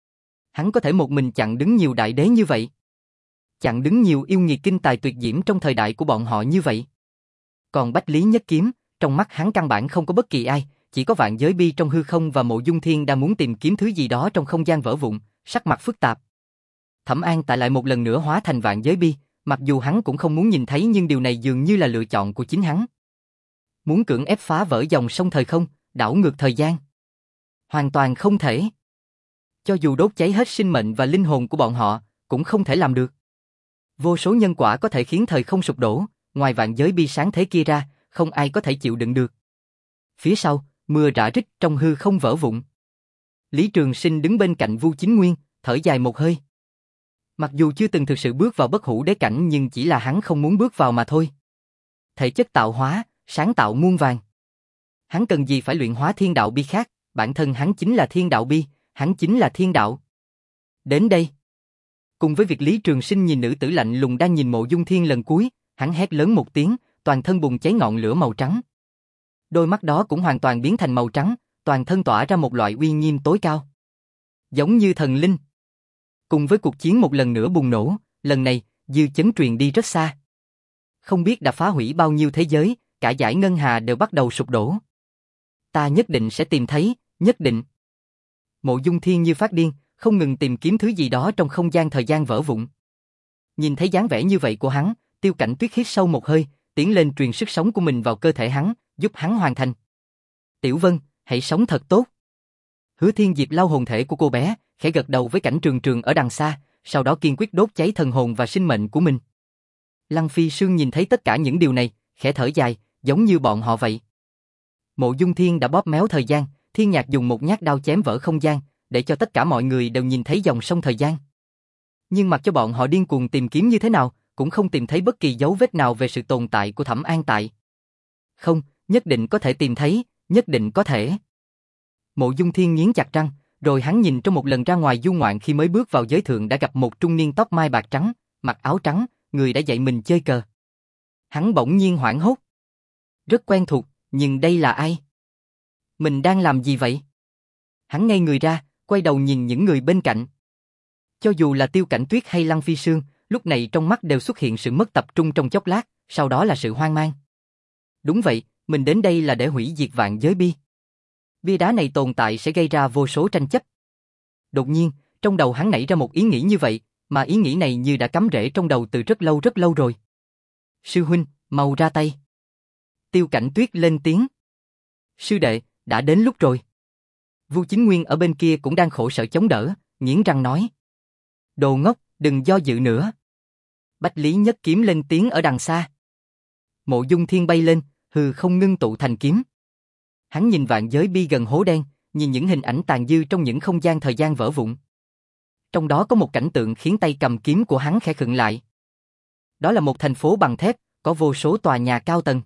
Hắn có thể một mình chặn đứng nhiều đại đế như vậy. Chặn đứng nhiều yêu nghiệt kinh tài tuyệt diễm trong thời đại của bọn họ như vậy. Còn Bách Lý Nhất Kiếm, trong mắt hắn căn bản không có bất kỳ ai, chỉ có vạn giới bi trong hư không và Mộ Dung Thiên đang muốn tìm kiếm thứ gì đó trong không gian vỡ vụn, sắc mặt phức tạp. Thẩm An Tại lại một lần nữa hóa thành vạn giới bi, mặc dù hắn cũng không muốn nhìn thấy nhưng điều này dường như là lựa chọn của chính hắn. Muốn cưỡng ép phá vỡ dòng sông thời không, đảo ngược thời gian. Hoàn toàn không thể. Cho dù đốt cháy hết sinh mệnh và linh hồn của bọn họ, cũng không thể làm được. Vô số nhân quả có thể khiến thời không sụp đổ, ngoài vạn giới bi sáng thế kia ra, không ai có thể chịu đựng được. Phía sau, mưa rã rích trong hư không vỡ vụn. Lý Trường Sinh đứng bên cạnh Vu Chính Nguyên, thở dài một hơi. Mặc dù chưa từng thực sự bước vào bất hủ đế cảnh nhưng chỉ là hắn không muốn bước vào mà thôi. Thể chất tạo hóa, sáng tạo muôn vàng. Hắn cần gì phải luyện hóa thiên đạo bi khác, bản thân hắn chính là thiên đạo bi, hắn chính là thiên đạo. Đến đây. Cùng với việc Lý Trường Sinh nhìn nữ tử lạnh lùng đang nhìn Mộ Dung Thiên lần cuối, hắn hét lớn một tiếng, toàn thân bùng cháy ngọn lửa màu trắng. Đôi mắt đó cũng hoàn toàn biến thành màu trắng, toàn thân tỏa ra một loại uy nghiêm tối cao. Giống như thần linh. Cùng với cuộc chiến một lần nữa bùng nổ, lần này, dư chấn truyền đi rất xa. Không biết đã phá hủy bao nhiêu thế giới, cả dải ngân hà đều bắt đầu sụp đổ. Ta nhất định sẽ tìm thấy, nhất định. Mộ Dung Thiên như phát điên, không ngừng tìm kiếm thứ gì đó trong không gian thời gian vỡ vụn. Nhìn thấy dáng vẻ như vậy của hắn, Tiêu Cảnh Tuyết hít sâu một hơi, tiến lên truyền sức sống của mình vào cơ thể hắn, giúp hắn hoàn thành. Tiểu Vân, hãy sống thật tốt. Hứa Thiên Diệp lau hồn thể của cô bé, khẽ gật đầu với Cảnh Trường Trường ở đằng xa, sau đó kiên quyết đốt cháy thần hồn và sinh mệnh của mình. Lăng Phi Sương nhìn thấy tất cả những điều này, khẽ thở dài, giống như bọn họ vậy. Mộ Dung Thiên đã bóp méo thời gian, Thiên Nhạc dùng một nhát đao chém vỡ không gian, để cho tất cả mọi người đều nhìn thấy dòng sông thời gian. Nhưng mặc cho bọn họ điên cuồng tìm kiếm như thế nào, cũng không tìm thấy bất kỳ dấu vết nào về sự tồn tại của Thẩm An Tại. Không, nhất định có thể tìm thấy, nhất định có thể. Mộ Dung Thiên nghiến chặt răng, rồi hắn nhìn trong một lần ra ngoài du ngoạn khi mới bước vào giới thượng đã gặp một trung niên tóc mai bạc trắng, mặc áo trắng, người đã dạy mình chơi cờ. Hắn bỗng nhiên hoảng hốt. Rất quen thuộc, nhưng đây là ai? Mình đang làm gì vậy? Hắn ngây người ra, quay đầu nhìn những người bên cạnh. Cho dù là Tiêu Cảnh Tuyết hay Lăng Phi Sương, lúc này trong mắt đều xuất hiện sự mất tập trung trong chốc lát, sau đó là sự hoang mang. Đúng vậy, mình đến đây là để hủy diệt vạn giới bi. Bia đá này tồn tại sẽ gây ra vô số tranh chấp. Đột nhiên, trong đầu hắn nảy ra một ý nghĩ như vậy, mà ý nghĩ này như đã cắm rễ trong đầu từ rất lâu rất lâu rồi. Sư huynh, mau ra tay. Tiêu Cảnh Tuyết lên tiếng. Sư đệ, đã đến lúc rồi. Vu Chính Nguyên ở bên kia cũng đang khổ sở chống đỡ, nghiến răng nói. Đồ ngốc, đừng do dự nữa. Bách Lý Nhất Kiếm lên tiếng ở đằng xa. Mộ Dung Thiên bay lên, hư không ngưng tụ thành kiếm. Hắn nhìn vạn giới bi gần hố đen, nhìn những hình ảnh tàn dư trong những không gian thời gian vỡ vụn. Trong đó có một cảnh tượng khiến tay cầm kiếm của hắn khẽ khựng lại. Đó là một thành phố bằng thép, có vô số tòa nhà cao tầng.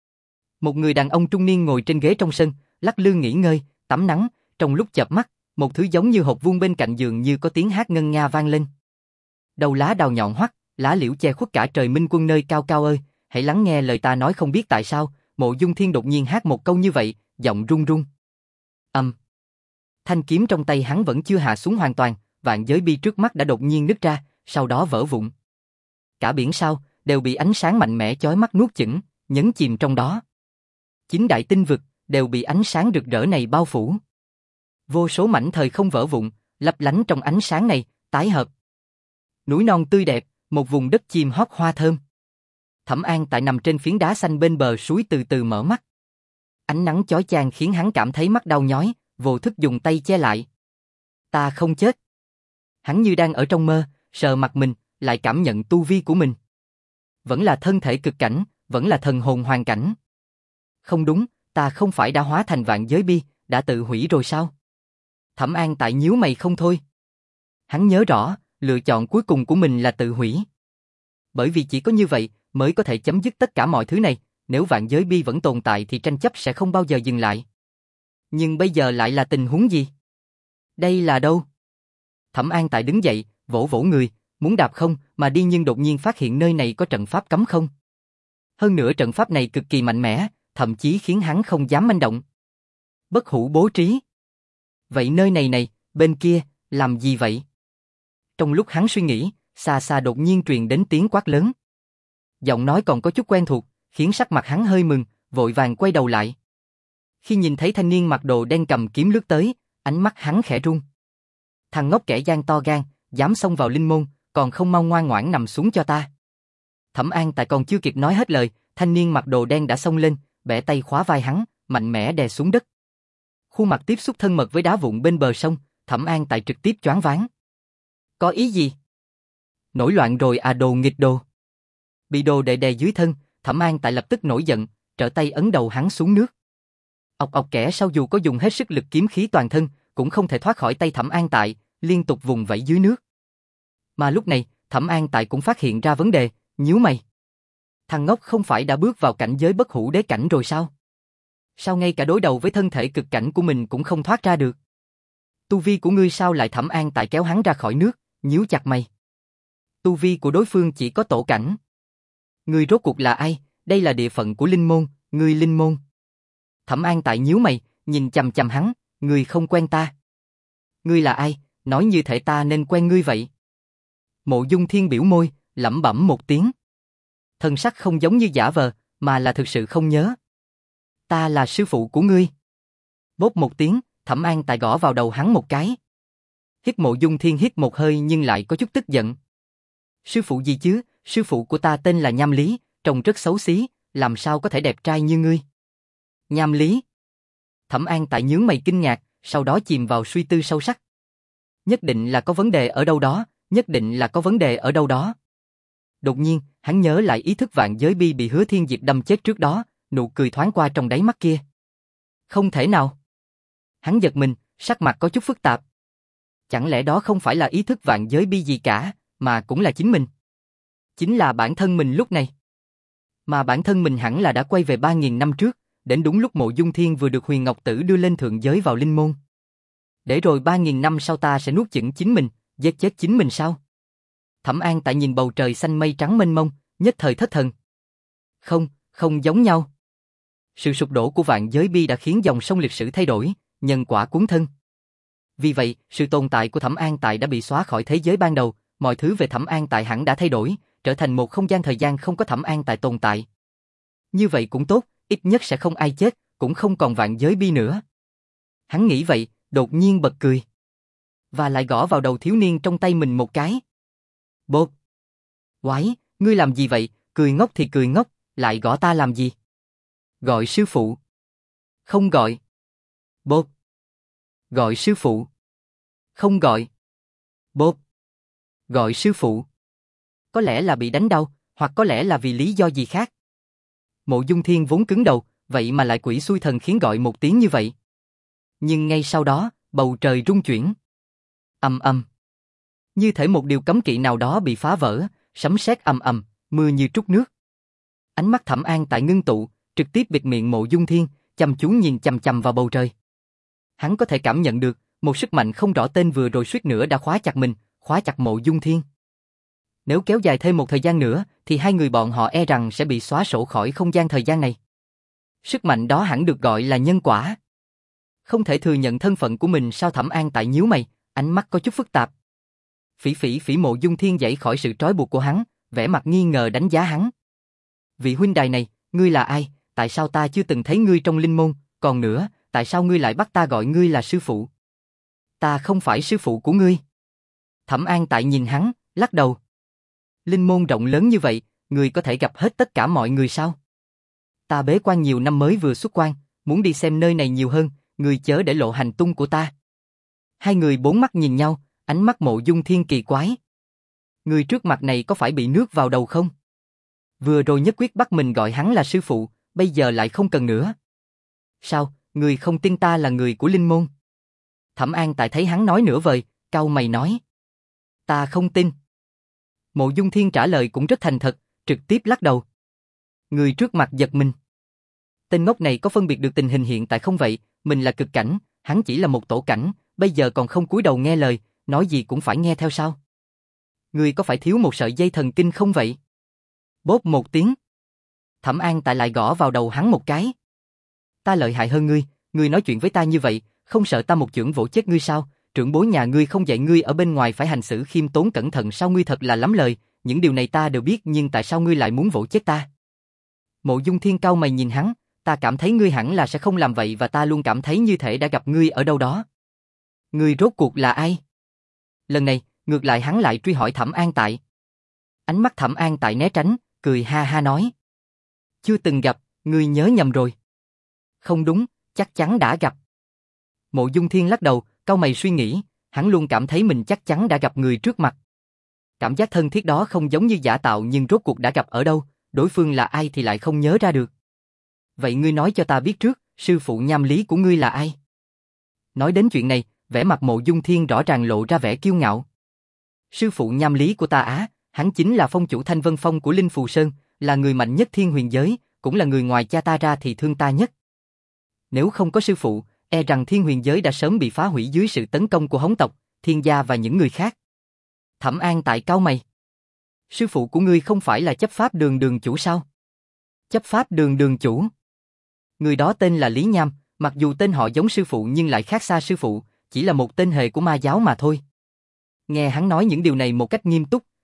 Một người đàn ông trung niên ngồi trên ghế trong sân, lắc lư nghỉ ngơi, tắm nắng, trong lúc chợp mắt, một thứ giống như hộp vuông bên cạnh giường như có tiếng hát ngân nga vang lên. Đầu lá đào nhọn hoắt, lá liễu che khuất cả trời minh quân nơi cao cao ơi, hãy lắng nghe lời ta nói. Không biết tại sao, Mộ Dung Thiên đột nhiên hát một câu như vậy, giọng run run. Âm. Um. Thanh kiếm trong tay hắn vẫn chưa hạ xuống hoàn toàn, vạn giới bi trước mắt đã đột nhiên nứt ra, sau đó vỡ vụn. Cả biển sao đều bị ánh sáng mạnh mẽ chói mắt nuốt chửng, nhấn chìm trong đó. Chín đại tinh vực đều bị ánh sáng rực rỡ này bao phủ. Vô số mảnh thời không vỡ vụn, lấp lánh trong ánh sáng này, tái hợp. Núi non tươi đẹp, một vùng đất chim hót hoa thơm. Thẩm An Tại nằm trên phiến đá xanh bên bờ suối từ từ mở mắt. Ánh nắng chói chang khiến hắn cảm thấy mắt đau nhói, vô thức dùng tay che lại. Ta không chết. Hắn như đang ở trong mơ, sờ mặt mình, lại cảm nhận tu vi của mình. Vẫn là thân thể cực cảnh, vẫn là thần hồn hoàn cảnh. Không đúng, ta không phải đã hóa thành vạn giới bi, đã tự hủy rồi sao? Thẩm An Tại nhíu mày không thôi. Hắn nhớ rõ, lựa chọn cuối cùng của mình là tự hủy. Bởi vì chỉ có như vậy mới có thể chấm dứt tất cả mọi thứ này, nếu vạn giới bi vẫn tồn tại thì tranh chấp sẽ không bao giờ dừng lại. Nhưng bây giờ lại là tình huống gì? Đây là đâu? Thẩm An Tại đứng dậy, vỗ vỗ người, muốn đạp không mà đi nhưng đột nhiên phát hiện nơi này có trận pháp cấm không. Hơn nữa trận pháp này cực kỳ mạnh mẽ, thậm chí khiến hắn không dám manh động. Bất hủ bố trí. Vậy nơi này này, bên kia, làm gì vậy? Trong lúc hắn suy nghĩ, xa xa đột nhiên truyền đến tiếng quát lớn. Giọng nói còn có chút quen thuộc, khiến sắc mặt hắn hơi mừng, vội vàng quay đầu lại. Khi nhìn thấy thanh niên mặc đồ đen cầm kiếm lướt tới, ánh mắt hắn khẽ run. Thằng ngốc kẻ gian to gan, dám xông vào linh môn, còn không mau ngoan ngoãn nằm xuống cho ta. Thẩm An Tại còn chưa kịp nói hết lời, thanh niên mặc đồ đen đã xông lên, bẻ tay khóa vai hắn, mạnh mẽ đè xuống đất. Khuôn mặt tiếp xúc thân mật với đá vụn bên bờ sông, Thẩm An Tại trực tiếp choáng váng. Có ý gì? Nổi loạn rồi à đồ nghịch đồ. Bị đồ đệ đè dưới thân, Thẩm An Tại lập tức nổi giận, trở tay ấn đầu hắn xuống nước. Ọc ọc kẻ sau dù có dùng hết sức lực kiếm khí toàn thân, cũng không thể thoát khỏi tay Thẩm An Tại, liên tục vùng vẫy dưới nước. Mà lúc này, Thẩm An Tại cũng phát hiện ra vấn đề, nhíu mày. Thằng ngốc không phải đã bước vào cảnh giới bất hủ đế cảnh rồi sao? Sao ngay cả đối đầu với thân thể cực cảnh của mình cũng không thoát ra được? Tu vi của ngươi sao lại? Thẩm An Tại kéo hắn ra khỏi nước, nhíu chặt mày. Tu vi của đối phương chỉ có tổ cảnh. Ngươi rốt cuộc là ai? Đây là địa phận của linh môn, ngươi linh môn. Thẩm An Tại nhíu mày, nhìn chằm chằm hắn, ngươi không quen ta. Ngươi là ai? Nói như thể ta nên quen ngươi vậy. Mộ Dung Thiên biểu môi, lẩm bẩm một tiếng. Thần sắc không giống như giả vờ, mà là thực sự không nhớ. Ta là sư phụ của ngươi. Bốp một tiếng, Thẩm An Tại gõ vào đầu hắn một cái. Hít Mộ Dung Thiên hít một hơi nhưng lại có chút tức giận. Sư phụ gì chứ, sư phụ của ta tên là Nham Lý, trông rất xấu xí, làm sao có thể đẹp trai như ngươi. Nham Lý. Thẩm An Tại nhướng mày kinh ngạc, sau đó chìm vào suy tư sâu sắc. Nhất định là có vấn đề ở đâu đó, nhất định là có vấn đề ở đâu đó. Đột nhiên, hắn nhớ lại ý thức Vạn Giới Bi bị Hứa Thiên Diệp đâm chết trước đó, nụ cười thoáng qua trong đáy mắt kia. Không thể nào. Hắn giật mình, sắc mặt có chút phức tạp. Chẳng lẽ đó không phải là ý thức Vạn Giới Bi gì cả, mà cũng là chính mình. Chính là bản thân mình lúc này. Mà bản thân mình hẳn là đã quay về ba nghìn năm trước, đến đúng lúc Mộ Dung Thiên vừa được Huyền Ngọc Tử đưa lên thượng giới vào linh môn. Để rồi ba nghìn năm sau ta sẽ nuốt chửng chính mình, giết chết chính mình sao? Thẩm An Tại nhìn bầu trời xanh mây trắng mênh mông, nhất thời thất thần. Không, không giống nhau. Sự sụp đổ của Vạn Giới Bi đã khiến dòng sông lịch sử thay đổi, nhân quả cuốn thân. Vì vậy, sự tồn tại của Thẩm An Tại đã bị xóa khỏi thế giới ban đầu, mọi thứ về Thẩm An Tại hẳn đã thay đổi, trở thành một không gian thời gian không có Thẩm An Tại tồn tại. Như vậy cũng tốt, ít nhất sẽ không ai chết, cũng không còn Vạn Giới Bi nữa. Hắn nghĩ vậy, đột nhiên bật cười. Và lại gõ vào đầu thiếu niên trong tay mình một cái. Bột! Quái, ngươi làm gì vậy, cười ngốc thì cười ngốc, lại gõ ta làm gì? Gọi sư phụ. Không gọi. Bột! Gọi sư phụ. Không gọi. Bột! Gọi sư phụ. Có lẽ là bị đánh đau, hoặc có lẽ là vì lý do gì khác. Mộ Dung Thiên vốn cứng đầu, vậy mà lại quỷ xui thần khiến gọi một tiếng như vậy. Nhưng ngay sau đó, bầu trời rung chuyển. Ầm ầm. Như thể một điều cấm kỵ nào đó bị phá vỡ, sấm sét ầm ầm, mưa như trút nước. Ánh mắt Thẩm An Tại ngưng tụ, trực tiếp bịt miệng Mộ Dung Thiên, chăm chú nhìn chằm chằm vào bầu trời. Hắn có thể cảm nhận được, một sức mạnh không rõ tên vừa rồi suýt nữa đã khóa chặt mình, khóa chặt Mộ Dung Thiên. Nếu kéo dài thêm một thời gian nữa, thì hai người bọn họ e rằng sẽ bị xóa sổ khỏi không gian thời gian này. Sức mạnh đó hẳn được gọi là nhân quả. Không thể thừa nhận thân phận của mình sao? Thẩm An Tại nhíu mày, ánh mắt có chút phức tạp. Phỉ phỉ phỉ Mộ Dung Thiên dậy khỏi sự trói buộc của hắn, vẻ mặt nghi ngờ đánh giá hắn. Vị huynh đài này, ngươi là ai? Tại sao ta chưa từng thấy ngươi trong linh môn? Còn nữa, tại sao ngươi lại bắt ta gọi ngươi là sư phụ? Ta không phải sư phụ của ngươi. Thẩm An Tại nhìn hắn, lắc đầu. Linh môn rộng lớn như vậy, ngươi có thể gặp hết tất cả mọi người sao? Ta bế quan nhiều năm mới vừa xuất quan, muốn đi xem nơi này nhiều hơn, ngươi chớ để lộ hành tung của ta. Hai người bốn mắt nhìn nhau, ánh mắt Mộ Dung Thiên kỳ quái. Người trước mặt này có phải bị nước vào đầu không? Vừa rồi nhất quyết bắt mình gọi hắn là sư phụ, bây giờ lại không cần nữa. Sao, người không tin ta là người của linh môn? Thẩm An Tại thấy hắn nói nửa vời, cau mày nói. Ta không tin. Mộ Dung Thiên trả lời cũng rất thành thật, trực tiếp lắc đầu. Người trước mặt giật mình. Tên ngốc này có phân biệt được tình hình hiện tại không vậy? Mình là cực cảnh, hắn chỉ là một tổ cảnh, bây giờ còn không cúi đầu nghe lời, nói gì cũng phải nghe theo sao? Người có phải thiếu một sợi dây thần kinh không vậy? Bốp một tiếng. Thẩm An Tại lại gõ vào đầu hắn một cái. Ta lợi hại hơn ngươi, ngươi nói chuyện với ta như vậy, không sợ ta một chưởng vỗ chết ngươi sao? Trưởng bối nhà ngươi không dạy ngươi ở bên ngoài phải hành xử khiêm tốn cẩn thận sao? Ngươi thật là lắm lời, những điều này ta đều biết, nhưng tại sao ngươi lại muốn vỗ chết ta? Mộ Dung Thiên cau mày nhìn hắn, ta cảm thấy ngươi hẳn là sẽ không làm vậy và ta luôn cảm thấy như thể đã gặp ngươi ở đâu đó. Ngươi rốt cuộc là ai? Lần này, ngược lại hắn lại truy hỏi Thẩm An Tại. Ánh mắt Thẩm An Tại né tránh, cười ha ha nói. Chưa từng gặp, ngươi nhớ nhầm rồi. Không đúng, chắc chắn đã gặp. Mộ Dung Thiên lắc đầu, cau mày suy nghĩ, hắn luôn cảm thấy mình chắc chắn đã gặp người trước mặt. Cảm giác thân thiết đó không giống như giả tạo, nhưng rốt cuộc đã gặp ở đâu, đối phương là ai thì lại không nhớ ra được. Vậy ngươi nói cho ta biết trước, sư phụ Nham Lý của ngươi là ai? Nói đến chuyện này, vẻ mặt Mộ Dung Thiên rõ ràng lộ ra vẻ kiêu ngạo. Sư phụ Nham Lý của ta á, hắn chính là phong chủ Thanh Vân Phong của Linh Phù Sơn, là người mạnh nhất thiên huyền giới, cũng là người ngoài cha ta ra thì thương ta nhất. Nếu không có sư phụ, e rằng thiên huyền giới đã sớm bị phá hủy dưới sự tấn công của Hống tộc, Thiên gia và những người khác. Thẩm An Tại cau mày. Sư phụ của ngươi không phải là chấp pháp đường đường chủ sao? Chấp pháp đường đường chủ? Người đó tên là Lý Nham, mặc dù tên họ giống sư phụ nhưng lại khác xa sư phụ, chỉ là một tên hề của ma giáo mà thôi. Nghe hắn nói những điều này một cách nghiêm túc,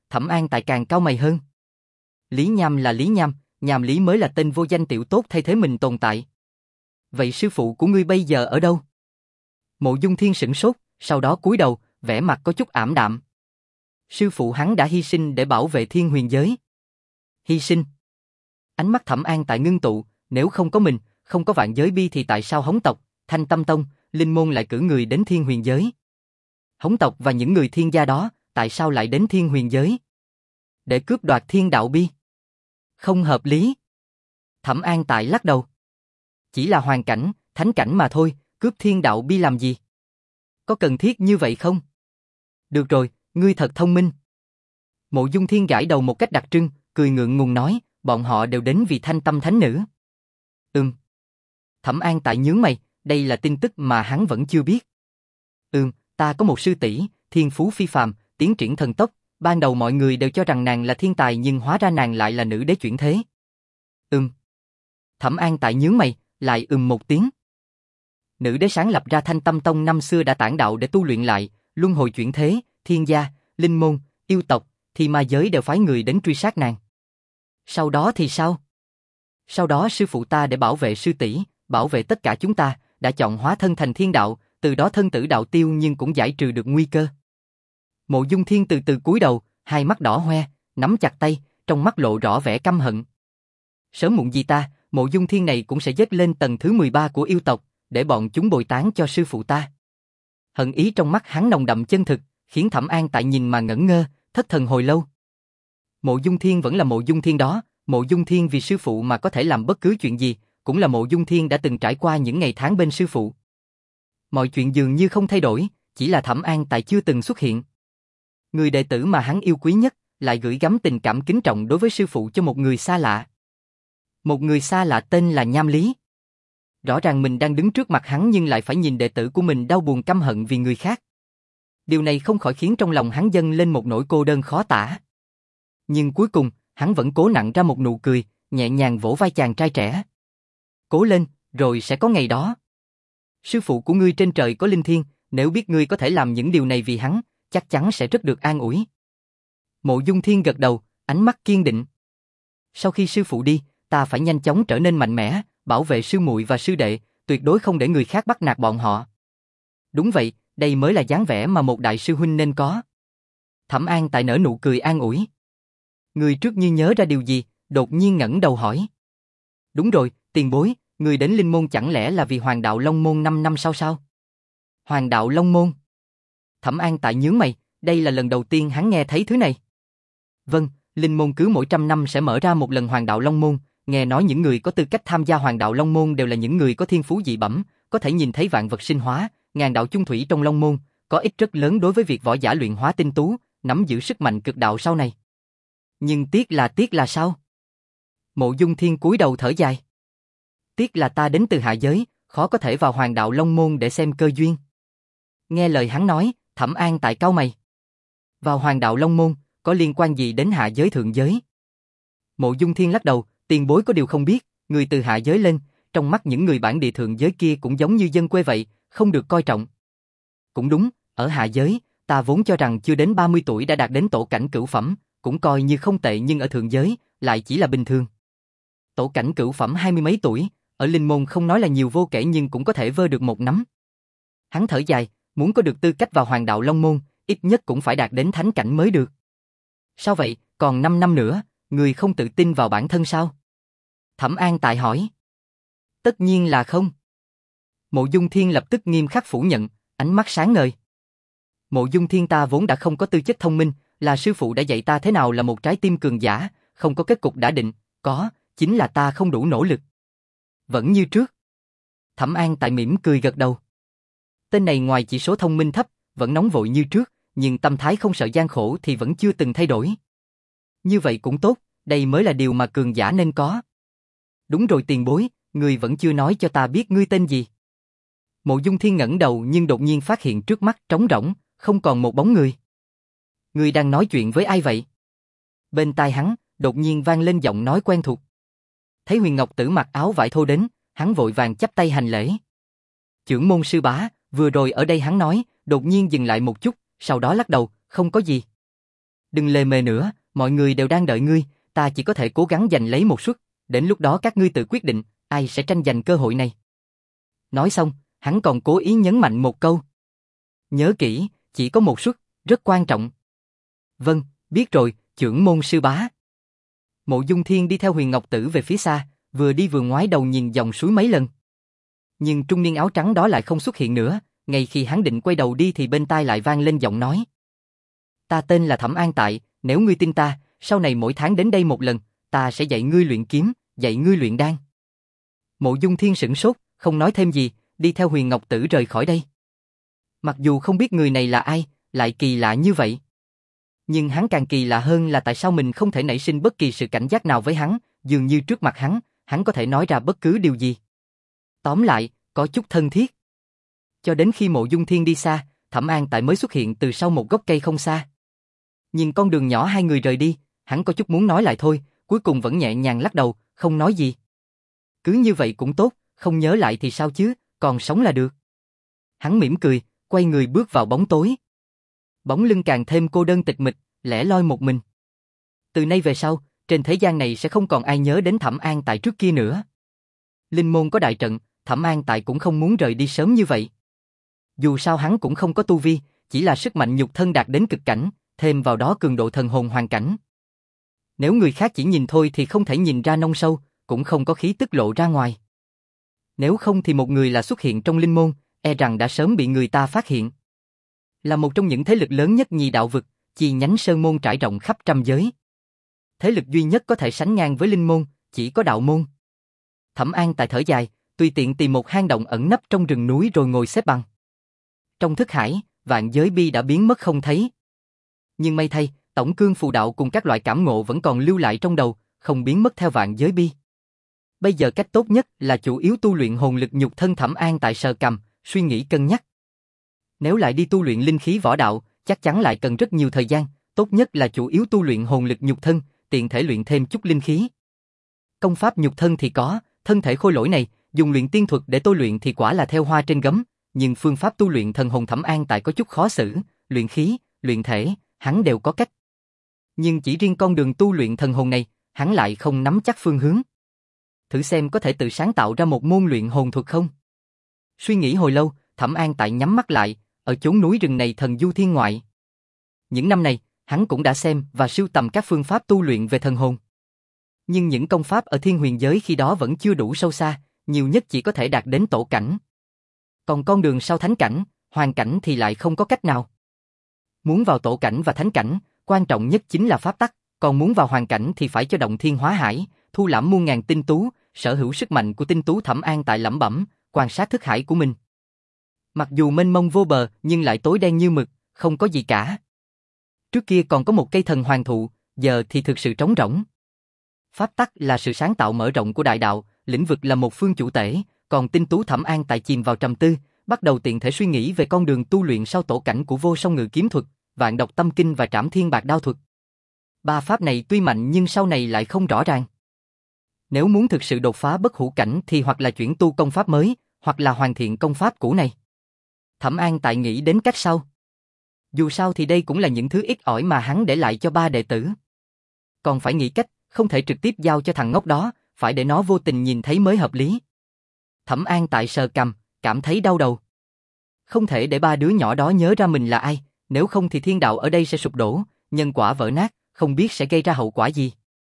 Thẩm An Tại càng cau mày hơn. Lý Nham là Lý Nham, Nham Lý mới là tên vô danh tiểu tốt thay thế mình tồn tại. Vậy sư phụ của ngươi bây giờ ở đâu? Mộ Dung Thiên sửng sốt, sau đó cúi đầu, vẻ mặt có chút ảm đạm. Sư phụ hắn đã hy sinh để bảo vệ thiên huyền giới. Hy sinh? Ánh mắt Thẩm An Tại ngưng tụ, nếu không có mình, không có vạn giới bi thì tại sao Hống tộc, Thanh Tâm Tông, Linh Môn lại cử người đến thiên huyền giới? Hống tộc và những người thiên gia đó, tại sao lại đến thiên huyền giới? Để cướp đoạt thiên đạo bi? Không hợp lý. Thẩm An Tại lắc đầu. Chỉ là hoàn cảnh, thánh cảnh mà thôi, cướp thiên đạo bi làm gì? Có cần thiết như vậy không? Được rồi, ngươi thật thông minh. Mộ Dung Thiên gãi đầu một cách đặc trưng, cười ngượng ngùng nói, bọn họ đều đến vì Thanh Tâm Thánh Nữ. Ừm. Thẩm An Tại nhướng mày, đây là tin tức mà hắn vẫn chưa biết. Ừm, ta có một sư tỷ, thiên phú phi phàm, tiến triển thần tốc, ban đầu mọi người đều cho rằng nàng là thiên tài nhưng hóa ra nàng lại là nữ đế chuyển thế. Ừm. Thẩm An Tại nhướng mày, lại ừm một tiếng. Nữ đế sáng lập ra Thanh Tâm Tông năm xưa đã tản đạo để tu luyện lại, luân hồi chuyển thế, thiên gia, linh môn, yêu tộc, thì ma giới đều phái người đến truy sát nàng. Sau đó thì sao? Sau đó sư phụ ta để bảo vệ sư tỷ, bảo vệ tất cả chúng ta, đã chọn hóa thân thành thiên đạo, từ đó thân tử đạo tiêu nhưng cũng giải trừ được nguy cơ. Mộ Dung Thiên từ từ cúi đầu, hai mắt đỏ hoe, nắm chặt tay, trong mắt lộ rõ vẻ căm hận. Sớm muộn gì ta, Mộ Dung Thiên này cũng sẽ dớt lên tầng thứ mười ba của yêu tộc, để bọn chúng bồi táng cho sư phụ ta. Hận ý trong mắt hắn nồng đậm chân thực, khiến Thẩm An Tại nhìn mà ngẩn ngơ, thất thần hồi lâu. Mộ Dung Thiên vẫn là Mộ Dung Thiên đó, Mộ Dung Thiên vì sư phụ mà có thể làm bất cứ chuyện gì, cũng là Mộ Dung Thiên đã từng trải qua những ngày tháng bên sư phụ. Mọi chuyện dường như không thay đổi, chỉ là Thẩm An Tại chưa từng xuất hiện. Người đệ tử mà hắn yêu quý nhất, lại gửi gắm tình cảm kính trọng đối với sư phụ cho một người xa lạ. Một người xa lạ tên là Nham Lý. Rõ ràng mình đang đứng trước mặt hắn nhưng lại phải nhìn đệ tử của mình đau buồn căm hận vì người khác. Điều này không khỏi khiến trong lòng hắn dâng lên một nỗi cô đơn khó tả. Nhưng cuối cùng, hắn vẫn cố nặn ra một nụ cười, nhẹ nhàng vỗ vai chàng trai trẻ. Cố lên, rồi sẽ có ngày đó. Sư phụ của ngươi trên trời có linh thiêng, nếu biết ngươi có thể làm những điều này vì hắn, chắc chắn sẽ rất được an ủi. Mộ Dung Thiên gật đầu, ánh mắt kiên định. Sau khi sư phụ đi, ta phải nhanh chóng trở nên mạnh mẽ, bảo vệ sư muội và sư đệ, tuyệt đối không để người khác bắt nạt bọn họ. Đúng vậy, đây mới là dáng vẻ mà một đại sư huynh nên có. Thẩm An Tại nở nụ cười an ủi. Người trước như nhớ ra điều gì, đột nhiên ngẩng đầu hỏi. Đúng rồi, tiền bối, người đến Linh Môn chẳng lẽ là vì Hoàng đạo Long Môn năm năm sau sao? Hoàng đạo Long Môn? Thẩm An Tại nhướng mày, đây là lần đầu tiên hắn nghe thấy thứ này. Vâng, Linh Môn cứ mỗi trăm năm sẽ mở ra một lần Hoàng đạo Long Môn, nghe nói những người có tư cách tham gia Hoàng đạo Long Môn đều là những người có thiên phú dị bẩm, có thể nhìn thấy vạn vật sinh hóa, ngàn đạo chung thủy trong Long Môn, có ích rất lớn đối với việc võ giả luyện hóa tinh tú, nắm giữ sức mạnh cực đạo sau này. Nhưng tiếc là tiếc là sao? Mộ Dung Thiên cúi đầu thở dài. Tiếc là ta đến từ hạ giới, khó có thể vào Hoàng đạo Long Môn để xem cơ duyên. Nghe lời hắn nói, Thẩm An Tại cau mày. Vào Hoàng đạo Long Môn, có liên quan gì đến hạ giới thượng giới? Mộ Dung Thiên lắc đầu, tiền bối có điều không biết, người từ hạ giới lên, trong mắt những người bản địa thượng giới kia cũng giống như dân quê vậy, không được coi trọng. Cũng đúng, ở hạ giới, ta vốn cho rằng chưa đến ba mươi tuổi đã đạt đến tổ cảnh cửu phẩm, cũng coi như không tệ nhưng ở thượng giới, lại chỉ là bình thường. Tổ cảnh cửu phẩm hai mươi mấy tuổi, ở Linh Môn không nói là nhiều vô kể nhưng cũng có thể vơ được một nắm. Hắn thở dài, muốn có được tư cách vào Hoàng đạo Long Môn, ít nhất cũng phải đạt đến thánh cảnh mới được. Sao vậy, còn năm năm nữa, người không tự tin vào bản thân sao? Thẩm An Tại hỏi. Tất nhiên là không. Mộ Dung Thiên lập tức nghiêm khắc phủ nhận, ánh mắt sáng ngời. Mộ Dung Thiên ta vốn đã không có tư chất thông minh, là sư phụ đã dạy ta thế nào là một trái tim cường giả, không có kết cục đã định, có, chính là ta không đủ nỗ lực. Vẫn như trước. Thẩm An Tại mỉm cười gật đầu. Tên này ngoài chỉ số thông minh thấp, vẫn nóng vội như trước, nhưng tâm thái không sợ gian khổ thì vẫn chưa từng thay đổi. Như vậy cũng tốt, đây mới là điều mà cường giả nên có. Đúng rồi tiền bối, ngươi vẫn chưa nói cho ta biết ngươi tên gì. Mộ Dung Thiên ngẩng đầu nhưng đột nhiên phát hiện trước mắt trống rỗng, không còn một bóng người. Ngươi đang nói chuyện với ai vậy? Bên tai hắn, đột nhiên vang lên giọng nói quen thuộc. Thấy Huyền Ngọc Tử mặc áo vải thô đến, hắn vội vàng chắp tay hành lễ. Chưởng môn sư bá, vừa rồi ở đây hắn nói, đột nhiên dừng lại một chút, sau đó lắc đầu, không có gì. Đừng lề mề nữa, mọi người đều đang đợi ngươi, ta chỉ có thể cố gắng giành lấy một suất, đến lúc đó các ngươi tự quyết định, ai sẽ tranh giành cơ hội này. Nói xong, hắn còn cố ý nhấn mạnh một câu. Nhớ kỹ, chỉ có một suất, rất quan trọng. Vâng, biết rồi, chưởng môn sư bá. Mộ Dung Thiên đi theo Huyền Ngọc Tử về phía xa, vừa đi vừa ngoái đầu nhìn dòng suối mấy lần. Nhưng trung niên áo trắng đó lại không xuất hiện nữa, ngay khi hắn định quay đầu đi thì bên tai lại vang lên giọng nói. Ta tên là Thẩm An Tại, nếu ngươi tin ta, sau này mỗi tháng đến đây một lần, ta sẽ dạy ngươi luyện kiếm, dạy ngươi luyện đan. Mộ Dung Thiên sửng sốt, không nói thêm gì, đi theo Huyền Ngọc Tử rời khỏi đây. Mặc dù không biết người này là ai, lại kỳ lạ như vậy. Nhưng hắn càng kỳ lạ hơn là tại sao mình không thể nảy sinh bất kỳ sự cảnh giác nào với hắn, dường như trước mặt hắn, hắn có thể nói ra bất cứ điều gì. Tóm lại, có chút thân thiết. Cho đến khi Mộ Dung Thiên đi xa, Thẩm An Tại mới xuất hiện từ sau một gốc cây không xa. Nhìn con đường nhỏ hai người rời đi, hắn có chút muốn nói lại thôi, cuối cùng vẫn nhẹ nhàng lắc đầu, không nói gì. Cứ như vậy cũng tốt, không nhớ lại thì sao chứ, còn sống là được. Hắn mỉm cười, quay người bước vào bóng tối. Bóng lưng càng thêm cô đơn tịch mịch, lẻ loi một mình. Từ nay về sau, trên thế gian này sẽ không còn ai nhớ đến Thẩm An Tại trước kia nữa. Linh môn có đại trận, Thẩm An Tại cũng không muốn rời đi sớm như vậy. Dù sao hắn cũng không có tu vi, chỉ là sức mạnh nhục thân đạt đến cực cảnh, thêm vào đó cường độ thần hồn hoàn cảnh. Nếu người khác chỉ nhìn thôi thì không thể nhìn ra nông sâu, cũng không có khí tức lộ ra ngoài. Nếu không thì một người là xuất hiện trong linh môn, e rằng đã sớm bị người ta phát hiện. Là một trong những thế lực lớn nhất nhì đạo vực, chi nhánh sơn môn trải rộng khắp trăm giới. Thế lực duy nhất có thể sánh ngang với linh môn, chỉ có đạo môn. Thẩm An Tại thở dài, tùy tiện tìm một hang động ẩn nấp trong rừng núi rồi ngồi xếp bằng. Trong thức hải, vạn giới bi đã biến mất không thấy. Nhưng may thay, tổng cương phù đạo cùng các loại cảm ngộ vẫn còn lưu lại trong đầu, không biến mất theo vạn giới bi. Bây giờ cách tốt nhất là chủ yếu tu luyện hồn lực nhục thân. Thẩm An Tại sờ cằm, suy nghĩ cân nhắc. Nếu lại đi tu luyện linh khí võ đạo, chắc chắn lại cần rất nhiều thời gian, tốt nhất là chủ yếu tu luyện hồn lực nhục thân, tiện thể luyện thêm chút linh khí. Công pháp nhục thân thì có, thân thể khôi lỗi này, dùng luyện tiên thuật để tôi luyện thì quả là theo hoa trên gấm, nhưng phương pháp tu luyện thần hồn Thẩm An Tại có chút khó xử, luyện khí, luyện thể, hắn đều có cách. Nhưng chỉ riêng con đường tu luyện thần hồn này, hắn lại không nắm chắc phương hướng. Thử xem có thể tự sáng tạo ra một môn luyện hồn thuật không? Suy nghĩ hồi lâu, Thẩm An Tại nhắm mắt lại, ở chốn núi rừng này thần du thiên ngoại. Những năm này, hắn cũng đã xem và sưu tầm các phương pháp tu luyện về thần hồn. Nhưng những công pháp ở thiên huyền giới khi đó vẫn chưa đủ sâu xa, nhiều nhất chỉ có thể đạt đến tổ cảnh. Còn con đường sau thánh cảnh, hoàn cảnh thì lại không có cách nào. Muốn vào tổ cảnh và thánh cảnh, quan trọng nhất chính là pháp tắc, còn muốn vào hoàn cảnh thì phải cho động thiên hóa hải, thu lãm muôn ngàn tinh tú, sở hữu sức mạnh của tinh tú. Thẩm An Tại lẩm bẩm, quan sát thức hải của mình. Mặc dù mênh mông vô bờ nhưng lại tối đen như mực, không có gì cả. Trước kia còn có một cây thần hoàng thụ, giờ thì thực sự trống rỗng. Pháp tắc là sự sáng tạo mở rộng của đại đạo, lĩnh vực là một phương chủ tể, còn tinh tú. Thẩm An Tại chìm vào trầm tư, bắt đầu tiện thể suy nghĩ về con đường tu luyện sau tổ cảnh của vô song ngự kiếm thuật, vạn độc tâm kinh và trảm thiên bạc đao thuật. Ba pháp này tuy mạnh nhưng sau này lại không rõ ràng. Nếu muốn thực sự đột phá bất hủ cảnh thì hoặc là chuyển tu công pháp mới, hoặc là hoàn thiện công pháp cũ này. Thẩm An Tại nghĩ đến cách sau. Dù sao thì đây cũng là những thứ ít ỏi mà hắn để lại cho ba đệ tử. Còn phải nghĩ cách, không thể trực tiếp giao cho thằng ngốc đó, phải để nó vô tình nhìn thấy mới hợp lý. Thẩm An Tại sờ cằm, cảm thấy đau đầu. Không thể để ba đứa nhỏ đó nhớ ra mình là ai, nếu không thì thiên đạo ở đây sẽ sụp đổ, nhân quả vỡ nát, không biết sẽ gây ra hậu quả gì.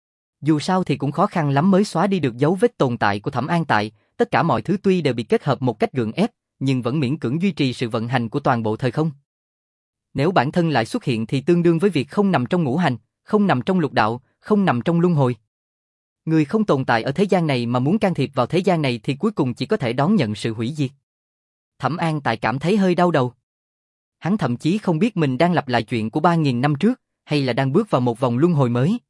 Dù sao thì cũng khó khăn lắm mới xóa đi được dấu vết tồn tại của Thẩm An Tại, tất cả mọi thứ tuy đều bị kết hợp một cách gượng ép, nhưng vẫn miễn cưỡng duy trì sự vận hành của toàn bộ thời không. Nếu bản thân lại xuất hiện thì tương đương với việc không nằm trong ngũ hành, không nằm trong lục đạo, không nằm trong luân hồi. Người không tồn tại ở thế gian này mà muốn can thiệp vào thế gian này thì cuối cùng chỉ có thể đón nhận sự hủy diệt. Thẩm An Tại cảm thấy hơi đau đầu. Hắn thậm chí không biết mình đang lặp lại chuyện của ba nghìn năm trước, hay là đang bước vào một vòng luân hồi mới.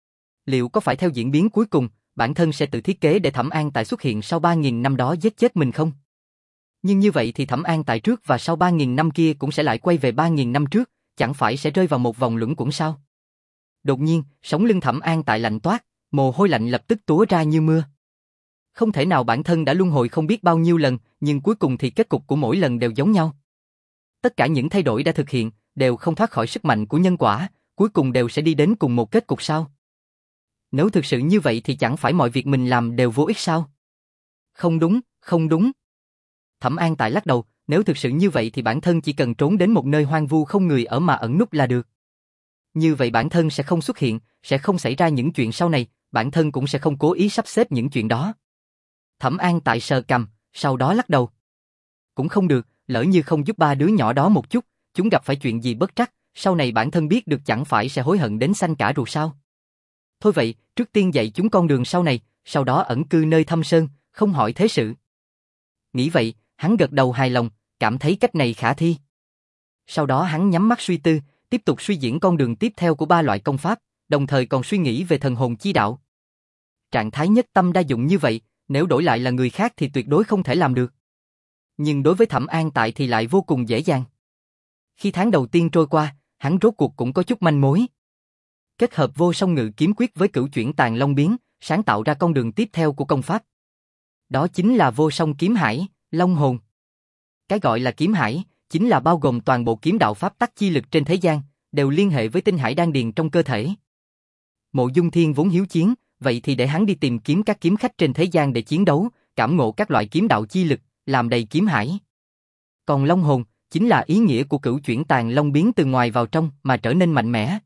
Liệu có phải theo diễn biến cuối cùng, bản thân sẽ tự thiết kế để Thẩm An Tại xuất hiện sau ba nghìn năm đó giết chết mình không? Nhưng như vậy thì Thẩm An Tại trước và sau ba nghìn năm kia cũng sẽ lại quay về ba nghìn năm trước, chẳng phải sẽ rơi vào một vòng luẩn quẩn sao? Đột nhiên, sống lưng Thẩm An Tại lạnh toát, mồ hôi lạnh lập tức túa ra như mưa. Không thể nào bản thân đã luân hồi không biết bao nhiêu lần, nhưng cuối cùng thì kết cục của mỗi lần đều giống nhau. Tất cả những thay đổi đã thực hiện, đều không thoát khỏi sức mạnh của nhân quả, cuối cùng đều sẽ đi đến cùng một kết cục sao? Nếu thực sự như vậy thì chẳng phải mọi việc mình làm đều vô ích sao? Không đúng, không đúng. Thẩm An Tại lắc đầu, nếu thực sự như vậy thì bản thân chỉ cần trốn đến một nơi hoang vu không người ở mà ẩn núp là được. Như vậy bản thân sẽ không xuất hiện, sẽ không xảy ra những chuyện sau này, bản thân cũng sẽ không cố ý sắp xếp những chuyện đó. Thẩm An Tại sờ cằm, sau đó lắc đầu. Cũng không được, lỡ như không giúp ba đứa nhỏ đó một chút, chúng gặp phải chuyện gì bất trắc, sau này bản thân biết được chẳng phải sẽ hối hận đến xanh cả ruột sao? Thôi vậy, trước tiên dạy chúng con đường sau này, sau đó ẩn cư nơi thâm sơn, không hỏi thế sự. Nghĩ vậy, hắn gật đầu hài lòng, cảm thấy cách này khả thi. Sau đó hắn nhắm mắt suy tư, tiếp tục suy diễn con đường tiếp theo của ba loại công pháp, đồng thời còn suy nghĩ về thần hồn chi đạo. Trạng thái nhất tâm đa dụng như vậy, nếu đổi lại là người khác thì tuyệt đối không thể làm được. Nhưng đối với Thẩm An Tại thì lại vô cùng dễ dàng. Khi tháng đầu tiên trôi qua, hắn rốt cuộc cũng có chút manh mối. Kết hợp vô song ngự kiếm quyết với cửu chuyển tàn long biến, sáng tạo ra con đường tiếp theo của công pháp. Đó chính là vô song kiếm hải, long hồn. Cái gọi là kiếm hải, chính là bao gồm toàn bộ kiếm đạo pháp tắc chi lực trên thế gian, đều liên hệ với tinh hải đan điền trong cơ thể. Mộ Dung Thiên vốn hiếu chiến, vậy thì để hắn đi tìm kiếm các kiếm khách trên thế gian để chiến đấu, cảm ngộ các loại kiếm đạo chi lực, làm đầy kiếm hải. Còn long hồn, chính là ý nghĩa của cửu chuyển tàn long biến từ ngoài vào trong mà trở nên mạnh mẽ.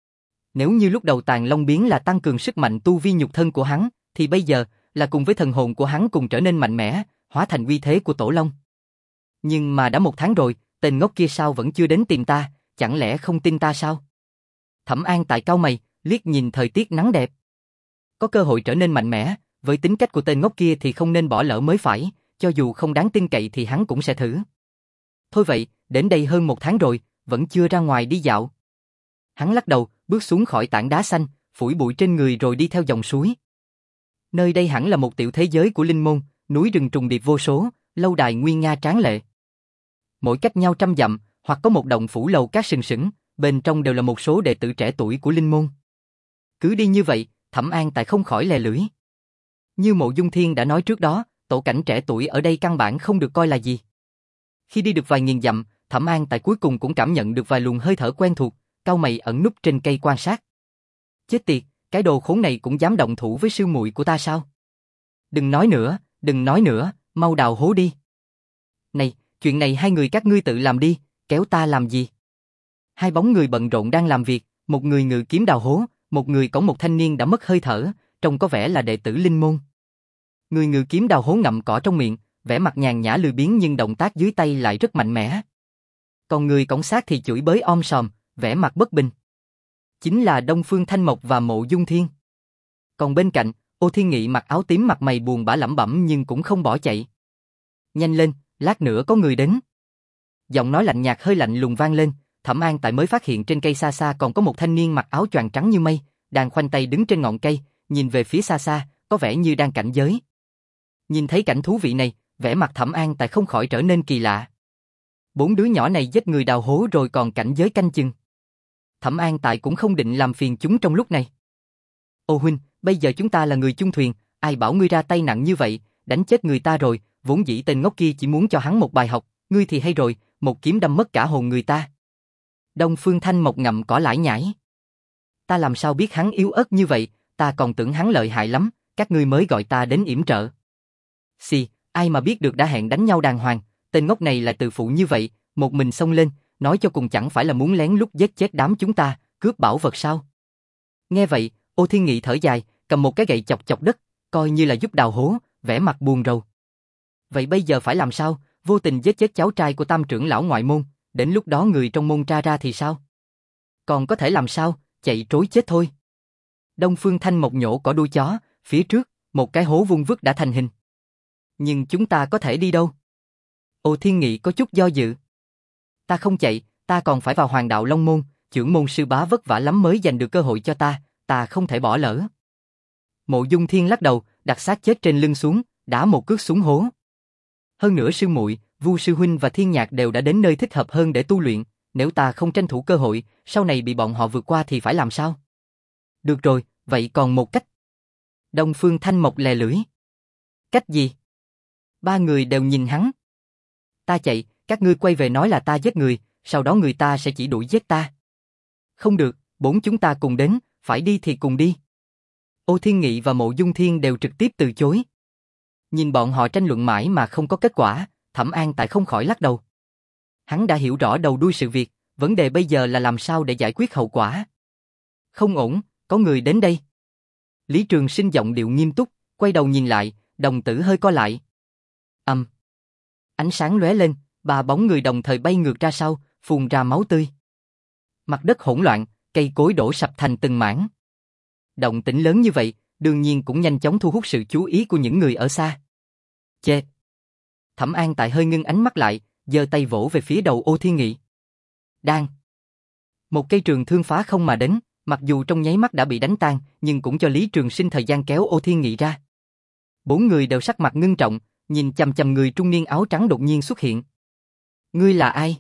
Nếu như lúc đầu tàn long biến là tăng cường sức mạnh tu vi nhục thân của hắn, thì bây giờ là cùng với thần hồn của hắn cùng trở nên mạnh mẽ, hóa thành uy thế của tổ long. Nhưng mà đã một tháng rồi, tên ngốc kia sao vẫn chưa đến tìm ta, chẳng lẽ không tin ta sao? Thẩm An Tại cau mày, liếc nhìn thời tiết nắng đẹp. Có cơ hội trở nên mạnh mẽ, với tính cách của tên ngốc kia thì không nên bỏ lỡ mới phải, cho dù không đáng tin cậy thì hắn cũng sẽ thử. Thôi vậy, đến đây hơn một tháng rồi, vẫn chưa ra ngoài đi dạo. Hắn lắc đầu, bước xuống khỏi tảng đá xanh, phủi bụi trên người rồi đi theo dòng suối. Nơi đây hẳn là một tiểu thế giới của linh môn, núi rừng trùng điệp vô số, lâu đài nguy nga tráng lệ. Mỗi cách nhau trăm dặm, hoặc có một động phủ lầu cát sừng sững, bên trong đều là một số đệ tử trẻ tuổi của linh môn. Cứ đi như vậy, Thẩm An Tại không khỏi lè lưỡi. Như Mộ Dung Thiên đã nói trước đó, tổ cảnh trẻ tuổi ở đây căn bản không được coi là gì. Khi đi được vài nghìn dặm, Thẩm An Tại cuối cùng cũng cảm nhận được vài luồng hơi thở quen thuộc, cau mày ẩn núp trên cây quan sát. Chết tiệt, cái đồ khốn này cũng dám động thủ với sư muội của ta sao? Đừng nói nữa, đừng nói nữa, mau đào hố đi. Này, chuyện này hai người các ngươi tự làm đi, kéo ta làm gì? Hai bóng người bận rộn đang làm việc, một người ngự kiếm đào hố, một người cõng một thanh niên đã mất hơi thở, trông có vẻ là đệ tử linh môn. Người ngự kiếm đào hố ngậm cỏ trong miệng, vẻ mặt nhàn nhã lười biếng nhưng động tác dưới tay lại rất mạnh mẽ. Còn người cõng xác thì chửi bới om sòm, vẻ mặt bất bình. Chính là Đông Phương Thanh Mộc và Mộ Dung Thiên. Còn bên cạnh, Ô Thiên Nghị mặc áo tím mặt mày buồn bã lẩm bẩm nhưng cũng không bỏ chạy. Nhanh lên, lát nữa có người đến. Giọng nói lạnh nhạt hơi lạnh lùng vang lên, Thẩm An Tại mới phát hiện trên cây xa xa còn có một thanh niên mặc áo choàng trắng như mây, đang khoanh tay đứng trên ngọn cây, nhìn về phía xa xa, có vẻ như đang cảnh giới. Nhìn thấy cảnh thú vị này, vẻ mặt Thẩm An Tại không khỏi trở nên kỳ lạ. Bốn đứa nhỏ này giết người đào hố rồi còn cảnh giới canh chừng. Thẩm An Tại cũng không định làm phiền chúng trong lúc này. Ô huynh, bây giờ chúng ta là người chung thuyền, ai bảo ngươi ra tay nặng như vậy, đánh chết người ta rồi, vốn dĩ tên ngốc kia chỉ muốn cho hắn một bài học, ngươi thì hay rồi, một kiếm đâm mất cả hồn người ta. Đông Phương Thanh Mộc ngậm cỏ lải nhải. Ta làm sao biết hắn yếu ớt như vậy, ta còn tưởng hắn lợi hại lắm, các ngươi mới gọi ta đến yểm trợ. Xì, ai mà biết được đã hẹn đánh nhau đàng hoàng, tên ngốc này là từ phụ như vậy, một mình xông lên, nói cho cùng chẳng phải là muốn lén lút giết chết đám chúng ta, cướp bảo vật sao? Nghe vậy, Ô Thiên Nghị thở dài, cầm một cái gậy chọc chọc đất, coi như là giúp đào hố, vẻ mặt buồn rầu. Vậy bây giờ phải làm sao? Vô tình giết chết cháu trai của Tam trưởng lão ngoại môn, đến lúc đó người trong môn tra ra thì sao? Còn có thể làm sao? Chạy trối chết thôi. Đông Phương Thanh Mộc nhổ cỏ đuôi chó, phía trước, một cái hố vuông vức đã thành hình. Nhưng chúng ta có thể đi đâu? Ô Thiên Nghị có chút do dự. Ta không chạy, ta còn phải vào Hoàng đạo Long môn, trưởng môn sư bá vất vả lắm mới giành được cơ hội cho ta, ta không thể bỏ lỡ. Mộ Dung Thiên lắc đầu, đặt xác chết trên lưng xuống, đá một cước xuống hố. Hơn nữa sư muội, Vu sư huynh và Thiên Nhạc đều đã đến nơi thích hợp hơn để tu luyện, nếu ta không tranh thủ cơ hội, sau này bị bọn họ vượt qua thì phải làm sao? Được rồi, vậy còn một cách. Đông Phương Thanh Mộc lè lưỡi. Cách gì? Ba người đều nhìn hắn. Ta chạy, các ngươi quay về nói là ta giết người, sau đó người ta sẽ chỉ đuổi giết ta. Không được, bốn chúng ta cùng đến, phải đi thì cùng đi. Ô Thiên Nghị và Mộ Dung Thiên đều trực tiếp từ chối. Nhìn bọn họ tranh luận mãi mà không có kết quả, Thẩm An Tại không khỏi lắc đầu. Hắn đã hiểu rõ đầu đuôi sự việc, vấn đề bây giờ là làm sao để giải quyết hậu quả. Không ổn, có người đến đây. Lý Trường Sinh giọng điệu nghiêm túc, quay đầu nhìn lại, đồng tử hơi co lại. Ầm. Ánh sáng lóe lên, ba bóng người đồng thời bay ngược ra sau, phun ra máu tươi. Mặt đất hỗn loạn, cây cối đổ sập thành từng mảng. Động tĩnh lớn như vậy, đương nhiên cũng nhanh chóng thu hút sự chú ý của những người ở xa. Chê. Thẩm An Tại hơi ngưng ánh mắt lại, giơ tay vỗ về phía đầu Ô Thiên Nghị. Đang. Một cây trường thương phá không mà đến, mặc dù trong nháy mắt đã bị đánh tan, nhưng cũng cho Lý Trường Sinh thời gian kéo Ô Thiên Nghị ra. Bốn người đều sắc mặt ngưng trọng, nhìn chằm chằm người trung niên áo trắng đột nhiên xuất hiện. Ngươi là ai?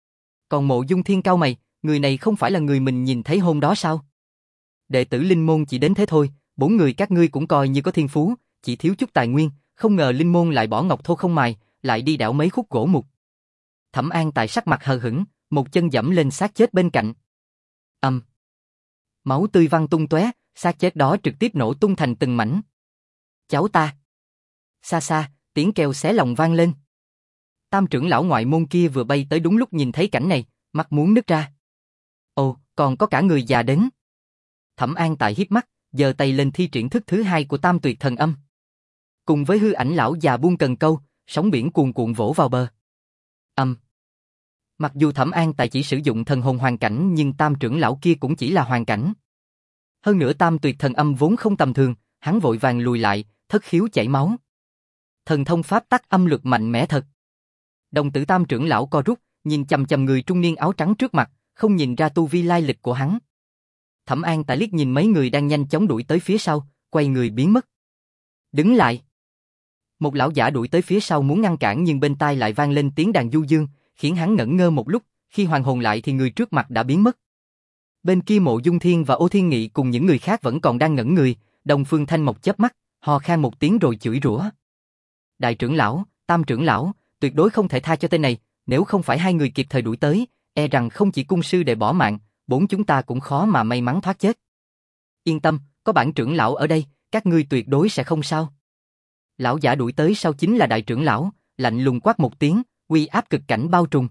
Còn Mộ Dung Thiên cau mày, người này không phải là người mình nhìn thấy hôm đó sao? Đệ tử Linh Môn chỉ đến thế thôi, bốn người các ngươi cũng coi như có thiên phú, chỉ thiếu chút tài nguyên, không ngờ Linh Môn lại bỏ ngọc thô không mài, lại đi đảo mấy khúc gỗ mục. Thẩm An Tại sắc mặt hờ hững, một chân dẫm lên xác chết bên cạnh. Ầm. Um. Máu tươi văng tung tóe, xác chết đó trực tiếp nổ tung thành từng mảnh. Cháu ta. Xa xa, tiếng kêu xé lòng vang lên. Tam trưởng lão ngoại môn kia vừa bay tới đúng lúc nhìn thấy cảnh này, mắt muốn nứt ra. Ồ, còn có cả người già đến. Thẩm An Tại hiếp mắt, giơ tay lên thi triển thức thứ hai của Tam Tuyệt Thần Âm. Cùng với hư ảnh lão già buông cần câu, sóng biển cuồn cuộn vỗ vào bờ. Âm. Um. Mặc dù Thẩm An Tại chỉ sử dụng thần hồn hoàn cảnh, nhưng Tam trưởng lão kia cũng chỉ là hoàn cảnh. Hơn nữa Tam Tuyệt Thần Âm vốn không tầm thường, hắn vội vàng lùi lại, thất khiếu chảy máu. Thần thông pháp tắc âm lực mạnh mẽ thật. Đồng tử Tam trưởng lão co rút, nhìn chằm chằm người trung niên áo trắng trước mặt, không nhìn ra tu vi lai lịch của hắn. Thẩm An Tại liếc nhìn mấy người đang nhanh chóng đuổi tới phía sau, quay người biến mất. Đứng lại. Một lão giả đuổi tới phía sau muốn ngăn cản, nhưng bên tai lại vang lên tiếng đàn du dương, khiến hắn ngẩn ngơ một lúc, khi hoàn hồn lại thì người trước mặt đã biến mất. Bên kia Mộ Dung Thiên và Ô Thiên Nghị cùng những người khác vẫn còn đang ngẩn người, Đông Phương Thanh Mộc chớp mắt, ho khan một tiếng rồi chửi rủa. Đại trưởng lão, Tam trưởng lão, tuyệt đối không thể tha cho tên này, nếu không phải hai người kịp thời đuổi tới, e rằng không chỉ cung sư đệ bỏ mạng, bốn chúng ta cũng khó mà may mắn thoát chết. Yên tâm, có bản trưởng lão ở đây, các ngươi tuyệt đối sẽ không sao. Lão giả đuổi tới sau chính là đại trưởng lão, lạnh lùng quát một tiếng, uy áp cực cảnh bao trùm.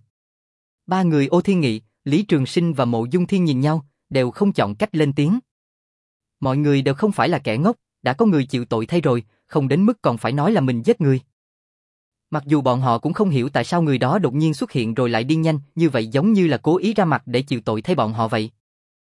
Ba người Ô Thiên Nghị, Lý Trường Sinh và Mộ Dung Thiên nhìn nhau, đều không chọn cách lên tiếng. Mọi người đều không phải là kẻ ngốc, đã có người chịu tội thay rồi, không đến mức còn phải nói là mình giết người. Mặc dù bọn họ cũng không hiểu tại sao người đó đột nhiên xuất hiện rồi lại đi nhanh, như vậy giống như là cố ý ra mặt để chịu tội thay bọn họ vậy.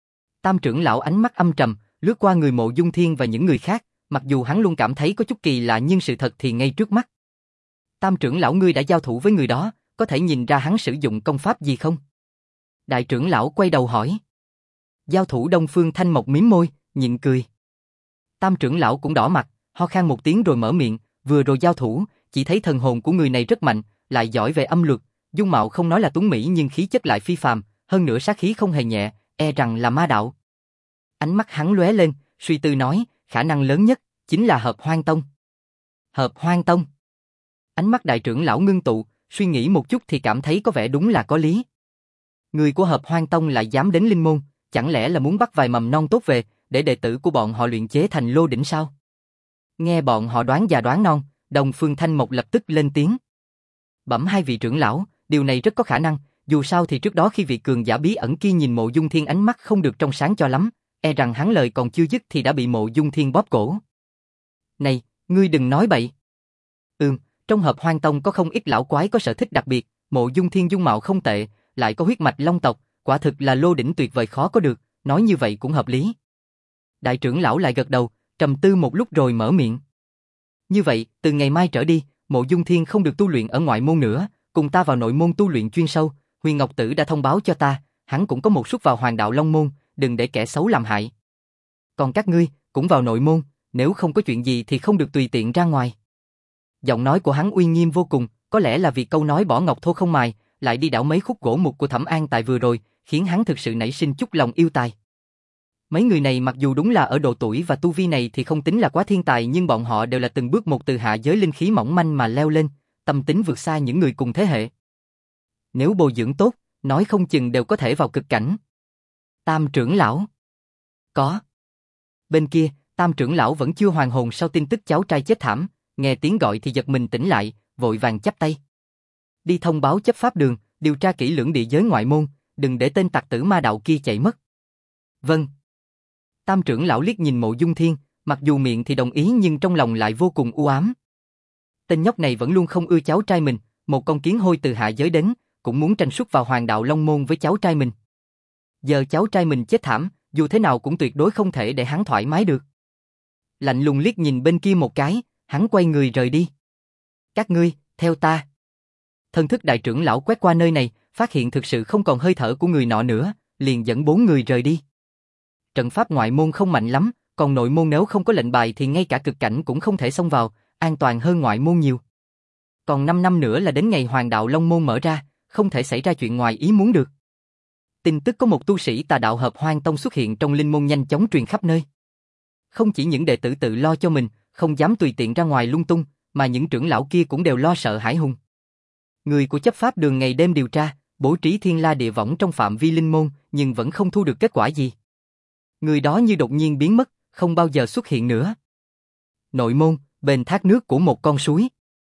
Tam trưởng lão ánh mắt âm trầm, lướt qua người Mộ Dung Thiên và những người khác, mặc dù hắn luôn cảm thấy có chút kỳ lạ nhưng sự thật thì ngay trước mắt. Tam trưởng lão, ngươi đã giao thủ với người đó, có thể nhìn ra hắn sử dụng công pháp gì không? Đại trưởng lão quay đầu hỏi. Giao thủ. Đông Phương Thanh Mộc mím môi, nhịn cười. Tam trưởng lão cũng đỏ mặt, ho khan một tiếng rồi mở miệng, vừa rồi giao thủ, chỉ thấy thần hồn của người này rất mạnh, lại giỏi về âm luật, dung mạo không nói là tuấn mỹ nhưng khí chất lại phi phàm, hơn nữa sát khí không hề nhẹ, e rằng là ma đạo. Ánh mắt hắn lóe lên, suy tư nói, khả năng lớn nhất chính là Hợp Hoan Tông. Hợp Hoan Tông. Ánh mắt đại trưởng lão ngưng tụ, suy nghĩ một chút thì cảm thấy có vẻ đúng là có lý. Người của Hợp Hoan Tông lại dám đến Linh Môn, chẳng lẽ là muốn bắt vài mầm non tốt về, để đệ tử của bọn họ luyện chế thành lô đỉnh sao? Nghe bọn họ đoán già đoán non, Đông Phương Thanh Mộc lập tức lên tiếng. Bẩm hai vị trưởng lão, điều này rất có khả năng, dù sao thì trước đó khi vị cường giả bí ẩn kia nhìn Mộ Dung Thiên ánh mắt không được trong sáng cho lắm, e rằng hắn lời còn chưa dứt thì đã bị Mộ Dung Thiên bóp cổ. Này, ngươi đừng nói bậy. Ừm, trong Hợp Hoan Tông có không ít lão quái có sở thích đặc biệt, Mộ Dung Thiên dung mạo không tệ, lại có huyết mạch long tộc, quả thực là lô đỉnh tuyệt vời khó có được, nói như vậy cũng hợp lý. Đại trưởng lão lại gật đầu, trầm tư một lúc rồi mở miệng. Như vậy, từ ngày mai trở đi, Mộ Dung Thiên không được tu luyện ở ngoại môn nữa, cùng ta vào nội môn tu luyện chuyên sâu, Huyền Ngọc Tử đã thông báo cho ta, hắn cũng có một suất vào Hoàng Đạo Long môn, đừng để kẻ xấu làm hại. Còn các ngươi, cũng vào nội môn, nếu không có chuyện gì thì không được tùy tiện ra ngoài. Giọng nói của hắn uy nghiêm vô cùng, có lẽ là vì câu nói bỏ ngọc thô không mài, lại đi đảo mấy khúc gỗ mục của Thẩm An Tại vừa rồi, khiến hắn thực sự nảy sinh chút lòng yêu tài. Mấy người này mặc dù đúng là ở độ tuổi và tu vi này thì không tính là quá thiên tài, nhưng bọn họ đều là từng bước một từ hạ giới linh khí mỏng manh mà leo lên, tâm tính vượt xa những người cùng thế hệ. Nếu bồi dưỡng tốt, nói không chừng đều có thể vào cực cảnh. Tam trưởng lão. Có. Bên kia, Tam trưởng lão vẫn chưa hoàn hồn sau tin tức cháu trai chết thảm, nghe tiếng gọi thì giật mình tỉnh lại, vội vàng chắp tay. Đi thông báo chấp pháp đường, điều tra kỹ lưỡng địa giới ngoại môn, đừng để tên tặc tử ma đạo kia chạy mất. Vâng. Tam trưởng lão liếc nhìn Mộ Dung Thiên, mặc dù miệng thì đồng ý nhưng trong lòng lại vô cùng u ám. Tên nhóc này vẫn luôn không ưa cháu trai mình, một con kiến hôi từ hạ giới đến, cũng muốn tranh suất vào Hoàng đạo Long Môn với cháu trai mình. Giờ cháu trai mình chết thảm, dù thế nào cũng tuyệt đối không thể để hắn thoải mái được. Lạnh lùng liếc nhìn bên kia một cái, hắn quay người rời đi. Các ngươi, theo ta. Thân thức đại trưởng lão quét qua nơi này, phát hiện thực sự không còn hơi thở của người nọ nữa, liền dẫn bốn người rời đi. Trận pháp ngoại môn không mạnh lắm, còn nội môn nếu không có lệnh bài thì ngay cả cực cảnh cũng không thể xông vào, an toàn hơn ngoại môn nhiều. Còn năm năm nữa là đến ngày Hoàng đạo Long Môn mở ra, không thể xảy ra chuyện ngoài ý muốn được. Tin tức có một tu sĩ tà đạo Hợp Hoang Tông xuất hiện trong linh môn nhanh chóng truyền khắp nơi. Không chỉ những đệ tử tự lo cho mình, không dám tùy tiện ra ngoài lung tung, mà những trưởng lão kia cũng đều lo sợ hãi hùng. Người của chấp pháp đường ngày đêm điều tra, bố trí thiên la địa võng trong phạm vi linh môn, nhưng vẫn không thu được kết quả gì. Người đó như đột nhiên biến mất, không bao giờ xuất hiện nữa. Nội môn, bên thác nước của một con suối.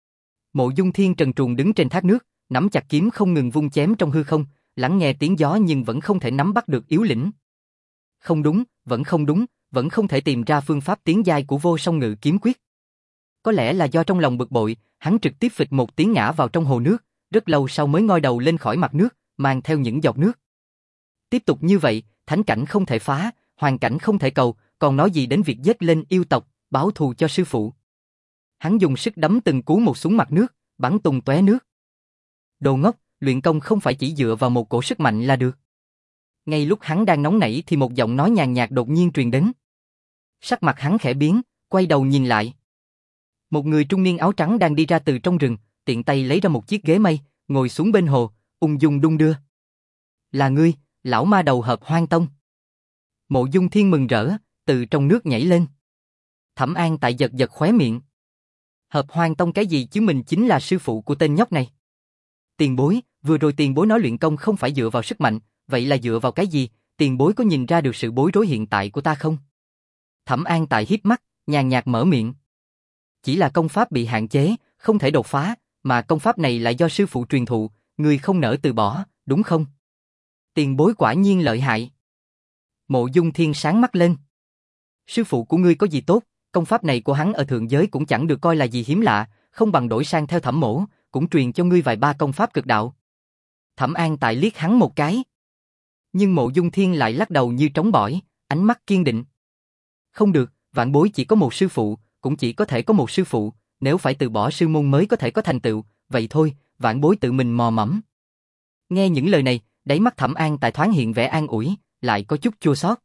Mộ Dung Thiên trần truồng đứng trên thác nước, nắm chặt kiếm không ngừng vung chém trong hư không, lắng nghe tiếng gió nhưng vẫn không thể nắm bắt được yếu lĩnh. Không đúng, vẫn không đúng, vẫn không thể tìm ra phương pháp tiến giai của Vô Song Ngự Kiếm Quyết. Có lẽ là do trong lòng bực bội, hắn trực tiếp phịch một tiếng ngã vào trong hồ nước, rất lâu sau mới ngoi đầu lên khỏi mặt nước, mang theo những giọt nước. Tiếp tục như vậy, thánh cảnh không thể phá, hoàn cảnh không thể cầu, còn nói gì đến việc giết lên yêu tộc, báo thù cho sư phụ. Hắn dùng sức đấm từng cú một xuống mặt nước, bắn tung tóe nước. Đồ ngốc, luyện công không phải chỉ dựa vào một cổ sức mạnh là được. Ngay lúc hắn đang nóng nảy thì một giọng nói nhàn nhạt đột nhiên truyền đến. Sắc mặt hắn khẽ biến, quay đầu nhìn lại. Một người trung niên áo trắng đang đi ra từ trong rừng, tiện tay lấy ra một chiếc ghế mây, ngồi xuống bên hồ, ung dung đung đưa. Là ngươi, lão ma đầu Hợp Hoang Tông. Mộ Dung Thiên mừng rỡ, từ trong nước nhảy lên. Thẩm An tại giật giật khóe miệng. Hợp Hoang Tông cái gì chứ, mình chính là sư phụ của tên nhóc này. Tiền bối, vừa rồi tiền bối nói luyện công không phải dựa vào sức mạnh, vậy là dựa vào cái gì, tiền bối có nhìn ra được sự bối rối hiện tại của ta không? Thẩm An tại híp mắt, nhàn nhạt mở miệng. Chỉ là công pháp bị hạn chế, không thể đột phá, mà công pháp này lại do sư phụ truyền thụ, ngươi không nỡ từ bỏ, đúng không? Tiền bối quả nhiên lợi hại. Mộ Dung Thiên sáng mắt lên. Sư phụ của ngươi có gì tốt, công pháp này của hắn ở thượng giới cũng chẳng được coi là gì hiếm lạ, không bằng đổi sang theo Thẩm mỗ, cũng truyền cho ngươi vài ba công pháp cực đạo. Thẩm An tại liếc hắn một cái. Nhưng Mộ Dung Thiên lại lắc đầu như trống bỏi, ánh mắt kiên định. Không được, vạn bối chỉ có một sư phụ, cũng chỉ có thể có một sư phụ, nếu phải từ bỏ sư môn mới có thể có thành tựu, vậy thôi, vạn bối tự mình mò mẫm. Nghe những lời này, đáy mắt Thẩm An tại thoáng hiện vẻ an ủi, lại có chút chua xót.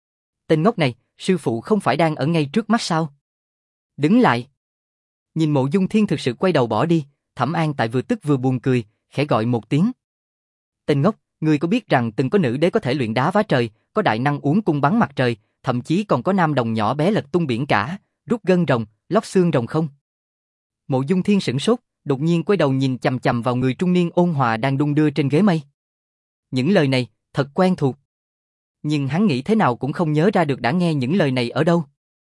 Tên ngốc này, sư phụ không phải đang ở ngay trước mắt sao? Đứng lại. Nhìn Mộ Dung Thiên thực sự quay đầu bỏ đi, Thẩm An tại vừa tức vừa buồn cười, khẽ gọi một tiếng. Tên ngốc, ngươi có biết rằng từng có nữ đế có thể luyện đá vá trời, có đại năng uốn cung bắn mặt trời, thậm chí còn có nam đồng nhỏ bé lật tung biển cả, rút gân rồng, lóc xương rồng không? Mộ Dung Thiên sửng sốt, đột nhiên quay đầu nhìn chằm chằm vào người trung niên ôn hòa đang đung đưa trên ghế mây. Những lời này, thật quen thuộc. Nhưng hắn nghĩ thế nào cũng không nhớ ra được đã nghe những lời này ở đâu.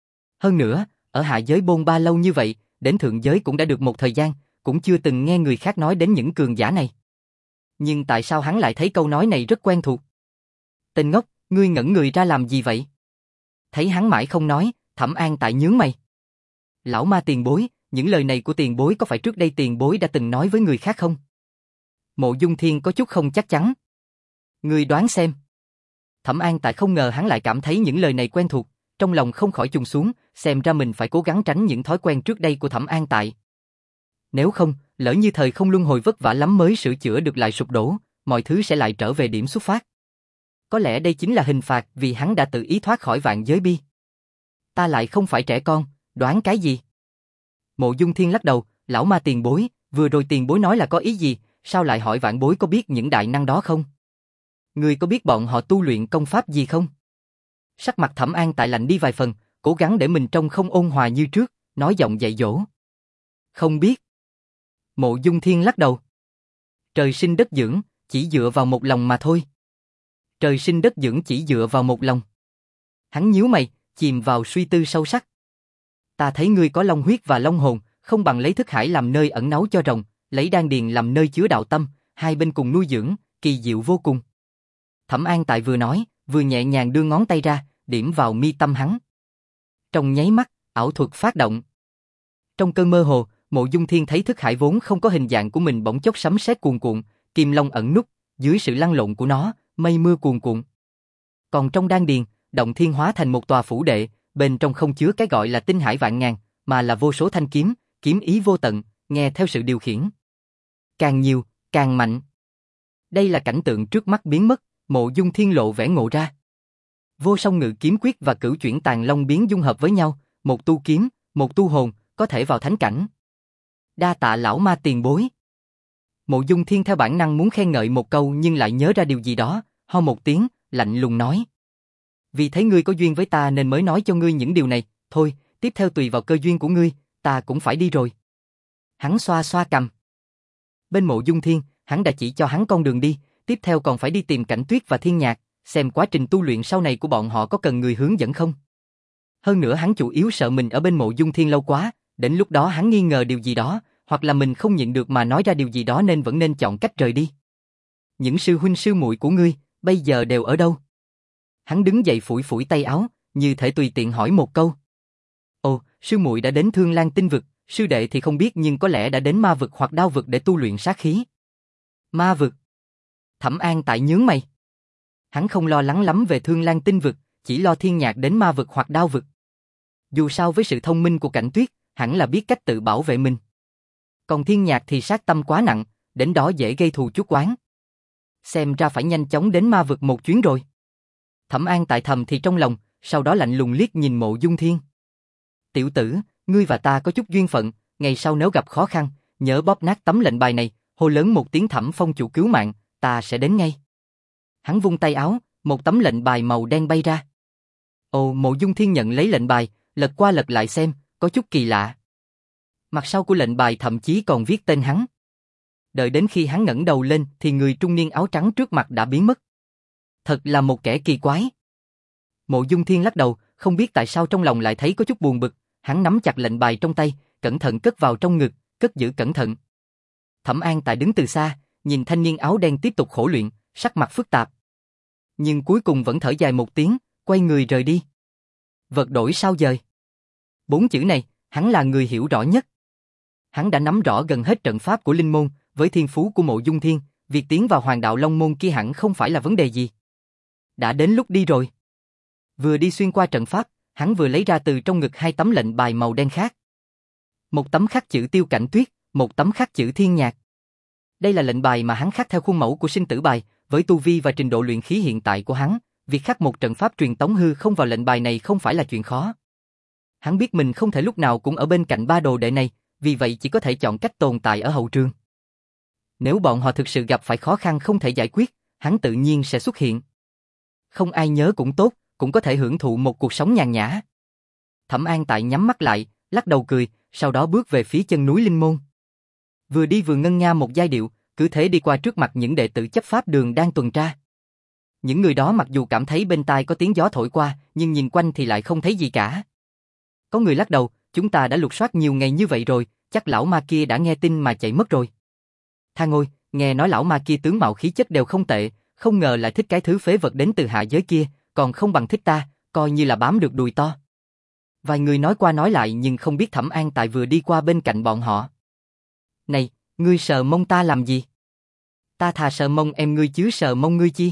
Hơn nữa, ở hạ giới bôn ba lâu như vậy, đến thượng giới cũng đã được một thời gian, cũng chưa từng nghe người khác nói đến những cường giả này. Nhưng tại sao hắn lại thấy câu nói này rất quen thuộc? Tên ngốc, ngươi ngẩn người ra làm gì vậy? Thấy hắn mãi không nói, Thẩm An tại nhướng mày. Lão ma tiền bối, những lời này của tiền bối có phải trước đây tiền bối đã từng nói với người khác không? Mộ Dung Thiên có chút không chắc chắn. Ngươi đoán xem. Thẩm An tại không ngờ hắn lại cảm thấy những lời này quen thuộc, trong lòng không khỏi trùng xuống, xem ra mình phải cố gắng tránh những thói quen trước đây của Thẩm An tại. Nếu không, lỡ như thời không luân hồi vất vả lắm mới sửa chữa được lại sụp đổ, mọi thứ sẽ lại trở về điểm xuất phát. Có lẽ đây chính là hình phạt vì hắn đã tự ý thoát khỏi vạn giới bi. Ta lại không phải trẻ con, đoán cái gì? Mộ Dung Thiên lắc đầu, lão ma tiền bối, vừa rồi tiền bối nói là có ý gì, sao lại hỏi vạn bối có biết những đại năng đó không? Ngươi có biết bọn họ tu luyện công pháp gì không? Sắc mặt Thẩm An tại lạnh đi vài phần, cố gắng để mình trông không ôn hòa như trước, nói giọng dạy dỗ. Không biết. Mộ Dung Thiên lắc đầu. Trời sinh đất dưỡng, chỉ dựa vào một lòng mà thôi. Trời sinh đất dưỡng chỉ dựa vào một lòng. Hắn nhíu mày, chìm vào suy tư sâu sắc. Ta thấy ngươi có long huyết và long hồn, không bằng lấy thức hải làm nơi ẩn náu cho rồng, lấy đan điền làm nơi chứa đạo tâm, hai bên cùng nuôi dưỡng, kỳ diệu vô cùng. Thẩm An Tại vừa nói, vừa nhẹ nhàng đưa ngón tay ra, điểm vào mi tâm hắn. Trong nháy mắt, ảo thuật phát động. Trong cơn mơ hồ, Mộ Dung Thiên thấy thức hải vốn không có hình dạng của mình bỗng chốc sấm sét cuồn cuộn, kim long ẩn núp, dưới sự lăn lộn của nó, mây mưa cuồn cuộn. Còn trong đan điền, động thiên hóa thành một tòa phủ đệ, bên trong không chứa cái gọi là tinh hải vạn ngàn, mà là vô số thanh kiếm, kiếm ý vô tận, nghe theo sự điều khiển. Càng nhiều, càng mạnh. Đây là cảnh tượng trước mắt biến mất, Mộ Dung Thiên lộ vẻ ngộ ra. Vô song ngự kiếm quyết và cửu chuyển tàn long biến dung hợp với nhau, một tu kiếm, một tu hồn, có thể vào thánh cảnh. Đa tạ lão ma tiền bối. Mộ Dung Thiên theo bản năng muốn khen ngợi một câu nhưng lại nhớ ra điều gì đó, ho một tiếng, lạnh lùng nói. Vì thấy ngươi có duyên với ta nên mới nói cho ngươi những điều này, thôi, tiếp theo tùy vào cơ duyên của ngươi, ta cũng phải đi rồi. Hắn xoa xoa cằm. Bên Mộ Dung Thiên, hắn đã chỉ cho hắn con đường đi, tiếp theo còn phải đi tìm Cảnh Tuyết và Thiên Nhạc, xem quá trình tu luyện sau này của bọn họ có cần người hướng dẫn không. Hơn nữa hắn chủ yếu sợ mình ở bên Mộ Dung Thiên lâu quá, đến lúc đó hắn nghi ngờ điều gì đó, hoặc là mình không nhịn được mà nói ra điều gì đó nên vẫn nên chọn cách rời đi. Những sư huynh sư muội của ngươi, bây giờ đều ở đâu? Hắn đứng dậy phủi phủi tay áo, như thể tùy tiện hỏi một câu. Ồ, sư muội đã đến Thương Lan Tinh vực, sư đệ thì không biết nhưng có lẽ đã đến ma vực hoặc đao vực để tu luyện sát khí. Ma vực? Thẩm An Tại nhướng mày. Hắn không lo lắng lắm về Thương Lan Tinh vực, chỉ lo Thiên Nhạc đến ma vực hoặc đao vực. Dù sao với sự thông minh của Cảnh Tuyết, hẳn là biết cách tự bảo vệ mình. Còn Thiên Nhạc thì sát tâm quá nặng, đến đó dễ gây thù chuốc oán. Xem ra phải nhanh chóng đến ma vực một chuyến rồi. Thẩm An Tại thầm thì trong lòng, sau đó lạnh lùng liếc nhìn Mộ Dung Thiên. Tiểu tử, ngươi và ta có chút duyên phận, ngày sau nếu gặp khó khăn, nhớ bóp nát tấm lệnh bài này, hô lớn một tiếng Thẩm Phong chủ cứu mạng, ta sẽ đến ngay. Hắn vung tay áo, một tấm lệnh bài màu đen bay ra. Ồ, Mộ Dung Thiên nhận lấy lệnh bài, lật qua lật lại xem, có chút kỳ lạ. Mặt sau của lệnh bài thậm chí còn viết tên hắn. Đợi đến khi hắn ngẩng đầu lên thì người trung niên áo trắng trước mặt đã biến mất. Thật là một kẻ kỳ quái. Mộ Dung Thiên lắc đầu, không biết tại sao trong lòng lại thấy có chút buồn bực, hắn nắm chặt lệnh bài trong tay, cẩn thận cất vào trong ngực, cất giữ cẩn thận. Thẩm An Tại đứng từ xa, nhìn thanh niên áo đen tiếp tục khổ luyện, sắc mặt phức tạp. Nhưng cuối cùng vẫn thở dài một tiếng, quay người rời đi. Vật đổi sao dời. Bốn chữ này, hắn là người hiểu rõ nhất. Hắn đã nắm rõ gần hết trận pháp của Linh Môn, với thiên phú của Mộ Dung Thiên, việc tiến vào Hoàng Đạo Long Môn kia hẳn không phải là vấn đề gì. Đã đến lúc đi rồi. Vừa đi xuyên qua trận pháp, hắn vừa lấy ra từ trong ngực hai tấm lệnh bài màu đen khác. Một tấm khắc chữ Tiêu Cảnh Tuyết, một tấm khắc chữ Thiên Nhạc. Đây là lệnh bài mà hắn khắc theo khuôn mẫu của sinh tử bài, với tu vi và trình độ luyện khí hiện tại của hắn, việc khắc một trận pháp truyền tống hư không vào lệnh bài này không phải là chuyện khó. Hắn biết mình không thể lúc nào cũng ở bên cạnh ba đồ đệ này, vì vậy chỉ có thể chọn cách tồn tại ở hậu trường. Nếu bọn họ thực sự gặp phải khó khăn không thể giải quyết, hắn tự nhiên sẽ xuất hiện. Không ai nhớ cũng tốt, cũng có thể hưởng thụ một cuộc sống nhàn nhã. Thẩm An Tại nhắm mắt lại, lắc đầu cười, sau đó bước về phía chân núi Linh Môn. Vừa đi vừa ngân nga một giai điệu, cứ thế đi qua trước mặt những đệ tử chấp pháp đường đang tuần tra. Những người đó mặc dù cảm thấy bên tai có tiếng gió thổi qua, nhưng nhìn quanh thì lại không thấy gì cả. Có người lắc đầu, chúng ta đã lục soát nhiều ngày như vậy rồi, chắc lão ma kia đã nghe tin mà chạy mất rồi. Tha ngôi, nghe nói lão ma kia tướng mạo khí chất đều không tệ, không ngờ lại thích cái thứ phế vật đến từ hạ giới kia, còn không bằng thích ta, coi như là bám được đùi to. Vài người nói qua nói lại nhưng không biết Thẩm An Tại vừa đi qua bên cạnh bọn họ. Này, ngươi sờ mông ta làm gì? Ta thà sờ mông em ngươi chứ sờ mông ngươi chi?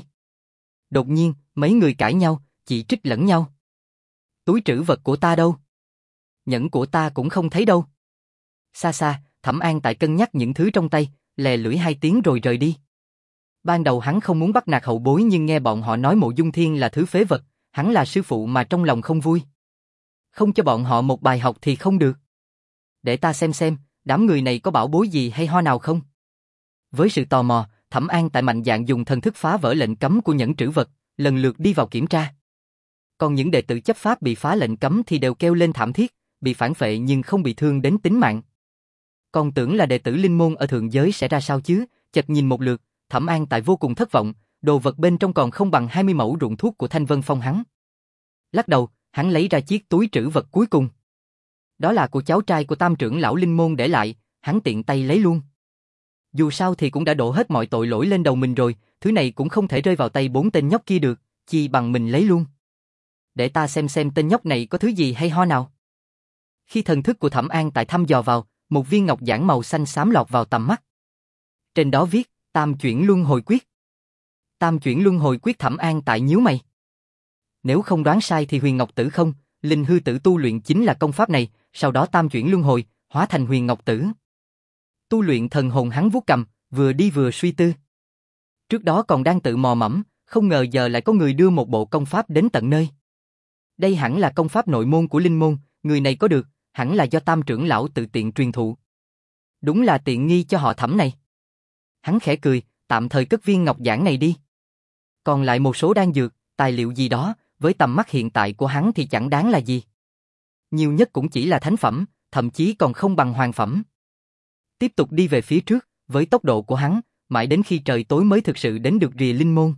Đột nhiên, mấy người cãi nhau, chỉ trích lẫn nhau. Túi trữ vật của ta đâu? Nhẫn của ta cũng không thấy đâu. Xa xa, Thẩm An Tại cân nhắc những thứ trong tay, lè lưỡi hai tiếng rồi rời đi. Ban đầu hắn không muốn bắt nạt hậu bối nhưng nghe bọn họ nói Mộ Dung Thiên là thứ phế vật, hắn là sư phụ mà trong lòng không vui. Không cho bọn họ một bài học thì không được. Để ta xem xem, đám người này có bảo bối gì hay ho nào không? Với sự tò mò, Thẩm An Tại mạnh dạn dùng thần thức phá vỡ lệnh cấm của nhẫn trữ vật, lần lượt đi vào kiểm tra. Còn những đệ tử chấp pháp bị phá lệnh cấm thì đều kêu lên thảm thiết, bị phản phệ nhưng không bị thương đến tính mạng. Còn tưởng là đệ tử Linh Môn ở thượng giới sẽ ra sao chứ, chợt nhìn một lượt, Thẩm An Tại vô cùng thất vọng, đồ vật bên trong còn không bằng hai mươi mẫu ruộng thuốc của Thanh Vân Phong hắn. Lắc đầu, hắn lấy ra chiếc túi trữ vật cuối cùng. Đó là của cháu trai của Tam trưởng lão Linh Môn để lại, hắn tiện tay lấy luôn. Dù sao thì cũng đã đổ hết mọi tội lỗi lên đầu mình rồi, thứ này cũng không thể rơi vào tay bốn tên nhóc kia được, chi bằng mình lấy luôn. Để ta xem xem tên nhóc này có thứ gì hay ho nào. Khi thần thức của Thẩm An Tại thăm dò vào, một viên ngọc giản màu xanh xám lọt vào tầm mắt. Trên đó viết, Tam chuyển luân hồi quyết. Tam chuyển luân hồi quyết. Thẩm An Tại nhíu mày. Nếu không đoán sai thì Huyền Ngọc Tử không, Linh Hư Tử tu luyện chính là công pháp này, sau đó tam chuyển luân hồi, hóa thành Huyền Ngọc Tử. Tu luyện thần hồn. Hắn vuốt cầm, vừa đi vừa suy tư. Trước đó còn đang tự mò mẫm, không ngờ giờ lại có người đưa một bộ công pháp đến tận nơi. Đây hẳn là công pháp nội môn của Linh môn, người này có được, hẳn là do Tam trưởng lão tự tiện truyền thụ. Đúng là tiện nghi cho họ Thẩm này. Hắn khẽ cười, tạm thời cất viên ngọc giản này đi. Còn lại một số đan dược, tài liệu gì đó, với tầm mắt hiện tại của hắn thì chẳng đáng là gì. Nhiều nhất cũng chỉ là thánh phẩm, thậm chí còn không bằng hoàng phẩm. Tiếp tục đi về phía trước, với tốc độ của hắn, mãi đến khi trời tối mới thực sự đến được rìa Linh môn.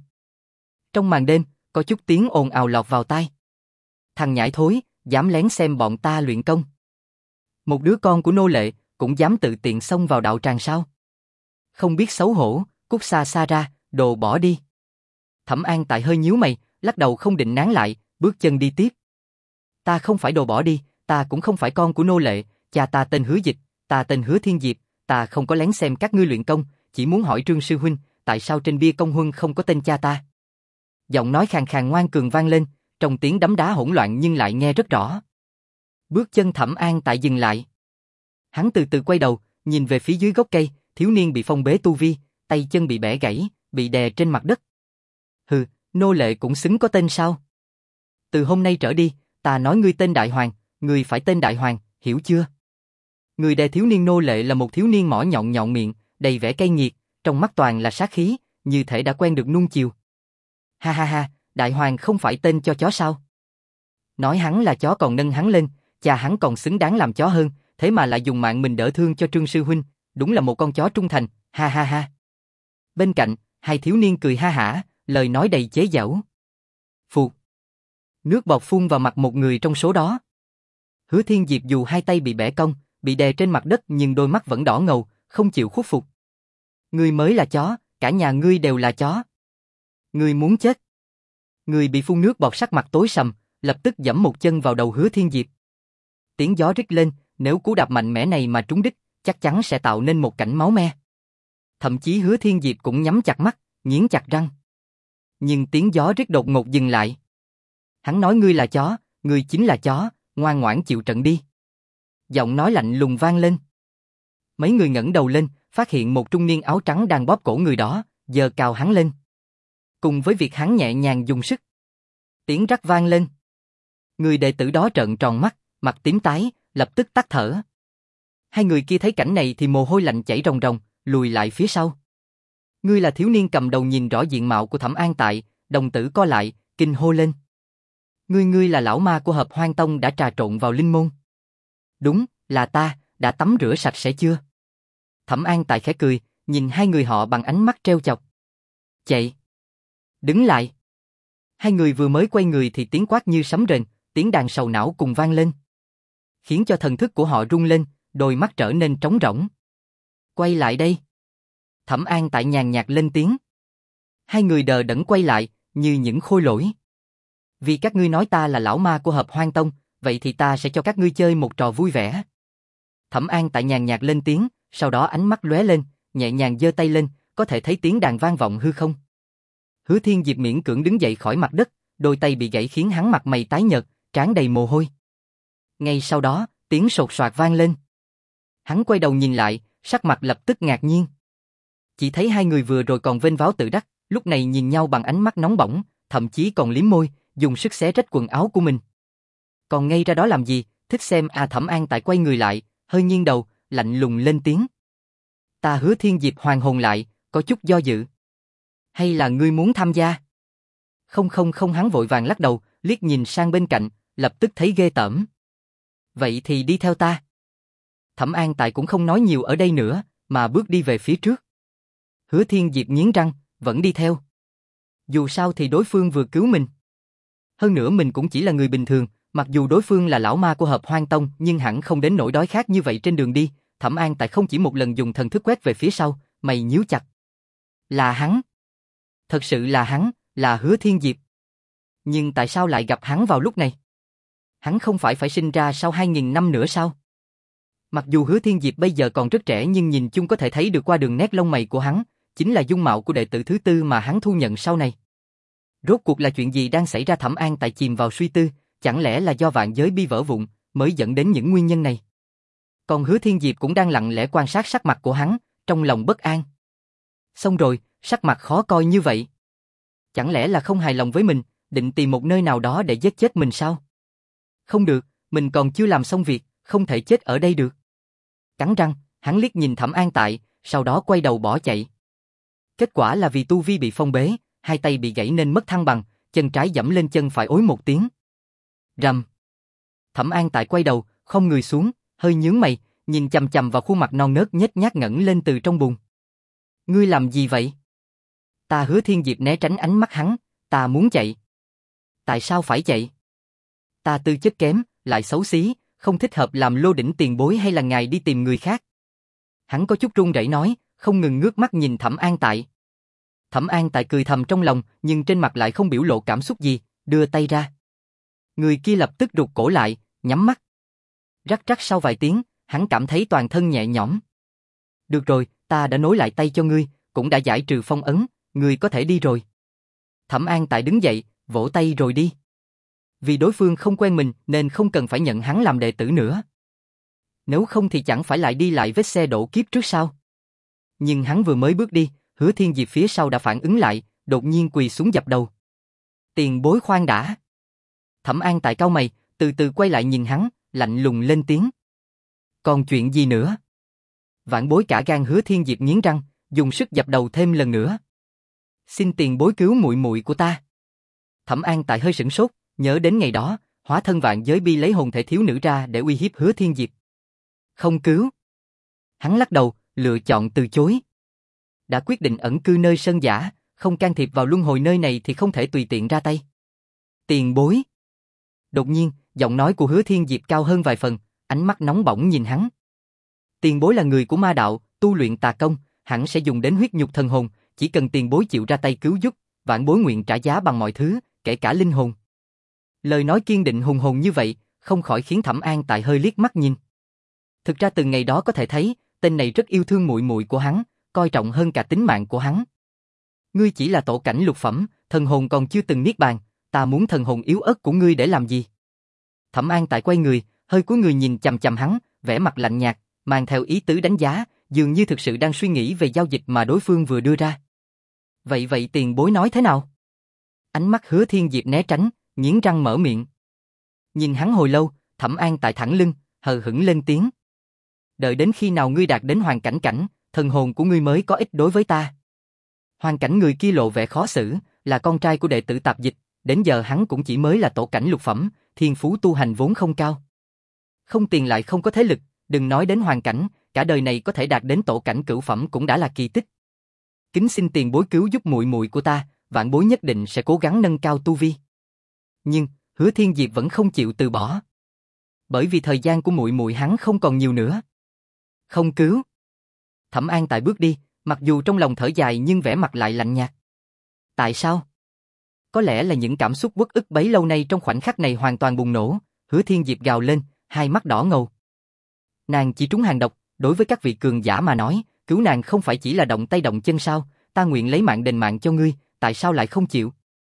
Trong màn đêm, có chút tiếng ồn ào lọt vào tai. Thằng nhãi thối, dám lén xem bọn ta luyện công. Một đứa con của nô lệ, cũng dám tự tiện xông vào đạo tràng sao? Không biết xấu hổ, cút xa xa ra, đồ bỏ đi. Thẩm An Tại hơi nhíu mày, lắc đầu không định nán lại, bước chân đi tiếp. Ta không phải đồ bỏ đi, ta cũng không phải con của nô lệ, cha ta tên Hứa Dịch, ta tên Hứa Thiên Diệp, ta không có lén xem các ngươi luyện công, chỉ muốn hỏi Trương sư huynh, tại sao trên bia công huân không có tên cha ta? Giọng nói khàn khàn ngoan cường vang lên, trong tiếng đấm đá hỗn loạn nhưng lại nghe rất rõ. Bước chân Thẩm An Tại dừng lại. Hắn từ từ quay đầu, nhìn về phía dưới gốc cây, thiếu niên bị phong bế tu vi, tay chân bị bẻ gãy, bị đè trên mặt đất. Hừ, nô lệ cũng xứng có tên sao? Từ hôm nay trở đi, ta nói ngươi tên Đại Hoàng, ngươi phải tên Đại Hoàng, hiểu chưa? Người đè thiếu niên nô lệ là một thiếu niên mỏ nhọn nhọn miệng, đầy vẻ cay nghiệt, trong mắt toàn là sát khí, như thể đã quen được nuông chiều. Ha ha ha, Đại Hoàng không phải tên cho chó sao? Nói hắn là chó còn nâng hắn lên, cha hắn còn xứng đáng làm chó hơn, thế mà lại dùng mạng mình đỡ thương cho Trương sư huynh, đúng là một con chó trung thành, ha ha ha. Bên cạnh, hai thiếu niên cười ha hả, lời nói đầy chế giễu. Phụt. Nước bọt phun vào mặt một người trong số đó. Hứa Thiên Diệp dù hai tay bị bẻ cong, bị đè trên mặt đất nhưng đôi mắt vẫn đỏ ngầu, không chịu khuất phục. Ngươi mới là chó, cả nhà ngươi đều là chó. Ngươi muốn chết. Người bị phun nước bọt sắc mặt tối sầm, lập tức giẫm một chân vào đầu Hứa Thiên Diệp. Tiếng gió rít lên, nếu cú đạp mạnh mẽ này mà trúng đích, chắc chắn sẽ tạo nên một cảnh máu me. Thậm chí Hứa Thiên Diệp cũng nhắm chặt mắt, nghiến chặt răng. Nhưng tiếng gió rít đột ngột dừng lại. Hắn nói ngươi là chó, ngươi chính là chó, ngoan ngoãn chịu trận đi. Giọng nói lạnh lùng vang lên. Mấy người ngẩng đầu lên, phát hiện một trung niên áo trắng đang bóp cổ người đó, giơ cao hắn lên. Cùng với việc hắn nhẹ nhàng dùng sức, tiếng rắc vang lên. Người đệ tử đó trợn tròn mắt, mặt tím tái, lập tức tắt thở. Hai người kia thấy cảnh này thì mồ hôi lạnh chảy ròng ròng, lùi lại phía sau. Ngươi là thiếu niên cầm đầu nhìn rõ diện mạo của Thẩm An Tại, đồng tử co lại, kinh hô lên. Ngươi ngươi là lão ma của Hợp Hoan Tông đã trà trộn vào linh môn. Đúng, là ta, đã tắm rửa sạch sẽ chưa? Thẩm An Tại khẽ cười, nhìn hai người họ bằng ánh mắt trêu chọc. Chạy! Đứng lại! Hai người vừa mới quay người thì tiếng quát như sấm rền, tiếng đàn sầu não cùng vang lên. Khiến cho thần thức của họ rung lên, đôi mắt trở nên trống rỗng. Quay lại đây! Thẩm An Tại nhàn nhạt lên tiếng. Hai người đờ đẫn quay lại, như những khôi lỗi. Vì các ngươi nói ta là lão ma của Hợp Hoan Tông, vậy thì ta sẽ cho các ngươi chơi một trò vui vẻ. Thẩm An Tại nhàn nhạt lên tiếng, sau đó ánh mắt lóe lên, nhẹ nhàng giơ tay lên, có thể thấy tiếng đàn vang vọng hư không. Hứa Thiên Diệp miễn cưỡng đứng dậy khỏi mặt đất, đôi tay bị gãy khiến hắn mặt mày tái nhợt, trán đầy mồ hôi. Ngay sau đó, tiếng sột soạt vang lên. Hắn quay đầu nhìn lại, sắc mặt lập tức ngạc nhiên. Chỉ thấy hai người vừa rồi còn vênh váo tự đắc, lúc này nhìn nhau bằng ánh mắt nóng bỏng, thậm chí còn liếm môi, dùng sức xé rách quần áo của mình. Còn ngay ra đó làm gì, thích xem à? Thẩm An Tại quay người lại, hơi nghiêng đầu, lạnh lùng lên tiếng. Ta Hứa Thiên Diệp hoàn hồn lại, có chút do dự. Hay là ngươi muốn tham gia? Không không không, hắn vội vàng lắc đầu, liếc nhìn sang bên cạnh, lập tức thấy ghê tởm. Vậy thì đi theo ta. Thẩm An Tại cũng không nói nhiều ở đây nữa, mà bước đi về phía trước. Hứa Thiên Diệp nghiến răng, vẫn đi theo. Dù sao thì đối phương vừa cứu mình. Hơn nữa mình cũng chỉ là người bình thường, mặc dù đối phương là lão ma của Hợp Hoang Tông nhưng hẳn không đến nỗi đói khát như vậy trên đường đi. Thẩm An Tại không chỉ một lần dùng thần thức quét về phía sau, mày nhíu chặt. Là hắn. Thật sự là hắn, là Hứa Thiên Diệp. Nhưng tại sao lại gặp hắn vào lúc này? Hắn không phải phải sinh ra sau hai nghìn năm nữa sao? Mặc dù Hứa Thiên Diệp bây giờ còn rất trẻ nhưng nhìn chung có thể thấy được qua đường nét lông mày của hắn, chính là dung mạo của đệ tử thứ tư mà hắn thu nhận sau này. Rốt cuộc là chuyện gì đang xảy ra? Thẩm An Tại chìm vào suy tư, chẳng lẽ là do vạn giới bi vỡ vụn mới dẫn đến những nguyên nhân này? Còn Hứa Thiên Diệp cũng đang lặng lẽ quan sát sắc mặt của hắn, trong lòng bất an. Xong rồi, sắc mặt khó coi như vậy. Chẳng lẽ là không hài lòng với mình, định tìm một nơi nào đó để giết chết mình sao? Không được, mình còn chưa làm xong việc, không thể chết ở đây được. Cắn răng, hắn liếc nhìn Thẩm An Tại, sau đó quay đầu bỏ chạy. Kết quả là vì tu vi bị phong bế, hai tay bị gãy nên mất thăng bằng, chân trái giẫm lên chân phải ối một tiếng. Rầm. Thẩm An Tại quay đầu, không người xuống, hơi nhướng mày, nhìn chằm chằm vào khuôn mặt non nớt nhếch nhác ngẩng lên từ trong bùn. Ngươi làm gì vậy? Ta Hứa Thiên Diệp né tránh ánh mắt hắn, ta muốn chạy. Tại sao phải chạy? Ta tư chất kém, lại xấu xí, không thích hợp làm lô đỉnh tiền bối, hay là ngài đi tìm người khác? Hắn có chút run rẩy nói, không ngừng ngước mắt nhìn Thẩm An Tại. Thẩm An Tại cười thầm trong lòng, nhưng trên mặt lại không biểu lộ cảm xúc gì, đưa tay ra. Người kia lập tức rụt cổ lại, nhắm mắt. Rắc rắc sau vài tiếng, hắn cảm thấy toàn thân nhẹ nhõm. Được rồi, ta đã nối lại tay cho ngươi, cũng đã giải trừ phong ấn, ngươi có thể đi rồi. Thẩm An Tại đứng dậy, vỗ tay rồi đi. Vì đối phương không quen mình nên không cần phải nhận hắn làm đệ tử nữa. Nếu không thì chẳng phải lại đi lại vết xe đổ kiếp trước sao? Nhưng hắn vừa mới bước đi, Hứa Thiên Diệp phía sau đã phản ứng lại, đột nhiên quỳ xuống dập đầu. Tiền bối khoan đã. Thẩm An Tại cau mày, từ từ quay lại nhìn hắn, lạnh lùng lên tiếng. Còn chuyện gì nữa? Vạn bối cả gan. Hứa Thiên Diệp nghiến răng, dùng sức dập đầu thêm lần nữa. Xin tiền bối cứu muội muội của ta. Thẩm An Tại hơi sửng sốt, nhớ đến ngày đó, hóa thân vạn giới bi lấy hồn thể thiếu nữ ra để uy hiếp Hứa Thiên Diệp. Không cứu. Hắn lắc đầu, lựa chọn từ chối. Đã quyết định ẩn cư nơi sơn giả, không can thiệp vào luân hồi nơi này thì không thể tùy tiện ra tay. Tiền bối. Đột nhiên, giọng nói của Hứa Thiên Diệp cao hơn vài phần, ánh mắt nóng bỏng nhìn hắn. Tiền bối là người của ma đạo, tu luyện tà công, hẳn sẽ dùng đến huyết nhục thần hồn, chỉ cần tiền bối chịu ra tay cứu giúp, vạn bối nguyện trả giá bằng mọi thứ, kể cả linh hồn. Lời nói kiên định hùng hồn như vậy, không khỏi khiến Thẩm An Tại hơi liếc mắt nhìn. Thực ra từ ngày đó có thể thấy, tên này rất yêu thương muội muội của hắn, coi trọng hơn cả tính mạng của hắn. Ngươi chỉ là tổ cảnh lục phẩm, thần hồn còn chưa từng niết bàn, ta muốn thần hồn yếu ớt của ngươi để làm gì? Thẩm An Tại quay người, hơi cúi người nhìn chằm chằm hắn, vẻ mặt lạnh nhạt, mang theo ý tứ đánh giá, dường như thực sự đang suy nghĩ về giao dịch mà đối phương vừa đưa ra. Vậy vậy tiền bối nói thế nào? Ánh mắt Hứa Thiên Diệp né tránh, nghiến răng mở miệng. Nhìn hắn hồi lâu, Thẩm An Tại thẳng lưng, hờ hững lên tiếng. Đợi đến khi nào ngươi đạt đến hoàn cảnh cảnh, thần hồn của ngươi mới có ích đối với ta. Hoàn cảnh người kia lộ vẻ khó xử, là con trai của đệ tử tạp dịch, đến giờ hắn cũng chỉ mới là tổ cảnh lục phẩm, thiên phú tu hành vốn không cao. Không tiền lại không có thế lực, đừng nói đến hoàn cảnh, cả đời này có thể đạt đến tổ cảnh cửu phẩm cũng đã là kỳ tích. Kính xin tiền bối cứu giúp muội muội của ta, vạn bối nhất định sẽ cố gắng nâng cao tu vi. Nhưng, Hứa Thiên Diệp vẫn không chịu từ bỏ. Bởi vì thời gian của muội muội hắn không còn nhiều nữa. Không cứu. Thẩm An Tại bước đi, mặc dù trong lòng thở dài nhưng vẻ mặt lại lạnh nhạt. Tại sao? Có lẽ là những cảm xúc uất ức bấy lâu nay trong khoảnh khắc này hoàn toàn bùng nổ, Hứa Thiên Diệp gào lên, hai mắt đỏ ngầu. Nàng chỉ trúng hàng độc, đối với các vị cường giả mà nói, cứu nàng không phải chỉ là động tay động chân sao, ta nguyện lấy mạng đền mạng cho ngươi, tại sao lại không chịu?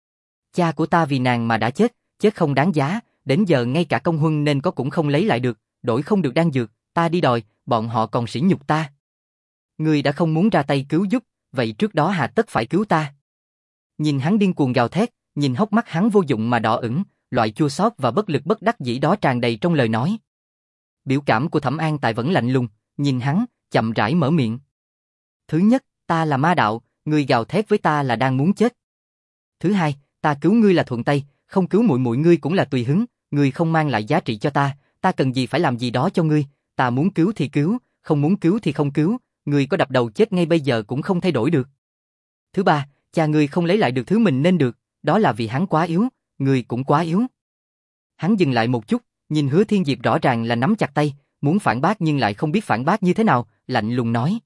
Cha của ta vì nàng mà đã chết, chết không đáng giá, đến giờ ngay cả công huân nên có cũng không lấy lại được, đổi không được đan dược, ta đi đòi, bọn họ còn sỉ nhục ta. Ngươi đã không muốn ra tay cứu giúp, vậy trước đó hà tất phải cứu ta? Nhìn hắn điên cuồng gào thét, nhìn hốc mắt hắn vô dụng mà đỏ ửng, loại chua xót và bất lực bất đắc dĩ đó tràn đầy trong lời nói. Biểu cảm của Thẩm An Tại vẫn lạnh lùng, nhìn hắn, chậm rãi mở miệng. Thứ nhất, ta là ma đạo, ngươi gào thét với ta là đang muốn chết. Thứ hai, ta cứu ngươi là thuận tay, không cứu muội muội ngươi cũng là tùy hứng, ngươi không mang lại giá trị cho ta, ta cần gì phải làm gì đó cho ngươi, ta muốn cứu thì cứu, không muốn cứu thì không cứu, ngươi có đập đầu chết ngay bây giờ cũng không thay đổi được. Thứ ba, cha ngươi không lấy lại được thứ mình nên được, đó là vì hắn quá yếu, người cũng quá yếu. Hắn dừng lại một chút, nhìn Hứa Thiên Diệp rõ ràng là nắm chặt tay, muốn phản bác nhưng lại không biết phản bác như thế nào, lạnh lùng nói.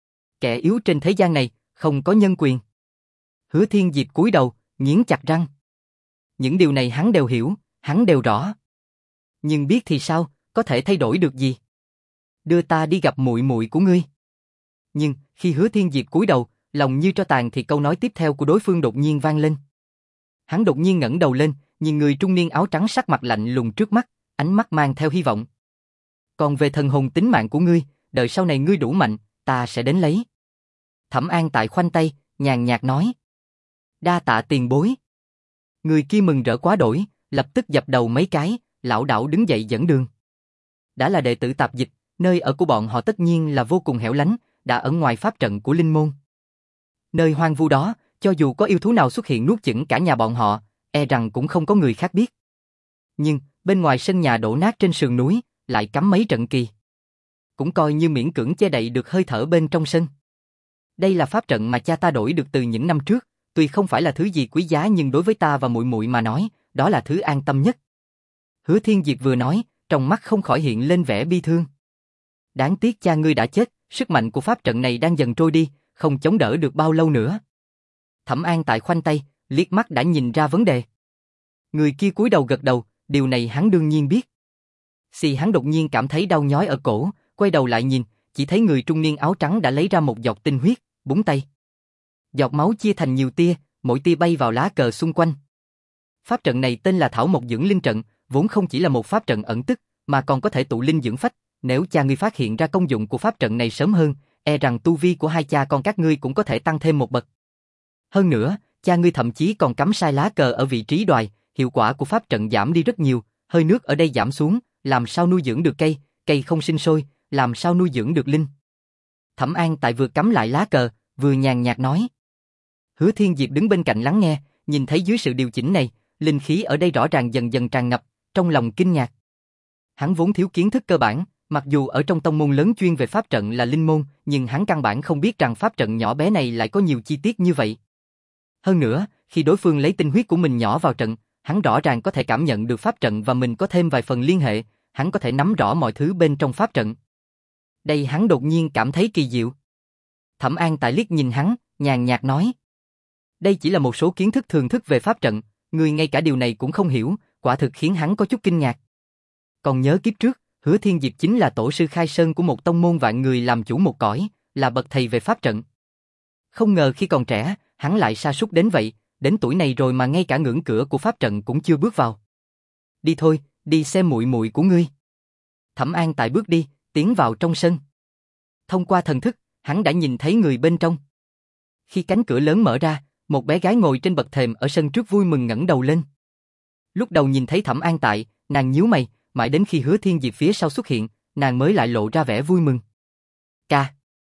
Kẻ yếu trên thế gian này, không có nhân quyền. Hứa Thiên Diệp cúi đầu, nghiến chặt răng. Những điều này hắn đều hiểu, hắn đều rõ. Nhưng biết thì sao, có thể thay đổi được gì? Đưa ta đi gặp muội muội của ngươi. Nhưng, khi Hứa Thiên Diệp cúi đầu, lòng như tro tàn thì câu nói tiếp theo của đối phương đột nhiên vang lên. Hắn đột nhiên ngẩng đầu lên, nhìn người trung niên áo trắng sắc mặt lạnh lùng trước mắt, ánh mắt mang theo hy vọng. Còn về thần hồn tính mạng của ngươi, đợi sau này ngươi đủ mạnh, ta sẽ đến lấy. Thẩm An Tại khoanh tay, nhàn nhạt nói. Đa tạ tiền bối. Người kia mừng rỡ quá đổi, lập tức dập đầu mấy cái, lảo đảo đứng dậy dẫn đường. Đã là đệ tử tạp dịch, nơi ở của bọn họ tất nhiên là vô cùng hẻo lánh, đã ở ngoài pháp trận của linh môn. Nơi hoang vu đó, cho dù có yêu thú nào xuất hiện nuốt chửng cả nhà bọn họ, e rằng cũng không có người khác biết. Nhưng, bên ngoài sân nhà đổ nát trên sườn núi, lại cắm mấy trận kỳ. Cũng coi như miễn cưỡng che đậy được hơi thở bên trong sân. Đây là pháp trận mà cha ta đổi được từ những năm trước, tuy không phải là thứ gì quý giá nhưng đối với ta và muội muội mà nói, đó là thứ an tâm nhất. Hứa Thiên Diệp vừa nói, trong mắt không khỏi hiện lên vẻ bi thương. Đáng tiếc cha ngươi đã chết, sức mạnh của pháp trận này đang dần trôi đi, không chống đỡ được bao lâu nữa. Thẩm An Tại khoanh tay, liếc mắt đã nhìn ra vấn đề. Người kia cúi đầu gật đầu, điều này hắn đương nhiên biết. Xì hắn đột nhiên cảm thấy đau nhói ở cổ, quay đầu lại nhìn, chỉ thấy người trung niên áo trắng đã lấy ra một giọt tinh huyết, búng tay. Giọt máu chia thành nhiều tia, mỗi tia bay vào lá cờ xung quanh. Pháp trận này tên là Thảo Mộc Dưỡng Linh Trận, vốn không chỉ là một pháp trận ẩn tức, mà còn có thể tụ linh dưỡng phách. Nếu cha ngươi phát hiện ra công dụng của pháp trận này sớm hơn, e rằng tu vi của hai cha con các ngươi cũng có thể tăng thêm một bậc. Hơn nữa, cha ngươi thậm chí còn cắm sai lá cờ ở vị trí đoài, hiệu quả của pháp trận giảm đi rất nhiều, hơi nước ở đây giảm xuống, làm sao nuôi dưỡng được cây, cây không sinh sôi, làm sao nuôi dưỡng được linh. Thẩm An Tại vừa cắm lại lá cờ, vừa nhàn nhạt nói. Hứa Thiên Diệp đứng bên cạnh lắng nghe, nhìn thấy dưới sự điều chỉnh này, linh khí ở đây rõ ràng dần dần tràn ngập, trong lòng kinh ngạc. Hắn vốn thiếu kiến thức cơ bản, mặc dù ở trong tông môn lớn chuyên về pháp trận là linh môn, nhưng hắn căn bản không biết rằng pháp trận nhỏ bé này lại có nhiều chi tiết như vậy. Hơn nữa, khi đối phương lấy tinh huyết của mình nhỏ vào trận, hắn rõ ràng có thể cảm nhận được pháp trận và mình có thêm vài phần liên hệ, hắn có thể nắm rõ mọi thứ bên trong pháp trận. Đây hắn đột nhiên cảm thấy kỳ diệu. Thẩm An Tại liếc nhìn hắn, nhàn nhạt nói. Đây chỉ là một số kiến thức thường thức về pháp trận, người ngay cả điều này cũng không hiểu, quả thực khiến hắn có chút kinh ngạc. Còn nhớ kiếp trước, Hứa Thiên Diệp chính là tổ sư khai sơn của một tông môn vạn người làm chủ một cõi, là bậc thầy về pháp trận. Không ngờ khi còn trẻ, hắn lại sa sút đến vậy, đến tuổi này rồi mà ngay cả ngưỡng cửa của pháp trận cũng chưa bước vào. Đi thôi, đi xem muội muội của ngươi. Thẩm An Tại bước đi, tiến vào trong sân. Thông qua thần thức, hắn đã nhìn thấy người bên trong. Khi cánh cửa lớn mở ra, một bé gái ngồi trên bậc thềm ở sân trước vui mừng ngẩng đầu lên. Lúc đầu nhìn thấy Thẩm An Tại, nàng nhíu mày, mãi đến khi Hứa Thiên Diệp phía sau xuất hiện, nàng mới lại lộ ra vẻ vui mừng. Ca.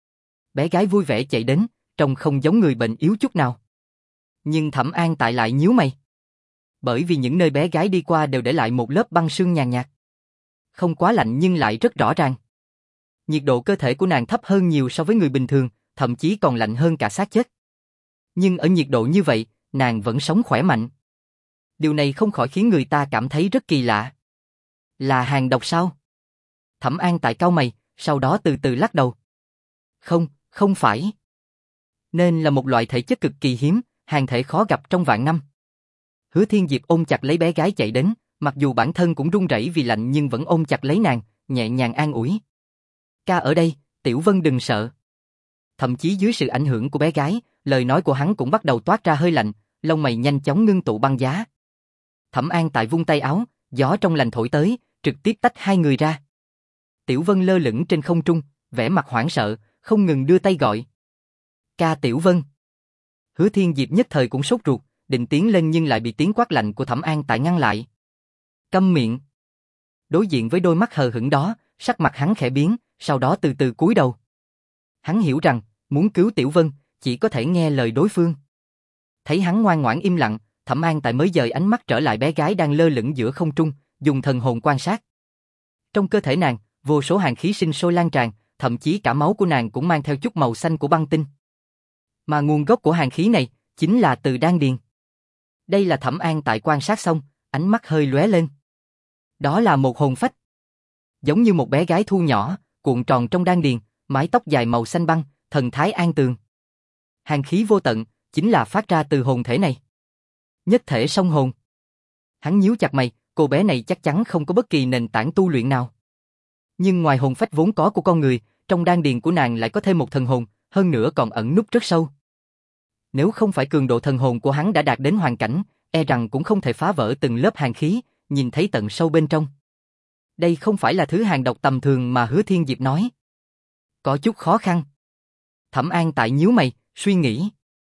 Bé gái vui vẻ chạy đến, trông không giống người bệnh yếu chút nào. Nhưng Thẩm An Tại lại nhíu mày. Bởi vì những nơi bé gái đi qua đều để lại một lớp băng sương nhàn nhạt. Không quá lạnh nhưng lại rất rõ ràng. Nhiệt độ cơ thể của nàng thấp hơn nhiều so với người bình thường, thậm chí còn lạnh hơn cả xác chết. Nhưng ở nhiệt độ như vậy, nàng vẫn sống khỏe mạnh. Điều này không khỏi khiến người ta cảm thấy rất kỳ lạ. Là hàng độc sao? Thẩm An Tại cau mày, sau đó từ từ lắc đầu. Không, không phải. Nên là một loại thể chất cực kỳ hiếm, hàng thể khó gặp trong vạn năm. Hứa Thiên Diệp ôm chặt lấy bé gái chạy đến, mặc dù bản thân cũng run rẩy vì lạnh nhưng vẫn ôm chặt lấy nàng, nhẹ nhàng an ủi. Ca ở đây, Tiểu Vân đừng sợ. Thậm chí dưới sự ảnh hưởng của bé gái, lời nói của hắn cũng bắt đầu toát ra hơi lạnh, lông mày nhanh chóng ngưng tụ băng giá. Thẩm An Tại vung tay áo, gió trong lành thổi tới, trực tiếp tách hai người ra. Tiểu Vân lơ lửng trên không trung, vẻ mặt hoảng sợ, không ngừng đưa tay gọi. Ca Tiểu Vân. Hứa Thiên Diệp nhất thời cũng sốt ruột, định tiến lên nhưng lại bị tiếng quát lạnh của Thẩm An Tại ngăn lại. Câm miệng. Đối diện với đôi mắt hờ hững đó, sắc mặt hắn khẽ biến, sau đó từ từ cúi đầu. Hắn hiểu rằng, muốn cứu Tiểu Vân, chỉ có thể nghe lời đối phương. Thấy hắn ngoan ngoãn im lặng, Thẩm An Tại mới dời ánh mắt trở lại bé gái đang lơ lửng giữa không trung, dùng thần hồn quan sát. Trong cơ thể nàng, vô số hàn khí sinh sôi lan tràn, thậm chí cả máu của nàng cũng mang theo chút màu xanh của băng tinh. Mà nguồn gốc của hàn khí này, chính là từ đan điền. Đây là Thẩm An Tại quan sát xong, ánh mắt hơi lóe lên. Đó là một hồn phách. Giống như một bé gái thu nhỏ, cuộn tròn trong đan điền, mái tóc dài màu xanh băng, thần thái an tường. Hàn khí vô tận, chính là phát ra từ hồn thể này. Nhất thể song hồn. Hắn nhíu chặt mày, cô bé này chắc chắn không có bất kỳ nền tảng tu luyện nào. Nhưng ngoài hồn phách vốn có của con người, trong đan điền của nàng lại có thêm một thần hồn, hơn nữa còn ẩn núp rất sâu. Nếu không phải cường độ thần hồn của hắn đã đạt đến hoàn cảnh, e rằng cũng không thể phá vỡ từng lớp hàn khí, nhìn thấy tận sâu bên trong. Đây không phải là thứ hàn độc tầm thường mà Hứa Thiên Diệp nói. Có chút khó khăn. Thẩm An Tại nhíu mày, suy nghĩ.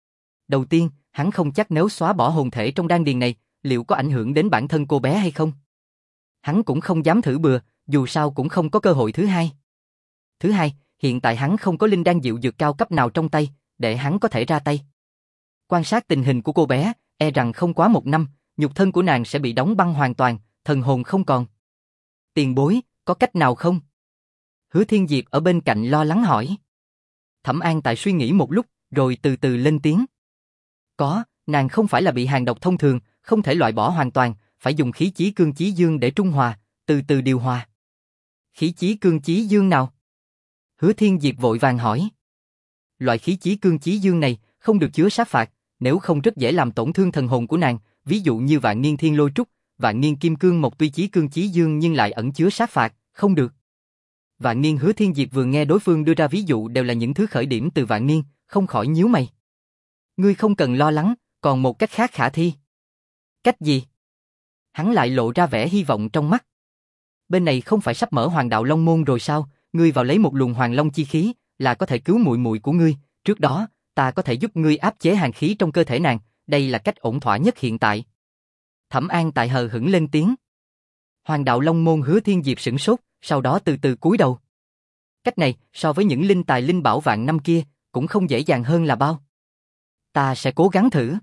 Đầu tiên, hắn không chắc nếu xóa bỏ hồn thể trong đan điền này, liệu có ảnh hưởng đến bản thân cô bé hay không. Hắn cũng không dám thử bừa, dù sao cũng không có cơ hội thứ hai. Thứ hai, hiện tại hắn không có linh đan diệu dược cao cấp nào trong tay, để hắn có thể ra tay. Quan sát tình hình của cô bé, e rằng không quá một năm, nhục thân của nàng sẽ bị đóng băng hoàn toàn, thần hồn không còn. Tiền bối, có cách nào không? Hứa Thiên Diệp ở bên cạnh lo lắng hỏi. Thẩm An Tại suy nghĩ một lúc, rồi từ từ lên tiếng. Có, nàng không phải là bị hàn độc thông thường, không thể loại bỏ hoàn toàn, phải dùng khí chí cương chí dương để trung hòa, từ từ điều hòa. Khí chí cương chí dương nào? Hứa Thiên Diệp vội vàng hỏi. Loại khí chí cương chí dương này không được chứa sát phạt, nếu không rất dễ làm tổn thương thần hồn của nàng, ví dụ như Vạn Niên Thiên Lôi Trúc, Vạn Niên Kim Cương Mộc tuy chí cương chí dương nhưng lại ẩn chứa sát phạt, không được. Vạn Niên Hứa Thiên Diệp vừa nghe đối phương đưa ra ví dụ đều là những thứ khởi điểm từ Vạn Niên, không khỏi nhíu mày. Ngươi không cần lo lắng, còn một cách khác khả thi. Cách gì? Hắn lại lộ ra vẻ hy vọng trong mắt. Bên này không phải sắp mở Hoàng Đạo Long Môn rồi sao, ngươi vào lấy một luồng Hoàng Long chi khí, là có thể cứu muội muội của ngươi, trước đó, ta có thể giúp ngươi áp chế hàn khí trong cơ thể nàng, đây là cách ổn thỏa nhất hiện tại. Thẩm An Tại hờ hững lên tiếng. Hoàng Đạo Long Môn Hứa Thiên Diệp sửng sốt, sau đó từ từ cúi đầu. Cách này, so với những linh tài linh bảo vạn năm kia, cũng không dễ dàng hơn là bao. Ta sẽ cố gắng thử.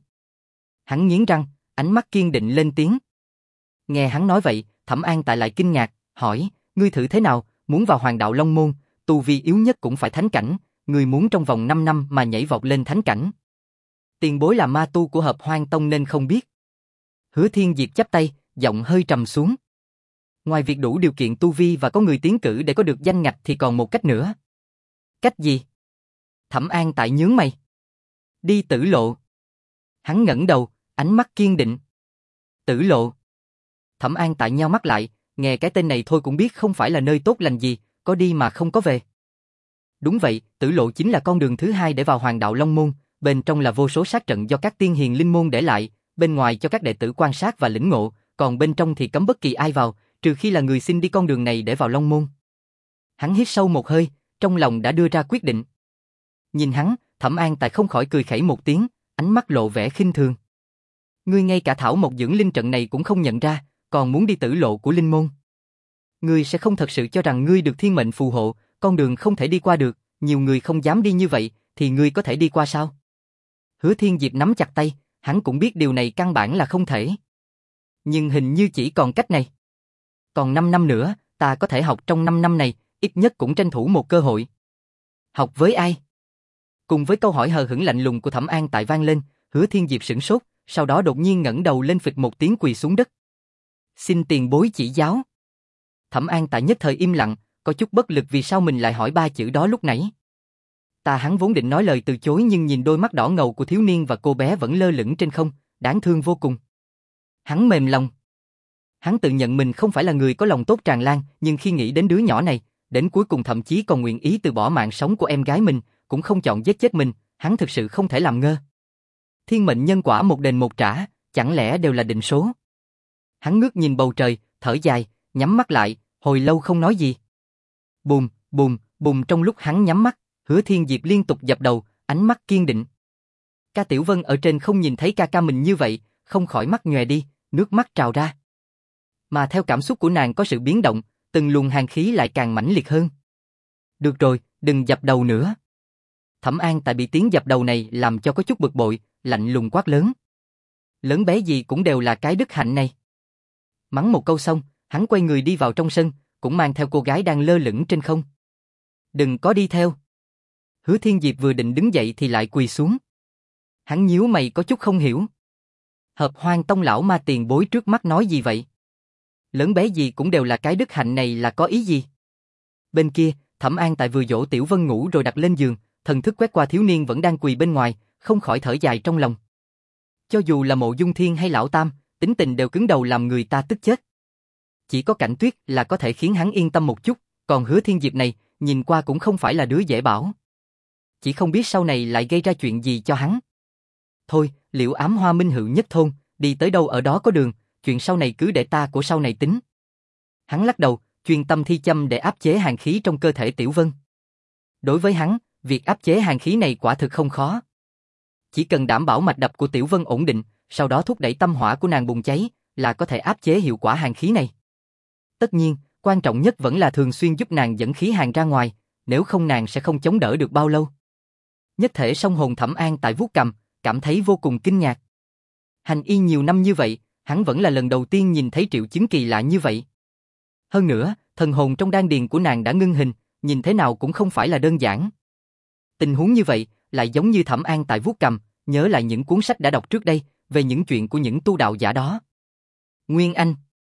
Hắn nghiến răng, ánh mắt kiên định lên tiếng. Nghe hắn nói vậy, Thẩm An Tại lại kinh ngạc, hỏi, ngươi thử thế nào, muốn vào Hoàng Đạo Long Môn, tu vi yếu nhất cũng phải thánh cảnh, ngươi muốn trong vòng năm năm mà nhảy vọt lên thánh cảnh. Tiền bối là ma tu của Hợp Hoang Tông nên không biết. Hứa Thiên Diệp chắp tay, giọng hơi trầm xuống. Ngoài việc đủ điều kiện tu vi và có người tiến cử để có được danh ngạch thì còn một cách nữa. Cách gì? Thẩm An Tại nhướng mày. Đi tử lộ. Hắn ngẩng đầu, ánh mắt kiên định. Tử lộ. Thẩm An Tại nheo mắt lại, nghe cái tên này thôi cũng biết không phải là nơi tốt lành gì, có đi mà không có về. Đúng vậy, tử lộ chính là con đường thứ hai để vào Hoàng Đạo Long Môn, bên trong là vô số sát trận do các tiên hiền linh môn để lại, bên ngoài cho các đệ tử quan sát và lĩnh ngộ, còn bên trong thì cấm bất kỳ ai vào, trừ khi là người xin đi con đường này để vào Long Môn. Hắn hít sâu một hơi, trong lòng đã đưa ra quyết định. Nhìn hắn, Thẩm An Tại không khỏi cười khẩy một tiếng, ánh mắt lộ vẻ khinh thường. Ngươi ngay cả thảo mộc dưỡng linh trận này cũng không nhận ra, còn muốn đi tử lộ của linh môn. Ngươi sẽ không thật sự cho rằng ngươi được thiên mệnh phù hộ, con đường không thể đi qua được, nhiều người không dám đi như vậy, thì ngươi có thể đi qua sao? Hứa Thiên Diệp nắm chặt tay, hắn cũng biết điều này căn bản là không thể. Nhưng hình như chỉ còn cách này. Còn năm năm nữa, ta có thể học trong năm năm này, ít nhất cũng tranh thủ một cơ hội. Học với ai? Cùng với câu hỏi hờ hững lạnh lùng của Thẩm An Tại vang lên, Hứa Thiên Diệp sửng sốt, sau đó đột nhiên ngẩng đầu lên phịch một tiếng quỳ xuống đất. Xin tiền bối chỉ giáo. Thẩm An Tại nhất thời im lặng, có chút bất lực vì sao mình lại hỏi ba chữ đó lúc nãy. Ta hắn vốn định nói lời từ chối nhưng nhìn đôi mắt đỏ ngầu của thiếu niên và cô bé vẫn lơ lửng trên không, đáng thương vô cùng. Hắn mềm lòng. Hắn tự nhận mình không phải là người có lòng tốt tràn lan, nhưng khi nghĩ đến đứa nhỏ này, đến cuối cùng thậm chí còn nguyện ý từ bỏ mạng sống của em gái mình, cũng không chọn giết chết mình, hắn thực sự không thể làm ngơ. Thiên mệnh nhân quả một đền một trả, chẳng lẽ đều là định số? Hắn ngước nhìn bầu trời, thở dài, nhắm mắt lại, hồi lâu không nói gì. Bùm, bùm, bùm trong lúc hắn nhắm mắt, Hứa Thiên Diệp liên tục dập đầu, ánh mắt kiên định. Ca Tiểu Vân ở trên không nhìn thấy ca ca mình như vậy, không khỏi mắt nhòe đi, nước mắt trào ra. Mà theo cảm xúc của nàng có sự biến động, từng luồng hàn khí lại càng mãnh liệt hơn. Được rồi, đừng dập đầu nữa. Thẩm An Tại bị tiếng dập đầu này làm cho có chút bực bội, lạnh lùng quát lớn. Lớn bé gì cũng đều là cái đức hạnh này. Mắng một câu xong, hắn quay người đi vào trong sân, cũng mang theo cô gái đang lơ lửng trên không. Đừng có đi theo. Hứa Thiên Diệp vừa định đứng dậy thì lại quỳ xuống. Hắn nhíu mày có chút không hiểu. Hợp Hoang Tông lão ma tiền bối trước mắt nói gì vậy? Lớn bé gì cũng đều là cái đức hạnh này là có ý gì? Bên kia, Thẩm An Tại vừa dỗ Tiểu Vân ngủ rồi đặt lên giường, thần thức quét qua thiếu niên vẫn đang quỳ bên ngoài, không khỏi thở dài trong lòng. Cho dù là Mộ Dung Thiên hay Lão Tam, tính tình đều cứng đầu làm người ta tức chết. Chỉ có Cảnh Tuyết là có thể khiến hắn yên tâm một chút, còn Hứa Thiên Diệp này, nhìn qua cũng không phải là đứa dễ bảo. Chỉ không biết sau này lại gây ra chuyện gì cho hắn. Thôi, Liễu Ám Hoa minh hữu nhất thôn, đi tới đâu ở đó có đường, chuyện sau này cứ để ta của sau này tính. Hắn lắc đầu, chuyên tâm thi châm để áp chế hàn khí trong cơ thể Tiểu Vân. Đối với hắn, việc áp chế hàn khí này quả thực không khó. Chỉ cần đảm bảo mạch đập của Tiểu Vân ổn định, sau đó thúc đẩy tâm hỏa của nàng bùng cháy, là có thể áp chế hiệu quả hàn khí này. Tất nhiên, quan trọng nhất vẫn là thường xuyên giúp nàng dẫn khí hàn ra ngoài, nếu không nàng sẽ không chống đỡ được bao lâu. Nhất thể song hồn Thẩm An Tại vuốt cầm, cảm thấy vô cùng kinh ngạc. Hành y nhiều năm như vậy, hắn vẫn là lần đầu tiên nhìn thấy triệu chứng kỳ lạ như vậy. Hơn nữa, thần hồn trong đan điền của nàng đã ngưng hình, nhìn thế nào cũng không phải là đơn giản. Tình huống như vậy, lại giống như Thẩm An Tại vuốt cầm, nhớ lại những cuốn sách đã đọc trước đây, về những chuyện của những tu đạo giả đó. Nguyên Anh.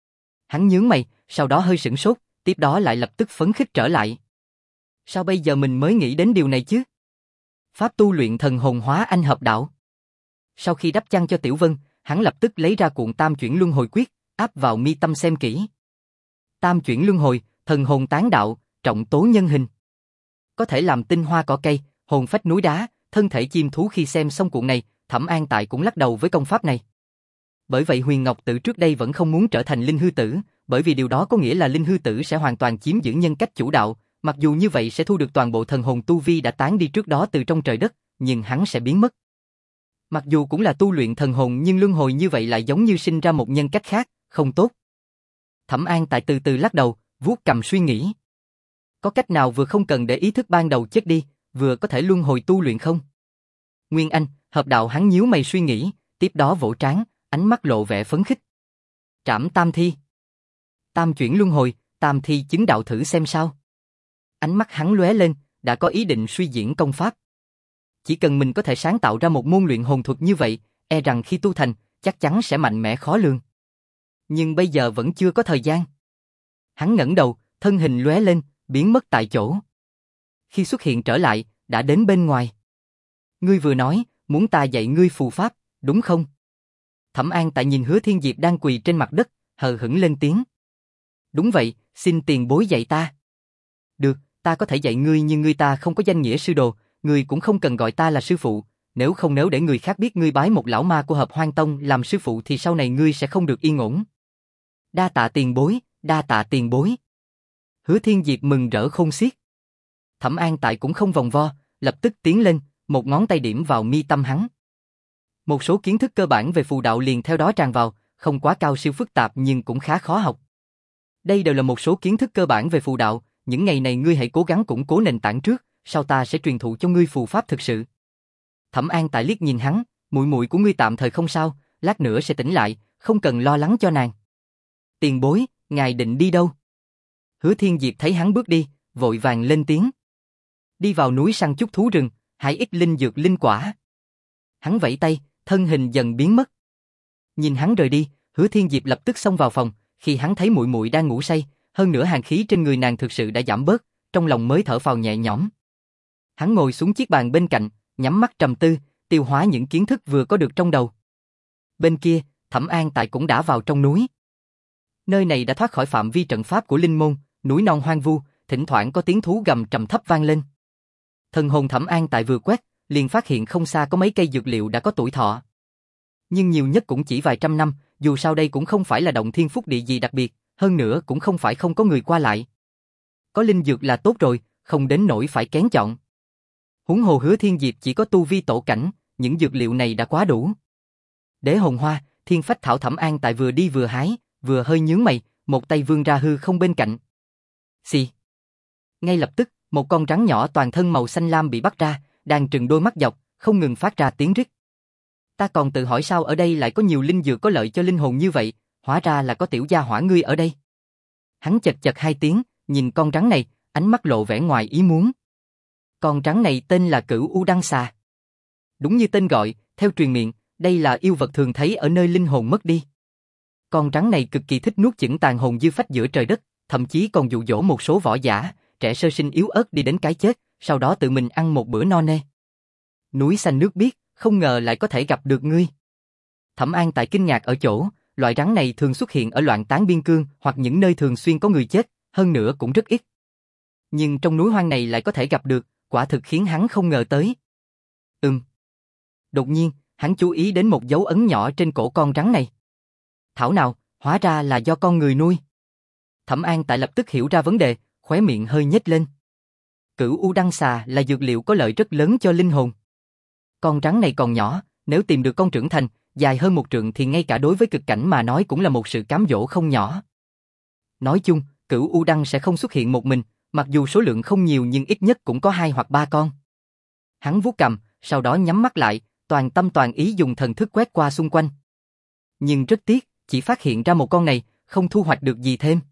Hắn nhướng mày, sau đó hơi sửng sốt, tiếp đó lại lập tức phấn khích trở lại. Sao bây giờ mình mới nghĩ đến điều này chứ? Pháp tu luyện thần hồn hóa anh hợp đạo. Sau khi đắp chăn cho Tiểu Vân, hắn lập tức lấy ra cuộn Tam Chuyển Luân Hồi Quyết, áp vào mi tâm xem kỹ. Tam Chuyển Luân Hồi, thần hồn tán đạo, trọng tố nhân hình. Có thể làm tinh hoa cỏ cây, hồn phách núi đá, thân thể chim thú. Khi xem xong cuộn này, Thẩm An Tại cũng lắc đầu với công pháp này. Bởi vậy Huyền Ngọc Tử trước đây vẫn không muốn trở thành linh hư tử, bởi vì điều đó có nghĩa là linh hư tử sẽ hoàn toàn chiếm giữ nhân cách chủ đạo, mặc dù như vậy sẽ thu được toàn bộ thần hồn tu vi đã tán đi trước đó từ trong trời đất, nhưng hắn sẽ biến mất. Mặc dù cũng là tu luyện thần hồn nhưng luân hồi như vậy lại giống như sinh ra một nhân cách khác, không tốt. Thẩm An Tại từ từ lắc đầu, vuốt cầm suy nghĩ. Có cách nào vừa không cần để ý thức ban đầu chết đi, vừa có thể luân hồi tu luyện không? Nguyên Anh, hợp đạo. Hắn nhíu mày suy nghĩ, tiếp đó vỗ trán, ánh mắt lộ vẻ phấn khích. Trảm tam thi. Tam chuyển luân hồi, tam thi chứng đạo thử xem sao. Ánh mắt hắn lóe lên, đã có ý định suy diễn công pháp. Chỉ cần mình có thể sáng tạo ra một môn luyện hồn thuật như vậy, e rằng khi tu thành, chắc chắn sẽ mạnh mẽ khó lường. Nhưng bây giờ vẫn chưa có thời gian. Hắn ngẩng đầu, thân hình lóe lên, biến mất tại chỗ. Khi xuất hiện trở lại, đã đến bên ngoài. Ngươi vừa nói, muốn ta dạy ngươi phù pháp, đúng không? Thẩm An Tại nhìn Hứa Thiên Diệp đang quỳ trên mặt đất, hờ hững lên tiếng. Đúng vậy, xin tiền bối dạy ta. Được, ta có thể dạy ngươi nhưng ngươi ta không có danh nghĩa sư đồ, ngươi cũng không cần gọi ta là sư phụ, nếu không nếu để người khác biết ngươi bái một lão ma của Hợp Hoang Tông làm sư phụ thì sau này ngươi sẽ không được yên ổn. Đa tạ tiền bối, đa tạ tiền bối. Hứa Thiên Diệp mừng rỡ khôn xiết. Thẩm An Tại cũng không vòng vo, lập tức tiến lên, một ngón tay điểm vào mi tâm hắn. Một số kiến thức cơ bản về phù đạo liền theo đó tràn vào, không quá cao siêu phức tạp nhưng cũng khá khó học. Đây đều là một số kiến thức cơ bản về phù đạo, những ngày này ngươi hãy cố gắng củng cố nền tảng trước, sau ta sẽ truyền thụ cho ngươi phù pháp thực sự. Thẩm An Tại liếc nhìn hắn, muội muội của ngươi tạm thời không sao, lát nữa sẽ tỉnh lại, không cần lo lắng cho nàng. Tiền bối, ngài định đi đâu? Hứa Thiên Diệp thấy hắn bước đi, vội vàng lên tiếng. Đi vào núi săn chút thú rừng, hái ít linh dược linh quả. Hắn vẫy tay, thân hình dần biến mất. Nhìn hắn rời đi, Hứa Thiên Diệp lập tức xông vào phòng, khi hắn thấy muội muội đang ngủ say, hơn nữa hàn khí trên người nàng thực sự đã giảm bớt, trong lòng mới thở phào nhẹ nhõm. Hắn ngồi xuống chiếc bàn bên cạnh, nhắm mắt trầm tư, tiêu hóa những kiến thức vừa có được trong đầu. Bên kia, Thẩm An Tại cũng đã vào trong núi. Nơi này đã thoát khỏi phạm vi trận pháp của linh môn, núi non hoang vu, thỉnh thoảng có tiếng thú gầm trầm thấp vang lên. Thần hồn Thẩm An Tại vừa quét, liền phát hiện không xa có mấy cây dược liệu đã có tuổi thọ. Nhưng nhiều nhất cũng chỉ vài trăm năm, dù sao đây cũng không phải là động thiên phúc địa gì đặc biệt, hơn nữa cũng không phải không có người qua lại. Có linh dược là tốt rồi, không đến nỗi phải kén chọn. Huống hồ Hứa Thiên Diệp chỉ có tu vi tổ cảnh, những dược liệu này đã quá đủ. Đế hồn hoa, thiên phách thảo. Thẩm An Tại vừa đi vừa hái, vừa hơi nhướng mày, một tay vươn ra hư không bên cạnh. Xì. Ngay lập tức, một con rắn nhỏ toàn thân màu xanh lam bị bắt ra, đang trừng đôi mắt dọc, không ngừng phát ra tiếng rít. Ta còn tự hỏi sao ở đây lại có nhiều linh dược có lợi cho linh hồn như vậy, hóa ra là có tiểu gia hỏa ngươi ở đây. Hắn chật chật hai tiếng, nhìn con rắn này, ánh mắt lộ vẻ ngoài ý muốn. Con rắn này tên là Cửu U Đăng Xà. Đúng như tên gọi, theo truyền miệng, Đây là yêu vật thường thấy ở nơi linh hồn mất đi. Con rắn này cực kỳ thích nuốt chửng tàn hồn dư phách giữa trời đất, thậm chí còn dụ dỗ một số võ giả, trẻ sơ sinh yếu ớt đi đến cái chết, sau đó tự mình ăn một bữa no nê. Núi xanh nước biếc, không ngờ lại có thể gặp được ngươi. Thẩm An Tại kinh ngạc ở chỗ, loại rắn này thường xuất hiện ở loạn tán biên cương hoặc những nơi thường xuyên có người chết, hơn nữa cũng rất ít. Nhưng trong núi hoang này lại có thể gặp được, quả thực khiến hắn không ngờ tới. Ừm. Đột nhiên, hắn chú ý đến một dấu ấn nhỏ trên cổ con rắn này. Thảo nào, hóa ra là do con người nuôi. Thẩm An Tại lập tức hiểu ra vấn đề, khóe miệng hơi nhếch lên. Cửu U Đăng Xà là dược liệu có lợi rất lớn cho linh hồn. Con rắn này còn nhỏ, nếu tìm được con trưởng thành, dài hơn một trượng thì ngay cả đối với cực cảnh mà nói cũng là một sự cám dỗ không nhỏ. Nói chung, Cửu U Đăng sẽ không xuất hiện một mình, mặc dù số lượng không nhiều nhưng ít nhất cũng có hai hoặc ba con. Hắn vuốt cằm, sau đó nhắm mắt lại, toàn tâm toàn ý dùng thần thức quét qua xung quanh. Nhưng rất tiếc, chỉ phát hiện ra một con này, không thu hoạch được gì thêm.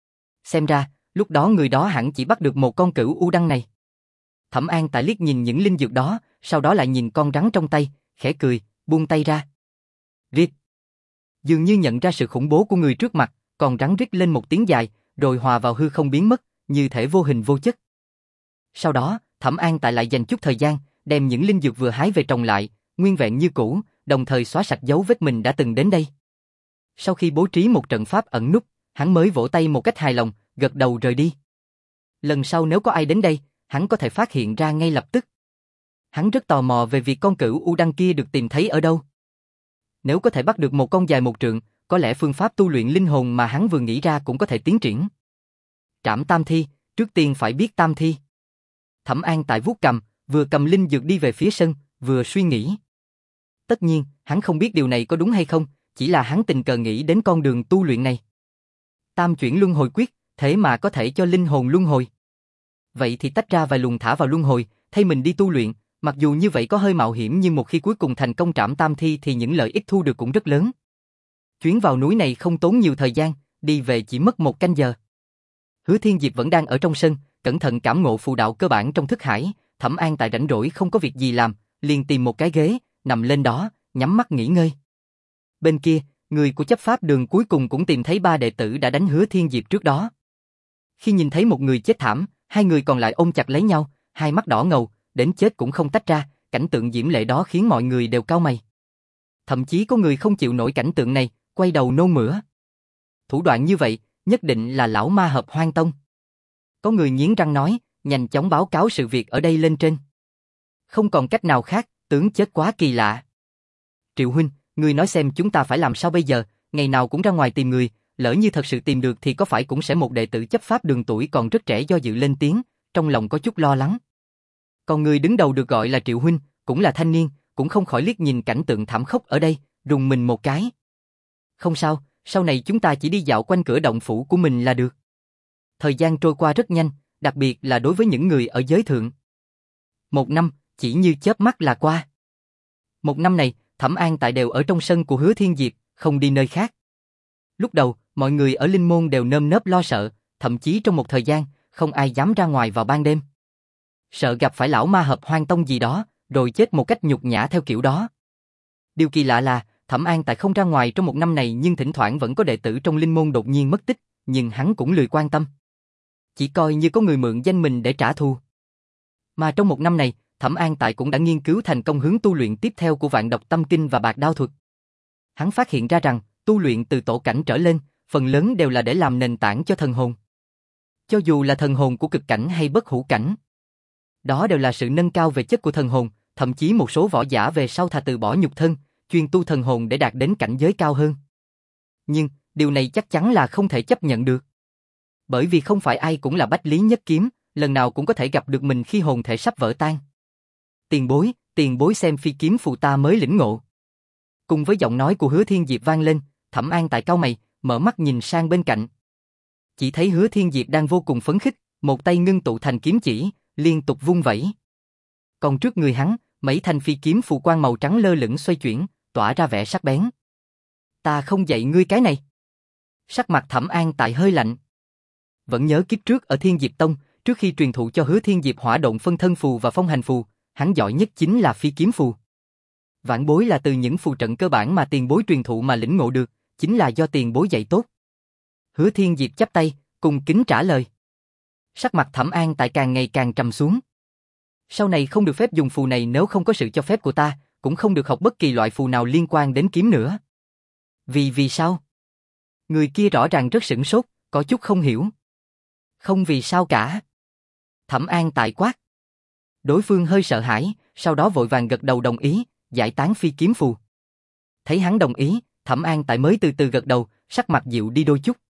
Xem ra, lúc đó người đó hẳn chỉ bắt được một con Cửu U Đăng này. Thẩm An Tại liếc nhìn những linh dược đó, sau đó lại nhìn con rắn trong tay, khẽ cười, buông tay ra. Rít. Dường như nhận ra sự khủng bố của người trước mặt, con rắn rít lên một tiếng dài, rồi hòa vào hư không biến mất, như thể vô hình vô chất. Sau đó, Thẩm An Tại lại dành chút thời gian, đem những linh dược vừa hái về trồng lại, nguyên vẹn như cũ, đồng thời xóa sạch dấu vết mình đã từng đến đây. Sau khi bố trí một trận pháp ẩn núp, hắn mới vỗ tay một cách hài lòng, gật đầu rời đi. Lần sau nếu có ai đến đây, hắn có thể phát hiện ra ngay lập tức. Hắn rất tò mò về việc con Cửu U Đăng kia được tìm thấy ở đâu. Nếu có thể bắt được một con dài một trượng, có lẽ phương pháp tu luyện linh hồn mà hắn vừa nghĩ ra cũng có thể tiến triển. Trảm tam thi, trước tiên phải biết tam thi. Thẩm An Tại vuốt cầm, vừa cầm linh dược đi về phía sân, vừa suy nghĩ. Tất nhiên, hắn không biết điều này có đúng hay không, chỉ là hắn tình cờ nghĩ đến con đường tu luyện này. Tam chuyển luân hồi quyết, thế mà có thể cho linh hồn luân hồi. Vậy thì tách ra vài luồng thả vào luân hồi, thay mình đi tu luyện, mặc dù như vậy có hơi mạo hiểm nhưng một khi cuối cùng thành công trảm tam thi thì những lợi ích thu được cũng rất lớn. Chuyến vào núi này không tốn nhiều thời gian, đi về chỉ mất một canh giờ. Hứa Thiên Diệp vẫn đang ở trong sân, cẩn thận cảm ngộ phù đạo cơ bản trong thức hải. Thẩm An Tại rảnh rỗi không có việc gì làm, liền tìm một cái ghế, nằm lên đó, nhắm mắt nghỉ ngơi. Bên kia, người của chấp pháp đường cuối cùng cũng tìm thấy ba đệ tử đã đánh Hứa Thiên Diệp trước đó. Khi nhìn thấy một người chết thảm, hai người còn lại ôm chặt lấy nhau, hai mắt đỏ ngầu, đến chết cũng không tách ra, cảnh tượng diễm lệ đó khiến mọi người đều cau mày. Thậm chí có người không chịu nổi cảnh tượng này, quay đầu nôn mửa. Thủ đoạn như vậy, nhất định là lão ma hợp hoang tông. Có người nghiến răng nói, nhanh chóng báo cáo sự việc ở đây lên trên. Không còn cách nào khác, tướng chết quá kỳ lạ. Triệu huynh, người nói xem chúng ta phải làm sao bây giờ, ngày nào cũng ra ngoài tìm người, lỡ như thật sự tìm được thì có phải cũng sẽ một đệ tử chấp pháp đường tuổi còn rất trẻ do dự lên tiếng, trong lòng có chút lo lắng. Còn người đứng đầu được gọi là Triệu huynh, cũng là thanh niên, cũng không khỏi liếc nhìn cảnh tượng thảm khốc ở đây, rùng mình một cái. Không sao, sau này chúng ta chỉ đi dạo quanh cửa động phủ của mình là được. Thời gian trôi qua rất nhanh, đặc biệt là đối với những người ở giới thượng. Một năm, chỉ như chớp mắt là qua. Một năm này, Thẩm An Tại đều ở trong sân của Hứa Thiên Diệp, không đi nơi khác. Lúc đầu, mọi người ở Linh Môn đều nơm nớp lo sợ, thậm chí trong một thời gian, không ai dám ra ngoài vào ban đêm. Sợ gặp phải lão ma hợp hoang tông gì đó, rồi chết một cách nhục nhã theo kiểu đó. Điều kỳ lạ là, Thẩm An Tại không ra ngoài trong một năm này nhưng thỉnh thoảng vẫn có đệ tử trong Linh Môn đột nhiên mất tích, nhưng hắn cũng lười quan tâm. Chỉ coi như có người mượn danh mình để trả thù. Mà trong một năm này, Thẩm An Tại cũng đã nghiên cứu thành công hướng tu luyện tiếp theo của Vạn Độc Tâm Kinh và Bạc Đao Thuật. Hắn phát hiện ra rằng, tu luyện từ tổ cảnh trở lên, phần lớn đều là để làm nền tảng cho thần hồn. Cho dù là thần hồn của cực cảnh hay bất hủ cảnh. Đó đều là sự nâng cao về chất của thần hồn, thậm chí một số võ giả về sau thà từ bỏ nhục thân, chuyên tu thần hồn để đạt đến cảnh giới cao hơn. Nhưng, điều này chắc chắn là không thể chấp nhận được. Bởi vì không phải ai cũng là Bách Lý Nhất Kiếm, lần nào cũng có thể gặp được mình khi hồn thể sắp vỡ tan. Tiền bối, tiền bối xem phi kiếm phù ta mới lĩnh ngộ. Cùng với giọng nói của Hứa Thiên Diệp vang lên, Thẩm An Tại cau mày, mở mắt nhìn sang bên cạnh. Chỉ thấy Hứa Thiên Diệp đang vô cùng phấn khích, một tay ngưng tụ thành kiếm chỉ, liên tục vung vẩy. Còn trước người hắn, mấy thanh phi kiếm phù quang màu trắng lơ lửng xoay chuyển, tỏa ra vẻ sắc bén. Ta không dạy ngươi cái này. Sắc mặt Thẩm An Tại hơi lạnh. Vẫn nhớ kiếp trước ở Thiên Diệp Tông, trước khi truyền thụ cho Hứa Thiên Diệp hỏa độn phân thân phù và phong hành phù, hắn giỏi nhất chính là phi kiếm phù. Vãn bối là từ những phù trận cơ bản mà tiền bối truyền thụ mà lĩnh ngộ được, chính là do tiền bối dạy tốt. Hứa Thiên Diệp chắp tay, cung kính trả lời. Sắc mặt Thẩm An Tại càng ngày càng trầm xuống. Sau này không được phép dùng phù này, nếu không có sự cho phép của ta, cũng không được học bất kỳ loại phù nào liên quan đến kiếm nữa. Vì vì sao? Người kia rõ ràng rất sửng sốt, có chút không hiểu. Không vì sao cả. Thẩm An Tại quát. Đối phương hơi sợ hãi, sau đó vội vàng gật đầu đồng ý, giải tán phi kiếm phù. Thấy hắn đồng ý, Thẩm An Tại mới từ từ gật đầu, sắc mặt dịu đi đôi chút.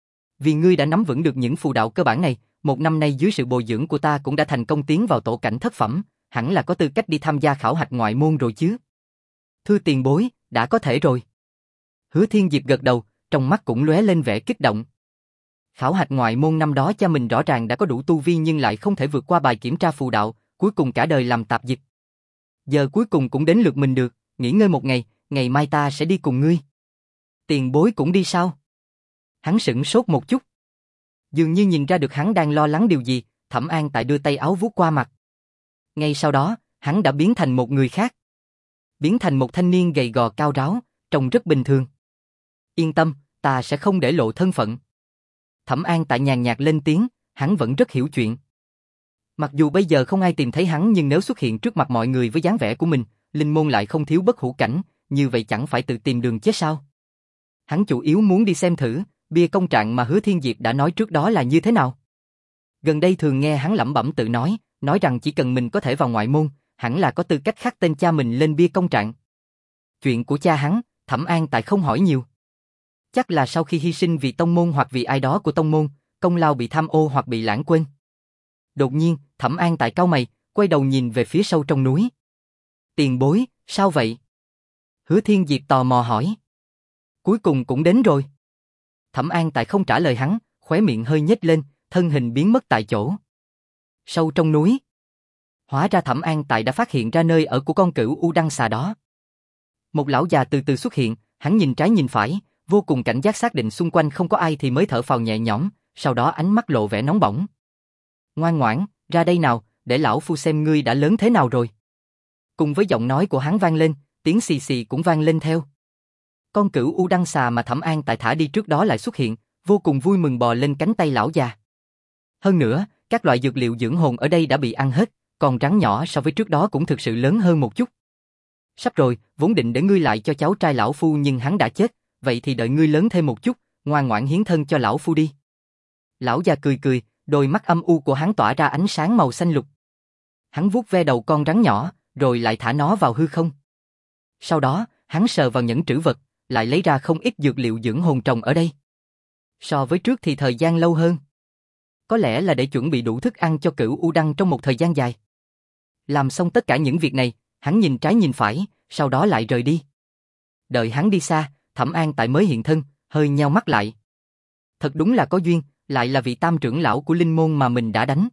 Vì ngươi đã nắm vững được những phù đạo cơ bản này, một năm nay dưới sự bồi dưỡng của ta cũng đã thành công tiến vào tổ cảnh thất phẩm, hẳn là có tư cách đi tham gia khảo hạch ngoại môn rồi chứ. Thưa tiền bối, đã có thể rồi. Hứa Thiên Diệp gật đầu, trong mắt cũng lóe lên vẻ kích động. Khảo hạch ngoại môn năm đó cha mình rõ ràng đã có đủ tu vi nhưng lại không thể vượt qua bài kiểm tra phù đạo, cuối cùng cả đời làm tạp dịch. Giờ cuối cùng cũng đến lượt mình được, nghỉ ngơi một ngày, ngày mai ta sẽ đi cùng ngươi. Tiền bối cũng đi sao? Hắn sững sốt một chút. Dường như nhìn ra được hắn đang lo lắng điều gì, Thẩm An Tại đưa tay áo vuốt qua mặt. Ngay sau đó, hắn đã biến thành một người khác. Biến thành một thanh niên gầy gò cao ráo, trông rất bình thường. Yên tâm, ta sẽ không để lộ thân phận. Thẩm An Tại nhàn nhạt lên tiếng, hắn vẫn rất hiểu chuyện. Mặc dù bây giờ không ai tìm thấy hắn nhưng nếu xuất hiện trước mặt mọi người với dáng vẻ của mình, linh môn lại không thiếu bất hủ cảnh, như vậy chẳng phải tự tìm đường chết sao? Hắn chủ yếu muốn đi xem thử, bia công trạng mà Hứa Thiên Diệp đã nói trước đó là như thế nào. Gần đây thường nghe hắn lẩm bẩm tự nói, nói rằng chỉ cần mình có thể vào ngoại môn, hẳn là có tư cách khắc tên cha mình lên bia công trạng. Chuyện của cha hắn, Thẩm An Tại không hỏi nhiều. Chắc là sau khi hy sinh vì tông môn hoặc vì ai đó của tông môn, công lao bị tham ô hoặc bị lãng quên. Đột nhiên, Thẩm An Tại cau mày, quay đầu nhìn về phía sâu trong núi. Tiền bối, sao vậy? Hứa Thiên Diệp tò mò hỏi. Cuối cùng cũng đến rồi. Thẩm An Tại không trả lời hắn, khóe miệng hơi nhếch lên, thân hình biến mất tại chỗ. Sâu trong núi. Hóa ra Thẩm An Tại đã phát hiện ra nơi ở của con cửu U Đăng Xà đó. Một lão già từ từ xuất hiện, hắn nhìn trái nhìn phải, vô cùng cảnh giác xác định xung quanh không có ai thì mới thở phào nhẹ nhõm, sau đó ánh mắt lộ vẻ nóng bỏng. Ngoan ngoãn, ra đây nào, để lão phu xem ngươi đã lớn thế nào rồi. Cùng với giọng nói của hắn vang lên, tiếng xì xì cũng vang lên theo. Con cửu U Đăng Xà mà Thẩm An Tại thả đi trước đó lại xuất hiện, vô cùng vui mừng bò lên cánh tay lão già. Hơn nữa, các loại dược liệu dưỡng hồn ở đây đã bị ăn hết, còn rắn nhỏ so với trước đó cũng thực sự lớn hơn một chút. Sắp rồi, vốn định để ngươi lại cho cháu trai lão phu nhưng hắn đã chết, vậy thì đợi ngươi lớn thêm một chút, ngoan ngoãn hiến thân cho lão phu đi. Lão già cười cười, đôi mắt âm u của hắn tỏa ra ánh sáng màu xanh lục. Hắn vuốt ve đầu con rắn nhỏ, rồi lại thả nó vào hư không. Sau đó, hắn sờ vào nhẫn trữ vật, lại lấy ra không ít dược liệu dưỡng hồn trồng ở đây. So với trước thì thời gian lâu hơn. Có lẽ là để chuẩn bị đủ thức ăn cho cửu U Đăng trong một thời gian dài. Làm xong tất cả những việc này, hắn nhìn trái nhìn phải, sau đó lại rời đi. Đợi hắn đi xa, Thẩm An Tại mới hiện thân, hơi nheo mắt lại. Thật đúng là có duyên, lại là vị tam trưởng lão của linh môn mà mình đã đánh.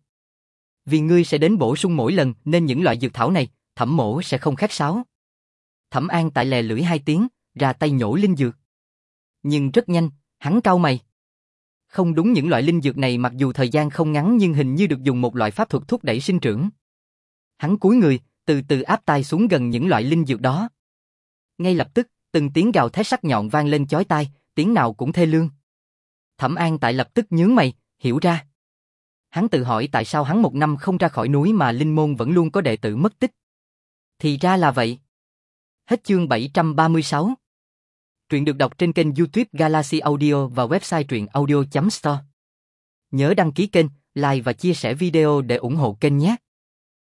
Vì ngươi sẽ đến bổ sung mỗi lần nên những loại dược thảo này, Thẩm mỗ sẽ không khách sáo. Thẩm An Tại lè lưỡi hai tiếng, ra tay nhổ linh dược. Nhưng rất nhanh, hắn cau mày. Không đúng, những loại linh dược này mặc dù thời gian không ngắn nhưng hình như được dùng một loại pháp thuật thúc đẩy sinh trưởng. Hắn cúi người, từ từ áp tai xuống gần những loại linh dược đó. Ngay lập tức, từng tiếng gào thét sắc nhọn vang lên chói tai, tiếng nào cũng thê lương. Thẩm An Tại lập tức nhướng mày, hiểu ra. Hắn tự hỏi tại sao hắn một năm không ra khỏi núi mà linh môn vẫn luôn có đệ tử mất tích. Thì ra là vậy. Hết chương bảy trăm ba mươi sáu. Truyện được đọc trên kênh YouTube Galaxy Audio và website truyện audio chấm store. Nhớ đăng ký kênh, like và chia sẻ video để ủng hộ kênh nhé.